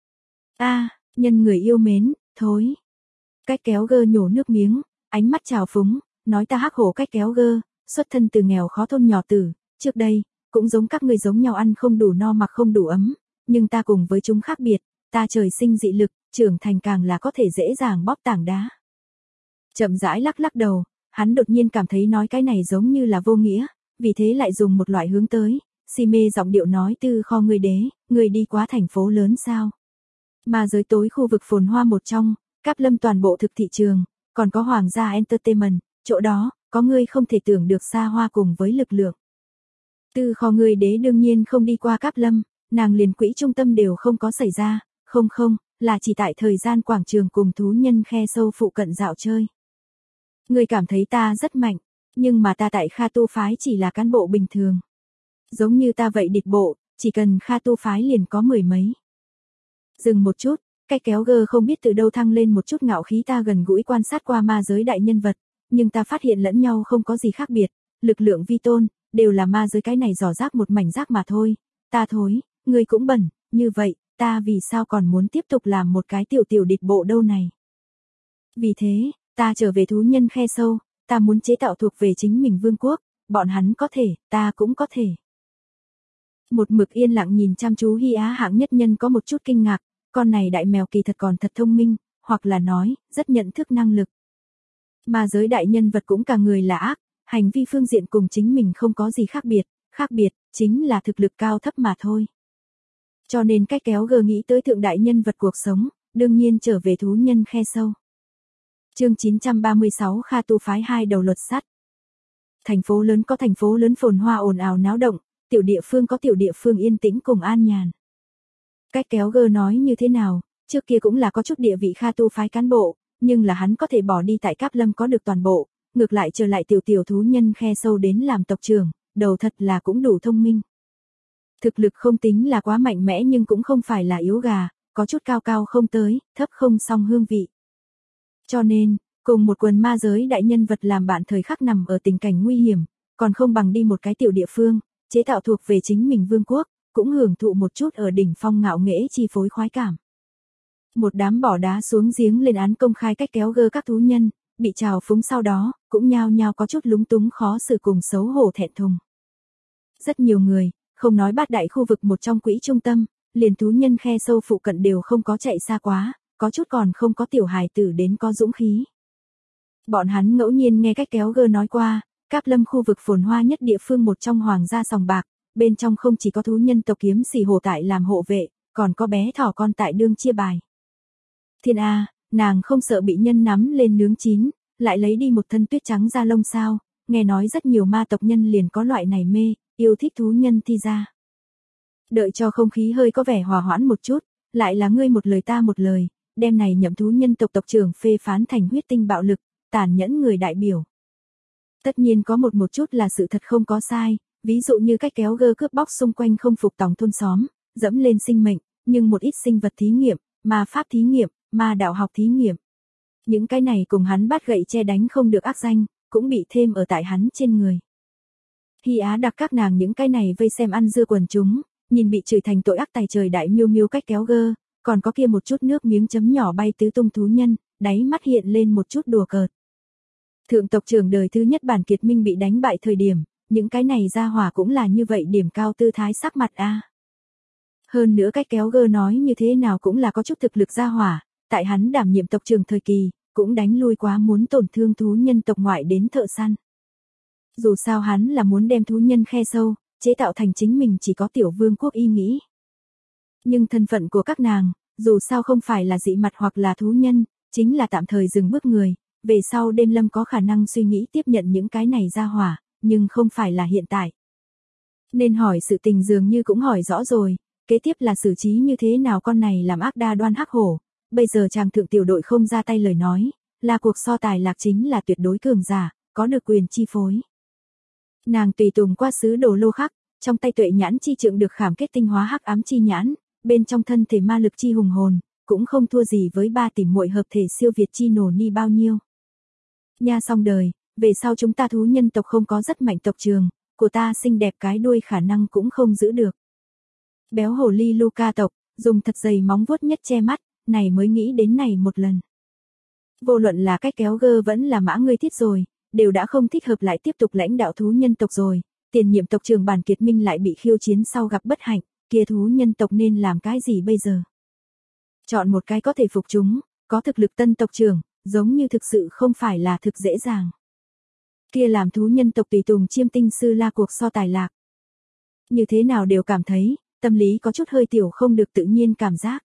Nhân người yêu mến, thối. Cách kéo gơ nhổ nước miếng, ánh mắt trào phúng, nói ta hắc hổ cách kéo gơ, xuất thân từ nghèo khó thôn nhỏ tử, trước đây, cũng giống các ngươi giống nhau ăn không đủ no mặc không đủ ấm, nhưng ta cùng với chúng khác biệt, ta trời sinh dị lực, trưởng thành càng là có thể dễ dàng bóp tảng đá. Chậm rãi lắc lắc đầu, hắn đột nhiên cảm thấy nói cái này giống như là vô nghĩa, vì thế lại dùng một loại hướng tới, si mê giọng điệu nói Tư Kho ngươi đế, ngươi đi qua thành phố lớn sao? Mà giới tối khu vực phồn hoa một trong, Cáp Lâm toàn bộ thực thị trường, còn có Hoàng gia Entertainment, chỗ đó, có ngươi không thể tưởng được xa hoa cùng với lực lượng. Tư Kho ngươi đế đương nhiên không đi qua Cáp Lâm, nàng liền quỹ trung tâm đều không có xảy ra, không, là chỉ tại thời gian quảng trường cùng thú nhân khe sâu phụ cận dạo chơi. Ngươi cảm thấy ta rất mạnh, nhưng mà ta tại Kha Tu phái chỉ là cán bộ bình thường. Giống như ta vậy địch bộ, chỉ cần Kha Tu phái liền có mười mấy. Dừng một chút, cách kéo gơ không biết từ đâu thăng lên một chút ngạo khí ta gần gũi quan sát qua ma giới đại nhân vật, nhưng ta phát hiện lẫn nhau không có gì khác biệt, lực lượng vi tôn, đều là ma giới cái này giỏ rác một mảnh rác mà thôi. Ta thối, ngươi cũng bẩn, như vậy, ta vì sao còn muốn tiếp tục làm một cái tiểu địch bộ đâu này. Vì thế, ta trở về thú nhân khe sâu, ta muốn chế tạo thuộc về chính mình vương quốc, bọn hắn có thể, ta cũng có thể. Một mực yên lặng nhìn chăm chú Hy Á hạng nhất nhân có một chút kinh ngạc, con này đại mèo kỳ thật còn thật thông minh, hoặc là nói, rất nhận thức năng lực. Mà giới đại nhân vật cũng cả người là ác, hành vi phương diện cùng chính mình không có gì khác biệt, chính là thực lực cao thấp mà thôi. Cho nên cách kéo gờ nghĩ tới thượng đại nhân vật cuộc sống, đương nhiên trở về thú nhân khe sâu. Chương 936 Kha Tu phái hai đầu luật sắt. Thành phố lớn có thành phố lớn phồn hoa ồn ào náo động, tiểu địa phương có tiểu địa phương yên tĩnh cùng an nhàn. Cách kéo gơ nói như thế nào, trước kia cũng là có chút địa vị Kha Tu phái cán bộ, nhưng là hắn có thể bỏ đi tại Cáp Lâm có được toàn bộ, ngược lại trở lại tiểu thú nhân khe sâu đến làm tộc trưởng, đầu thật là cũng đủ thông minh. Thực lực không tính là quá mạnh mẽ nhưng cũng không phải là yếu gà, có chút cao không tới, thấp không song hương vị. Cho nên, cùng một quần ma giới đại nhân vật làm bạn thời khắc nằm ở tình cảnh nguy hiểm, còn không bằng đi một cái tiểu địa phương, chế tạo thuộc về chính mình vương quốc, cũng hưởng thụ một chút ở đỉnh phong ngạo nghễ chi phối khoái cảm. Một đám bỏ đá xuống giếng lên án công khai cách kéo gơ các thú nhân, bị trào phúng sau đó, cũng nhao nhao có chút lúng túng khó xử cùng xấu hổ thẹn thùng. Rất nhiều người, không nói bát đại khu vực một trong quỹ trung tâm, liền thú nhân khe sâu phụ cận đều không có chạy xa quá, có chút còn không có tiểu hài tử đến có dũng khí. Bọn hắn ngẫu nhiên nghe cách kéo gơ nói qua, Cáp Lâm khu vực phồn hoa nhất địa phương một trong hoàng gia sòng bạc, bên trong không chỉ có thú nhân tộc kiếm xỉ hổ tại làm hộ vệ, còn có bé thỏ con tại đương chia bài. Thiên A, nàng không sợ bị nhân nắm lên nướng chín, lại lấy đi một thân tuyết trắng da lông sao, nghe nói rất nhiều ma tộc nhân liền có loại này mê, yêu thích thú nhân thi ra. Đợi cho không khí hơi có vẻ hòa hoãn một chút, lại là ngươi một lời ta một lời, đem này nhậm thú nhân tộc tộc trưởng phê phán thành huyết tinh bạo lực, tàn nhẫn người đại biểu. Tất nhiên có một chút là sự thật không có sai, ví dụ như cách kéo gơ cướp bóc xung quanh không phục tòng thôn xóm, dẫm lên sinh mệnh, nhưng một ít sinh vật thí nghiệm, ma pháp thí nghiệm, ma đạo học thí nghiệm. Những cái này cùng hắn bắt gậy che đánh không được ác danh, cũng bị thêm ở tại hắn trên người. Hy Á đặc các nàng những cái này vây xem ăn dưa quần chúng, nhìn bị chửi thành tội ác tài trời đại miêu miêu cách kéo gơ, còn có kia một chút nước miếng chấm nhỏ bay tứ tung thú nhân, đáy mắt hiện lên một chút đùa cợt. Thượng tộc trưởng đời thứ nhất Bản Kiệt Minh bị đánh bại thời điểm, những cái này ra hỏa cũng là như vậy điểm cao tư thái sắc mặt a. Hơn nữa cách kéo gơ nói như thế nào cũng là có chút thực lực ra hỏa, tại hắn đảm nhiệm tộc trưởng thời kỳ, cũng đánh lui quá muốn tổn thương thú nhân tộc ngoại đến thợ săn. Dù sao hắn là muốn đem thú nhân khe sâu, chế tạo thành chính mình chỉ có tiểu vương quốc ý nghĩ. Nhưng thân phận của các nàng, dù sao không phải là dị mặt hoặc là thú nhân, chính là tạm thời dừng bước người, về sau đêm lâm có khả năng suy nghĩ tiếp nhận những cái này ra hỏa, nhưng không phải là hiện tại. Nên hỏi sự tình dường như cũng hỏi rõ rồi, kế tiếp là xử trí như thế nào con này làm ác đa đoan hắc hổ, bây giờ chàng thượng tiểu đội không ra tay lời nói, là cuộc so tài lạc chính là tuyệt đối cường giả, có được quyền chi phối. Nàng tùy tùng qua sứ đồ lô khắc, trong tay tuệ nhãn chi trượng được khảm kết tinh hóa hắc ám chi nhãn, bên trong thân thể ma lực chi hùng hồn, cũng không thua gì với ba tỷ muội hợp thể siêu việt chi nổ ni bao nhiêu. Nha xong đời, về sau chúng ta thú nhân tộc không có rất mạnh tộc trường, của ta xinh đẹp cái đuôi khả năng cũng không giữ được. Béo hồ ly Luca tộc, dùng thật dày móng vuốt nhất che mắt, này mới nghĩ đến này một lần. Vô luận là cách kéo gơ vẫn là mã ngươi thiết rồi, đều đã không thích hợp lại tiếp tục lãnh đạo thú nhân tộc rồi, tiền nhiệm tộc trưởng Bản Kiệt Minh lại bị khiêu chiến sau gặp bất hạnh, kia thú nhân tộc nên làm cái gì bây giờ? Chọn một cái có thể phục chúng, có thực lực tân tộc trưởng, giống như thực sự không phải là thực dễ dàng. Kia làm thú nhân tộc tùy tùng chiêm tinh sư la cuộc so tài lạc. Như thế nào đều cảm thấy, tâm lý có chút hơi tiểu không được tự nhiên cảm giác.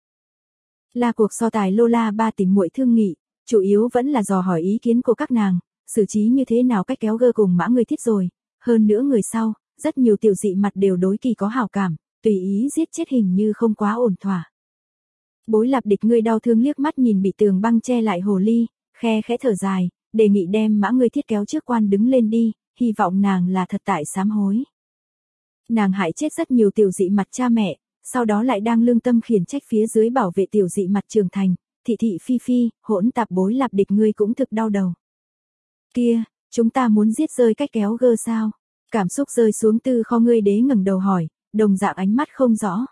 Là cuộc so tài lô la ba tỷ muội thương nghị, chủ yếu vẫn là dò hỏi ý kiến của các nàng, xử trí như thế nào cách kéo gơ cùng mã người thiết rồi, hơn nữa người sau, rất nhiều tiểu dị mặt đều đối kỳ có hảo cảm, tùy ý giết chết hình như không quá ổn thỏa. Bối lạp địch ngươi đau thương liếc mắt nhìn bị tường băng che lại hồ ly, khe khẽ thở dài, đề nghị đem mã người thiết kéo trước quan đứng lên đi, hy vọng nàng là thật tại sám hối. Nàng hại chết rất nhiều tiểu dị mặt cha mẹ, sau đó lại đang lương tâm khiển trách phía dưới bảo vệ tiểu dị mặt trưởng thành, thị thị phi phi, hỗn tạp bối lạp địch ngươi cũng thực đau đầu. Kia, chúng ta muốn giết rơi cách kéo gơ sao? Cảm xúc rơi xuống tư kho ngươi đế ngẩng đầu hỏi, đồng dạng ánh mắt không rõ.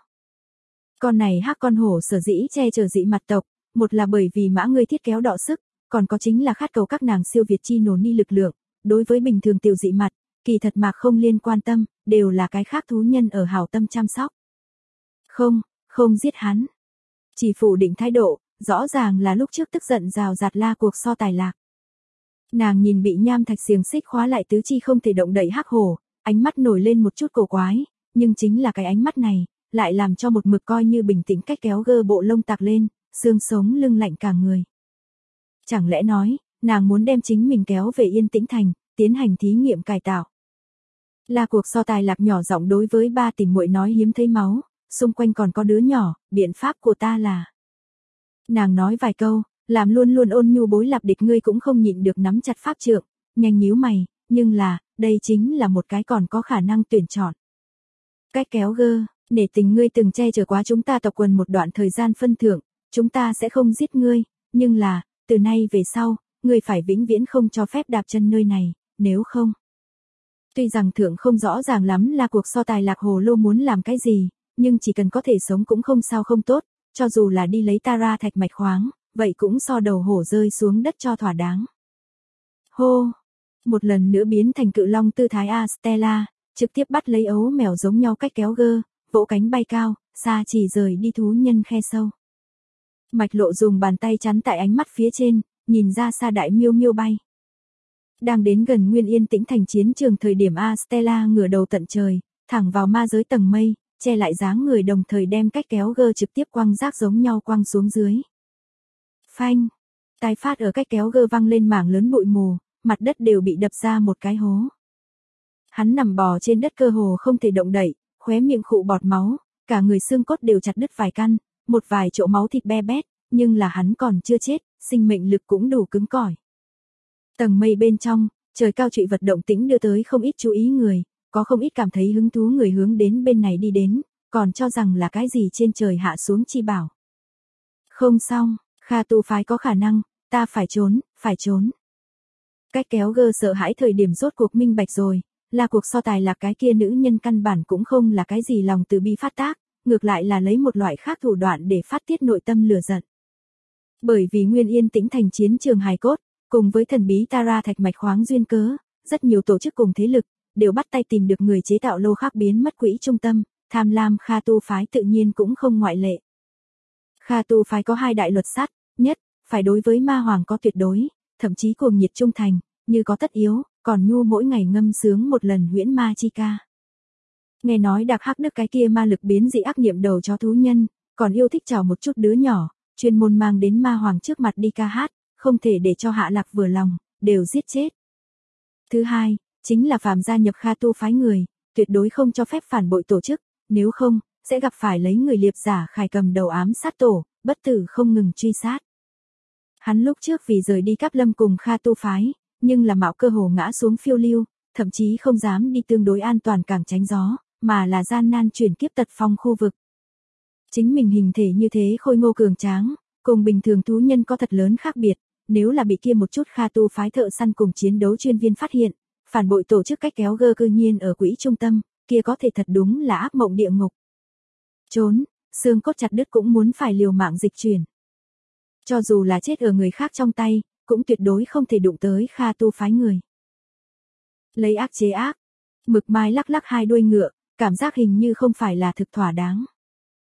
Con này hắc con hổ sở dĩ che chở dị mặt tộc, một là bởi vì mã ngươi thiết kéo đọ sức, còn có chính là khát cầu các nàng siêu việt chi nổ ni lực lượng, đối với bình thường tiểu dị mặt, kỳ thật mạc không liên quan tâm, đều là cái khác thú nhân ở hảo tâm chăm sóc. Không giết hắn. Chỉ phủ định thái độ, rõ ràng là lúc trước tức giận rào rạt la cuộc so tài lạc. Nàng nhìn bị nham thạch xiềng xích khóa lại tứ chi không thể động đậy hắc hổ, ánh mắt nổi lên một chút cổ quái, nhưng chính là cái ánh mắt này, lại làm cho một mực coi như bình tĩnh cách kéo gơ bộ lông tạc lên, xương sống lưng lạnh cả người. Chẳng lẽ nói, nàng muốn đem chính mình kéo về Yên Tĩnh Thành, tiến hành thí nghiệm cải tạo. Là cuộc so tài lạc nhỏ giọng đối với ba tỷ muội nói hiếm thấy máu, xung quanh còn có đứa nhỏ, biện pháp của ta là. Nàng nói vài câu, làm luôn luôn ôn nhu bối lạp địch ngươi cũng không nhịn được nắm chặt pháp trượng, nhanh nhíu mày, nhưng là, đây chính là một cái còn có khả năng tuyển chọn. Cách kéo gơ, nể tình ngươi từng che chở quá chúng ta tộc quần một đoạn thời gian phân thưởng, chúng ta sẽ không giết ngươi, nhưng là, từ nay về sau, ngươi phải vĩnh viễn không cho phép đạp chân nơi này, nếu không. Tuy rằng thượng không rõ ràng lắm là cuộc so tài lạc hồ lô muốn làm cái gì, nhưng chỉ cần có thể sống cũng không sao không tốt, cho dù là đi lấy Tara thạch mạch khoáng, vậy cũng so đầu hổ rơi xuống đất cho thỏa đáng. Hô! Một lần nữa biến thành cự long tư thái Astella, trực tiếp bắt lấy ấu mèo giống nhau cách kéo gơ, vỗ cánh bay cao, xa chỉ rời đi thú nhân khe sâu. Mạch Lộ dùng bàn tay chắn tại ánh mắt phía trên, nhìn ra xa đại miêu miêu bay. Đang đến gần Nguyên Yên Tĩnh Thành chiến trường thời điểm Astella ngửa đầu tận trời, thẳng vào ma giới tầng mây, che lại dáng người đồng thời đem cách kéo gơ trực tiếp quăng rác giống nhau quăng xuống dưới. Phanh! Tai phát ở cách kéo gơ văng lên mảng lớn bụi mù, mặt đất đều bị đập ra một cái hố. Hắn nằm bò trên đất cơ hồ không thể động đậy, khóe miệng khụ bọt máu, cả người xương cốt đều chặt đứt vài căn, một vài chỗ máu thịt be bét, nhưng là hắn còn chưa chết, sinh mệnh lực cũng đủ cứng cỏi. Tầng mây bên trong, trời cao trụy vật động tĩnh đưa tới không ít chú ý người, có không ít cảm thấy hứng thú người hướng đến bên này đi đến, còn cho rằng là cái gì trên trời hạ xuống chi bảo. Không xong, Kha tu phái có khả năng, ta phải trốn, phải trốn. Cách kéo gơ sợ hãi thời điểm rốt cuộc minh bạch rồi, là cuộc so tài là cái kia nữ nhân căn bản cũng không là cái gì lòng từ bi phát tác, ngược lại là lấy một loại khác thủ đoạn để phát tiết nội tâm lửa giận. Bởi vì nguyên yên tĩnh thành chiến trường hài cốt, cùng với thần bí Tara thạch mạch khoáng duyên cớ, rất nhiều tổ chức cùng thế lực, đều bắt tay tìm được người chế tạo lô khác biến mất quỹ trung tâm, tham lam Kha tu phái tự nhiên cũng không ngoại lệ. Kha tu phái có 2 đại luật sắt, nhất, phải đối với ma hoàng có tuyệt đối, thậm chí cuồng nhiệt trung thành, như có tất yếu, còn nhu mỗi ngày ngâm sướng một lần huyễn ma chi ca. Nghe nói Đạc Hắc Đức cái kia ma lực biến dị ác niệm đầu chó thú nhân, còn yêu thích chào một chút đứa nhỏ, chuyên môn mang đến ma hoàng trước mặt đi ca hát, không thể để cho Hạ Lạc vừa lòng, đều giết chết. Thứ hai, chính là phàm gia nhập Kha tu phái người, tuyệt đối không cho phép phản bội tổ chức, nếu không, sẽ gặp phải lấy người liệp giả khải cầm đầu ám sát tổ, bất tử không ngừng truy sát. Hắn lúc trước vì rời đi Cáp Lâm cùng Kha tu phái, nhưng là mạo cơ hồ ngã xuống phiêu lưu, thậm chí không dám đi tương đối an toàn càng tránh gió, mà là gian nan chuyển kiếp tật phong khu vực. Chính mình hình thể như thế khôi ngô cường tráng, cùng bình thường thú nhân có thật lớn khác biệt, nếu là bị kia một chút Kha tu phái thợ săn cùng chiến đấu chuyên viên phát hiện, phản bội tổ chức cách kéo gơ cư nhiên ở quỹ trung tâm, kia có thể thật đúng là ác mộng địa ngục. Trốn, xương cốt chặt đứt cũng muốn phải liều mạng dịch chuyển. Cho dù là chết ở người khác trong tay, cũng tuyệt đối không thể đụng tới Kha tu phái người. Lấy ác chế ác, Mực Mai lắc lắc 2 đuôi ngựa, cảm giác hình như không phải là thực thỏa đáng.